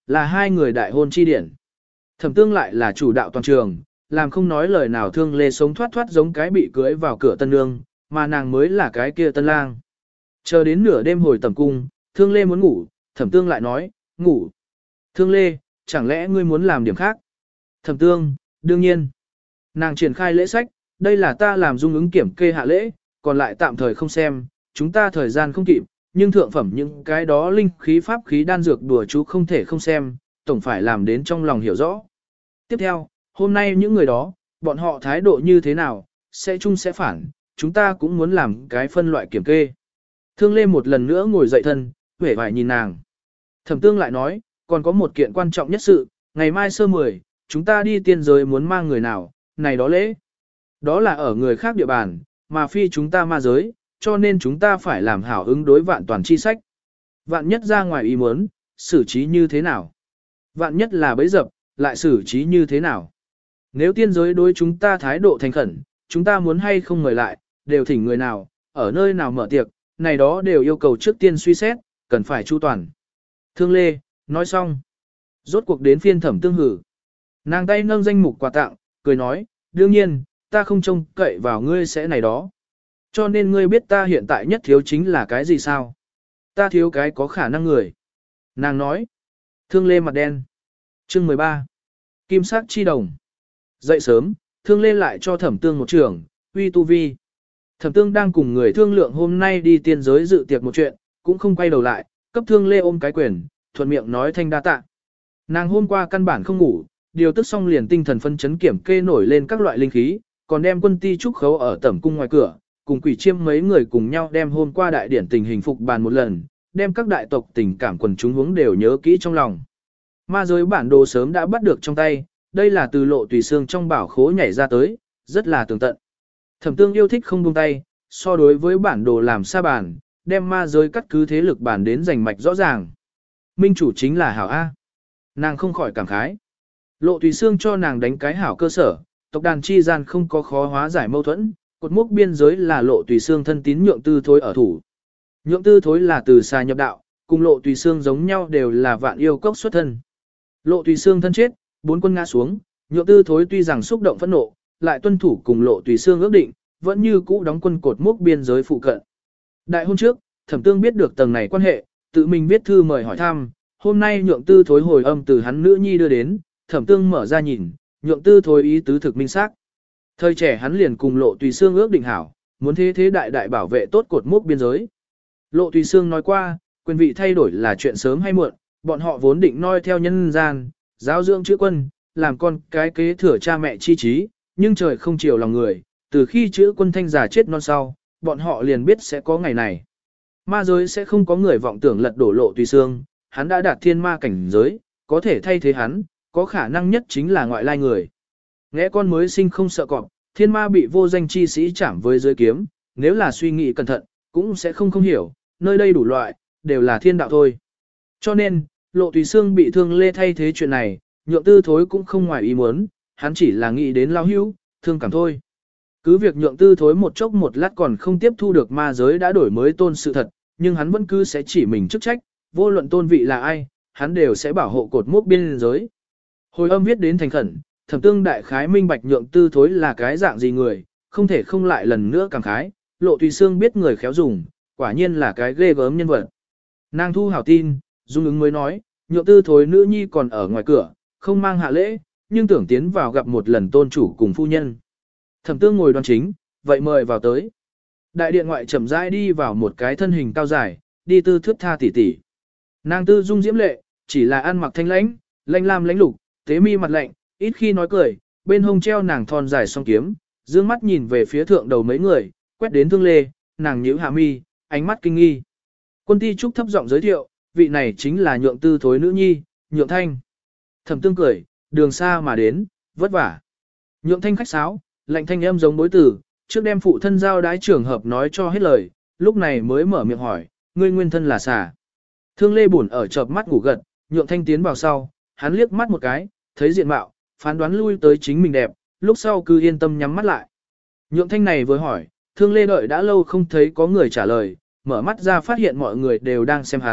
A: là hai người đại hôn chi điển. Thẩm Tương lại là chủ đạo toàn trường, làm không nói lời nào Thương Lê sống thoát thoát giống cái bị cưới vào cửa tân nương, mà nàng mới là cái kia tân lang. Chờ đến nửa đêm hồi tầm cung, Thương Lê muốn ngủ, Thẩm Tương lại nói, ngủ. Thương Lê, chẳng lẽ ngươi muốn làm điểm khác? Thẩm Tương, đương nhiên. Nàng triển khai lễ sách, đây là ta làm dung ứng kiểm kê hạ lễ, còn lại tạm thời không xem, chúng ta thời gian không kịp, nhưng thượng phẩm những cái đó linh khí pháp khí đan dược đùa chú không thể không xem, tổng phải làm đến trong lòng hiểu rõ. Tiếp theo, hôm nay những người đó, bọn họ thái độ như thế nào, sẽ chung sẽ phản, chúng ta cũng muốn làm cái phân loại kiểm kê. Thương Lê một lần nữa ngồi dậy thân, vẻ vải nhìn nàng. Thẩm Tương lại nói, còn có một kiện quan trọng nhất sự, ngày mai sơ 10, chúng ta đi tiên giới muốn mang người nào, này đó lễ. Đó là ở người khác địa bàn, mà phi chúng ta ma giới, cho nên chúng ta phải làm hảo ứng đối vạn toàn chi sách. Vạn nhất ra ngoài ý muốn, xử trí như thế nào? Vạn nhất là bấy dập, lại xử trí như thế nào? Nếu tiên giới đối chúng ta thái độ thành khẩn, chúng ta muốn hay không mời lại, đều thỉnh người nào, ở nơi nào mở tiệc, này đó đều yêu cầu trước tiên suy xét, cần phải chu toàn. Thương Lê, nói xong. Rốt cuộc đến phiên Thẩm Tương hử. Nàng tay nâng danh mục quà tặng, cười nói, đương nhiên, ta không trông cậy vào ngươi sẽ này đó. Cho nên ngươi biết ta hiện tại nhất thiếu chính là cái gì sao? Ta thiếu cái có khả năng người. Nàng nói. Thương Lê mặt đen. Chương 13. Kim sắc chi đồng. Dậy sớm, Thương Lê lại cho Thẩm Tương một trưởng, uy tu vi. Thẩm Tương đang cùng người thương lượng hôm nay đi tiên giới dự tiệc một chuyện, cũng không quay đầu lại, cấp Thương Lê ôm cái quyền, thuận miệng nói thanh đa tạ. Nàng hôm qua căn bản không ngủ, điều tức xong liền tinh thần phân chấn kiểm kê nổi lên các loại linh khí, còn đem quân ti trúc khấu ở tẩm cung ngoài cửa, cùng quỷ chiêm mấy người cùng nhau đem hôm qua đại điển tình hình phục bàn một lần, đem các đại tộc tình cảm quần chúng hướng đều nhớ kỹ trong lòng. Ma giới bản đồ sớm đã bắt được trong tay, đây là từ Lộ Tùy Xương trong bảo khố nhảy ra tới, rất là tường tận. Thẩm Tương yêu thích không buông tay, so đối với bản đồ làm sa bàn, đem ma giới cắt cứ thế lực bản đến rành mạch rõ ràng. Minh chủ chính là hảo A. Nàng không khỏi cảm khái. Lộ Tùy Xương cho nàng đánh cái hảo cơ sở, tộc đàn chi gian không có khó hóa giải mâu thuẫn, cột mốc biên giới là Lộ Tùy Xương thân tín Nhượng Tư Thối ở thủ. Nhượng Tư Thối là từ xa nhập đạo, cùng Lộ Tùy Xương giống nhau đều là vạn yêu cốc xuất thân. Lộ Tùy Xương thân chết, 4 quân ngã xuống, Nhượng Tư Thối tuy rằng xúc động phẫn nộ, lại tuân thủ cùng Lộ Tùy Xương ước định, vẫn như cũ đóng quân cột mốc biên giới phụ cận. Đại hôn trước, Thẩm Tương biết được tầng này quan hệ, tự mình viết thư mời hỏi thăm, hôm nay Nhượng Tư Thối hồi âm từ hắn nữ nhi đưa đến, Thẩm Tương mở ra nhìn, Nhượng Tư Thối ý tứ thực minh xác. Thời trẻ hắn liền cùng Lộ Tùy Xương ước định hảo, muốn thế thế đại đại bảo vệ tốt cột mốc biên giới. Lộ Tùy Xương nói qua, quyền vị thay đổi là chuyện sớm hay muộn, bọn họ vốn định noi theo nhân gian, giáo dưỡng chữ quân, làm con cái kế thừa cha mẹ chi trí, nhưng trời không chiều lòng người, từ khi chữ quân thanh giả chết non sau, bọn họ liền biết sẽ có ngày này. Ma giới sẽ không có người vọng tưởng lật đổ Lộ Tùy Xương, hắn đã đạt thiên ma cảnh giới, có thể thay thế hắn, có khả năng nhất chính là ngoại lai người. Nghe con mới sinh không sợ cọp, thiên ma bị vô danh chi sĩ chạm với dưới kiếm, nếu là suy nghĩ cẩn thận, cũng sẽ không hiểu, nơi đây đủ loại, đều là thiên đạo thôi. Cho nên, Lộ Tùy Xương bị Thương Lê thay thế chuyện này, Nhượng Tư Thối cũng không ngoài ý muốn, hắn chỉ là nghĩ đến lao hữu, thương cảm thôi. Cứ việc Nhượng Tư Thối một chốc một lát còn không tiếp thu được ma giới đã đổi mới tôn sự thật, nhưng hắn vẫn cứ sẽ chỉ mình chức trách, vô luận tôn vị là ai, hắn đều sẽ bảo hộ cột mốc biên giới. Hồi âm viết đến thành khẩn, Thẩm Tương đại khái minh bạch Nhượng Tư Thối là cái dạng gì người, không thể không lại lần nữa cảm khái, Lộ Tùy Xương biết người khéo dùng, quả nhiên là cái ghê gớm nhân vật. Nàng thu hảo tin, dung ứng mới nói, Nhượng Tư Thối nữ nhi còn ở ngoài cửa, không mang hạ lễ, nhưng tưởng tiến vào gặp một lần tôn chủ cùng phu nhân. Thẩm Tương ngồi đoan chính, vậy mời vào tới. Đại điện ngoại chậm rãi đi vào một cái thân hình cao dài, đi tư thước tha tỉ tỉ. Nàng tư dung diễm lệ, chỉ là ăn mặc thanh lãnh, lanh lam lãnh lục, tế mi mặt lạnh, ít khi nói cười, bên hông treo nàng thon dài song kiếm, dương mắt nhìn về phía thượng đầu mấy người, quét đến Thương Lê, nàng nhíu hạ mi, ánh mắt kinh nghi. Quân ti trúc thấp giọng giới thiệu, vị này chính là Nhượng Tư Thối nữ nhi, Nhượng Thanh. Thẩm Tương cười, đường xa mà đến, vất vả. Nhượng Thanh khách sáo, lạnh thanh âm giống bối tử, trước đem phụ thân giao đái trường hợp nói cho hết lời, lúc này mới mở miệng hỏi, ngươi nguyên thân là xà. Thương Lê buồn ở chợp mắt ngủ gật, Nhượng Thanh tiến vào sau, hắn liếc mắt một cái, thấy diện mạo, phán đoán lui tới chính mình đẹp, lúc sau cứ yên tâm nhắm mắt lại. Nhượng Thanh này vừa hỏi, Thương Lê đợi đã lâu không thấy có người trả lời, mở mắt ra phát hiện mọi người đều đang xem hắn,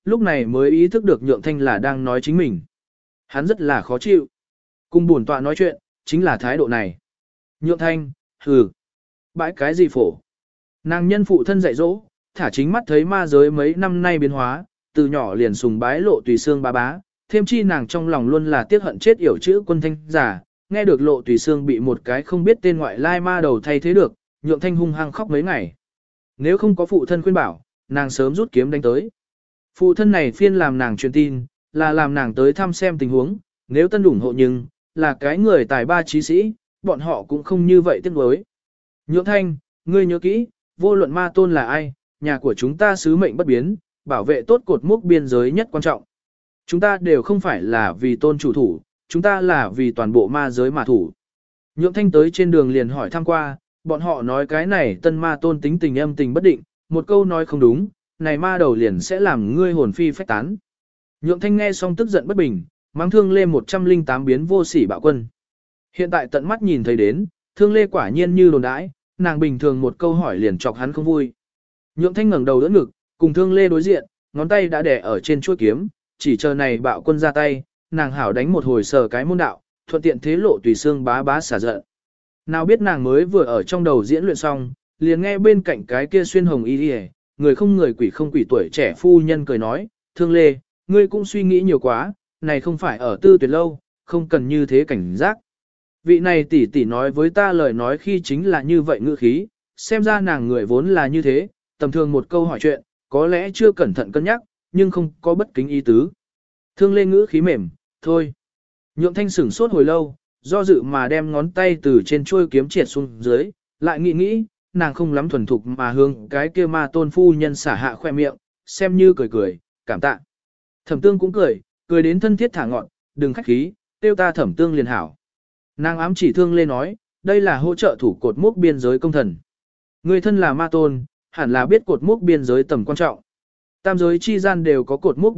A: lúc này mới ý thức được Nhượng Thanh là đang nói chính mình. Hắn rất là khó chịu. Cùng bổn tọa nói chuyện, chính là thái độ này. Nhượng Thanh, hừ, bãi cái gì phổ. Nàng nhân phụ thân dạy dỗ, thả chính mắt thấy ma giới mấy năm nay biến hóa, từ nhỏ liền sùng bái Lộ Tùy Xương bá bá, thêm chi nàng trong lòng luôn là tiếc hận chết yểu chữ Quân Thanh giả, nghe được Lộ Tùy Xương bị một cái không biết tên ngoại lai ma đầu thay thế được, Nhượng Thanh hung hăng khóc mấy ngày. Nếu không có phụ thân khuyên bảo, nàng sớm rút kiếm đánh tới. Phụ thân này phiên làm nàng truyền tin, là làm nàng tới thăm xem tình huống, nếu tân ủng hộ nhưng, là cái người tài ba trí sĩ, bọn họ cũng không như vậy tiếc nuối. Nhượng Thanh, ngươi nhớ kỹ, vô luận ma tôn là ai, nhà của chúng ta sứ mệnh bất biến, bảo vệ tốt cột mốc biên giới nhất quan trọng. Chúng ta đều không phải là vì tôn chủ thủ, chúng ta là vì toàn bộ ma giới mà thủ. Nhượng Thanh tới trên đường liền hỏi thăm qua, bọn họ nói cái này tân ma tôn tính tình âm tình bất định, một câu nói không đúng, này ma đầu liền sẽ làm ngươi hồn phi phách tán. Nhượng Thanh nghe xong tức giận bất bình, mang Thương Lê 108 biến vô sỉ bạo quân. Hiện tại tận mắt nhìn thấy đến, Thương Lê quả nhiên như đồn đãi, nàng bình thường một câu hỏi liền chọc hắn không vui. Nhượng Thanh ngẩng đầu đỡ ngực, cùng Thương Lê đối diện, ngón tay đã đè ở trên chuôi kiếm, chỉ chờ này bạo quân ra tay, nàng hảo đánh một hồi sờ cái môn đạo, thuận tiện thế Lộ Tùy Xương bá bá xả giận. Nào biết nàng mới vừa ở trong đầu diễn luyện xong, liền nghe bên cạnh cái kia xuyên hồng y đi, người không người quỷ không quỷ tuổi trẻ phu nhân cười nói, Thương Lê, ngươi cũng suy nghĩ nhiều quá, này không phải ở Tư Tuyệt lâu, không cần như thế cảnh giác. Vị này tỷ tỷ nói với ta lời nói khi chính là như vậy ngữ khí, xem ra nàng người vốn là như thế, tầm thường một câu hỏi chuyện, có lẽ chưa cẩn thận cân nhắc, nhưng không có bất kính ý tứ. Thương Lê ngữ khí mềm, thôi. Nhượng Thanh sửng sốt hồi lâu, do dự mà đem ngón tay từ trên chuôi kiếm triệt xuống dưới, lại nghĩ nghĩ, nàng không lắm thuần thục mà hướng cái kia ma tôn phu nhân xả hạ khoe miệng, xem như cười cười, cảm tạ. Thẩm Tương cũng cười đến thân thiết thả ngọn, đừng khách khí, tiêu ta Thẩm Tương liền hảo. Nàng ám chỉ Thương Lê nói, đây là hỗ trợ thủ cột mốc biên giới công thần. Người thân là ma tôn, hẳn là biết cột mốc biên giới tầm quan trọng. Tam giới chi gian đều có cột mốc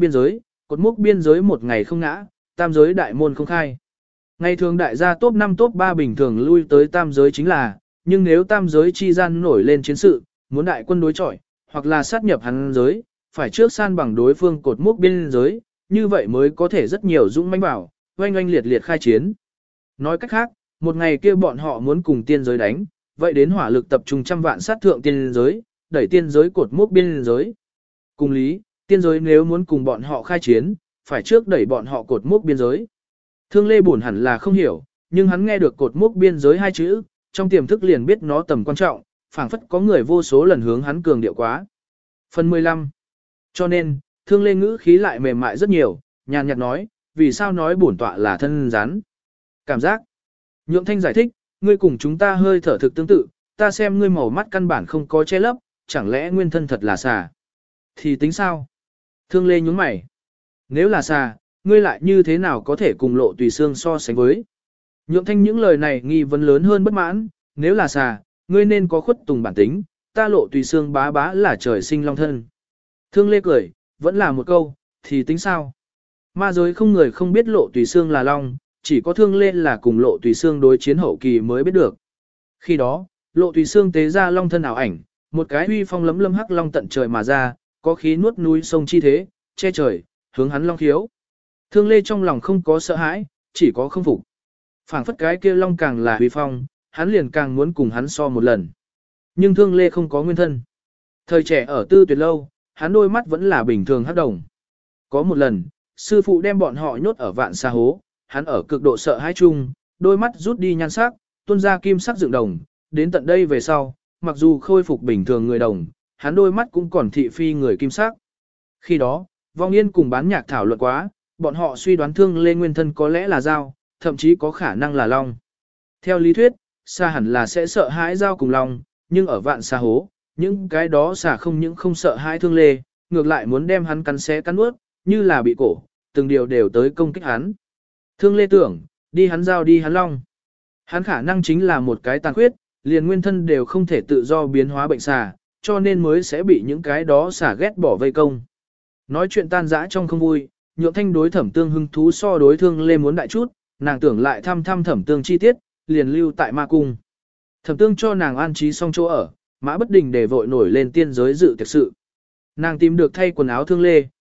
A: biên giới một ngày không ngã, tam giới đại môn không khai. Ngày thường đại gia top 5 top 3 bình thường lui tới tam giới chính là, nhưng nếu tam giới chi gian nổi lên chiến sự, muốn đại quân đối chọi, hoặc là sát nhập hắn giới, phải trước san bằng đối phương cột mốc biên giới, như vậy mới có thể rất nhiều dũng mãnh bảo, oanh oanh liệt liệt khai chiến. Nói cách khác, một ngày kia bọn họ muốn cùng tiên giới đánh, vậy đến hỏa lực tập trung trăm vạn sát thượng tiên giới, đẩy tiên giới cột mốc biên giới. Cùng lý, tiên giới nếu muốn cùng bọn họ khai chiến, phải trước đẩy bọn họ cột mốc biên giới. Thương Lê buồn hẳn là không hiểu, nhưng hắn nghe được cột mốc biên giới hai chữ, trong tiềm thức liền biết nó tầm quan trọng, phảng phất có người vô số lần hướng hắn cường điệu quá. Phần 15. Cho nên, Thương Lê ngữ khí lại mềm mại rất nhiều, nhàn nhạt nói, vì sao nói bổn tọa là thân rắn. Cảm giác. Nhượng Thanh giải thích, ngươi cùng chúng ta hơi thở thực tương tự, ta xem ngươi màu mắt căn bản không có che lấp, chẳng lẽ nguyên thân thật là xà. Thì tính sao? Thương Lê nhúng mày. Nếu là xà, ngươi lại như thế nào có thể cùng Lộ Tùy Xương so sánh với? Nhượng Thanh những lời này nghi vấn lớn hơn bất mãn, nếu là xà, ngươi nên có khuất tùng bản tính, ta Lộ Tùy Xương bá bá là trời sinh long thân. Thương Lê cười, vẫn là một câu, thì tính sao? Ma giới không người không biết Lộ Tùy Xương là long, chỉ có Thương Lê là cùng Lộ Tùy Xương đối chiến hậu kỳ mới biết được. Khi đó, Lộ Tùy Xương tế ra long thân ảo ảnh, một cái uy phong lấm lâm hắc long tận trời mà ra, có khí nuốt núi sông chi thế, che trời, hướng hắn long khiếu. Thương Lê trong lòng không có sợ hãi, chỉ có không phục. Phảng phất cái kia long càng là uy phong, hắn liền càng muốn cùng hắn so một lần. Nhưng Thương Lê không có nguyên thân. Thời trẻ ở Tư Tuyệt lâu, hắn đôi mắt vẫn là bình thường hắc đồng. Có một lần, sư phụ đem bọn họ nhốt ở vạn xa hố, hắn ở cực độ sợ hãi chung, đôi mắt rút đi nhan sắc, tuôn ra kim sắc dựng đồng, đến tận đây về sau, mặc dù khôi phục bình thường người đồng, hắn đôi mắt cũng còn thị phi người kim sắc. Khi đó, Vong Yên cùng Bán Nhạc thảo luận quá, bọn họ suy đoán Thương Lê nguyên thân có lẽ là dao, thậm chí có khả năng là long. Theo lý thuyết, xà hẳn là sẽ sợ hãi dao cùng long, nhưng ở vạn xà hố, những cái đó xà không những không sợ hãi Thương Lê, ngược lại muốn đem hắn cắn xé cắn nuốt, như là bị cổ, từng điều đều tới công kích hắn. Thương Lê tưởng, đi hắn dao đi hắn long. Hắn khả năng chính là một cái tàn khuyết, liền nguyên thân đều không thể tự do biến hóa bệnh xà, cho nên mới sẽ bị những cái đó xà ghét bỏ vây công. Nói chuyện tan dã trong không vui, Nhượng Thanh đối Thẩm Tương hứng thú so đối Thương Lê muốn đại chút, nàng tưởng lại thăm Thẩm Tương chi tiết, liền lưu tại ma cung. Thẩm Tương cho nàng an trí xong chỗ ở, Mã Bất Đình để vội nổi lên tiên giới dự tiệc sự. Nàng tìm được thay quần áo Thương Lê,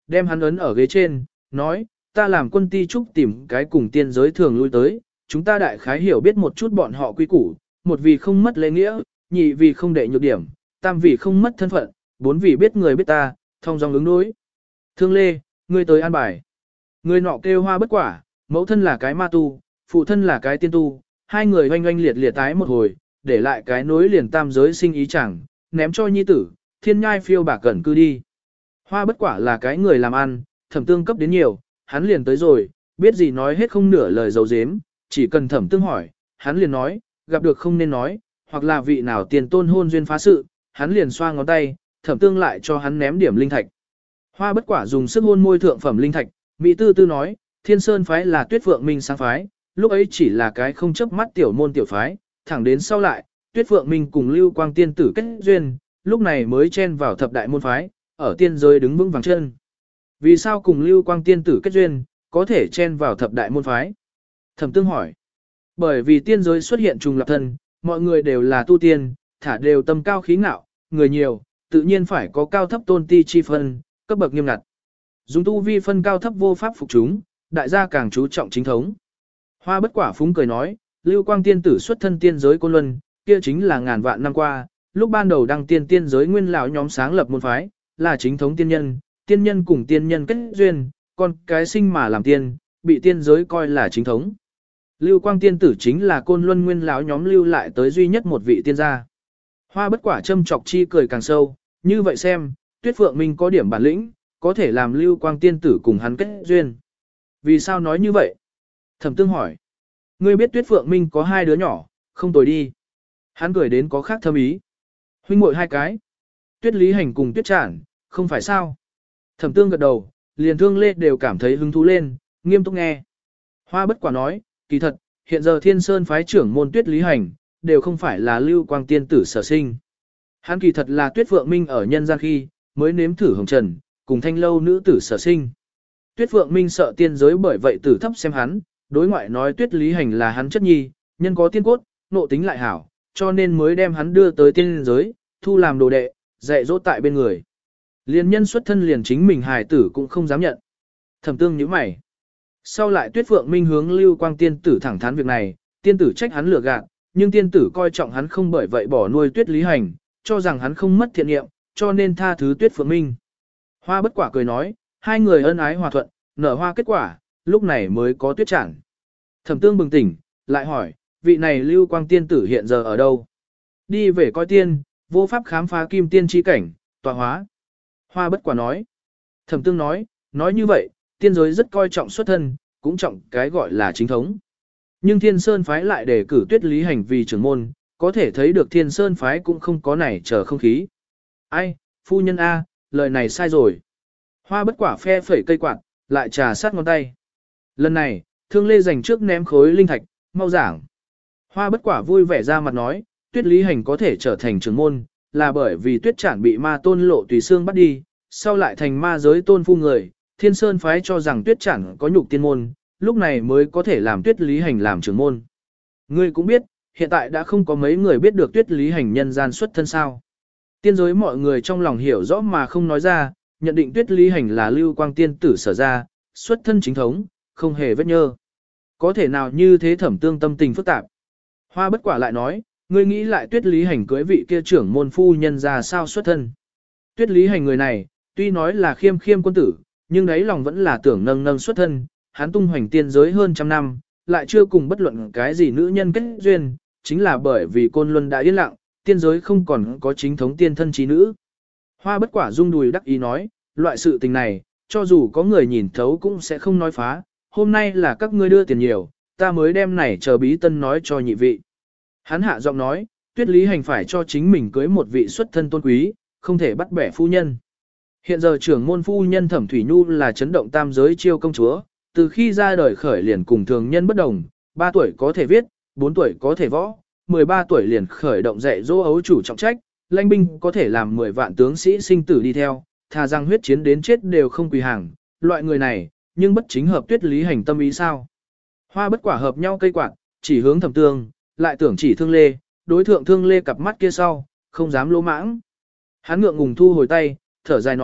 A: đem hắn ấn ở ghế trên, nói, ta làm quân ti trúc tìm cái cùng tiên giới thường lui tới, chúng ta đại khái hiểu biết một chút bọn họ quy củ, một vì không mất lễ nghĩa, nhị vì không đệ nhược điểm, tam vì không mất thân phận, bốn vì biết người biết ta, thông dòng ứng đối. Thương Lê, ngươi tới an bài. Người nọ kêu Hoa Bất Quả, mẫu thân là cái ma tu, phụ thân là cái tiên tu, hai người oanh oanh liệt liệt tái một hồi, để lại cái nối liền tam giới sinh ý chẳng, ném cho nhi tử, thiên nhai phiêu bạc cẩn cư đi. Hoa Bất Quả là cái người làm ăn, Thẩm Tương cấp đến nhiều, hắn liền tới rồi, biết gì nói hết không nửa lời dấu dếm, chỉ cần Thẩm Tương hỏi, hắn liền nói, gặp được không nên nói, hoặc là vị nào tiền tôn hôn duyên phá sự, hắn liền xoa ngón tay, Thẩm Tương lại cho hắn ném điểm linh thạch. Hoa Bất Quả dùng sức hôn môi thượng phẩm linh thạch, Mỹ tư tư nói, Thiên Sơn phái là Tuyết Phượng Minh sáng phái, lúc ấy chỉ là cái không chớp mắt tiểu môn tiểu phái, thẳng đến sau lại, Tuyết Phượng Minh cùng Lưu Quang tiên tử kết duyên, lúc này mới chen vào thập đại môn phái, ở tiên giới đứng vững vàng chân. Vì sao cùng Lưu Quang tiên tử kết duyên, có thể chen vào thập đại môn phái? Thẩm Tương hỏi. Bởi vì tiên giới xuất hiện trùng lập thân, mọi người đều là tu tiên, thả đều tâm cao khí ngạo, người nhiều, tự nhiên phải có cao thấp tôn ti chi phân, cấp bậc nghiêm ngặt. Dùng tu vi phân cao thấp vô pháp phục chúng, đại gia càng chú trọng chính thống. Hoa Bất Quả phúng cười nói, Lưu Quang tiên tử xuất thân tiên giới Côn Luân, kia chính là ngàn vạn năm qua, lúc ban đầu đăng tiên tiên giới nguyên lão nhóm sáng lập môn phái, là chính thống tiên nhân cùng tiên nhân kết duyên, còn cái sinh mà làm tiên, bị tiên giới coi là chính thống. Lưu Quang tiên tử chính là Côn Luân nguyên lão nhóm lưu lại tới duy nhất một vị tiên gia. Hoa Bất Quả châm chọc chi cười càng sâu, như vậy xem, Tuyết Phượng Minh có điểm bản lĩnh, có thể làm Lưu Quang tiên tử cùng hắn kết duyên. Vì sao nói như vậy? Thẩm Tương hỏi. Ngươi biết Tuyết Phượng Minh có hai đứa nhỏ, không tồi đi. Hắn cười đến có khác thâm ý. Huynh muội hai cái. Tuyết Lý Hành cùng Tuyết Trản, không phải sao? Thẩm Tương gật đầu, liền Thương Lê đều cảm thấy hứng thú lên, nghiêm túc nghe. Hoa Bất Quả nói, kỳ thật, hiện giờ Thiên Sơn phái trưởng môn Tuyết Lý Hành, đều không phải là Lưu Quang tiên tử sở sinh. Hắn kỳ thật là Tuyết Phượng Minh ở nhân gian khi, mới nếm thử hồng trần, cùng thanh lâu nữ tử sở sinh. Tuyết Phượng Minh sợ tiên giới bởi vậy tử thấp xem hắn, đối ngoại nói Tuyết Lý Hành là hắn chất nhi, nhân có tiên cốt, nộ tính lại hảo, cho nên mới đem hắn đưa tới tiên giới, thu làm đồ đệ, dạy dỗ tại bên người. Liên nhân xuất thân liền chính mình hài tử cũng không dám nhận. Thẩm Tương nhíu mày. Sau lại Tuyết Phượng Minh hướng Lưu Quang tiên tử thẳng thắn việc này, tiên tử trách hắn lừa gạt, nhưng tiên tử coi trọng hắn không bởi vậy bỏ nuôi Tuyết Lý Hành, cho rằng hắn không mất thiện niệm, cho nên tha thứ Tuyết Phượng Minh. Hoa Bất Quả cười nói, hai người ân ái hòa thuận, nở hoa kết quả, lúc này mới có Tuyết Trản. Thẩm Tương bừng tỉnh, lại hỏi, vị này Lưu Quang tiên tử hiện giờ ở đâu? Đi về coi tiên, vô pháp khám phá kim tiên chi cảnh, tọa hóa. Hoa Bất Quả nói. Thẩm Tương nói như vậy, tiên giới rất coi trọng xuất thân, cũng trọng cái gọi là chính thống. Nhưng Thiên Sơn phái lại đề cử Tuyết Lý Hành vì trưởng môn, có thể thấy được Thiên Sơn phái cũng không có nảy trở không khí. Ai, phu nhân A, lời này sai rồi. Hoa Bất Quả phe phẩy cây quạt, lại trà sát ngón tay. Lần này, Thương Lê dành trước ném khối linh thạch, mau giảng. Hoa Bất Quả vui vẻ ra mặt nói, Tuyết Lý Hành có thể trở thành trưởng môn, là bởi vì Tuyết Trản bị ma tôn Lộ Tùy Xương bắt đi, sau lại thành ma giới tôn phu người, Thiên Sơn phái cho rằng Tuyết Trản có nhục tiên môn, lúc này mới có thể làm Tuyết Lý Hành làm trưởng môn. Ngươi cũng biết, hiện tại đã không có mấy người biết được Tuyết Lý Hành nhân gian xuất thân sao. Tiên giới mọi người trong lòng hiểu rõ mà không nói ra, nhận định Tuyết Lý Hành là Lưu Quang tiên tử sở ra, xuất thân chính thống, không hề vết nhơ. Có thể nào như thế Thẩm Tương tâm tình phức tạp. Hoa Bất Quả lại nói, ngươi nghĩ lại Tuyết Lý Hành cưới vị kia trưởng môn phu nhân ra sao xuất thân. Tuyết Lý Hành người này, tuy nói là khiêm khiêm quân tử, nhưng đấy lòng vẫn là tưởng nâng nâng xuất thân, hắn tung hoành tiên giới hơn trăm năm, lại chưa cùng bất luận cái gì nữ nhân kết duyên, chính là bởi vì Côn Luân đã yên lặng, tiên giới không còn có chính thống tiên thân trí nữ. Hoa Bất Quả rung đùi đắc ý nói, loại sự tình này, cho dù có người nhìn thấu cũng sẽ không nói phá, hôm nay là các ngươi đưa tiền nhiều, ta mới đem này chờ bí tân nói cho nhị vị. Hắn hạ giọng nói, Tuyết Lý Hành phải cho chính mình cưới một vị xuất thân tôn quý, không thể bắt bẻ phu nhân. Hiện giờ trưởng môn phu nhân Thẩm Thủy Nhu là chấn động tam giới chiêu công chúa, từ khi ra đời khởi liền cùng thường nhân bất đồng, 3 tuổi có thể viết, 4 tuổi có thể võ, 13 tuổi liền khởi động dạy dỗ ấu chủ trọng trách, lãnh binh có thể làm 10 vạn tướng sĩ sinh tử đi theo, thà rằng huyết chiến đến chết đều không quỳ hàng, loại người này, nhưng bất chính hợp Tuyết Lý Hành tâm ý sao. Hoa Bất Quả hợp nhau cây quạt, chỉ hướng Thẩm Tương, lại tưởng chỉ Thương Lê, đối thượng Thương Lê cặp mắt kia sau, không dám lỗ mãng. Hắn ngượng ngùng thu hồi tay, thở dài nói,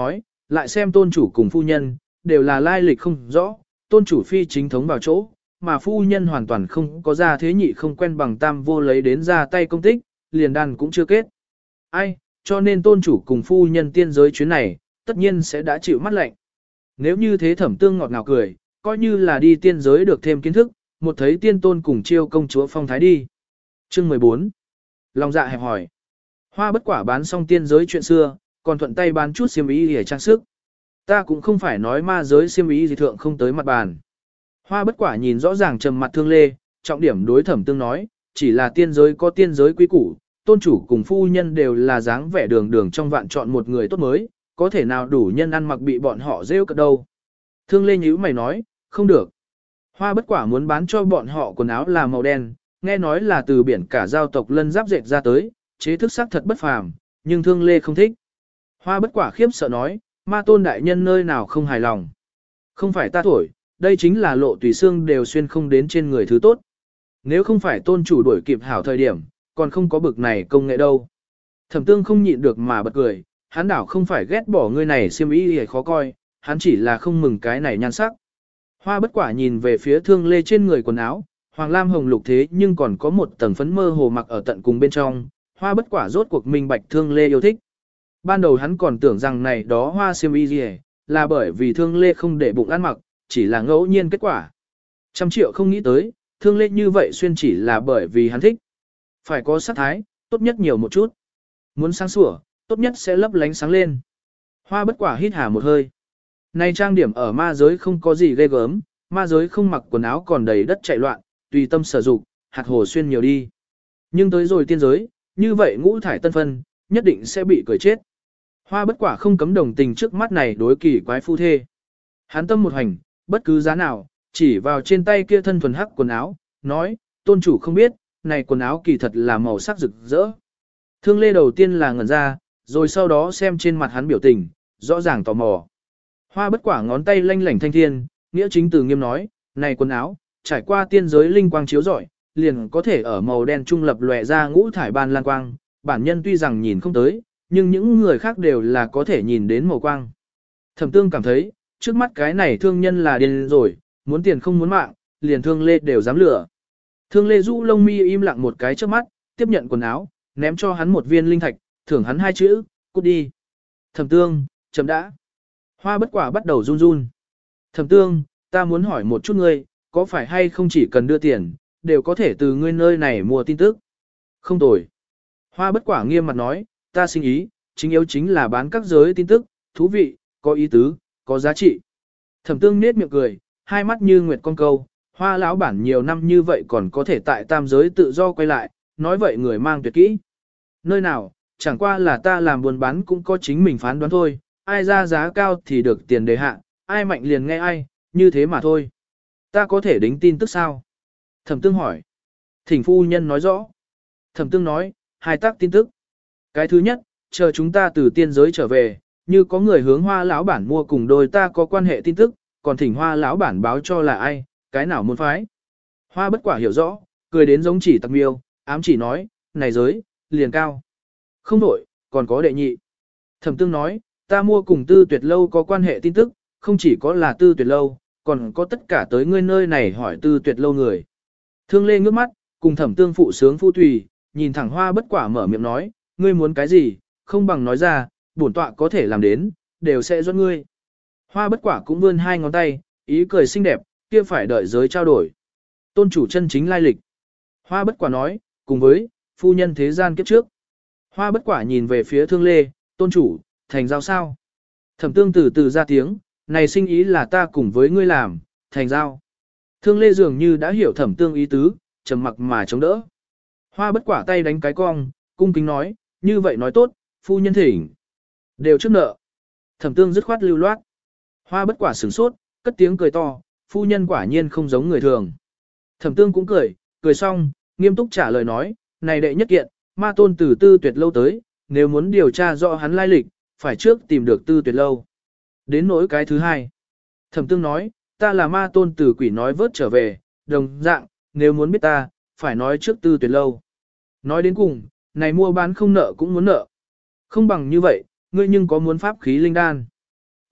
A: lại xem tôn chủ cùng phu nhân, đều là lai lịch không rõ, tôn chủ phi chính thống vào chỗ, mà phu nhân hoàn toàn không có ra thế nhị không quen bằng tam vô lấy đến ra tay công tích, liền đàn cũng chưa kết. Ai, cho nên tôn chủ cùng phu nhân tiên giới chuyến này, tất nhiên sẽ đã chịu mắt lạnh. Nếu như thế Thẩm Tương ngọt ngào cười, coi như là đi tiên giới được thêm kiến thức, một thấy tiên tôn cùng chiêu công chúa phong thái đi. Chương 14. Lòng dạ hẹp hỏi. Hoa Bất Quả bán xong tiên giới chuyện xưa, còn thuận tay bán chút xiêm y để trang sức. Ta cũng không phải nói ma giới xiêm y gì thượng không tới mặt bàn. Hoa Bất Quả nhìn rõ ràng trầm mặt Thương Lê, trọng điểm đối Thẩm Tương nói, chỉ là tiên giới có tiên giới quý củ, tôn chủ cùng phu nhân đều là dáng vẻ đường đường trong vạn chọn một người tốt mới, có thể nào đủ nhân ăn mặc bị bọn họ rêu cợt đâu. Thương Lê nhíu mày nói, không được. Hoa Bất Quả muốn bán cho bọn họ quần áo là màu đen, nghe nói là từ biển cả giao tộc lân giáp dệt ra tới, chế thức sắc thật bất phàm, nhưng Thương Lê không thích. Hoa Bất Quả khiếp sợ nói, ma tôn đại nhân nơi nào không hài lòng. Không phải ta thổi, đây chính là lộ tùy xương đều xuyên không đến trên người thứ tốt. Nếu không phải tôn chủ đuổi kịp hảo thời điểm, còn không có bực này công nghệ đâu. Thẩm Tương không nhịn được mà bật cười, hắn đảo không phải ghét bỏ người này xiêm y hề khó coi, hắn chỉ là không mừng cái này nhan sắc. Hoa Bất Quả nhìn về phía Thương Lê trên người quần áo, hoàng lam hồng lục thế nhưng còn có một tầng phấn mơ hồ mặc ở tận cùng bên trong, Hoa Bất Quả rốt cuộc minh bạch Thương Lê yêu thích. Ban đầu hắn còn tưởng rằng này đó hoa xiêm y gì là bởi vì Thương Lê không để bụng ăn mặc, chỉ là ngẫu nhiên kết quả. 100 triệu không nghĩ tới, Thương Lê như vậy xuyên chỉ là bởi vì hắn thích. Phải có sắc thái, tốt nhất nhiều một chút. Muốn sáng sủa, tốt nhất sẽ lấp lánh sáng lên. Hoa Bất Quả hít hà một hơi. Này trang điểm ở ma giới không có gì ghê gớm, ma giới không mặc quần áo còn đầy đất chạy loạn, tùy tâm sở dụng, hạt hồ xuyên nhiều đi. Nhưng tới rồi tiên giới, như vậy ngũ thải tân phân, nhất định sẽ bị cười chết. Hoa Bất Quả không cấm đồng tình trước mắt này đối kỳ quái phu thê. Hắn tâm một hành, bất cứ giá nào, chỉ vào trên tay kia thân thuần hắc quần áo, nói, tôn chủ không biết, này quần áo kỳ thật là màu sắc rực rỡ. Thương Lê đầu tiên là ngẩn ra, rồi sau đó xem trên mặt hắn biểu tình, rõ ràng tò mò. Hoa Bất Quả ngón tay lanh lảnh thanh thiên, nghĩa chính từ nghiêm nói, này quần áo, trải qua tiên giới linh quang chiếu rọi, liền có thể ở màu đen trung lập lòe ra ngũ thải ban lan quang, bản nhân tuy rằng nhìn không tới, nhưng những người khác đều là có thể nhìn đến màu quang. Thẩm Tương cảm thấy, trước mắt cái này thương nhân là điên rồi, muốn tiền không muốn mạng, liền Thương Lê đều dám lừa. Thương Lê rũ lông mi im lặng một cái trước mắt, tiếp nhận quần áo, ném cho hắn một viên linh thạch, thưởng hắn 2 chữ, cút đi. Thẩm Tương, chấm đã. Hoa Bất Quả bắt đầu run run. Thẩm Tương, ta muốn hỏi một chút ngươi, có phải hay không chỉ cần đưa tiền, đều có thể từ ngươi nơi này mua tin tức? Không tồi. Hoa Bất Quả nghiêm mặt nói, ta sinh ý, chính yếu chính là bán các giới tin tức, thú vị, có ý tứ, có giá trị. Thẩm Tương nết miệng cười, hai mắt như nguyệt con câu, Hoa lão bản nhiều năm như vậy còn có thể tại tam giới tự do quay lại, nói vậy người mang tuyệt kỹ. Nơi nào, chẳng qua là ta làm buôn bán cũng có chính mình phán đoán thôi, ai ra giá cao thì được tiền đề hạ, ai mạnh liền nghe ai, như thế mà thôi. Ta có thể đính tin tức sao? Thẩm Tương hỏi. Thỉnh phu nhân nói rõ. Thẩm Tương nói, 2 tác tin tức. Cái thứ nhất, chờ chúng ta từ tiên giới trở về, như có người hướng Hoa lão bản mua cùng đôi ta có quan hệ tin tức, còn thỉnh Hoa lão bản báo cho là ai, cái nào môn phái. Hoa Bất Quả hiểu rõ, cười đến giống chỉ tặc miêu, ám chỉ nói, này giới, liền cao. Không đổi, còn có đệ nhị. Thẩm Tương nói, ta mua cùng Tư Tuyệt lâu có quan hệ tin tức, không chỉ có là Tư Tuyệt lâu, còn có tất cả tới ngươi nơi này hỏi Tư Tuyệt lâu người. Thương Lê ngước mắt, cùng Thẩm Tương phụ sướng phu tùy, nhìn thẳng Hoa Bất Quả mở miệng nói, ngươi muốn cái gì, không bằng nói ra, bổn tọa có thể làm đến, đều sẽ giúp ngươi. Hoa Bất Quả cũng vươn 2 ngón tay, ý cười xinh đẹp, kia phải đợi giới trao đổi. Tôn chủ chân chính lai lịch. Hoa Bất Quả nói, cùng với, phu nhân thế gian kiếp trước. Hoa Bất Quả nhìn về phía Thương Lê, tôn chủ, thành giao sao? Thẩm Tương từ từ ra tiếng, này sinh ý là ta cùng với ngươi làm, thành giao. Thương Lê dường như đã hiểu Thẩm Tương ý tứ, trầm mặc mà chống đỡ. Hoa Bất Quả tay đánh cái cong, cung kính nói, như vậy nói tốt, phu nhân thỉnh. Đều trước nợ. Thẩm Tương dứt khoát lưu loát. Hoa Bất Quả sửng sốt, cất tiếng cười to, phu nhân quả nhiên không giống người thường. Thẩm Tương cũng cười, cười xong, nghiêm túc trả lời nói, này đệ nhất kiện, ma tôn từ Tư Tuyệt lâu tới, nếu muốn điều tra rõ hắn lai lịch, phải trước tìm được Tư Tuyệt lâu. Đến nỗi cái thứ hai. Thẩm Tương nói, ta là ma tôn từ quỷ nói vớt trở về, đồng dạng, nếu muốn biết ta, phải nói trước Tư Tuyệt lâu. Nói đến cùng, này mua bán không nợ cũng muốn nợ. Không bằng như vậy, ngươi nhưng có muốn pháp khí linh đan.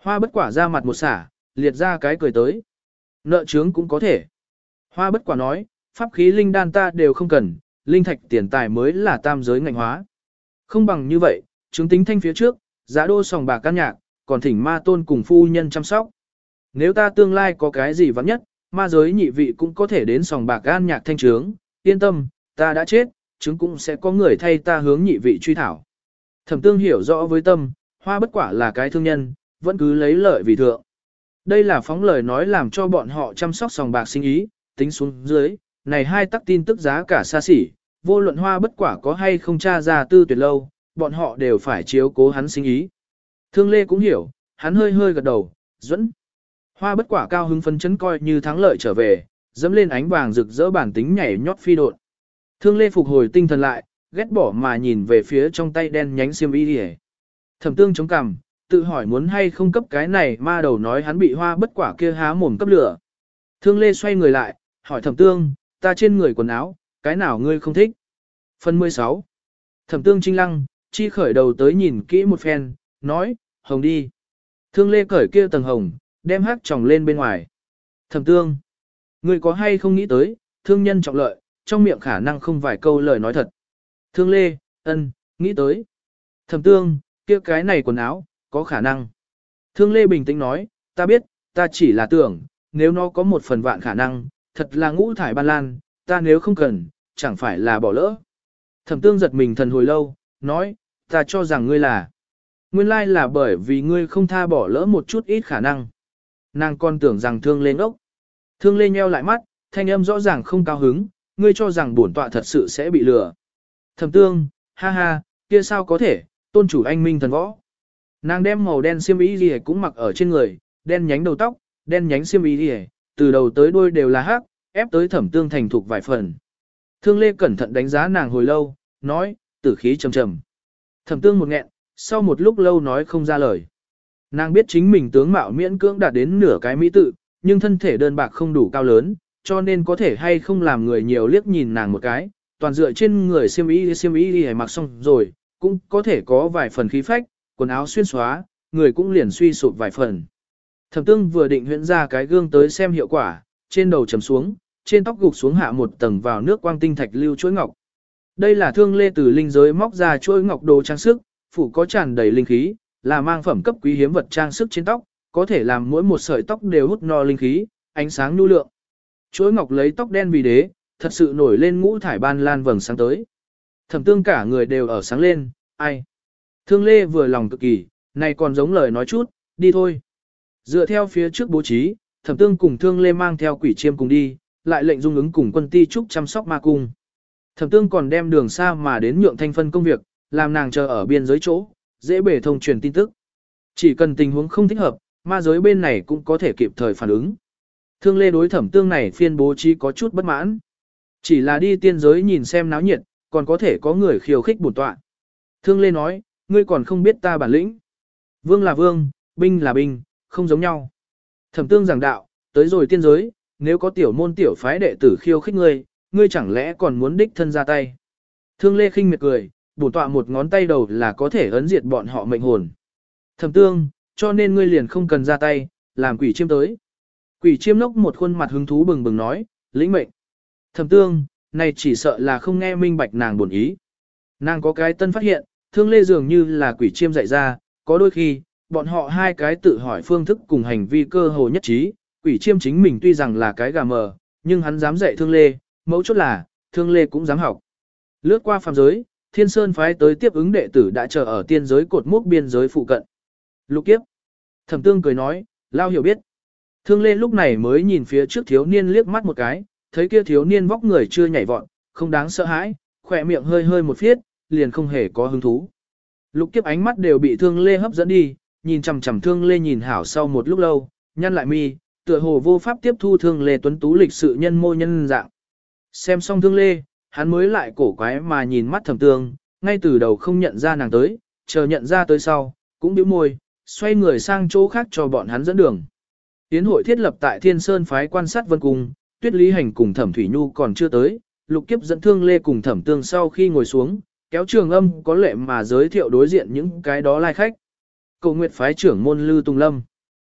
A: Hoa bất quả ra mặt một xả, liệt ra cái cười tới. Nợ trướng cũng có thể. Hoa bất quả nói, pháp khí linh đan ta đều không cần, linh thạch tiền tài mới là tam giới ngành hóa. Không bằng như vậy, chứng tính thanh phía trước, giá đô sòng bạc can nhạc, còn thỉnh ma tôn cùng phu nhân chăm sóc. Nếu ta tương lai có cái gì vắng nhất, ma giới nhị vị cũng có thể đến sòng bạc can nhạc thanh trướng, yên tâm, ta đã chết, chứng cũng sẽ có người thay ta hướng nhị vị truy thảo. Thẩm tương hiểu rõ với tâm, hoa bất quả là cái thương nhân, vẫn cứ lấy lợi vì thượng. Đây là phóng lời nói làm cho bọn họ chăm sóc sòng bạc sinh ý, tính xuống dưới, này hai tắc tin tức giá cả xa xỉ, vô luận hoa bất quả có hay không tra ra tư tuyệt lâu, bọn họ đều phải chiếu cố hắn sinh ý. Thương Lê cũng hiểu, hắn hơi hơi gật đầu, dẫn. Hoa bất quả cao hứng phấn chấn coi như thắng lợi trở về, dẫm lên ánh vàng rực rỡ bản tính nhảy nhót phi độn. Thương Lê phục hồi tinh thần lại, ghét bỏ mà nhìn về phía trong tay đen nhánh xiêm y đi. Thẩm tương chống cằm, tự hỏi muốn hay không cấp cái này ma đầu nói hắn bị hoa bất quả kia há mồm cấp lửa. Thương Lê xoay người lại, hỏi thẩm tương, ta trên người quần áo, cái nào ngươi không thích? Phần 16. Thẩm tương trinh lăng, chi khởi đầu tới nhìn kỹ một phen, nói, hồng đi. Thương Lê cởi kia tầng hồng, đem hắc tròng lên bên ngoài. Thẩm tương, ngươi có hay không nghĩ tới, thương nhân trọng lợi, trong miệng khả năng không vài câu lời nói thật. Thương Lê, nghĩ tới. Thẩm tương, kia cái này quần áo, có khả năng. Thương Lê bình tĩnh nói, ta biết, ta chỉ là tưởng, nếu nó có một phần vạn khả năng, thật là ngũ thải ban lan, ta nếu không cần, chẳng phải là bỏ lỡ. Thẩm tương giật mình thần hồi lâu, nói, ta cho rằng ngươi là. Nguyên lai là bởi vì ngươi không tha bỏ lỡ một chút ít khả năng. Nàng còn tưởng rằng Thương Lê ngốc. Thương Lê nheo lại mắt, thanh âm rõ ràng không cao hứng, ngươi cho rằng bổn tọa thật sự sẽ bị lừa. Thẩm tương, ha ha, kia sao có thể, tôn chủ anh minh thần võ. Nàng đem màu đen xiêm y gì cũng mặc ở trên người, đen nhánh đầu tóc, đen nhánh xiêm y gì, từ đầu tới đuôi đều là hắc, ép tới thẩm tương thành thục vài phần. Thương Lê cẩn thận đánh giá nàng hồi lâu, nói, tử khí trầm trầm. Thẩm tương một nghẹn, sau một lúc lâu nói không ra lời. Nàng biết chính mình tướng mạo miễn cưỡng đạt đến nửa cái mỹ tự, nhưng thân thể đơn bạc không đủ cao lớn, cho nên có thể hay không làm người nhiều liếc nhìn nàng một cái, toàn dựa trên người xiêm y mặc xong rồi, cũng có thể có vài phần khí phách, quần áo xuyên xóa, người cũng liền suy sụp vài phần. Thẩm tương vừa định huyễn ra cái gương tới xem hiệu quả, trên đầu trầm xuống, trên tóc gục xuống hạ một tầng vào nước quang tinh thạch lưu chuỗi ngọc. Đây là Thương Lê từ linh giới móc ra chuỗi ngọc đồ trang sức, phủ có tràn đầy linh khí, là mang phẩm cấp quý hiếm vật trang sức trên tóc, có thể làm mỗi một sợi tóc đều hút no linh khí, ánh sáng nhu lượng. Chuỗi ngọc lấy tóc đen vì đế, thật sự nổi lên ngũ thải ban lan vầng sáng tới. Thẩm tương cả người đều ở sáng lên, ai. Thương Lê vừa lòng cực kỳ, này còn giống lời nói chút, đi thôi. Dựa theo phía trước bố trí, Thẩm tương cùng Thương Lê mang theo quỷ chiêm cùng đi, lại lệnh dung ứng cùng quân ti trúc chăm sóc ma cung. Thẩm tương còn đem đường xa mà đến nhượng thanh phân công việc, làm nàng chờ ở biên giới chỗ, dễ bể thông truyền tin tức. Chỉ cần tình huống không thích hợp, ma giới bên này cũng có thể kịp thời phản ứng. Thương Lê đối Thẩm tương này phiên bố trí có chút bất mãn. Chỉ là đi tiên giới nhìn xem náo nhiệt, còn có thể có người khiêu khích bổn tọa. Thương Lê nói, ngươi còn không biết ta bản lĩnh. Vương là vương, binh là binh, không giống nhau. Thẩm tương giảng đạo, tới rồi tiên giới, nếu có tiểu môn tiểu phái đệ tử khiêu khích ngươi, ngươi chẳng lẽ còn muốn đích thân ra tay. Thương Lê khinh miệt cười, bổn tọa một ngón tay đầu là có thể ấn diệt bọn họ mệnh hồn. Thẩm tương, cho nên ngươi liền không cần ra tay, làm quỷ chiêm tới. Quỷ chiêm nốc một khuôn mặt hứng thú bừng bừng nói, lĩnh mệnh. Thẩm tương, này chỉ sợ là không nghe minh bạch nàng buồn ý. Nàng có cái tân phát hiện, Thương Lê dường như là quỷ chiêm dạy ra, có đôi khi, bọn họ hai cái tự hỏi phương thức cùng hành vi cơ hồ nhất trí, quỷ chiêm chính mình tuy rằng là cái gà mờ, nhưng hắn dám dạy Thương Lê, mấu chốt là, Thương Lê cũng dám học. Lướt qua phàm giới, Thiên Sơn phái tới tiếp ứng đệ tử đã chờ ở tiên giới cột mốc biên giới phụ cận. Lục kiếp. Thẩm tương cười nói, lao hiểu biết. Thương Lê lúc này mới nhìn phía trước thiếu niên liếc mắt một cái, thấy kia thiếu niên vóc người chưa nhảy vọt, không đáng sợ hãi, khỏe miệng hơi hơi một phiết, liền không hề có hứng thú. Lục kiếp ánh mắt đều bị Thương Lê hấp dẫn đi, nhìn chằm chằm Thương Lê nhìn hảo sau một lúc lâu, nhăn lại mi, tựa hồ vô pháp tiếp thu Thương Lê tuấn tú lịch sự nhân mô nhân dạng. Xem xong Thương Lê, hắn mới lại cổ quái mà nhìn mắt Thẩm tương, ngay từ đầu không nhận ra nàng tới, chờ nhận ra tới sau, cũng bĩu môi, xoay người sang chỗ khác cho bọn hắn dẫn đường. Tiến hội thiết lập tại Thiên Sơn phái quan sát vân cung, Tuyết Lý Hành cùng Thẩm Thủy Nhu còn chưa tới, Lục Kiếp dẫn Thương Lê cùng Thẩm tương sau khi ngồi xuống, kéo Trường Âm có lệ mà giới thiệu đối diện những cái đó lai khách. Cầu Nguyệt phái trưởng môn Lư Tùng Lâm.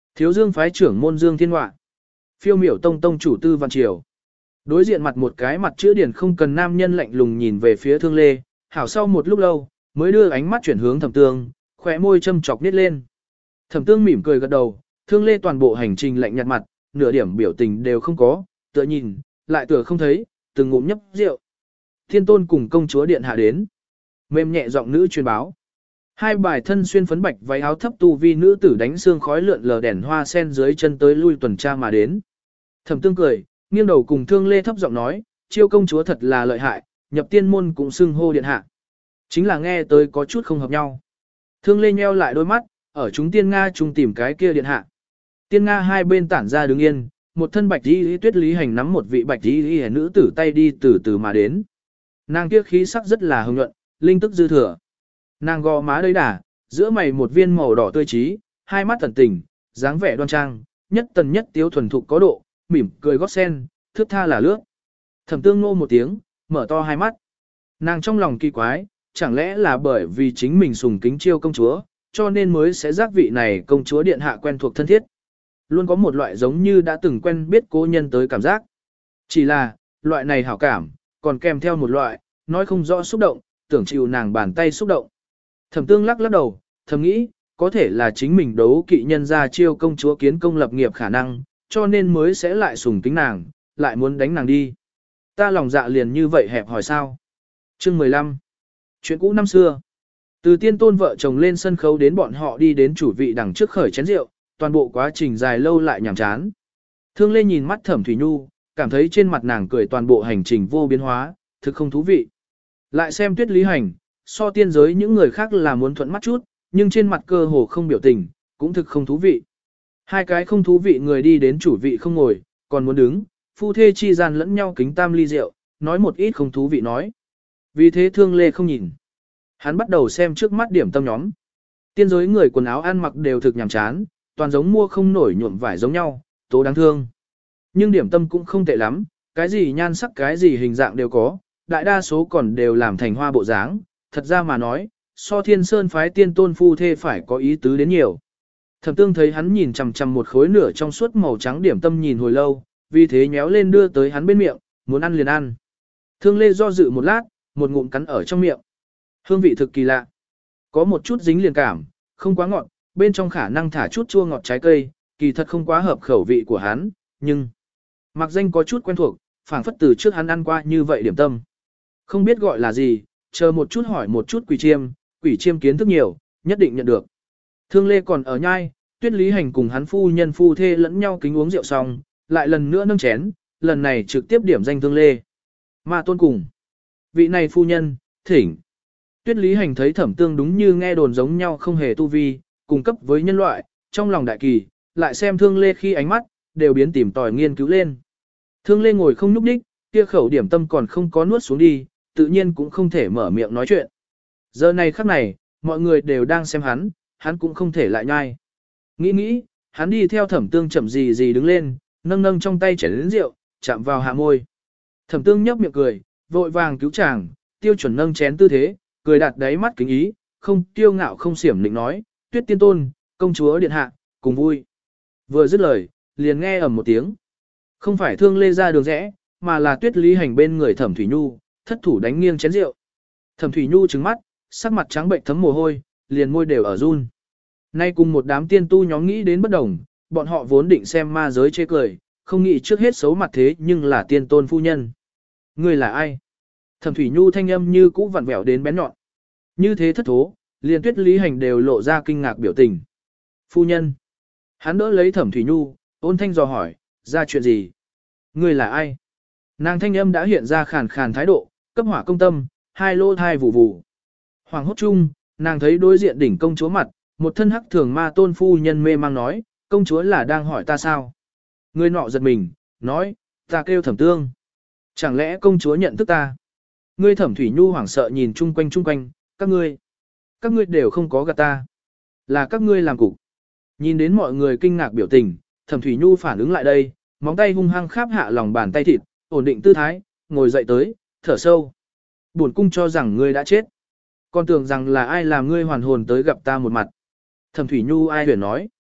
A: Thiếu Dương phái trưởng môn Dương Thiên Họa. Phiêu miểu tông tông chủ Tư Văn Triều. Đối diện mặt một cái mặt chữ điển không cần nam nhân lạnh lùng nhìn về phía Thương Lê, hảo sau một lúc lâu, mới đưa ánh mắt chuyển hướng Thẩm Tương, khóe môi châm chọc nít lên. Thẩm Tương mỉm cười gật đầu, Thương Lê toàn bộ hành trình lạnh nhạt mặt, nửa điểm biểu tình đều không có, tựa nhìn, lại tựa không thấy, từng ngụm nhấp rượu. Thiên Tôn cùng công chúa điện hạ đến. Mềm nhẹ giọng nữ truyền báo. Hai bài thân xuyên phấn bạch váy áo thấp tu vi nữ tử đánh xương khói lượn lờ đèn hoa sen dưới chân tới lui tuần tra mà đến. Thẩm Tương cười, nghiêng đầu cùng Thương Lê thấp giọng nói, chiêu công chúa thật là lợi hại, nhập tiên môn cũng xưng hô điện hạ. Chính là nghe tới có chút không hợp nhau. Thương Lê nheo lại đôi mắt, ở chúng tiên Nga chung tìm cái kia điện hạ. Tiên Nga hai bên tản ra đứng yên, một thân bạch y Tuyết Lý Hành nắm một vị bạch y nữ tử tay đi từ từ mà đến. Nàng kia khí sắc rất là hồng nhuận, linh tức dư thừa. Nàng gò má đầy đà, giữa mày một viên màu đỏ tươi trí, hai mắt tẩn tình, dáng vẻ đoan trang, nhất tần nhất tiếu thuần thục có độ, mỉm cười gót sen, thước tha là lướt. Thẩm Tương nô một tiếng, mở to hai mắt. Nàng trong lòng kỳ quái, chẳng lẽ là bởi vì chính mình sùng kính chiêu công chúa, cho nên mới sẽ giác vị này công chúa điện hạ quen thuộc thân thiết. Luôn có một loại giống như đã từng quen biết cố nhân tới cảm giác. Chỉ là, loại này hảo cảm, còn kèm theo một loại, nói không rõ xúc động, tưởng chịu nàng bàn tay xúc động. Thẩm Tương lắc lắc đầu, thầm nghĩ, có thể là chính mình đấu kỵ nhân ra chiêu công chúa kiến công lập nghiệp khả năng, cho nên mới sẽ lại sùng kính nàng, lại muốn đánh nàng đi. Ta lòng dạ liền như vậy hẹp hỏi sao. Chương 15. Chuyện cũ năm xưa. Từ Tiên Tôn vợ chồng lên sân khấu đến bọn họ đi đến chủ vị đằng trước khởi chén rượu, toàn bộ quá trình dài lâu lại nhàm chán. Thương Lê nhìn mắt Thẩm Thủy Nhu, cảm thấy trên mặt nàng cười toàn bộ hành trình vô biến hóa, thực không thú vị. Lại xem Tuyết Lý Hành, so tiên giới những người khác là muốn thuận mắt chút, nhưng trên mặt cơ hồ không biểu tình, cũng thực không thú vị. Hai cái không thú vị người đi đến chủ vị không ngồi, còn muốn đứng, phu thê chi gian lẫn nhau kính tam ly rượu, nói một ít không thú vị nói. Vì thế Thương Lê không nhìn. Hắn bắt đầu xem trước mắt điểm tâm nhóm. Tiên giới người quần áo ăn mặc đều thực nhàm chán, toàn giống mua không nổi nhuộm vải giống nhau, tố đáng thương. Nhưng điểm tâm cũng không tệ lắm, cái gì nhan sắc cái gì hình dạng đều có, đại đa số còn đều làm thành hoa bộ dáng, thật ra mà nói, so Thiên Sơn phái Tiên Tôn phu thê phải có ý tứ đến nhiều. Thẩm Tương thấy hắn nhìn chằm chằm một khối nửa trong suốt màu trắng điểm tâm nhìn hồi lâu, vì thế nhéo lên đưa tới hắn bên miệng, muốn ăn liền ăn. Thương Lê do dự một lát, một ngụm cắn ở trong miệng. Hương vị thực kỳ lạ. Có một chút dính liền cảm, không quá ngọt, bên trong khả năng thả chút chua ngọt trái cây, kỳ thật không quá hợp khẩu vị của hắn, nhưng mặc danh có chút quen thuộc, phảng phất từ trước hắn ăn qua như vậy điểm tâm. Không biết gọi là gì, chờ một chút hỏi một chút quỷ chiêm kiến thức nhiều, nhất định nhận được. Thương Lê còn ở nhai, Tuyết Lý Hành cùng hắn phu nhân phu thê lẫn nhau kính uống rượu xong, lại lần nữa nâng chén, lần này trực tiếp điểm danh Thương Lê. Ma Tôn cùng. Vị này phu nhân, thỉnh. Tuyết Lý Hành thấy Thẩm Tương đúng như nghe đồn giống nhau không hề tu vi, cùng cấp với nhân loại, trong lòng đại kỳ, lại xem Thương Lê khi ánh mắt, đều biến tìm tòi nghiên cứu lên. Thương Lê ngồi không nhúc đích, kia khẩu điểm tâm còn không có nuốt xuống đi, tự nhiên cũng không thể mở miệng nói chuyện. Giờ này khắc này, mọi người đều đang xem hắn cũng không thể lại nhai. Nghĩ, hắn đi theo Thẩm Tương chậm gì đứng lên, nâng trong tay chén lớn rượu, chạm vào hạ môi. Thẩm Tương nhấp miệng cười, vội vàng cứu chàng, tiêu chuẩn nâng chén tư thế, cười đạt đáy mắt kính ý, không tiêu ngạo không xiểm định nói, Tuyết Tiên Tôn, công chúa điện hạ, cùng vui. Vừa dứt lời, liền nghe ầm một tiếng. Không phải Thương Lê ra đường rẽ, mà là Tuyết Lý Hành bên người Thẩm Thủy Nhu, thất thủ đánh nghiêng chén rượu. Thẩm Thủy Nhu trừng mắt, sắc mặt trắng bệnh thấm mồ hôi, liền môi đều ở run. Nay cùng một đám tiên tu nhóm nghĩ đến bất đồng, bọn họ vốn định xem ma giới chê cười, không nghĩ trước hết xấu mặt thế nhưng là tiên tôn phu nhân. Người là ai? Thẩm Thủy Nhu thanh âm như cũ vặn vẹo đến bén nhọn. Như thế thất thố, liền Tuyết Lý Hành đều lộ ra kinh ngạc biểu tình. Phu nhân. Hắn đỡ lấy Thẩm Thủy Nhu, ôn thanh dò hỏi, ra chuyện gì? Người là ai? Nàng thanh âm đã hiện ra khàn khàn thái độ, cấp hỏa công tâm, hai lô thai vụ vụ. Hoàng hốt chung, nàng thấy đối diện đỉnh công chúa mặt, một thân hắc thường ma tôn phu nhân mê mang nói, công chúa là đang hỏi ta sao? Người nọ giật mình, nói, ta kêu Thẩm Tương. Chẳng lẽ công chúa nhận thức ta? Ngươi Thẩm Thủy Nhu hoảng sợ nhìn chung quanh, các ngươi đều không có gạt ta. Là các ngươi làm cục. Nhìn đến mọi người kinh ngạc biểu tình, Thẩm Thủy Nhu phản ứng lại đây, móng tay hung hăng kháp hạ lòng bàn tay thịt, ổn định tư thái, ngồi dậy tới, thở sâu. Bổn cung cho rằng ngươi đã chết. Còn tưởng rằng là ai làm ngươi hoàn hồn tới gặp ta một mặt. Thẩm Thủy Nhu ai huyền nói.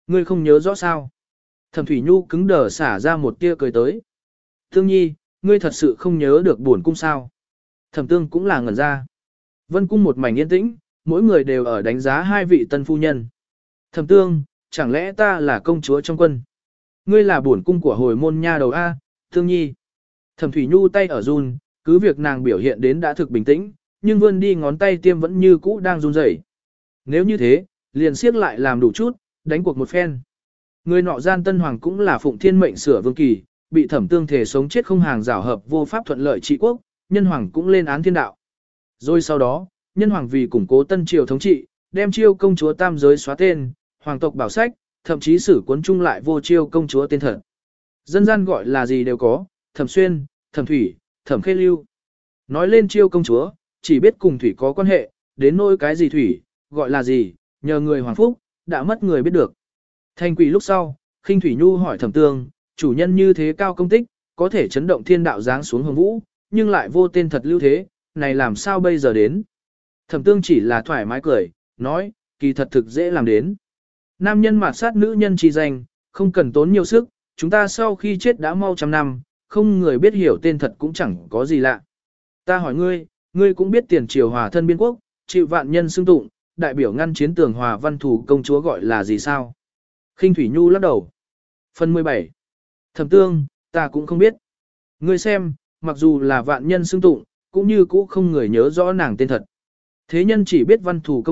A: Ngươi không nhớ rõ sao? Thẩm Thủy Nhu cứng đờ xả ra một tia cười tới. Tương Nhi, ngươi thật sự không nhớ được buồn cung sao? Thẩm Tương cũng là ngẩn ra. Vân cung một mảnh yên tĩnh, mỗi người đều ở đánh giá hai vị tân phu nhân. Thẩm Tương, chẳng lẽ ta là công chúa trong quân? Ngươi là bổn cung của hồi môn nha đầu A, Tương Nhi. Thẩm Thủy Nhu tay ở run, cứ việc nàng biểu hiện đến đã thực bình tĩnh, nhưng vươn đi ngón tay tiêm vẫn như cũ đang run rẩy. Nếu như thế, liền siết lại làm đủ chút, đánh cuộc một phen. Người nọ gian tân hoàng cũng là phụng thiên mệnh sửa vương kỳ, bị Thẩm Tương thể sống chết không hàng rào hợp vô pháp thuận lợi trị quốc, nhân hoàng cũng lên án thiên đạo. Rồi sau đó, nhân hoàng vì củng cố tân triều thống trị, đem chiêu công chúa tam giới xóa tên, hoàng tộc bảo sách, thậm chí sử cuốn chung lại vô chiêu công chúa tên thật. Dân gian gọi là gì đều có, Thẩm Xuyên, Thẩm Thủy, Thẩm Khê Lưu. Nói lên chiêu công chúa, chỉ biết cùng Thủy có quan hệ, đến nỗi cái gì Thủy, gọi là gì, nhờ người hoàng phúc, đã mất người biết được. Thành quỷ lúc sau, Khinh Thủy Nhu hỏi Thẩm Tương, chủ nhân như thế cao công tích, có thể chấn động thiên đạo giáng xuống hồng vũ, nhưng lại vô tên thật lưu thế, này làm sao bây giờ đến? Thẩm Tương chỉ là thoải mái cười, nói, kỳ thật thực dễ làm đến. Nam nhân mạt sát nữ nhân chi danh, không cần tốn nhiều sức, chúng ta sau khi chết đã mau trăm năm, không người biết hiểu tên thật cũng chẳng có gì lạ. Ta hỏi ngươi, ngươi cũng biết tiền triều hòa thân biên quốc, chịu vạn nhân xưng tụng, đại biểu ngăn chiến tường hòa văn thủ công chúa gọi là gì sao? Khinh Thủy Nhu lắc đầu. Phần 17. Thẩm Tương, ta cũng không biết. Ngươi xem, mặc dù là vạn nhân xưng tụng, cũng như cũ không người nhớ rõ nàng tên thật. Thế nhân chỉ biết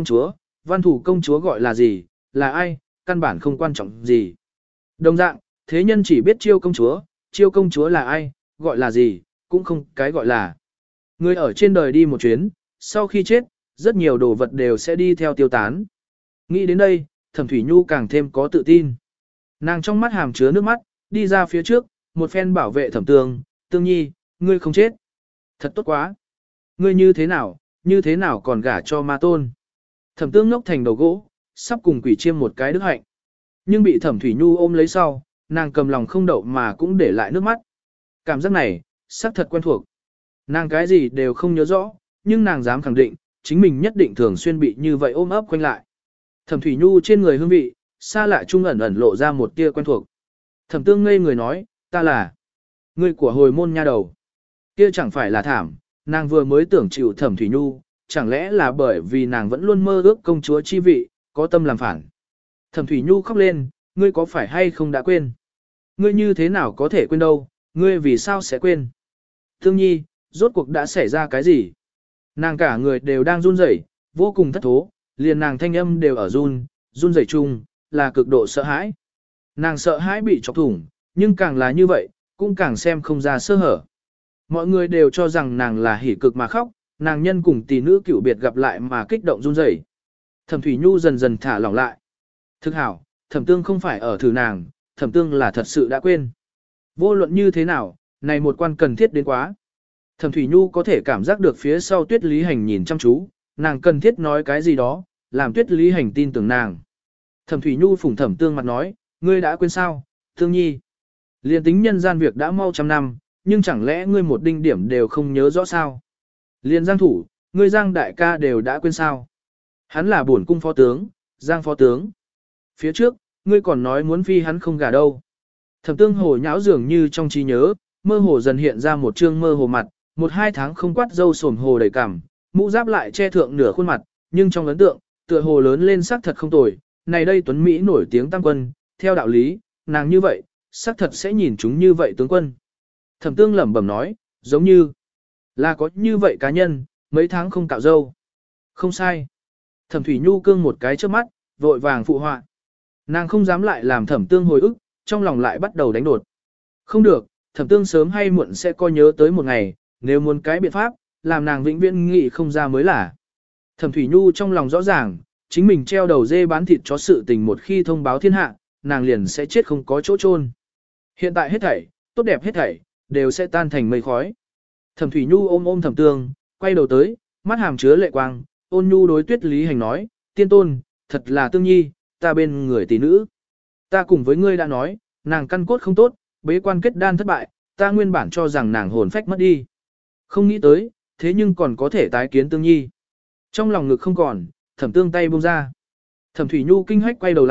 A: văn thủ công chúa gọi là gì, là ai, căn bản không quan trọng gì. Đồng dạng, thế nhân chỉ biết chiêu công chúa là ai, gọi là gì, cũng không cái gọi là. Người ở trên đời đi một chuyến, sau khi chết, rất nhiều đồ vật đều sẽ đi theo tiêu tán. Nghĩ đến đây, Thẩm Thủy Nhu càng thêm có tự tin. Nàng trong mắt hàm chứa nước mắt, đi ra phía trước, một phen bảo vệ Thẩm Tương, Tương Nhi, ngươi không chết. Thật tốt quá. Ngươi như thế nào còn gả cho ma tôn. Thẩm Tương ngốc thành đầu gỗ, sắp cùng quỷ chiêm một cái đức hạnh. Nhưng bị Thẩm Thủy Nhu ôm lấy sau, nàng cầm lòng không đậu mà cũng để lại nước mắt. Cảm giác này, xác thật quen thuộc. Nàng cái gì đều không nhớ rõ, nhưng nàng dám khẳng định, chính mình nhất định thường xuyên bị như vậy ôm ấp quanh lại. Thẩm Thủy Nhu trên người hương vị, xa lạ trung ẩn ẩn lộ ra một tia quen thuộc. Thẩm Tương ngây người nói, ta là người của hồi môn nha đầu. Kia chẳng phải là thảm, nàng vừa mới tưởng chịu Thẩm Thủy Nhu, chẳng lẽ là bởi vì nàng vẫn luôn mơ ước công chúa chi vị, có tâm làm phản. Thẩm Thủy Nhu khóc lên, ngươi có phải hay không đã quên? Ngươi như thế nào có thể quên đâu, ngươi vì sao sẽ quên? Tương Nhi, rốt cuộc đã xảy ra cái gì? Nàng cả người đều đang run rẩy, vô cùng thất thố, liền nàng thanh âm đều ở run rẩy chung, là cực độ sợ hãi. Nàng sợ hãi bị chọc thủng, nhưng càng là như vậy, cũng càng xem không ra sơ hở. Mọi người đều cho rằng nàng là hỉ cực mà khóc, nàng nhân cùng tỷ nữ cựu biệt gặp lại mà kích động run rẩy. Thẩm Thủy Nhu dần dần thả lỏng lại. Thực hảo, Thẩm Tương không phải ở thử nàng, Thẩm Tương là thật sự đã quên. Vô luận như thế nào, này một quan cần thiết đến quá. Thẩm Thủy Nhu có thể cảm giác được phía sau Tuyết Lý Hành nhìn chăm chú, nàng cần thiết nói cái gì đó, làm Tuyết Lý Hành tin tưởng nàng. Thẩm Thủy Nhu phủng Thẩm Tương mặt nói, ngươi đã quên sao, Tương Nhi. Liên tính nhân gian việc đã mau trăm năm, nhưng chẳng lẽ ngươi một đinh điểm đều không nhớ rõ sao? Liên Giang thủ, ngươi Giang đại ca đều đã quên sao? Hắn là bổn cung phó tướng, Giang phó tướng. Phía trước, ngươi còn nói muốn phi hắn không gả đâu. Thẩm Tương hồ nhão dường như trong trí nhớ, mơ hồ dần hiện ra một trương mơ hồ mặt, 1-2 tháng không quát râu sồm hồ đầy cằm, mũ giáp lại che thượng nửa khuôn mặt, nhưng trong ấn tượng, tựa hồ lớn lên sắc thật không tồi. Này đây Tuấn Mỹ nổi tiếng tăng quân, theo đạo lý, nàng như vậy, sắc thật sẽ nhìn chúng như vậy tướng quân. Thẩm Tương lẩm bẩm nói, giống như là có như vậy cá nhân, mấy tháng không cạo râu. Không sai. Thẩm Thủy Nhu cương một cái trước mắt, vội vàng phụ họa. Nàng không dám lại làm Thẩm Tương hồi ức, trong lòng lại bắt đầu đánh đột. Không được, Thẩm Tương sớm hay muộn sẽ coi nhớ tới một ngày, nếu muốn cái biện pháp, làm nàng vĩnh viễn nghĩ không ra mới là. Thẩm Thủy Nhu trong lòng rõ ràng, chính mình treo đầu dê bán thịt chó sự tình một khi thông báo thiên hạ, nàng liền sẽ chết không có chỗ chôn. Hiện tại hết thảy, tốt đẹp hết thảy, đều sẽ tan thành mây khói. Thẩm Thủy Nhu ôm Thẩm Tương, quay đầu tới, mắt hàm chứa lệ quang, ôn nhu đối Tuyết Lý Hành nói, tiên tôn, thật là Tương Nhi, ta bên người tỷ nữ. Ta cùng với ngươi đã nói, nàng căn cốt không tốt, bế quan kết đan thất bại, ta nguyên bản cho rằng nàng hồn phách mất đi. Không nghĩ tới, thế nhưng còn có thể tái kiến Tương Nhi. Trong lòng ngực không còn, Thẩm Tương tay buông ra. Thẩm Thủy Nhu kinh hách quay đầu lại,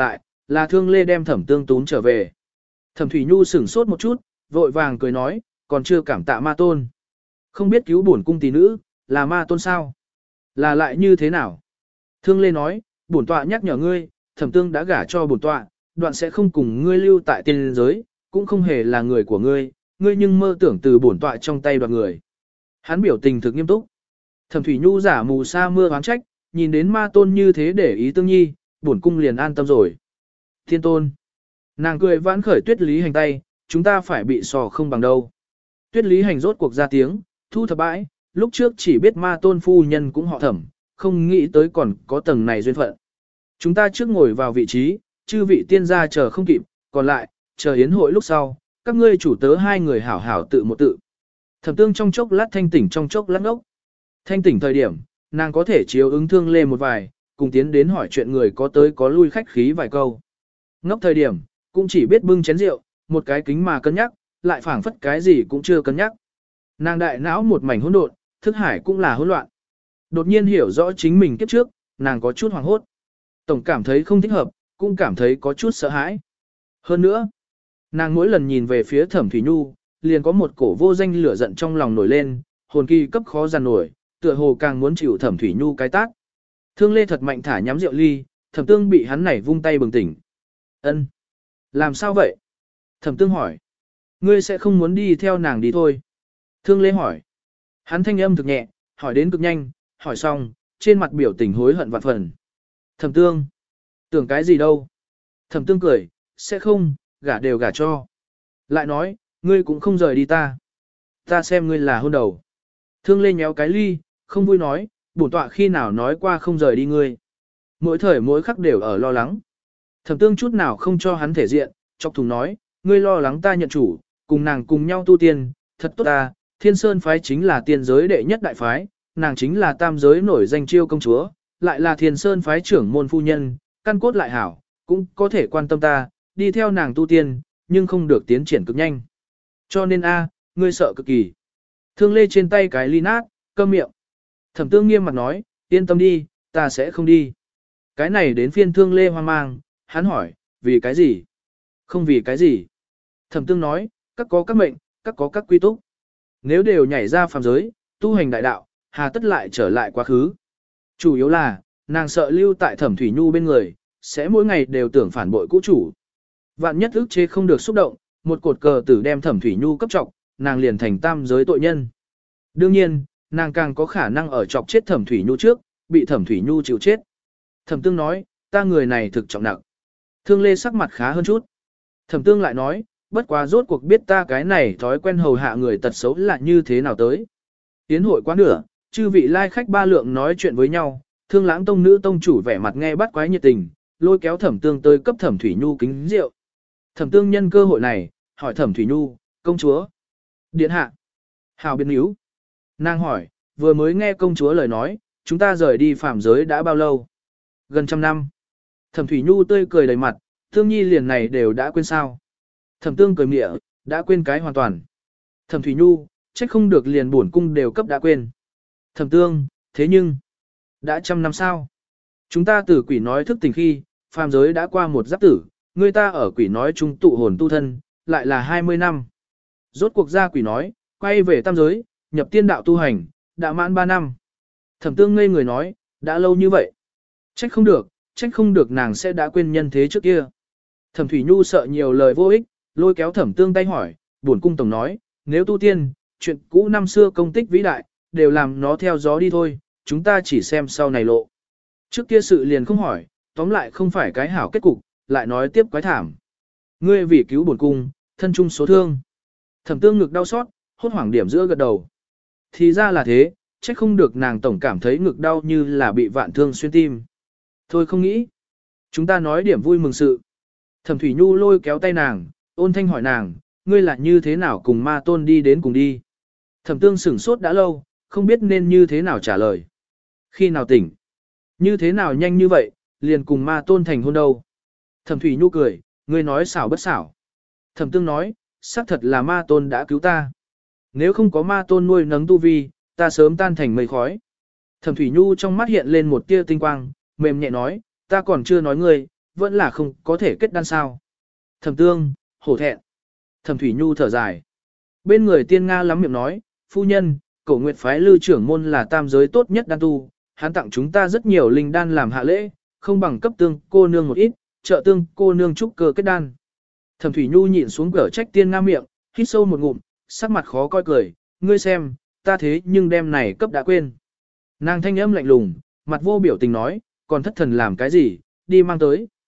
A: là Thương Lê đem Thẩm Tương tún trở về. Thẩm Thủy Nhu sửng sốt một chút, vội vàng cười nói, còn chưa cảm tạ ma tôn. Không biết cứu bổn cung tỷ nữ, là ma tôn sao? Là lại như thế nào? Thương Lê nói, bổn tọa nhắc nhở ngươi, Thẩm Tương đã gả cho bổn tọa, đoạn sẽ không cùng ngươi lưu tại tiên giới, cũng không hề là người của ngươi, ngươi nhưng mơ tưởng từ bổn tọa trong tay đoạt người. Hắn biểu tình thực nghiêm túc. Thẩm Thủy Nhu giả mù sa mưa oán trách, nhìn đến ma tôn như thế để ý Tương Nhi, bổn cung liền an tâm rồi. Thiên tôn. Nàng cười vãn khởi Tuyết Lý Hành tay, chúng ta phải bị sò không bằng đâu. Tuyết Lý Hành rốt cuộc ra tiếng, thu thập bãi, lúc trước chỉ biết ma tôn phu nhân cũng họ Thẩm, không nghĩ tới còn có tầng này duyên phận. Chúng ta trước ngồi vào vị trí, chư vị tiên gia chờ không kịp, còn lại, chờ yến hội lúc sau, các ngươi chủ tớ hai người hảo hảo tự một tự. Thẩm Tương trong chốc lát thanh tỉnh trong chốc lát ngốc. Thanh tỉnh thời điểm, nàng có thể chiếu ứng Thương Lê một vài, cùng tiến đến hỏi chuyện người có tới có lui khách khí vài câu. Ngốc thời điểm, cũng chỉ biết bưng chén rượu, một cái kính mà cân nhắc, lại phảng phất cái gì cũng chưa cân nhắc. Nàng đại não một mảnh hỗn độn, thức hải cũng là hỗn loạn. Đột nhiên hiểu rõ chính mình kiếp trước, nàng có chút hoảng hốt. Tổng cảm thấy không thích hợp, cũng cảm thấy có chút sợ hãi. Hơn nữa, nàng mỗi lần nhìn về phía Thẩm Thủy Nhu, liền có một cổ vô danh lửa giận trong lòng nổi lên, hồn kỳ cấp khó dàn nổi, tựa hồ càng muốn chịu Thẩm Thủy Nhu cái tác. Thương Lê thật mạnh thả nhắm rượu ly, Thẩm Tương bị hắn nảy vung tay bừng tỉnh. Ân, làm sao vậy? Thẩm Tương hỏi. Ngươi sẽ không muốn đi theo nàng đi thôi. Thương Lê hỏi. Hắn thanh âm thực nhẹ, hỏi đến cực nhanh, hỏi xong, trên mặt biểu tình hối hận vạn phần. Thẩm Tương, tưởng cái gì đâu? Thẩm Tương cười, sẽ không, gả đều gả cho. Lại nói, ngươi cũng không rời đi ta. Ta xem ngươi là hôn đầu. Thương Lê nhéo cái ly, không vui nói, bổn tọa khi nào nói qua không rời đi ngươi. Mỗi thời mỗi khắc đều ở lo lắng. Thẩm Tương chút nào không cho hắn thể diện, chọc thùng nói, ngươi lo lắng ta nhận chủ, cùng nàng cùng nhau tu tiên, thật tốt ta, Thiên Sơn phái chính là tiên giới đệ nhất đại phái, nàng chính là tam giới nổi danh chiêu công chúa, lại là Thiên Sơn phái trưởng môn phu nhân, căn cốt lại hảo, cũng có thể quan tâm ta, đi theo nàng tu tiên, nhưng không được tiến triển cực nhanh. Cho nên ngươi sợ cực kỳ. Thương Lê trên tay cái ly nát, câm miệng. Thẩm Tương nghiêm mặt nói, yên tâm đi, ta sẽ không đi. Cái này đến phiên Thương Lê hoang mang, hắn hỏi, vì cái gì? Không vì cái gì. Thẩm Tương nói, các có các mệnh, các có các quy túc. Nếu đều nhảy ra phàm giới, tu hành đại đạo, hà tất lại trở lại quá khứ. Chủ yếu là, nàng sợ lưu tại Thẩm Thủy Nhu bên người, sẽ mỗi ngày đều tưởng phản bội cũ chủ. Vạn nhất ức chế không được xúc động, một cột cờ tử đem Thẩm Thủy Nhu cấp trọng, nàng liền thành tam giới tội nhân. Đương nhiên, nàng càng có khả năng ở chọc chết Thẩm Thủy Nhu trước, bị Thẩm Thủy Nhu chịu chết. Thẩm Tương nói, ta người này thực trọng nặng. Thương Lê sắc mặt khá hơn chút. Thẩm Tương lại nói, bất quá rốt cuộc biết ta cái này thói quen hầu hạ người tật xấu là như thế nào tới. Tiến hội quá nửa, chư vị lai khách ba lượng nói chuyện với nhau, Thương Lãng tông nữ tông chủ vẻ mặt nghe bắt quái nhiệt tình, lôi kéo Thẩm Tương tới cấp Thẩm Thủy Nhu kính rượu. Thẩm Tương nhân cơ hội này, hỏi Thẩm Thủy Nhu, công chúa. Điện hạ. Hào biến níu. Nàng hỏi, vừa mới nghe công chúa lời nói, chúng ta rời đi phàm giới đã bao lâu? Gần 100 năm. Thẩm Thủy Nhu tươi cười đầy mặt, Tương Nhi liền này đều đã quên sao. Thẩm Tương cười mỉa, đã quên cái hoàn toàn. Thẩm Thủy Nhu, trách không được liền bổn cung đều cấp đã quên. Thẩm Tương, thế nhưng, đã 100 năm sao? Chúng ta từ quỷ nói thức tình khi, phàm giới đã qua một giáp tử, người ta ở quỷ nói trung tụ hồn tu thân, lại là 20 năm. Rốt cuộc ra quỷ nói, quay về tam giới, nhập tiên đạo tu hành, đã mãn 3 năm. Thẩm Tương ngây người nói, đã lâu như vậy. Trách không được nàng sẽ đã quên nhân thế trước kia. Thẩm Thủy Nhu sợ nhiều lời vô ích, lôi kéo Thẩm Tương tay hỏi, buồn cung tổng nói, nếu tu tiên, chuyện cũ năm xưa công tích vĩ đại, đều làm nó theo gió đi thôi, chúng ta chỉ xem sau này lộ. Trước kia sự liền không hỏi, tóm lại không phải cái hảo kết cục, lại nói tiếp quái thảm. Ngươi vì cứu buồn cung, thân chung số thương. Thẩm Tương ngực đau xót, hốt hoảng điểm giữa gật đầu. Thì ra là thế, trách không được nàng tổng cảm thấy ngực đau như là bị vạn thương xuyên tim. Thôi không nghĩ. Chúng ta nói điểm vui mừng sự. Thẩm Thủy Nhu lôi kéo tay nàng, ôn thanh hỏi nàng, ngươi là như thế nào cùng ma tôn đi đến cùng đi. Thẩm Tương sửng sốt đã lâu, không biết nên như thế nào trả lời. Khi nào tỉnh? Như thế nào nhanh như vậy, liền cùng ma tôn thành hôn đâu. Thẩm Thủy Nhu cười, ngươi nói xảo bất xảo. Thẩm Tương nói, xác thật là ma tôn đã cứu ta. Nếu không có ma tôn nuôi nấng tu vi, ta sớm tan thành mây khói. Thẩm Thủy Nhu trong mắt hiện lên một tia tinh quang, mềm nhẹ nói, ta còn chưa nói ngươi, vẫn là không có thể kết đan sao. Thẩm tương, hổ thẹn. Thẩm Thủy Nhu thở dài. Bên người tiên Nga lắm miệng nói, phu nhân, Cổ Nguyệt phái Lư trưởng môn là tam giới tốt nhất đan tu, hắn tặng chúng ta rất nhiều linh đan làm hạ lễ, không bằng cấp tương cô nương một ít, trợ tương cô nương trúc cơ kết đan. Thẩm Thủy Nhu nhịn xuống cỡ trách tiên Nga miệng, hít sâu một ngụm, sắc mặt khó coi cười, ngươi xem, ta thế nhưng đem này cấp đã quên. Nàng thanh âm lạnh lùng, mặt vô biểu tình nói, còn thất thần làm cái gì, đi mang tới.